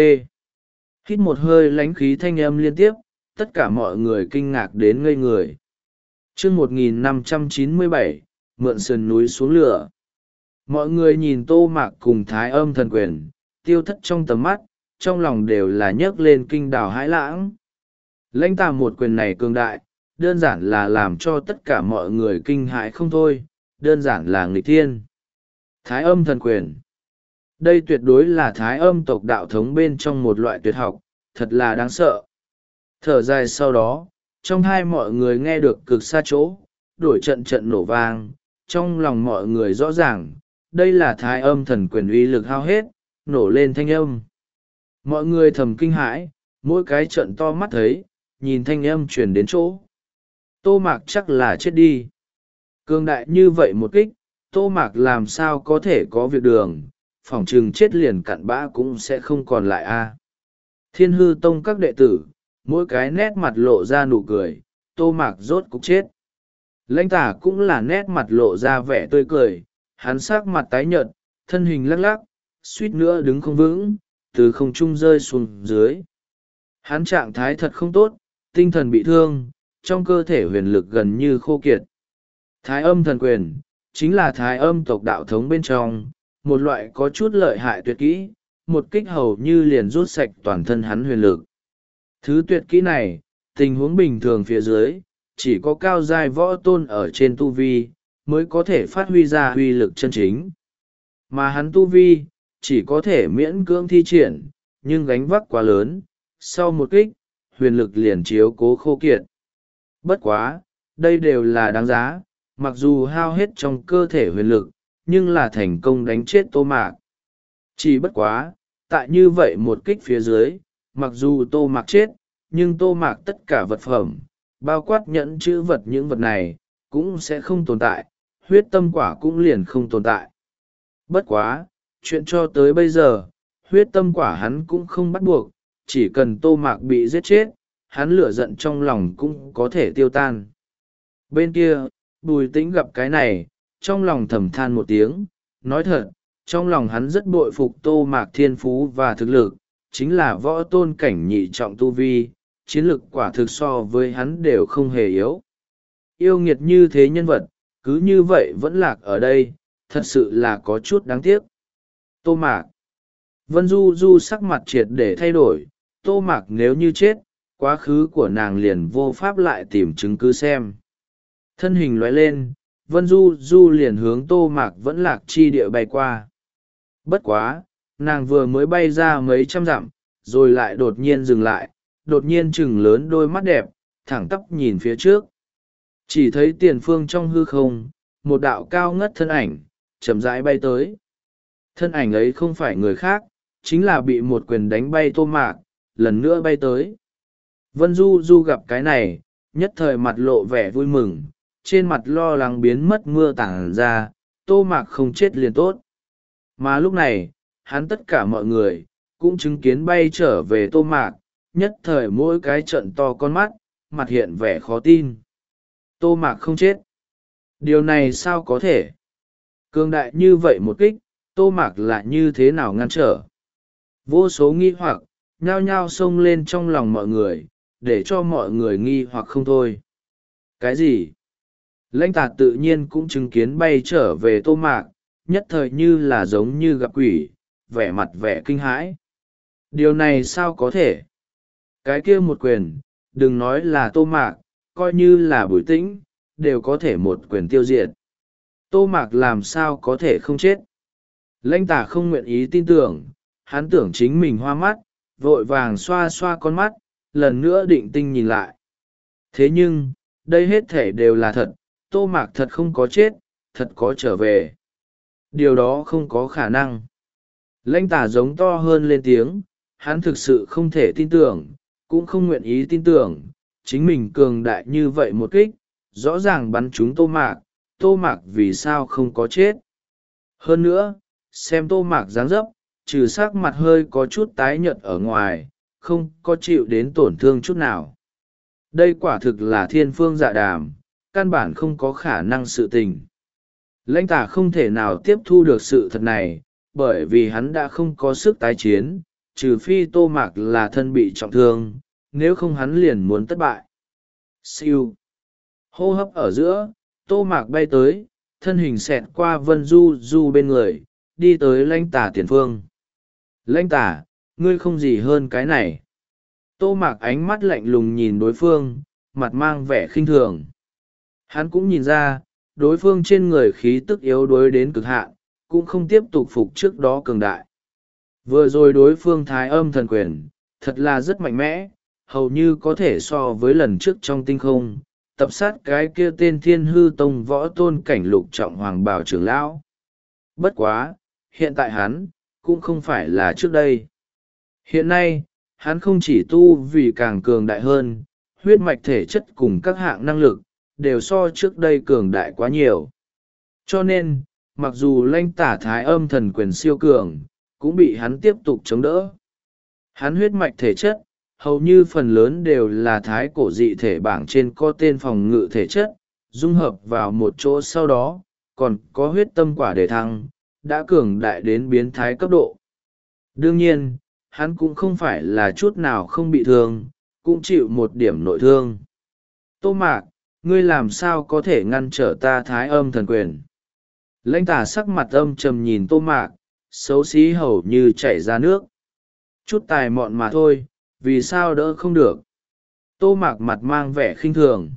Hít một hơi lánh khí thanh âm liên tiếp, tất cả mọi người kinh ngạc đến ngây người. Chương một nghìn năm trăm chín mươi bảy, mượn sườn núi xuống lửa. Mọi người nhìn Tô Mạc cùng thái âm thần quyền, tiêu thất trong tầm mắt, trong lòng đều là nhấc lên kinh đảo hãi lãng. Lãnh tà một quyền này cường đại, đơn giản là làm cho tất cả mọi người kinh hãi không thôi, đơn giản là nghịch thiên. Thái âm thần quyền. Đây tuyệt đối là thái âm tộc đạo thống bên trong một loại tuyệt học, thật là đáng sợ. Thở dài sau đó, trong hai mọi người nghe được cực xa chỗ, đổi trận trận nổ vang, trong lòng mọi người rõ ràng, đây là thái âm thần quyền uy lực hao hết, nổ lên thanh âm. Mọi người thầm kinh hãi, mỗi cái trận to mắt thấy, nhìn thanh âm truyền đến chỗ. Tô Mạc chắc là chết đi. Cương đại như vậy một kích, Tô Mạc làm sao có thể có việc đường, phỏng chừng chết liền cặn bã cũng sẽ không còn lại a. Thiên hư tông các đệ tử, mỗi cái nét mặt lộ ra nụ cười, Tô Mạc rốt cục chết. Lãnh tả cũng là nét mặt lộ ra vẻ tươi cười, hắn sắc mặt tái nhợt, thân hình lắc lắc, suýt nữa đứng không vững, từ không trung rơi xuống dưới. Hắn trạng thái thật không tốt, tinh thần bị thương, trong cơ thể huyền lực gần như khô kiệt. Thái âm thần quyền, chính là thái âm tộc đạo thống bên trong, một loại có chút lợi hại tuyệt kỹ, một kích hầu như liền rút sạch toàn thân hắn huyền lực. Thứ tuyệt kỹ này, tình huống bình thường phía dưới, chỉ có cao giai võ tôn ở trên tu vi, mới có thể phát huy ra uy lực chân chính. Mà hắn tu vi, chỉ có thể miễn cưỡng thi triển, nhưng gánh vác quá lớn, sau một kích, huyền lực liền chiếu cố khô kiệt. Bất quá, đây đều là đáng giá, mặc dù hao hết trong cơ thể huyền lực, nhưng là thành công đánh chết Tô Mạc. Chỉ bất quá, tại như vậy một kích phía dưới, mặc dù Tô Mạc chết, nhưng Tô Mạc tất cả vật phẩm, bao quát nhẫn chữ vật những vật này, cũng sẽ không tồn tại, huyết tâm quả cũng liền không tồn tại. Bất quá, chuyện cho tới bây giờ, huyết tâm quả hắn cũng không bắt buộc, chỉ cần Tô Mạc bị giết chết, hắn lửa giận trong lòng cũng có thể tiêu tan. Bên kia, Bùi Tĩnh gặp cái này, trong lòng thầm than một tiếng, nói thật, trong lòng hắn rất bội phục Tô Mạc thiên phú và thực lực, chính là võ tôn cảnh nhị trọng tu vi, chiến lực quả thực so với hắn đều không hề yếu. Yêu nghiệt như thế nhân vật, cứ như vậy vẫn lạc ở đây, thật sự là có chút đáng tiếc. Tô Mạc. Vân Du Du sắc mặt triệt để thay đổi, Tô Mạc nếu như chết, quá khứ của nàng liền vô pháp lại tìm chứng cứ xem. Thân hình lóe lên, Vân Du Du liền hướng Tô Mạc vẫn lạc chi địa bay qua. Bất quá, nàng vừa mới bay ra mấy trăm dặm, rồi lại đột nhiên dừng lại, đột nhiên chừng lớn đôi mắt đẹp, thẳng tắp nhìn phía trước. Chỉ thấy tiền phương trong hư không, một đạo cao ngất thân ảnh, chậm rãi bay tới. Thân ảnh ấy không phải người khác, chính là bị một quyền đánh bay Tô Mạc, lần nữa bay tới. Vân Du Du gặp cái này, nhất thời mặt lộ vẻ vui mừng, trên mặt lo lắng biến mất mưa tảng ra, Tô Mạc không chết liền tốt. Mà lúc này, hắn tất cả mọi người, cũng chứng kiến bay trở về Tô Mạc, nhất thời mỗi cái trận to con mắt, mặt hiện vẻ khó tin. Tô Mạc không chết. Điều này sao có thể? Cường đại như vậy một kích, Tô Mạc lại như thế nào ngăn trở? Vô số nghi hoặc, nhao nhao xông lên trong lòng mọi người, để cho mọi người nghi hoặc không thôi. Cái gì? Lãnh Tà tự nhiên cũng chứng kiến bay trở về Tô Mạc, nhất thời như là giống như gặp quỷ, vẻ mặt vẻ kinh hãi. Điều này sao có thể? Cái kia một quyền, đừng nói là Tô Mạc, coi như là Bùi Tĩnh, đều có thể một quyền tiêu diệt. Tô Mạc làm sao có thể không chết? Lãnh Tà không nguyện ý tin tưởng, hắn tưởng chính mình hoa mắt, vội vàng xoa xoa con mắt, lần nữa định tinh nhìn lại. Thế nhưng, đây hết thể đều là thật, Tô Mạc thật không có chết, thật có trở về. Điều đó không có khả năng. Lãnh Tà giống to hơn lên tiếng, hắn thực sự không thể tin tưởng, cũng không nguyện ý tin tưởng, chính mình cường đại như vậy một kích, rõ ràng bắn trúng Tô Mạc, Tô Mạc vì sao không có chết. Hơn nữa, xem Tô Mạc dáng dấp, trừ sắc mặt hơi có chút tái nhợt ở ngoài, không có chịu đến tổn thương chút nào. Đây quả thực là thiên phương dạ đàm, căn bản không có khả năng sự tình. Lãnh Tà không thể nào tiếp thu được sự thật này, bởi vì hắn đã không có sức tái chiến, trừ phi Tô Mạc là thân bị trọng thương, nếu không hắn liền muốn thất bại. Siêu. Hô hấp ở giữa, Tô Mạc bay tới, thân hình xẹt qua Vân Du Du bên người, đi tới Lãnh Tà tiền phương. Lãnh Tà, ngươi không gì hơn cái này. Tô Mạc ánh mắt lạnh lùng nhìn đối phương, mặt mang vẻ khinh thường. Hắn cũng nhìn ra, đối phương trên người khí tức yếu đuối đến cực hạn, cũng không tiếp tục phục trước đó cường đại. Vừa rồi đối phương thái âm thần quyền, thật là rất mạnh mẽ, hầu như có thể so với lần trước trong tinh không, tập sát cái kia tên Thiên Hư Tông võ tôn cảnh lục trọng hoàng bảo trưởng lão. Bất quá, hiện tại hắn, cũng không phải là trước đây. Hiện nay, hắn không chỉ tu vì càng cường đại hơn, huyết mạch thể chất cùng các hạng năng lực, đều so trước đây cường đại quá nhiều. Cho nên, mặc dù Lãnh Tà thái âm thần quyền siêu cường, cũng bị hắn tiếp tục chống đỡ. Hắn huyết mạch thể chất, hầu như phần lớn đều là thái cổ dị thể bảng trên có tên phòng ngự thể chất, dung hợp vào một chỗ sau đó, còn có huyết tâm quả để thăng, đã cường đại đến biến thái cấp độ. Đương nhiên, hắn cũng không phải là chút nào không bị thương, cũng chịu một điểm nội thương. Tô Mạc, ngươi làm sao có thể ngăn trở ta thái âm thần quyền? Lãnh tà sắc mặt âm trầm nhìn tô mạc, xấu xí hầu như chảy ra nước. Chút tài mọn mà thôi, vì sao đỡ không được? Tô mạc mặt mang vẻ khinh thường.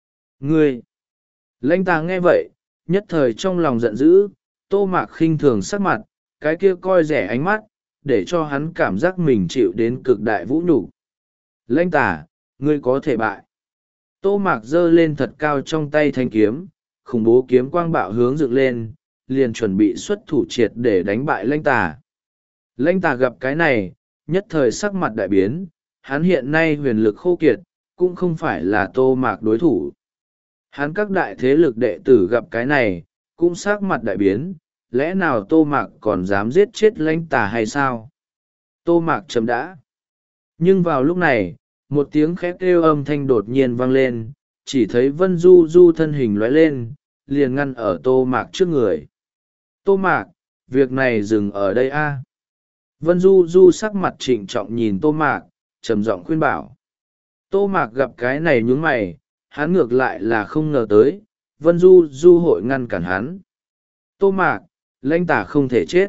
Ngươi! Lãnh tà nghe vậy, nhất thời trong lòng giận dữ, tô mạc khinh thường sắc mặt, cái kia coi rẻ ánh mắt, để cho hắn cảm giác mình chịu đến cực đại vũ nhục. Lãnh tà, ngươi có thể bại. Tô mạc giơ lên thật cao trong tay thanh kiếm, khủng bố kiếm quang bạo hướng dựng lên, liền chuẩn bị xuất thủ triệt để đánh bại lãnh tà. Lãnh tà gặp cái này, nhất thời sắc mặt đại biến, hắn hiện nay huyền lực khô kiệt, cũng không phải là tô mạc đối thủ. Hắn các đại thế lực đệ tử gặp cái này, cũng sắc mặt đại biến, lẽ nào tô mạc còn dám giết chết lãnh tà hay sao? Tô mạc chấm đã. Nhưng vào lúc này, một tiếng khét kêu âm thanh đột nhiên vang lên, chỉ thấy Vân Du Du thân hình lóe lên, liền ngăn ở tô mạc trước người. Tô mạc, việc này dừng ở đây a. Vân Du Du sắc mặt trịnh trọng nhìn tô mạc, trầm giọng khuyên bảo. Tô mạc gặp cái này nhướng mày, hắn ngược lại là không ngờ tới, Vân Du Du hội ngăn cản hắn. Tô mạc, lãnh tà không thể chết.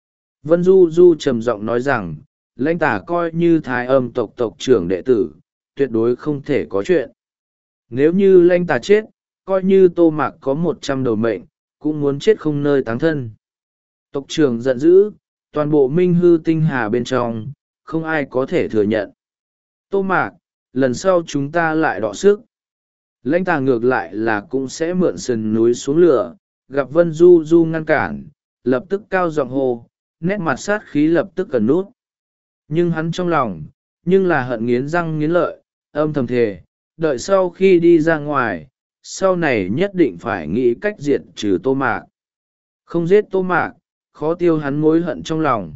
Vân Du Du trầm giọng nói rằng, lãnh tà coi như thái âm tộc tộc trưởng đệ tử, tuyệt đối không thể có chuyện. Nếu như lãnh tà chết, coi như tô mạc có một trăm đầu mệnh, cũng muốn chết không nơi táng thân. Tộc trưởng giận dữ, toàn bộ minh hư tinh hà bên trong, không ai có thể thừa nhận. Tô mạc, lần sau chúng ta lại đọ sức. Lãnh tà ngược lại là cũng sẽ mượn sườn núi xuống lửa, gặp Vân Du Du ngăn cản, lập tức cao giọng hô, nét mặt sát khí lập tức cần nút. Nhưng hắn trong lòng, nhưng là hận nghiến răng nghiến lợi, âm thầm thề, đợi sau khi đi ra ngoài, sau này nhất định phải nghĩ cách diệt trừ tô mạc. Không giết tô mạc, khó tiêu hắn mối hận trong lòng.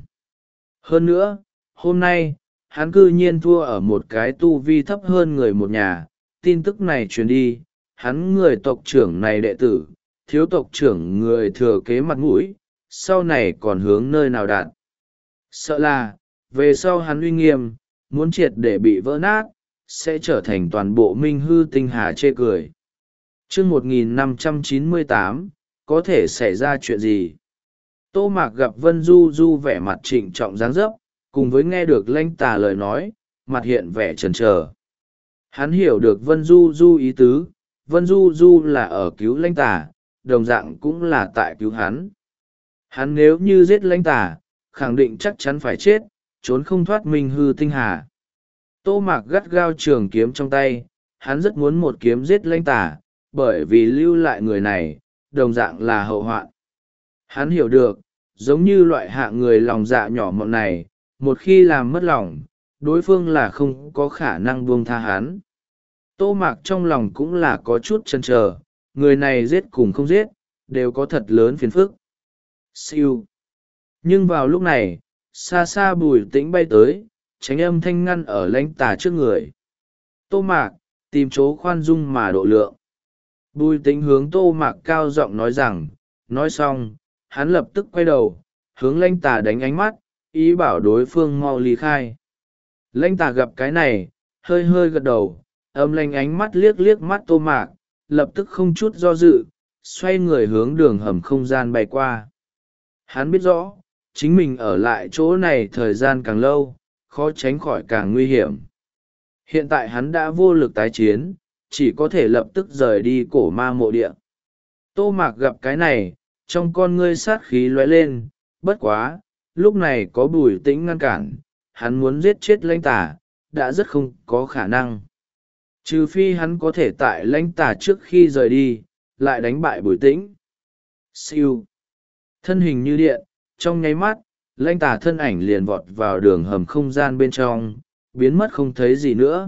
Hơn nữa, hôm nay, hắn cư nhiên thua ở một cái tu vi thấp hơn người một nhà, tin tức này truyền đi, hắn người tộc trưởng này đệ tử, thiếu tộc trưởng người thừa kế mặt mũi, sau này còn hướng nơi nào đạt. Sợ là, về sau hắn uy nghiêm, muốn triệt để bị vỡ nát, sẽ trở thành toàn bộ minh hư tinh hà chê cười. chương một nghìn năm trăm chín mươi tám, có thể xảy ra chuyện gì? Tô mạc gặp Vân Du Du vẻ mặt trịnh trọng dáng dấp, cùng với nghe được lãnh tà lời nói, mặt hiện vẻ chần chờ. Hắn hiểu được Vân Du Du ý tứ, Vân Du Du là ở cứu lãnh tà, đồng dạng cũng là tại cứu hắn. Hắn nếu như giết lãnh tà, khẳng định chắc chắn phải chết, trốn không thoát minh hư tinh hà. Tô mạc gắt gao trường kiếm trong tay, hắn rất muốn một kiếm giết lãnh tà, bởi vì lưu lại người này, đồng dạng là hậu hoạn. Hắn hiểu được, giống như loại hạ người lòng dạ nhỏ mọn này, một khi làm mất lòng, đối phương là không có khả năng buông tha hắn. Tô mạc trong lòng cũng là có chút chần chờ, người này giết cùng không giết, đều có thật lớn phiền phức. Siêu. Nhưng vào lúc này, xa xa Bùi Tĩnh bay tới, tránh âm thanh ngăn ở lãnh tà trước người. Tô mạc, tìm chỗ khoan dung mà độ lượng. Bùi Tĩnh hướng tô mạc cao giọng nói rằng, nói xong, hắn lập tức quay đầu, hướng lãnh tà đánh ánh mắt, ý bảo đối phương mau ly khai. Lãnh tà gặp cái này, hơi hơi gật đầu, âm lanh ánh mắt liếc liếc mắt tô mạc, lập tức không chút do dự, xoay người hướng đường hầm không gian bay qua. Hắn biết rõ, chính mình ở lại chỗ này thời gian càng lâu, khó tránh khỏi càng nguy hiểm. Hiện tại hắn đã vô lực tái chiến, chỉ có thể lập tức rời đi cổ ma mộ địa. Tô mạc gặp cái này, trong con ngươi sát khí lóe lên, bất quá, lúc này có Bùi Tĩnh ngăn cản, hắn muốn giết chết lãnh tà, đã rất không có khả năng. Trừ phi hắn có thể tại lãnh tà trước khi rời đi, lại đánh bại Bùi Tĩnh. Siêu. Thân hình như điện, trong nháy mắt, lãnh tà thân ảnh liền vọt vào đường hầm không gian bên trong, biến mất không thấy gì nữa.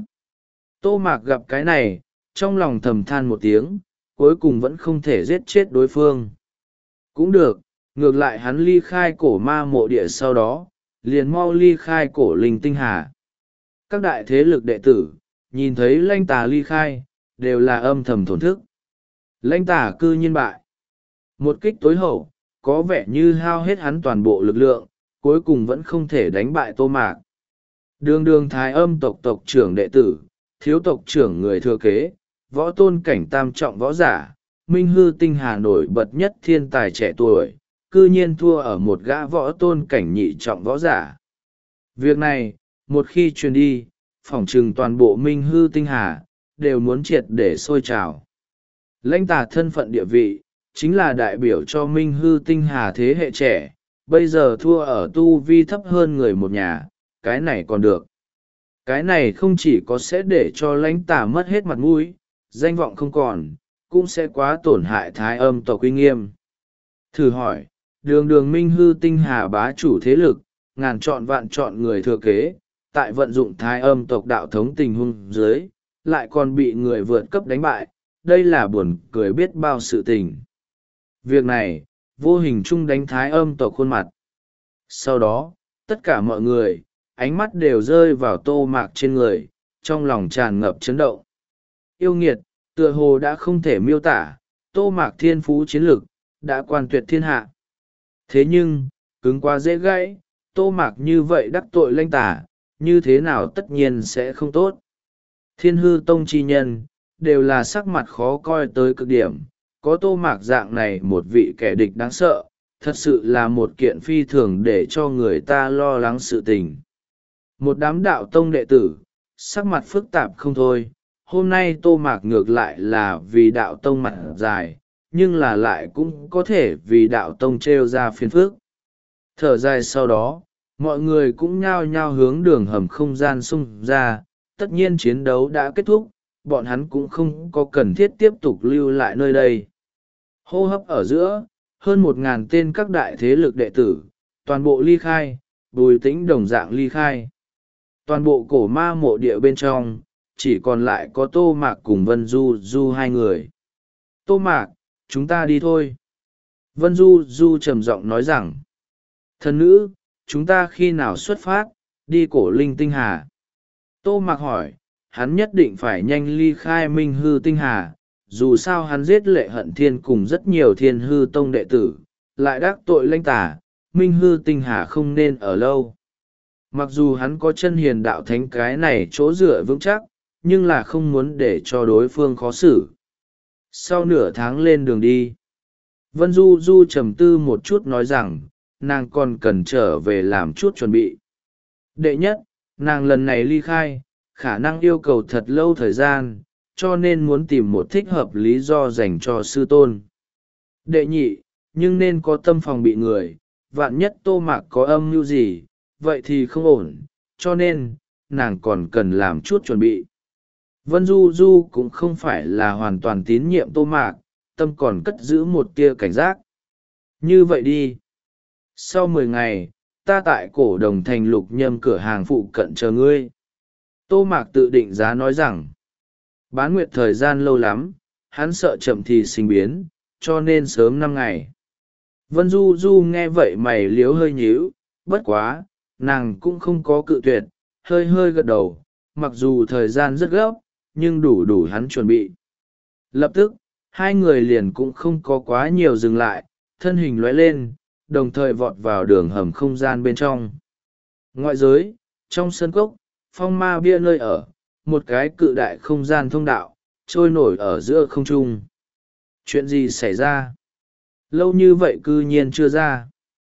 Tô mạc gặp cái này, trong lòng thầm than một tiếng, cuối cùng vẫn không thể giết chết đối phương. Cũng được, ngược lại hắn ly khai cổ ma mộ địa sau đó, liền mau ly khai cổ linh tinh hà. Các đại thế lực đệ tử, nhìn thấy lãnh tà ly khai, đều là âm thầm thổn thức. Lãnh tà cư nhiên bại. Một kích tối hậu, có vẻ như hao hết hắn toàn bộ lực lượng, cuối cùng vẫn không thể đánh bại tô mạc. Đường đường thái âm tộc tộc trưởng đệ tử, thiếu tộc trưởng người thừa kế, võ tôn cảnh tam trọng võ giả, Minh Hư Tinh Hà nổi bật nhất thiên tài trẻ tuổi, cư nhiên thua ở một gã võ tôn cảnh nhị trọng võ giả. Việc này, một khi truyền đi, phỏng chừng toàn bộ Minh Hư Tinh Hà, đều muốn triệt để sôi trào. Lãnh tà thân phận địa vị, chính là đại biểu cho Minh Hư Tinh Hà thế hệ trẻ, bây giờ thua ở tu vi thấp hơn người một nhà, cái này còn được. Cái này không chỉ có sẽ để cho lãnh tà mất hết mặt mũi, danh vọng không còn, cũng sẽ quá tổn hại thái âm tộc uy nghiêm. Thử hỏi, đường đường Minh Hư Tinh Hà bá chủ thế lực, ngàn chọn vạn chọn người thừa kế, tại vận dụng thái âm tộc đạo thống tình huống dưới, lại còn bị người vượt cấp đánh bại, đây là buồn cười biết bao sự tình. Việc này, vô hình chung đánh thái âm tộc khuôn mặt. Sau đó, tất cả mọi người, ánh mắt đều rơi vào Tô Mạc trên người, trong lòng tràn ngập chấn động. Yêu nghiệt, tựa hồ đã không thể miêu tả, Tô Mạc thiên phú chiến lực, đã quan tuyệt thiên hạ. Thế nhưng, cứng quá dễ gãy, Tô Mạc như vậy đắc tội lãnh tả, như thế nào tất nhiên sẽ không tốt. Thiên hư tông chi nhân, đều là sắc mặt khó coi tới cực điểm, có Tô Mạc dạng này một vị kẻ địch đáng sợ, thật sự là một kiện phi thường để cho người ta lo lắng sự tình. Một đám đạo tông đệ tử, sắc mặt phức tạp không thôi, hôm nay Tô Mạc ngược lại là vì đạo tông mặt dài, nhưng là lại cũng có thể vì đạo tông trêu ra phiền phức. Thở dài sau đó, mọi người cũng nhao nhao hướng đường hầm không gian xung ra, tất nhiên chiến đấu đã kết thúc, bọn hắn cũng không có cần thiết tiếp tục lưu lại nơi đây. Hô hấp ở giữa, hơn một ngàn tên các đại thế lực đệ tử, toàn bộ ly khai, Bùi Tĩnh đồng dạng ly khai. Toàn bộ cổ ma mộ địa bên trong, chỉ còn lại có Tô Mạc cùng Vân Du Du hai người. Tô Mạc, chúng ta đi thôi. Vân Du Du trầm giọng nói rằng, thần nữ, chúng ta khi nào xuất phát, đi cổ linh tinh hà? Tô Mạc hỏi, hắn nhất định phải nhanh ly khai Minh Hư Tinh Hà, dù sao hắn giết Lệ Hận Thiên cùng rất nhiều Thiên Hư Tông đệ tử, lại đắc tội lãnh tả, Minh Hư Tinh Hà không nên ở lâu. Mặc dù hắn có chân hiền đạo thánh cái này chỗ dựa vững chắc, nhưng là không muốn để cho đối phương khó xử. Sau nửa tháng lên đường đi, Vân Du Du trầm tư một chút nói rằng, nàng còn cần trở về làm chút chuẩn bị. Đệ nhất, nàng lần này ly khai, khả năng yêu cầu thật lâu thời gian, cho nên muốn tìm một thích hợp lý do dành cho sư tôn. Đệ nhị, nhưng nên có tâm phòng bị người, vạn nhất Tô Mạc có âm mưu gì, vậy thì không ổn, cho nên, nàng còn cần làm chút chuẩn bị. Vân Du Du cũng không phải là hoàn toàn tín nhiệm Tô Mạc, tâm còn cất giữ một tia cảnh giác. Như vậy đi. Sau mười ngày, ta tại cổ đồng thành lục nhâm cửa hàng phụ cận chờ ngươi. Tô Mạc tự định giá nói rằng, bán nguyệt thời gian lâu lắm, hắn sợ chậm thì sinh biến, cho nên sớm năm ngày. Vân Du Du nghe vậy mày liếu hơi nhíu, bất quá, nàng cũng không có cự tuyệt, hơi hơi gật đầu, mặc dù thời gian rất gấp, nhưng đủ đủ hắn chuẩn bị. Lập tức, hai người liền cũng không có quá nhiều dừng lại, thân hình lóe lên, đồng thời vọt vào đường hầm không gian bên trong. Ngoại giới, trong sân cốc, phong ma bia nơi ở, một cái cự đại không gian thông đạo, trôi nổi ở giữa không trung. Chuyện gì xảy ra? Lâu như vậy cư nhiên chưa ra.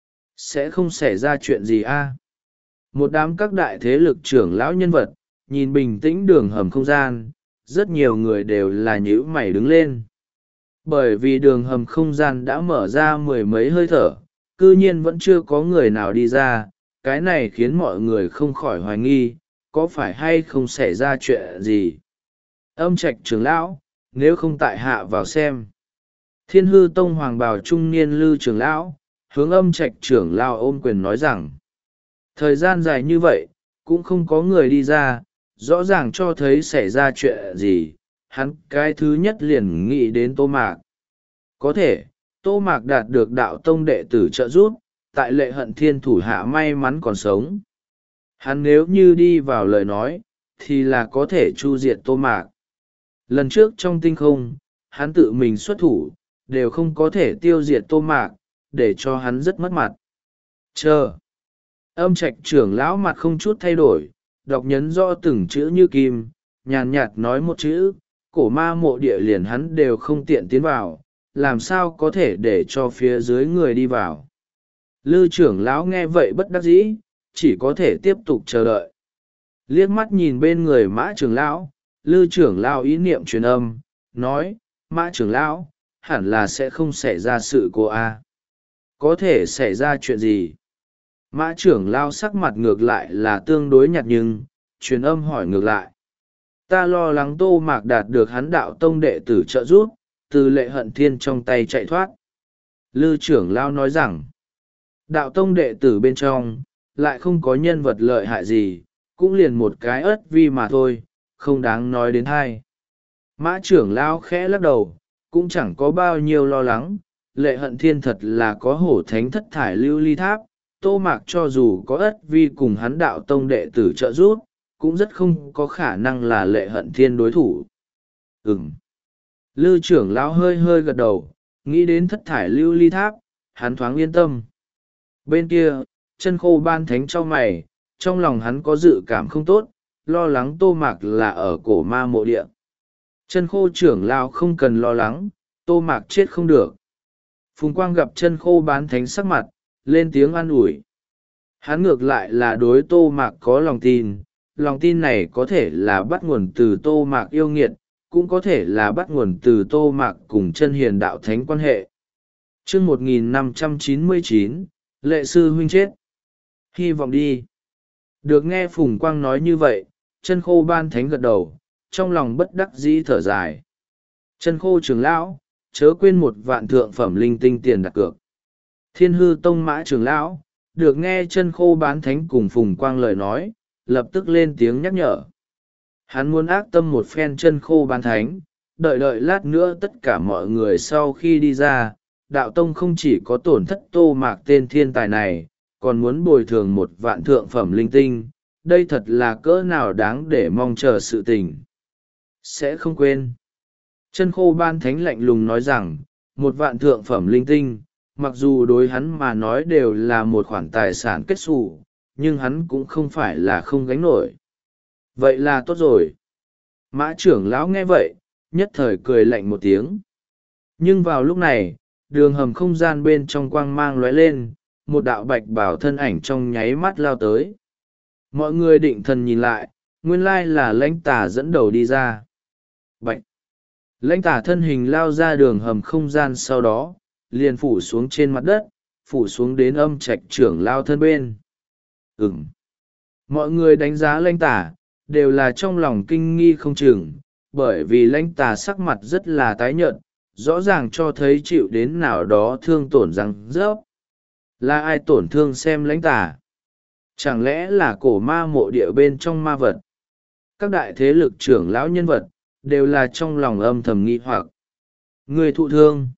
Sẽ không xảy ra chuyện gì a? Một đám các đại thế lực trưởng lão nhân vật, nhìn bình tĩnh đường hầm không gian, rất nhiều người đều là nhíu mày đứng lên. Bởi vì đường hầm không gian đã mở ra mười mấy hơi thở, cư nhiên vẫn chưa có người nào đi ra, cái này khiến mọi người không khỏi hoài nghi, có phải hay không xảy ra chuyện gì. Âm Trạch trưởng lão, nếu không tại hạ vào xem. Thiên hư tông hoàng bào trung niên lư trưởng lão, hướng Âm Trạch trưởng lão ôm quyền nói rằng, thời gian dài như vậy, cũng không có người đi ra, rõ ràng cho thấy xảy ra chuyện gì, hắn cái thứ nhất liền nghĩ đến Tô Mạc. Có thể, Tô Mạc đạt được đạo tông đệ tử trợ giúp, tại Lệ Hận Thiên thủ hạ may mắn còn sống. Hắn nếu như đi vào lời nói, thì là có thể chu diệt Tô Mạc. Lần trước trong tinh không, hắn tự mình xuất thủ, đều không có thể tiêu diệt Tô Mạc, để cho hắn rất mất mặt. Chờ. Âm Trạch trưởng lão mặt không chút thay đổi, đọc nhấn rõ từng chữ như kim, nhàn nhạt nói một chữ, cổ ma mộ địa liền hắn đều không tiện tiến vào, làm sao có thể để cho phía dưới người đi vào. Lư trưởng lão nghe vậy bất đắc dĩ, chỉ có thể tiếp tục chờ đợi. Liếc mắt nhìn bên người Mã trưởng lão, Lư trưởng lão ý niệm truyền âm, nói, Mã trưởng lão, hẳn là sẽ không xảy ra sự cố a. Có thể xảy ra chuyện gì? Mã trưởng lão sắc mặt ngược lại là tương đối nhạt nhưng, truyền âm hỏi ngược lại. Ta lo lắng Tô Mạc đạt được hắn đạo tông đệ tử trợ giúp, từ Lệ Hận Thiên trong tay chạy thoát. Lư trưởng lão nói rằng, đạo tông đệ tử bên trong, lại không có nhân vật lợi hại gì, cũng liền một cái ớt vi mà thôi, không đáng nói đến hai. Mã trưởng lão khẽ lắc đầu, cũng chẳng có bao nhiêu lo lắng, Lệ Hận Thiên thật là có hổ thánh thất thải lưu ly tháp, Tô Mạc cho dù có ất vi cùng hắn đạo tông đệ tử trợ giúp, cũng rất không có khả năng là Lệ Hận Thiên đối thủ. Ừm. Lư trưởng lão hơi hơi gật đầu, nghĩ đến thất thải lưu ly tháp, hắn thoáng yên tâm. Bên kia, chân khô ban thánh cho mày, trong lòng hắn có dự cảm không tốt, lo lắng Tô Mạc là ở cổ ma mộ địa. Chân khô trưởng lão không cần lo lắng, Tô Mạc chết không được. Phùng Quang gặp chân khô bán thánh sắc mặt, lên tiếng an ủi. Hắn ngược lại là đối Tô Mạc có lòng tin, lòng tin này có thể là bắt nguồn từ Tô Mạc yêu nghiệt, cũng có thể là bắt nguồn từ Tô Mạc cùng chân hiền đạo thánh quan hệ. Chương một nghìn năm trăm chín mươi chín, Lệ sư huynh chết. Hy vọng đi. Được nghe Phùng Quang nói như vậy, chân khô ban thánh gật đầu, trong lòng bất đắc dĩ thở dài. Chân khô trưởng lão, chớ quên một vạn thượng phẩm linh tinh tiền đặt cược. Thiên hư tông Mã trưởng lão, được nghe chân khô bán thánh cùng Phùng Quang lời nói, lập tức lên tiếng nhắc nhở. Hắn muốn ác tâm một phen chân khô bán thánh, đợi đợi lát nữa tất cả mọi người sau khi đi ra, đạo tông không chỉ có tổn thất Tô Mạc tên thiên tài này, còn muốn bồi thường một vạn thượng phẩm linh tinh, đây thật là cỡ nào đáng để mong chờ sự tình. Sẽ không quên. Chân khô ban thánh lạnh lùng nói rằng, một vạn thượng phẩm linh tinh, mặc dù đối hắn mà nói đều là một khoản tài sản kết xù, nhưng hắn cũng không phải là không gánh nổi. Vậy là tốt rồi. Mã trưởng lão nghe vậy, nhất thời cười lạnh một tiếng. Nhưng vào lúc này, đường hầm không gian bên trong quang mang lóe lên, một đạo bạch bảo thân ảnh trong nháy mắt lao tới. Mọi người định thần nhìn lại, nguyên lai là lãnh tà dẫn đầu đi ra. Bạch! Lãnh tà thân hình lao ra đường hầm không gian sau đó, liền phủ xuống trên mặt đất, phủ xuống đến âm trạch trưởng lao thân bên. Ừm! Mọi người đánh giá lãnh tà, đều là trong lòng kinh nghi không chừng, bởi vì lãnh tà sắc mặt rất là tái nhợt, rõ ràng cho thấy chịu đến nào đó thương tổn răng rớp. Là ai tổn thương xem lãnh tà? Chẳng lẽ là cổ ma mộ địa bên trong ma vật? Các đại thế lực trưởng lão nhân vật, đều là trong lòng âm thầm nghi hoặc. Người thụ thương.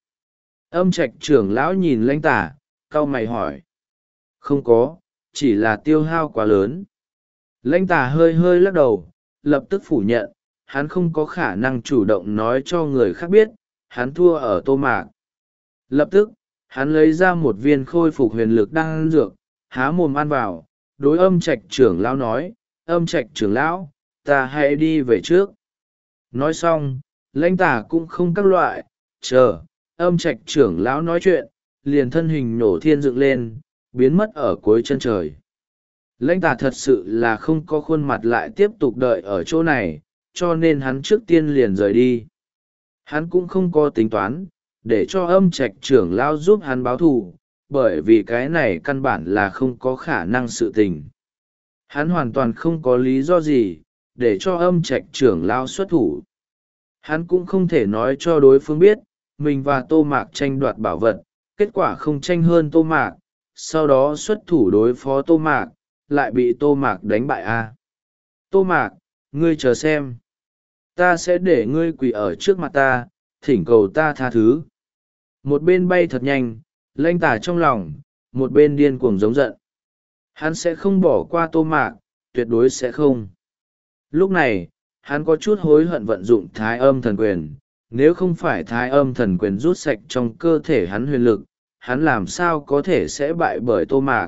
Âm trạch trưởng lão nhìn lãnh tà, cau mày hỏi. Không có, chỉ là tiêu hao quá lớn. Lãnh tà hơi hơi lắc đầu, lập tức phủ nhận, hắn không có khả năng chủ động nói cho người khác biết, hắn thua ở Tô Mạc. Lập tức, hắn lấy ra một viên khôi phục huyền lực đang ăn dược, há mồm ăn vào, đối âm trạch trưởng lão nói, âm trạch trưởng lão, ta hãy đi về trước. Nói xong, lãnh tà cũng không các loại, chờ, âm trạch trưởng lão nói chuyện, liền thân hình nổ thiên dựng lên, biến mất ở cuối chân trời. Lãnh tà thật sự là không có khuôn mặt lại tiếp tục đợi ở chỗ này, cho nên hắn trước tiên liền rời đi. Hắn cũng không có tính toán, để cho âm trạch trưởng lão giúp hắn báo thù, bởi vì cái này căn bản là không có khả năng sự tình. Hắn hoàn toàn không có lý do gì, để cho âm trạch trưởng lão xuất thủ. Hắn cũng không thể nói cho đối phương biết, mình và Tô Mạc tranh đoạt bảo vật, kết quả không tranh hơn Tô Mạc, sau đó xuất thủ đối phó Tô Mạc, lại bị Tô Mạc đánh bại a. À. Tô Mạc, ngươi chờ xem. Ta sẽ để ngươi quỳ ở trước mặt ta, thỉnh cầu ta tha thứ. Một bên bay thật nhanh, lãnh tà trong lòng, một bên điên cuồng giống giận. Hắn sẽ không bỏ qua Tô Mạc, tuyệt đối sẽ không. Lúc này, hắn có chút hối hận vận dụng thái âm thần quyền, nếu không phải thái âm thần quyền rút sạch trong cơ thể hắn huyền lực, hắn làm sao có thể sẽ bại bởi Tô Mạc.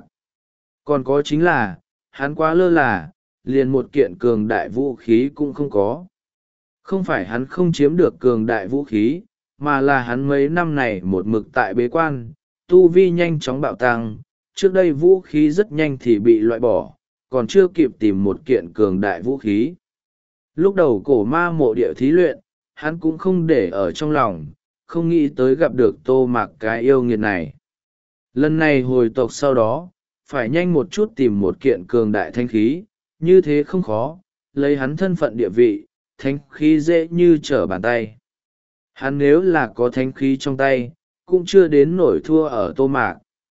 Còn có chính là, hắn quá lơ là, liền một kiện cường đại vũ khí cũng không có. Không phải hắn không chiếm được cường đại vũ khí, mà là hắn mấy năm này một mực tại bế quan, tu vi nhanh chóng bạo tăng, trước đây vũ khí rất nhanh thì bị loại bỏ, còn chưa kịp tìm một kiện cường đại vũ khí. Lúc đầu cổ ma mộ địa thí luyện, hắn cũng không để ở trong lòng, không nghĩ tới gặp được Tô Mạc cái yêu nghiệt này. Lần này hồi tộc sau đó, phải nhanh một chút tìm một kiện cường đại thanh khí, như thế không khó, lấy hắn thân phận địa vị, thanh khí dễ như trở bàn tay. Hắn nếu là có thanh khí trong tay, cũng chưa đến nổi thua ở Tô Mạc.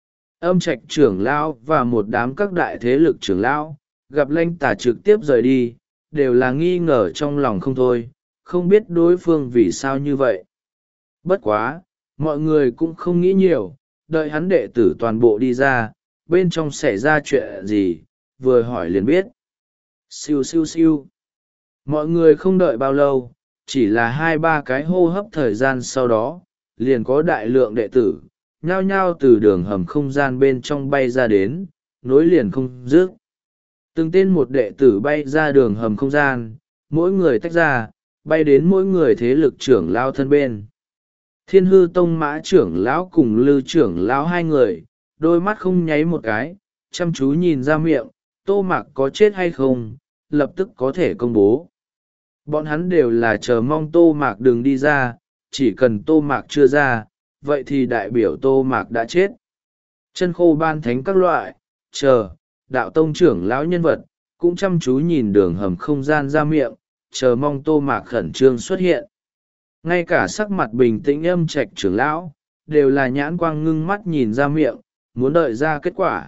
Âm Trạch trưởng lão và một đám các đại thế lực trưởng lão, gặp Lanh Tả trực tiếp rời đi, đều là nghi ngờ trong lòng không thôi, không biết đối phương vì sao như vậy. Bất quá, mọi người cũng không nghĩ nhiều, đợi hắn đệ tử toàn bộ đi ra, bên trong xảy ra chuyện gì, vừa hỏi liền biết. Siêu siêu siêu. Mọi người không đợi bao lâu, chỉ là hai ba cái hô hấp thời gian sau đó, liền có đại lượng đệ tử, nhao nhao từ đường hầm không gian bên trong bay ra đến, nối liền không dứt. Từng tên một đệ tử bay ra đường hầm không gian, mỗi người tách ra, bay đến mỗi người thế lực trưởng lao thân bên. Thiên hư tông mã trưởng lão cùng lư trưởng lão hai người, đôi mắt không nháy một cái, chăm chú nhìn ra miệng, Tô Mạc có chết hay không, lập tức có thể công bố. Bọn hắn đều là chờ mong Tô Mạc đừng đi ra, chỉ cần Tô Mạc chưa ra, vậy thì đại biểu Tô Mạc đã chết. Chân khô ban thánh các loại, chờ, đạo tông trưởng lão nhân vật, cũng chăm chú nhìn đường hầm không gian ra miệng, chờ mong Tô Mạc khẩn trương xuất hiện. Ngay cả sắc mặt bình tĩnh Âm Trạch trưởng lão, đều là nhãn quang ngưng mắt nhìn ra miệng, muốn đợi ra kết quả.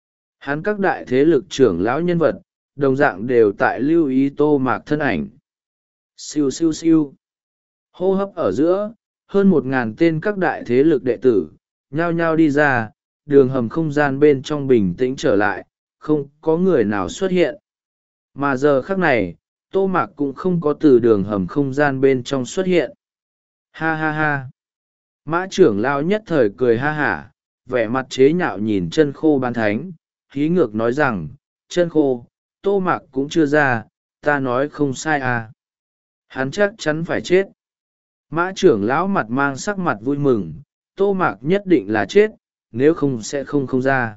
Hắn các đại thế lực trưởng lão nhân vật, đồng dạng đều tại lưu ý Tô Mạc thân ảnh. Siêu siêu siêu. Hô hấp ở giữa, hơn một ngàn tên các đại thế lực đệ tử, nhao nhao đi ra, đường hầm không gian bên trong bình tĩnh trở lại, không có người nào xuất hiện. Mà giờ khắc này, Tô Mạc cũng không có từ đường hầm không gian bên trong xuất hiện. Ha ha ha. Mã trưởng lao nhất thời cười ha hả, vẻ mặt chế nhạo nhìn chân khô ban thánh, khí ngược nói rằng, chân khô, Tô Mạc cũng chưa ra, ta nói không sai à. Hắn chắc chắn phải chết. Mã trưởng lão mặt mang sắc mặt vui mừng, Tô Mạc nhất định là chết, nếu không sẽ không không ra.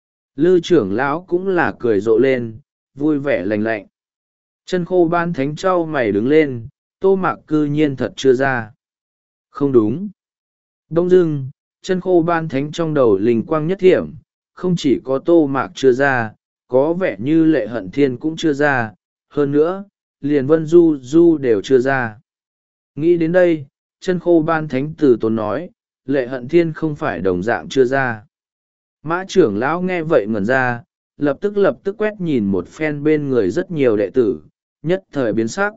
Lư trưởng lão cũng là cười rộ lên, vui vẻ lành lạnh. Chân khô ban thánh trao mày đứng lên, Tô Mạc cư nhiên thật chưa ra. Không đúng. Đông dưng, chân khô ban thánh trong đầu linh quang nhất thiểm, không chỉ có Tô Mạc chưa ra, có vẻ như Lệ Hận Thiên cũng chưa ra, hơn nữa, liền Vân Du Du đều chưa ra. Nghĩ đến đây, chân khô ban thánh từ tốn nói, Lệ Hận Thiên không phải đồng dạng chưa ra. Mã trưởng lão nghe vậy ngẩn ra, lập tức lập tức quét nhìn một phen bên người rất nhiều đệ tử, nhất thời biến sắc.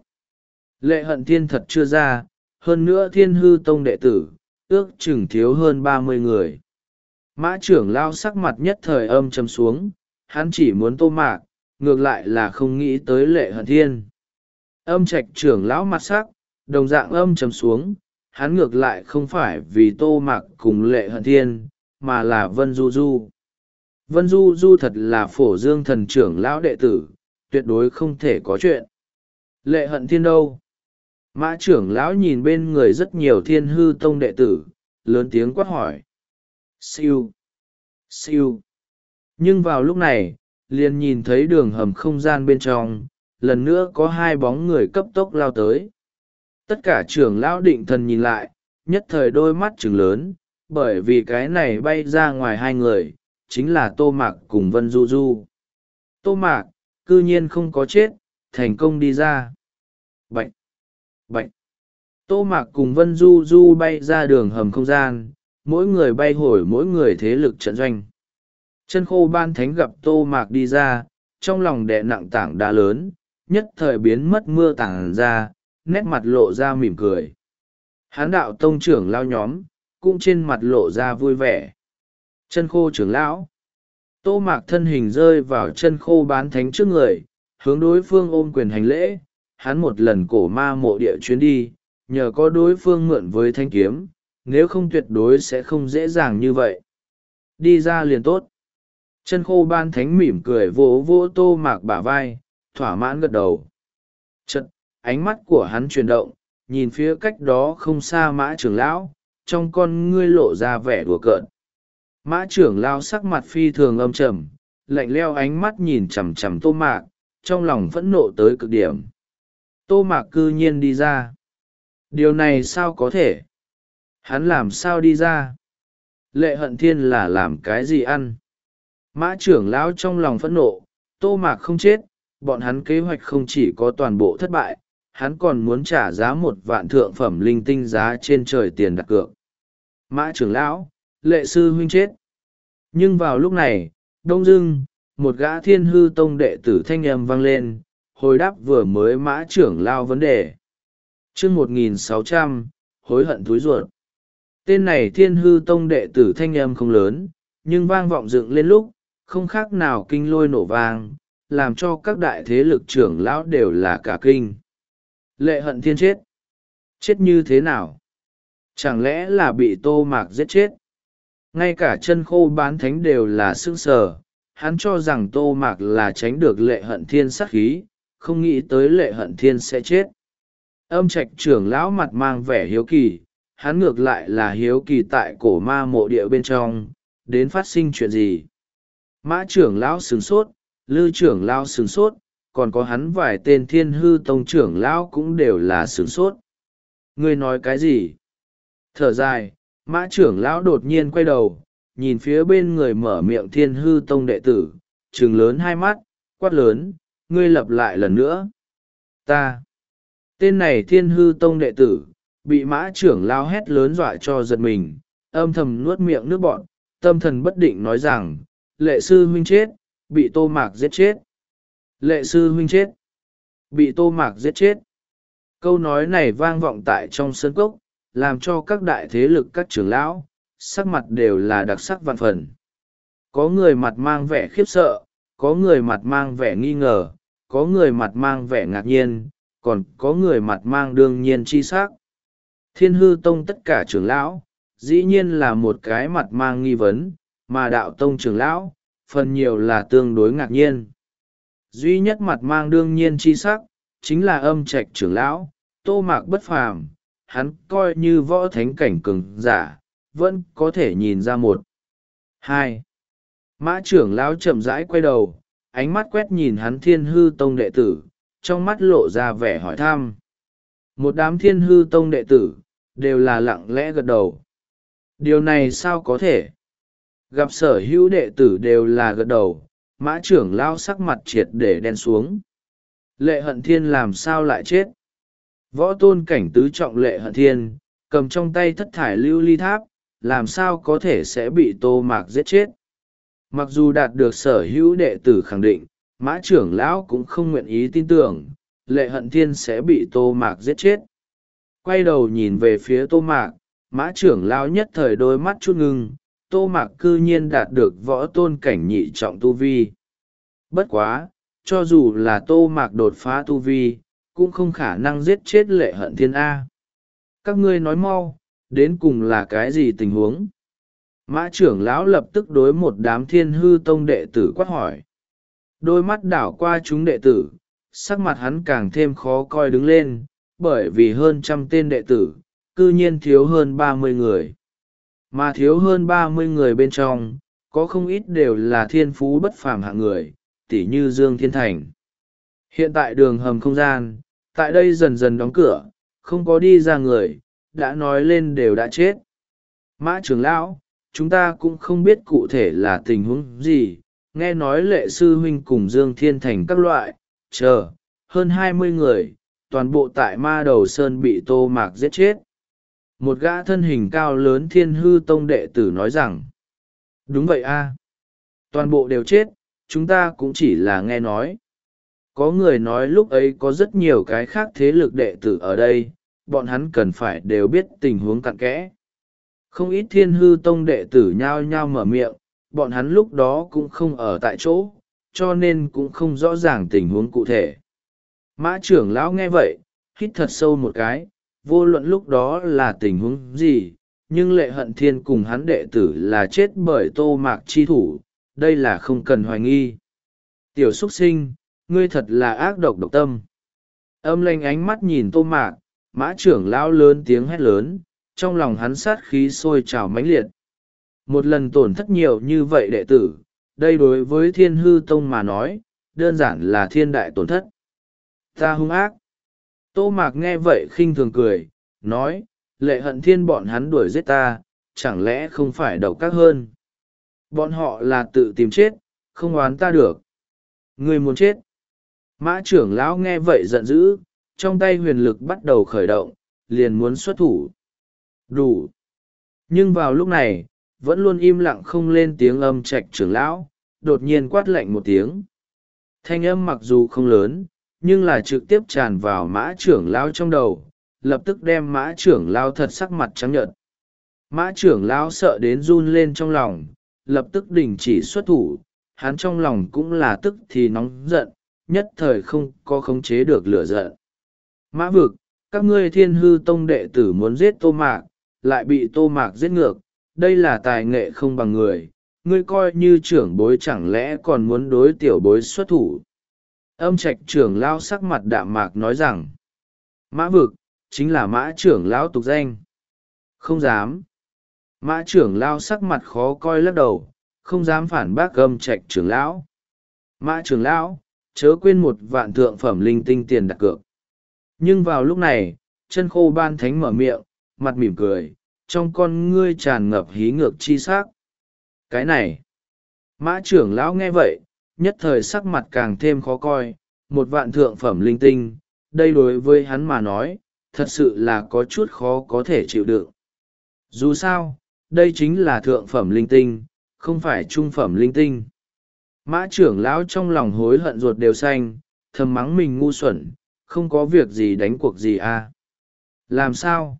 Lệ Hận Thiên thật chưa ra, hơn nữa Thiên hư tông đệ tử, ước chừng thiếu hơn ba mươi người. Mã trưởng lão sắc mặt nhất thời âm trầm xuống, hắn chỉ muốn Tô Mạc, ngược lại là không nghĩ tới Lệ Hận Thiên. Âm Trạch trưởng lão mặt sắc, đồng dạng âm trầm xuống, hắn ngược lại không phải vì Tô Mạc cùng Lệ Hận Thiên, mà là Vân Du Du. Vân Du Du thật là Phổ Dương thần trưởng lão đệ tử, tuyệt đối không thể có chuyện. Lệ Hận Thiên đâu? Mã trưởng lão nhìn bên người rất nhiều Thiên hư tông đệ tử, lớn tiếng quát hỏi. Siêu! Siêu! Nhưng vào lúc này, liền nhìn thấy đường hầm không gian bên trong, lần nữa có hai bóng người cấp tốc lao tới. Tất cả trưởng lão định thần nhìn lại, nhất thời đôi mắt trừng lớn, bởi vì cái này bay ra ngoài hai người, chính là Tô Mạc cùng Vân Du Du. Tô Mạc, cư nhiên không có chết, thành công đi ra. Bạch! Bạch! Tô Mạc cùng Vân Du Du bay ra đường hầm không gian, mỗi người bay hồi mỗi người thế lực trận doanh. Chân khô ban thánh gặp Tô Mạc đi ra, trong lòng đè nặng tảng đá lớn, nhất thời biến mất mưa tảng ra, nét mặt lộ ra mỉm cười. Hán đạo tông trưởng lao nhóm, cũng trên mặt lộ ra vui vẻ. Chân khô trưởng lão. Tô Mạc thân hình rơi vào chân khô bán thánh trước người, hướng đối phương ôm quyền hành lễ. Hắn một lần cổ ma mộ địa chuyến đi, nhờ có đối phương mượn với thanh kiếm, nếu không tuyệt đối sẽ không dễ dàng như vậy. Đi ra liền tốt. Chân khô ban thánh mỉm cười vỗ vỗ Tô Mạc bả vai, thỏa mãn gật đầu. Chật, ánh mắt của hắn chuyển động, nhìn phía cách đó không xa mã trưởng lão, trong con ngươi lộ ra vẻ đùa cợt. Mã trưởng lão sắc mặt phi thường âm trầm, lạnh leo ánh mắt nhìn chằm chằm Tô Mạc, trong lòng phẫn nộ tới cực điểm. Tô Mạc cư nhiên đi ra. Điều này sao có thể? Hắn làm sao đi ra? Lệ Hận Thiên là làm cái gì ăn? Mã trưởng lão trong lòng phẫn nộ, Tô Mạc không chết, bọn hắn kế hoạch không chỉ có toàn bộ thất bại, hắn còn muốn trả giá một vạn thượng phẩm linh tinh giá trên trời tiền đặt cược. Mã trưởng lão, Lệ sư huynh chết. Nhưng vào lúc này, đông dưng, một gã Thiên Hư Tông đệ tử thanh âm vang lên, hồi đáp vừa mới mã trưởng lao vấn đề. chương một nghìn sáu trăm, hối hận thúi ruột. Tên này Thiên Hư Tông đệ tử thanh âm không lớn, nhưng vang vọng dựng lên lúc, không khác nào kinh lôi nổ vang, làm cho các đại thế lực trưởng lão đều là cả kinh. Lệ Hận Thiên chết. Chết như thế nào? Chẳng lẽ là bị Tô Mạc giết chết? Ngay cả chân khô bán thánh đều là sững sờ, hắn cho rằng Tô Mạc là tránh được Lệ Hận Thiên sát khí, không nghĩ tới Lệ Hận Thiên sẽ chết. Âm Trạch trưởng lão mặt mang vẻ hiếu kỳ, hắn ngược lại là hiếu kỳ tại cổ ma mộ địa bên trong, đến phát sinh chuyện gì. Mã trưởng lão sửng sốt, Lư trưởng lão sửng sốt, còn có hắn vài tên Thiên Hư Tông trưởng lão cũng đều là sửng sốt. Ngươi nói cái gì? Thở dài, mã trưởng lão đột nhiên quay đầu, nhìn phía bên người mở miệng Thiên Hư Tông đệ tử, trừng lớn hai mắt, quát lớn, ngươi lặp lại lần nữa. Ta! Tên này Thiên Hư Tông đệ tử, bị mã trưởng lão hét lớn dọa cho giật mình, âm thầm nuốt miệng nước bọn, tâm thần bất định nói rằng, Lệ sư huynh chết, bị Tô Mạc giết chết. Lệ sư huynh chết, bị Tô Mạc giết chết. Câu nói này vang vọng tại trong sân cốc, làm cho các đại thế lực các trưởng lão, sắc mặt đều là đặc sắc vạn phần. Có người mặt mang vẻ khiếp sợ, có người mặt mang vẻ nghi ngờ, có người mặt mang vẻ ngạc nhiên, còn có người mặt mang đương nhiên chi sắc. Thiên Hư Tông tất cả trưởng lão, dĩ nhiên là một cái mặt mang nghi vấn, mà đạo tông trưởng lão, phần nhiều là tương đối ngạc nhiên. Duy nhất mặt mang đương nhiên chi sắc, chính là Âm Trạch trưởng lão, Tô Mạc bất phàm, hắn coi như võ thánh cảnh cường giả, vẫn có thể nhìn ra một. Hai. Mã trưởng lão chậm rãi quay đầu, ánh mắt quét nhìn hắn Thiên Hư Tông đệ tử, trong mắt lộ ra vẻ hỏi thăm. Một đám Thiên Hư Tông đệ tử, đều là lặng lẽ gật đầu. Điều này sao có thể? Gặp sở hữu đệ tử đều là gật đầu, mã trưởng lão sắc mặt triệt để đen xuống. Lệ Hận Thiên làm sao lại chết? Võ tôn cảnh tứ trọng Lệ Hận Thiên, cầm trong tay thất thải lưu ly tháp, làm sao có thể sẽ bị Tô Mạc giết chết? Mặc dù đạt được sở hữu đệ tử khẳng định, mã trưởng lão cũng không nguyện ý tin tưởng, Lệ Hận Thiên sẽ bị Tô Mạc giết chết. Quay đầu nhìn về phía Tô Mạc, mã trưởng lão nhất thời đôi mắt chút ngưng, Tô Mạc cư nhiên đạt được võ tôn cảnh nhị trọng tu vi. Bất quá, cho dù là Tô Mạc đột phá tu vi, cũng không khả năng giết chết Lệ Hận Thiên A. Các ngươi nói mau, đến cùng là cái gì tình huống? Mã trưởng lão lập tức đối một đám Thiên Hư Tông đệ tử quát hỏi. Đôi mắt đảo qua chúng đệ tử, sắc mặt hắn càng thêm khó coi đứng lên, bởi vì hơn trăm tên đệ tử, cư nhiên thiếu hơn ba mươi người. Mà thiếu hơn ba mươi người bên trong, có không ít đều là thiên phú bất phàm hạng người, tỉ như Dương Thiên Thành. Hiện tại đường hầm không gian, tại đây dần dần đóng cửa, không có đi ra người, đã nói lên đều đã chết. Mã trưởng lão, chúng ta cũng không biết cụ thể là tình huống gì, nghe nói Lệ sư huynh cùng Dương Thiên Thành các loại, chờ, hơn hai mươi người, toàn bộ tại Ma Đầu Sơn bị Tô Mạc giết chết. Một gã thân hình cao lớn Thiên Hư Tông đệ tử nói rằng, đúng vậy a, toàn bộ đều chết, chúng ta cũng chỉ là nghe nói. Có người nói lúc ấy có rất nhiều cái khác thế lực đệ tử ở đây, bọn hắn cần phải đều biết tình huống cặn kẽ. Không ít Thiên Hư Tông đệ tử nhao nhao mở miệng, bọn hắn lúc đó cũng không ở tại chỗ, cho nên cũng không rõ ràng tình huống cụ thể. Mã trưởng lão nghe vậy, hít thật sâu một cái, vô luận lúc đó là tình huống gì, nhưng Lệ Hận Thiên cùng hắn đệ tử là chết bởi Tô Mạc chi thủ, đây là không cần hoài nghi. Tiểu xuất sinh, ngươi thật là ác độc độc tâm. Âm lanh ánh mắt nhìn Tô Mạc, Mã trưởng lão lớn tiếng hét lớn, trong lòng hắn sát khí sôi trào mãnh liệt. Một lần tổn thất nhiều như vậy đệ tử, đây đối với Thiên Hư Tông mà nói, đơn giản là thiên đại tổn thất. Ta hung ác. Tô Mạc nghe vậy khinh thường cười, nói, Lệ Hận Thiên bọn hắn đuổi giết ta, chẳng lẽ không phải độc ác hơn. Bọn họ là tự tìm chết, không oán ta được. Người muốn chết. Mã trưởng lão nghe vậy giận dữ, trong tay huyền lực bắt đầu khởi động, liền muốn xuất thủ. Đủ. Nhưng vào lúc này, vẫn luôn im lặng không lên tiếng Âm Trạch trưởng lão, đột nhiên quát lạnh một tiếng. Thanh âm mặc dù không lớn, nhưng là trực tiếp tràn vào mã trưởng lão trong đầu, lập tức đem mã trưởng lão thật sắc mặt trắng nhợt. Mã trưởng lão sợ đến run lên trong lòng, lập tức đình chỉ xuất thủ, hắn trong lòng cũng là tức thì nóng giận, nhất thời không có khống chế được lửa giận. Mã vực, các ngươi Thiên Hư Tông đệ tử muốn giết Tô Mạc, lại bị Tô Mạc giết ngược, đây là tài nghệ không bằng người, ngươi coi như trưởng bối chẳng lẽ còn muốn đối tiểu bối xuất thủ. Âm Trạch trưởng lão sắc mặt đạm mạc nói rằng, Mã vực, chính là mã trưởng lão tục danh. Không dám. Mã trưởng lão sắc mặt khó coi lắc đầu, không dám phản bác Âm Trạch trưởng lão. Mã trưởng lão, chớ quên một vạn thượng phẩm linh tinh tiền đặt cược. Nhưng vào lúc này, Chân Khô Ban Thánh mở miệng, mặt mỉm cười, trong con ngươi tràn ngập hí ngược chi sắc. Cái này, mã trưởng lão nghe vậy, nhất thời sắc mặt càng thêm khó coi, một vạn thượng phẩm linh tinh, đây đối với hắn mà nói, thật sự là có chút khó có thể chịu đựng. Dù sao, đây chính là thượng phẩm linh tinh, không phải trung phẩm linh tinh. Mã trưởng lão trong lòng hối hận ruột đều xanh, thầm mắng mình ngu xuẩn, không có việc gì đánh cuộc gì à. Làm sao?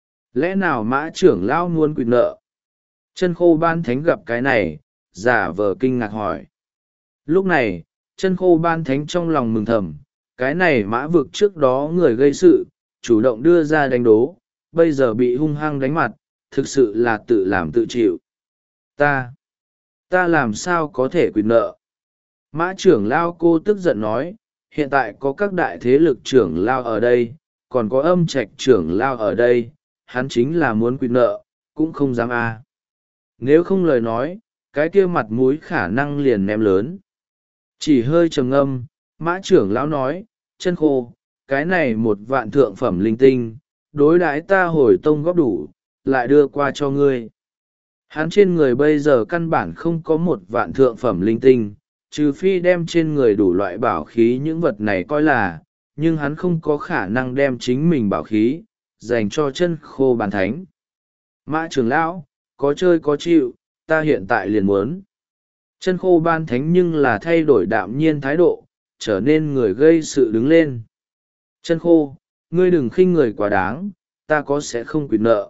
Lẽ nào mã trưởng lão muốn quỵt nợ? Chân Khô Ban Thánh gặp cái này, giả vờ kinh ngạc hỏi. Lúc này, Chân Khô Ban Thánh trong lòng mừng thầm, cái này mã vực trước đó người gây sự, chủ động đưa ra đánh đố, bây giờ bị hung hăng đánh mặt, thực sự là tự làm tự chịu. Ta, ta làm sao có thể quỵt nợ? Mã trưởng lao cô tức giận nói, hiện tại có các đại thế lực trưởng lao ở đây, còn có Âm Trạch trưởng lao ở đây, hắn chính là muốn quỵt nợ, cũng không dám a. À. Nếu không lời nói, cái kia mặt mũi khả năng liền ném lớn. Chỉ hơi trầm ngâm, mã trưởng lão nói, Chân Khô, cái này một vạn thượng phẩm linh tinh, đối đãi ta hồi tông góp đủ, lại đưa qua cho ngươi. Hắn trên người bây giờ căn bản không có một vạn thượng phẩm linh tinh, trừ phi đem trên người đủ loại bảo khí những vật này coi là, nhưng hắn không có khả năng đem chính mình bảo khí, dành cho Chân Khô Ban Thánh. Mã trưởng lão, có chơi có chịu, ta hiện tại liền muốn. Chân Khô Ban Thánh nhưng là thay đổi đạm nhiên thái độ, trở nên người gây sự đứng lên. Chân Khô, ngươi đừng khinh người quá đáng, ta có sẽ không quỵt nợ.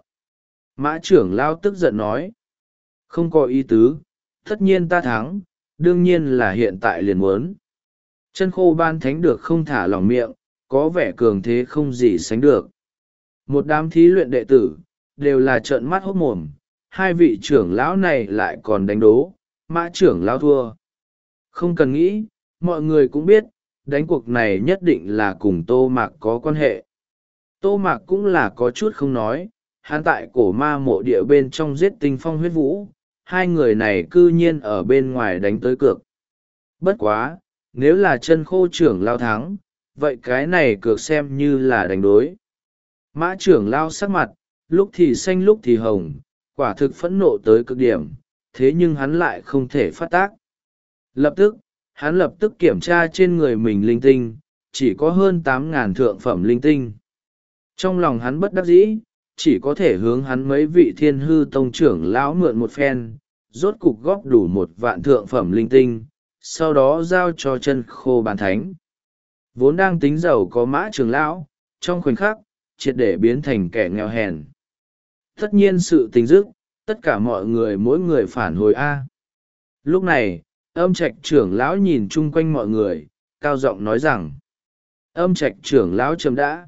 Mã trưởng lão tức giận nói. Không có ý tứ, tất nhiên ta thắng, đương nhiên là hiện tại liền muốn. Chân Khô Ban Thánh được không thả lỏng miệng, có vẻ cường thế không gì sánh được. Một đám thí luyện đệ tử, đều là trợn mắt hốt mồm, hai vị trưởng lão này lại còn đánh đố, mã trưởng lão thua. Không cần nghĩ, mọi người cũng biết, đánh cuộc này nhất định là cùng Tô Mạc có quan hệ. Tô Mạc cũng là có chút không nói, hắn tại cổ ma mộ địa bên trong giết Tinh Phong Huyết Vũ, hai người này cư nhiên ở bên ngoài đánh tới cược. Bất quá, nếu là Chân Khô trưởng lao thắng, vậy cái này cược xem như là đánh đối. Mã trưởng lao sắc mặt, lúc thì xanh lúc thì hồng, quả thực phẫn nộ tới cực điểm, thế nhưng hắn lại không thể phát tác. Lập tức, hắn lập tức kiểm tra trên người mình linh tinh, chỉ có hơn tám ngàn thượng phẩm linh tinh. Trong lòng hắn bất đắc dĩ, chỉ có thể hướng hắn mấy vị Thiên Hư Tông trưởng lão mượn một phen, rốt cục góp đủ một vạn thượng phẩm linh tinh, sau đó giao cho Chân Khô Ban Thánh. Vốn đang tính giàu có mã trưởng lão, trong khoảnh khắc, triệt để biến thành kẻ nghèo hèn. Tất nhiên sự tình dứt, tất cả mọi người mỗi người phản hồi A. Lúc này, Âm Trạch trưởng lão nhìn chung quanh mọi người, cao giọng nói rằng, Âm Trạch trưởng lão chấm đã.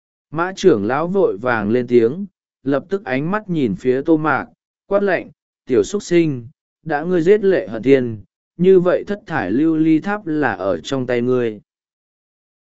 Mã trưởng lão vội vàng lên tiếng, lập tức ánh mắt nhìn phía Tô Mạc, quát lệnh, tiểu xuất sinh, đã ngươi giết Lệ Hận Thiên, như vậy thất thải lưu ly tháp là ở trong tay ngươi.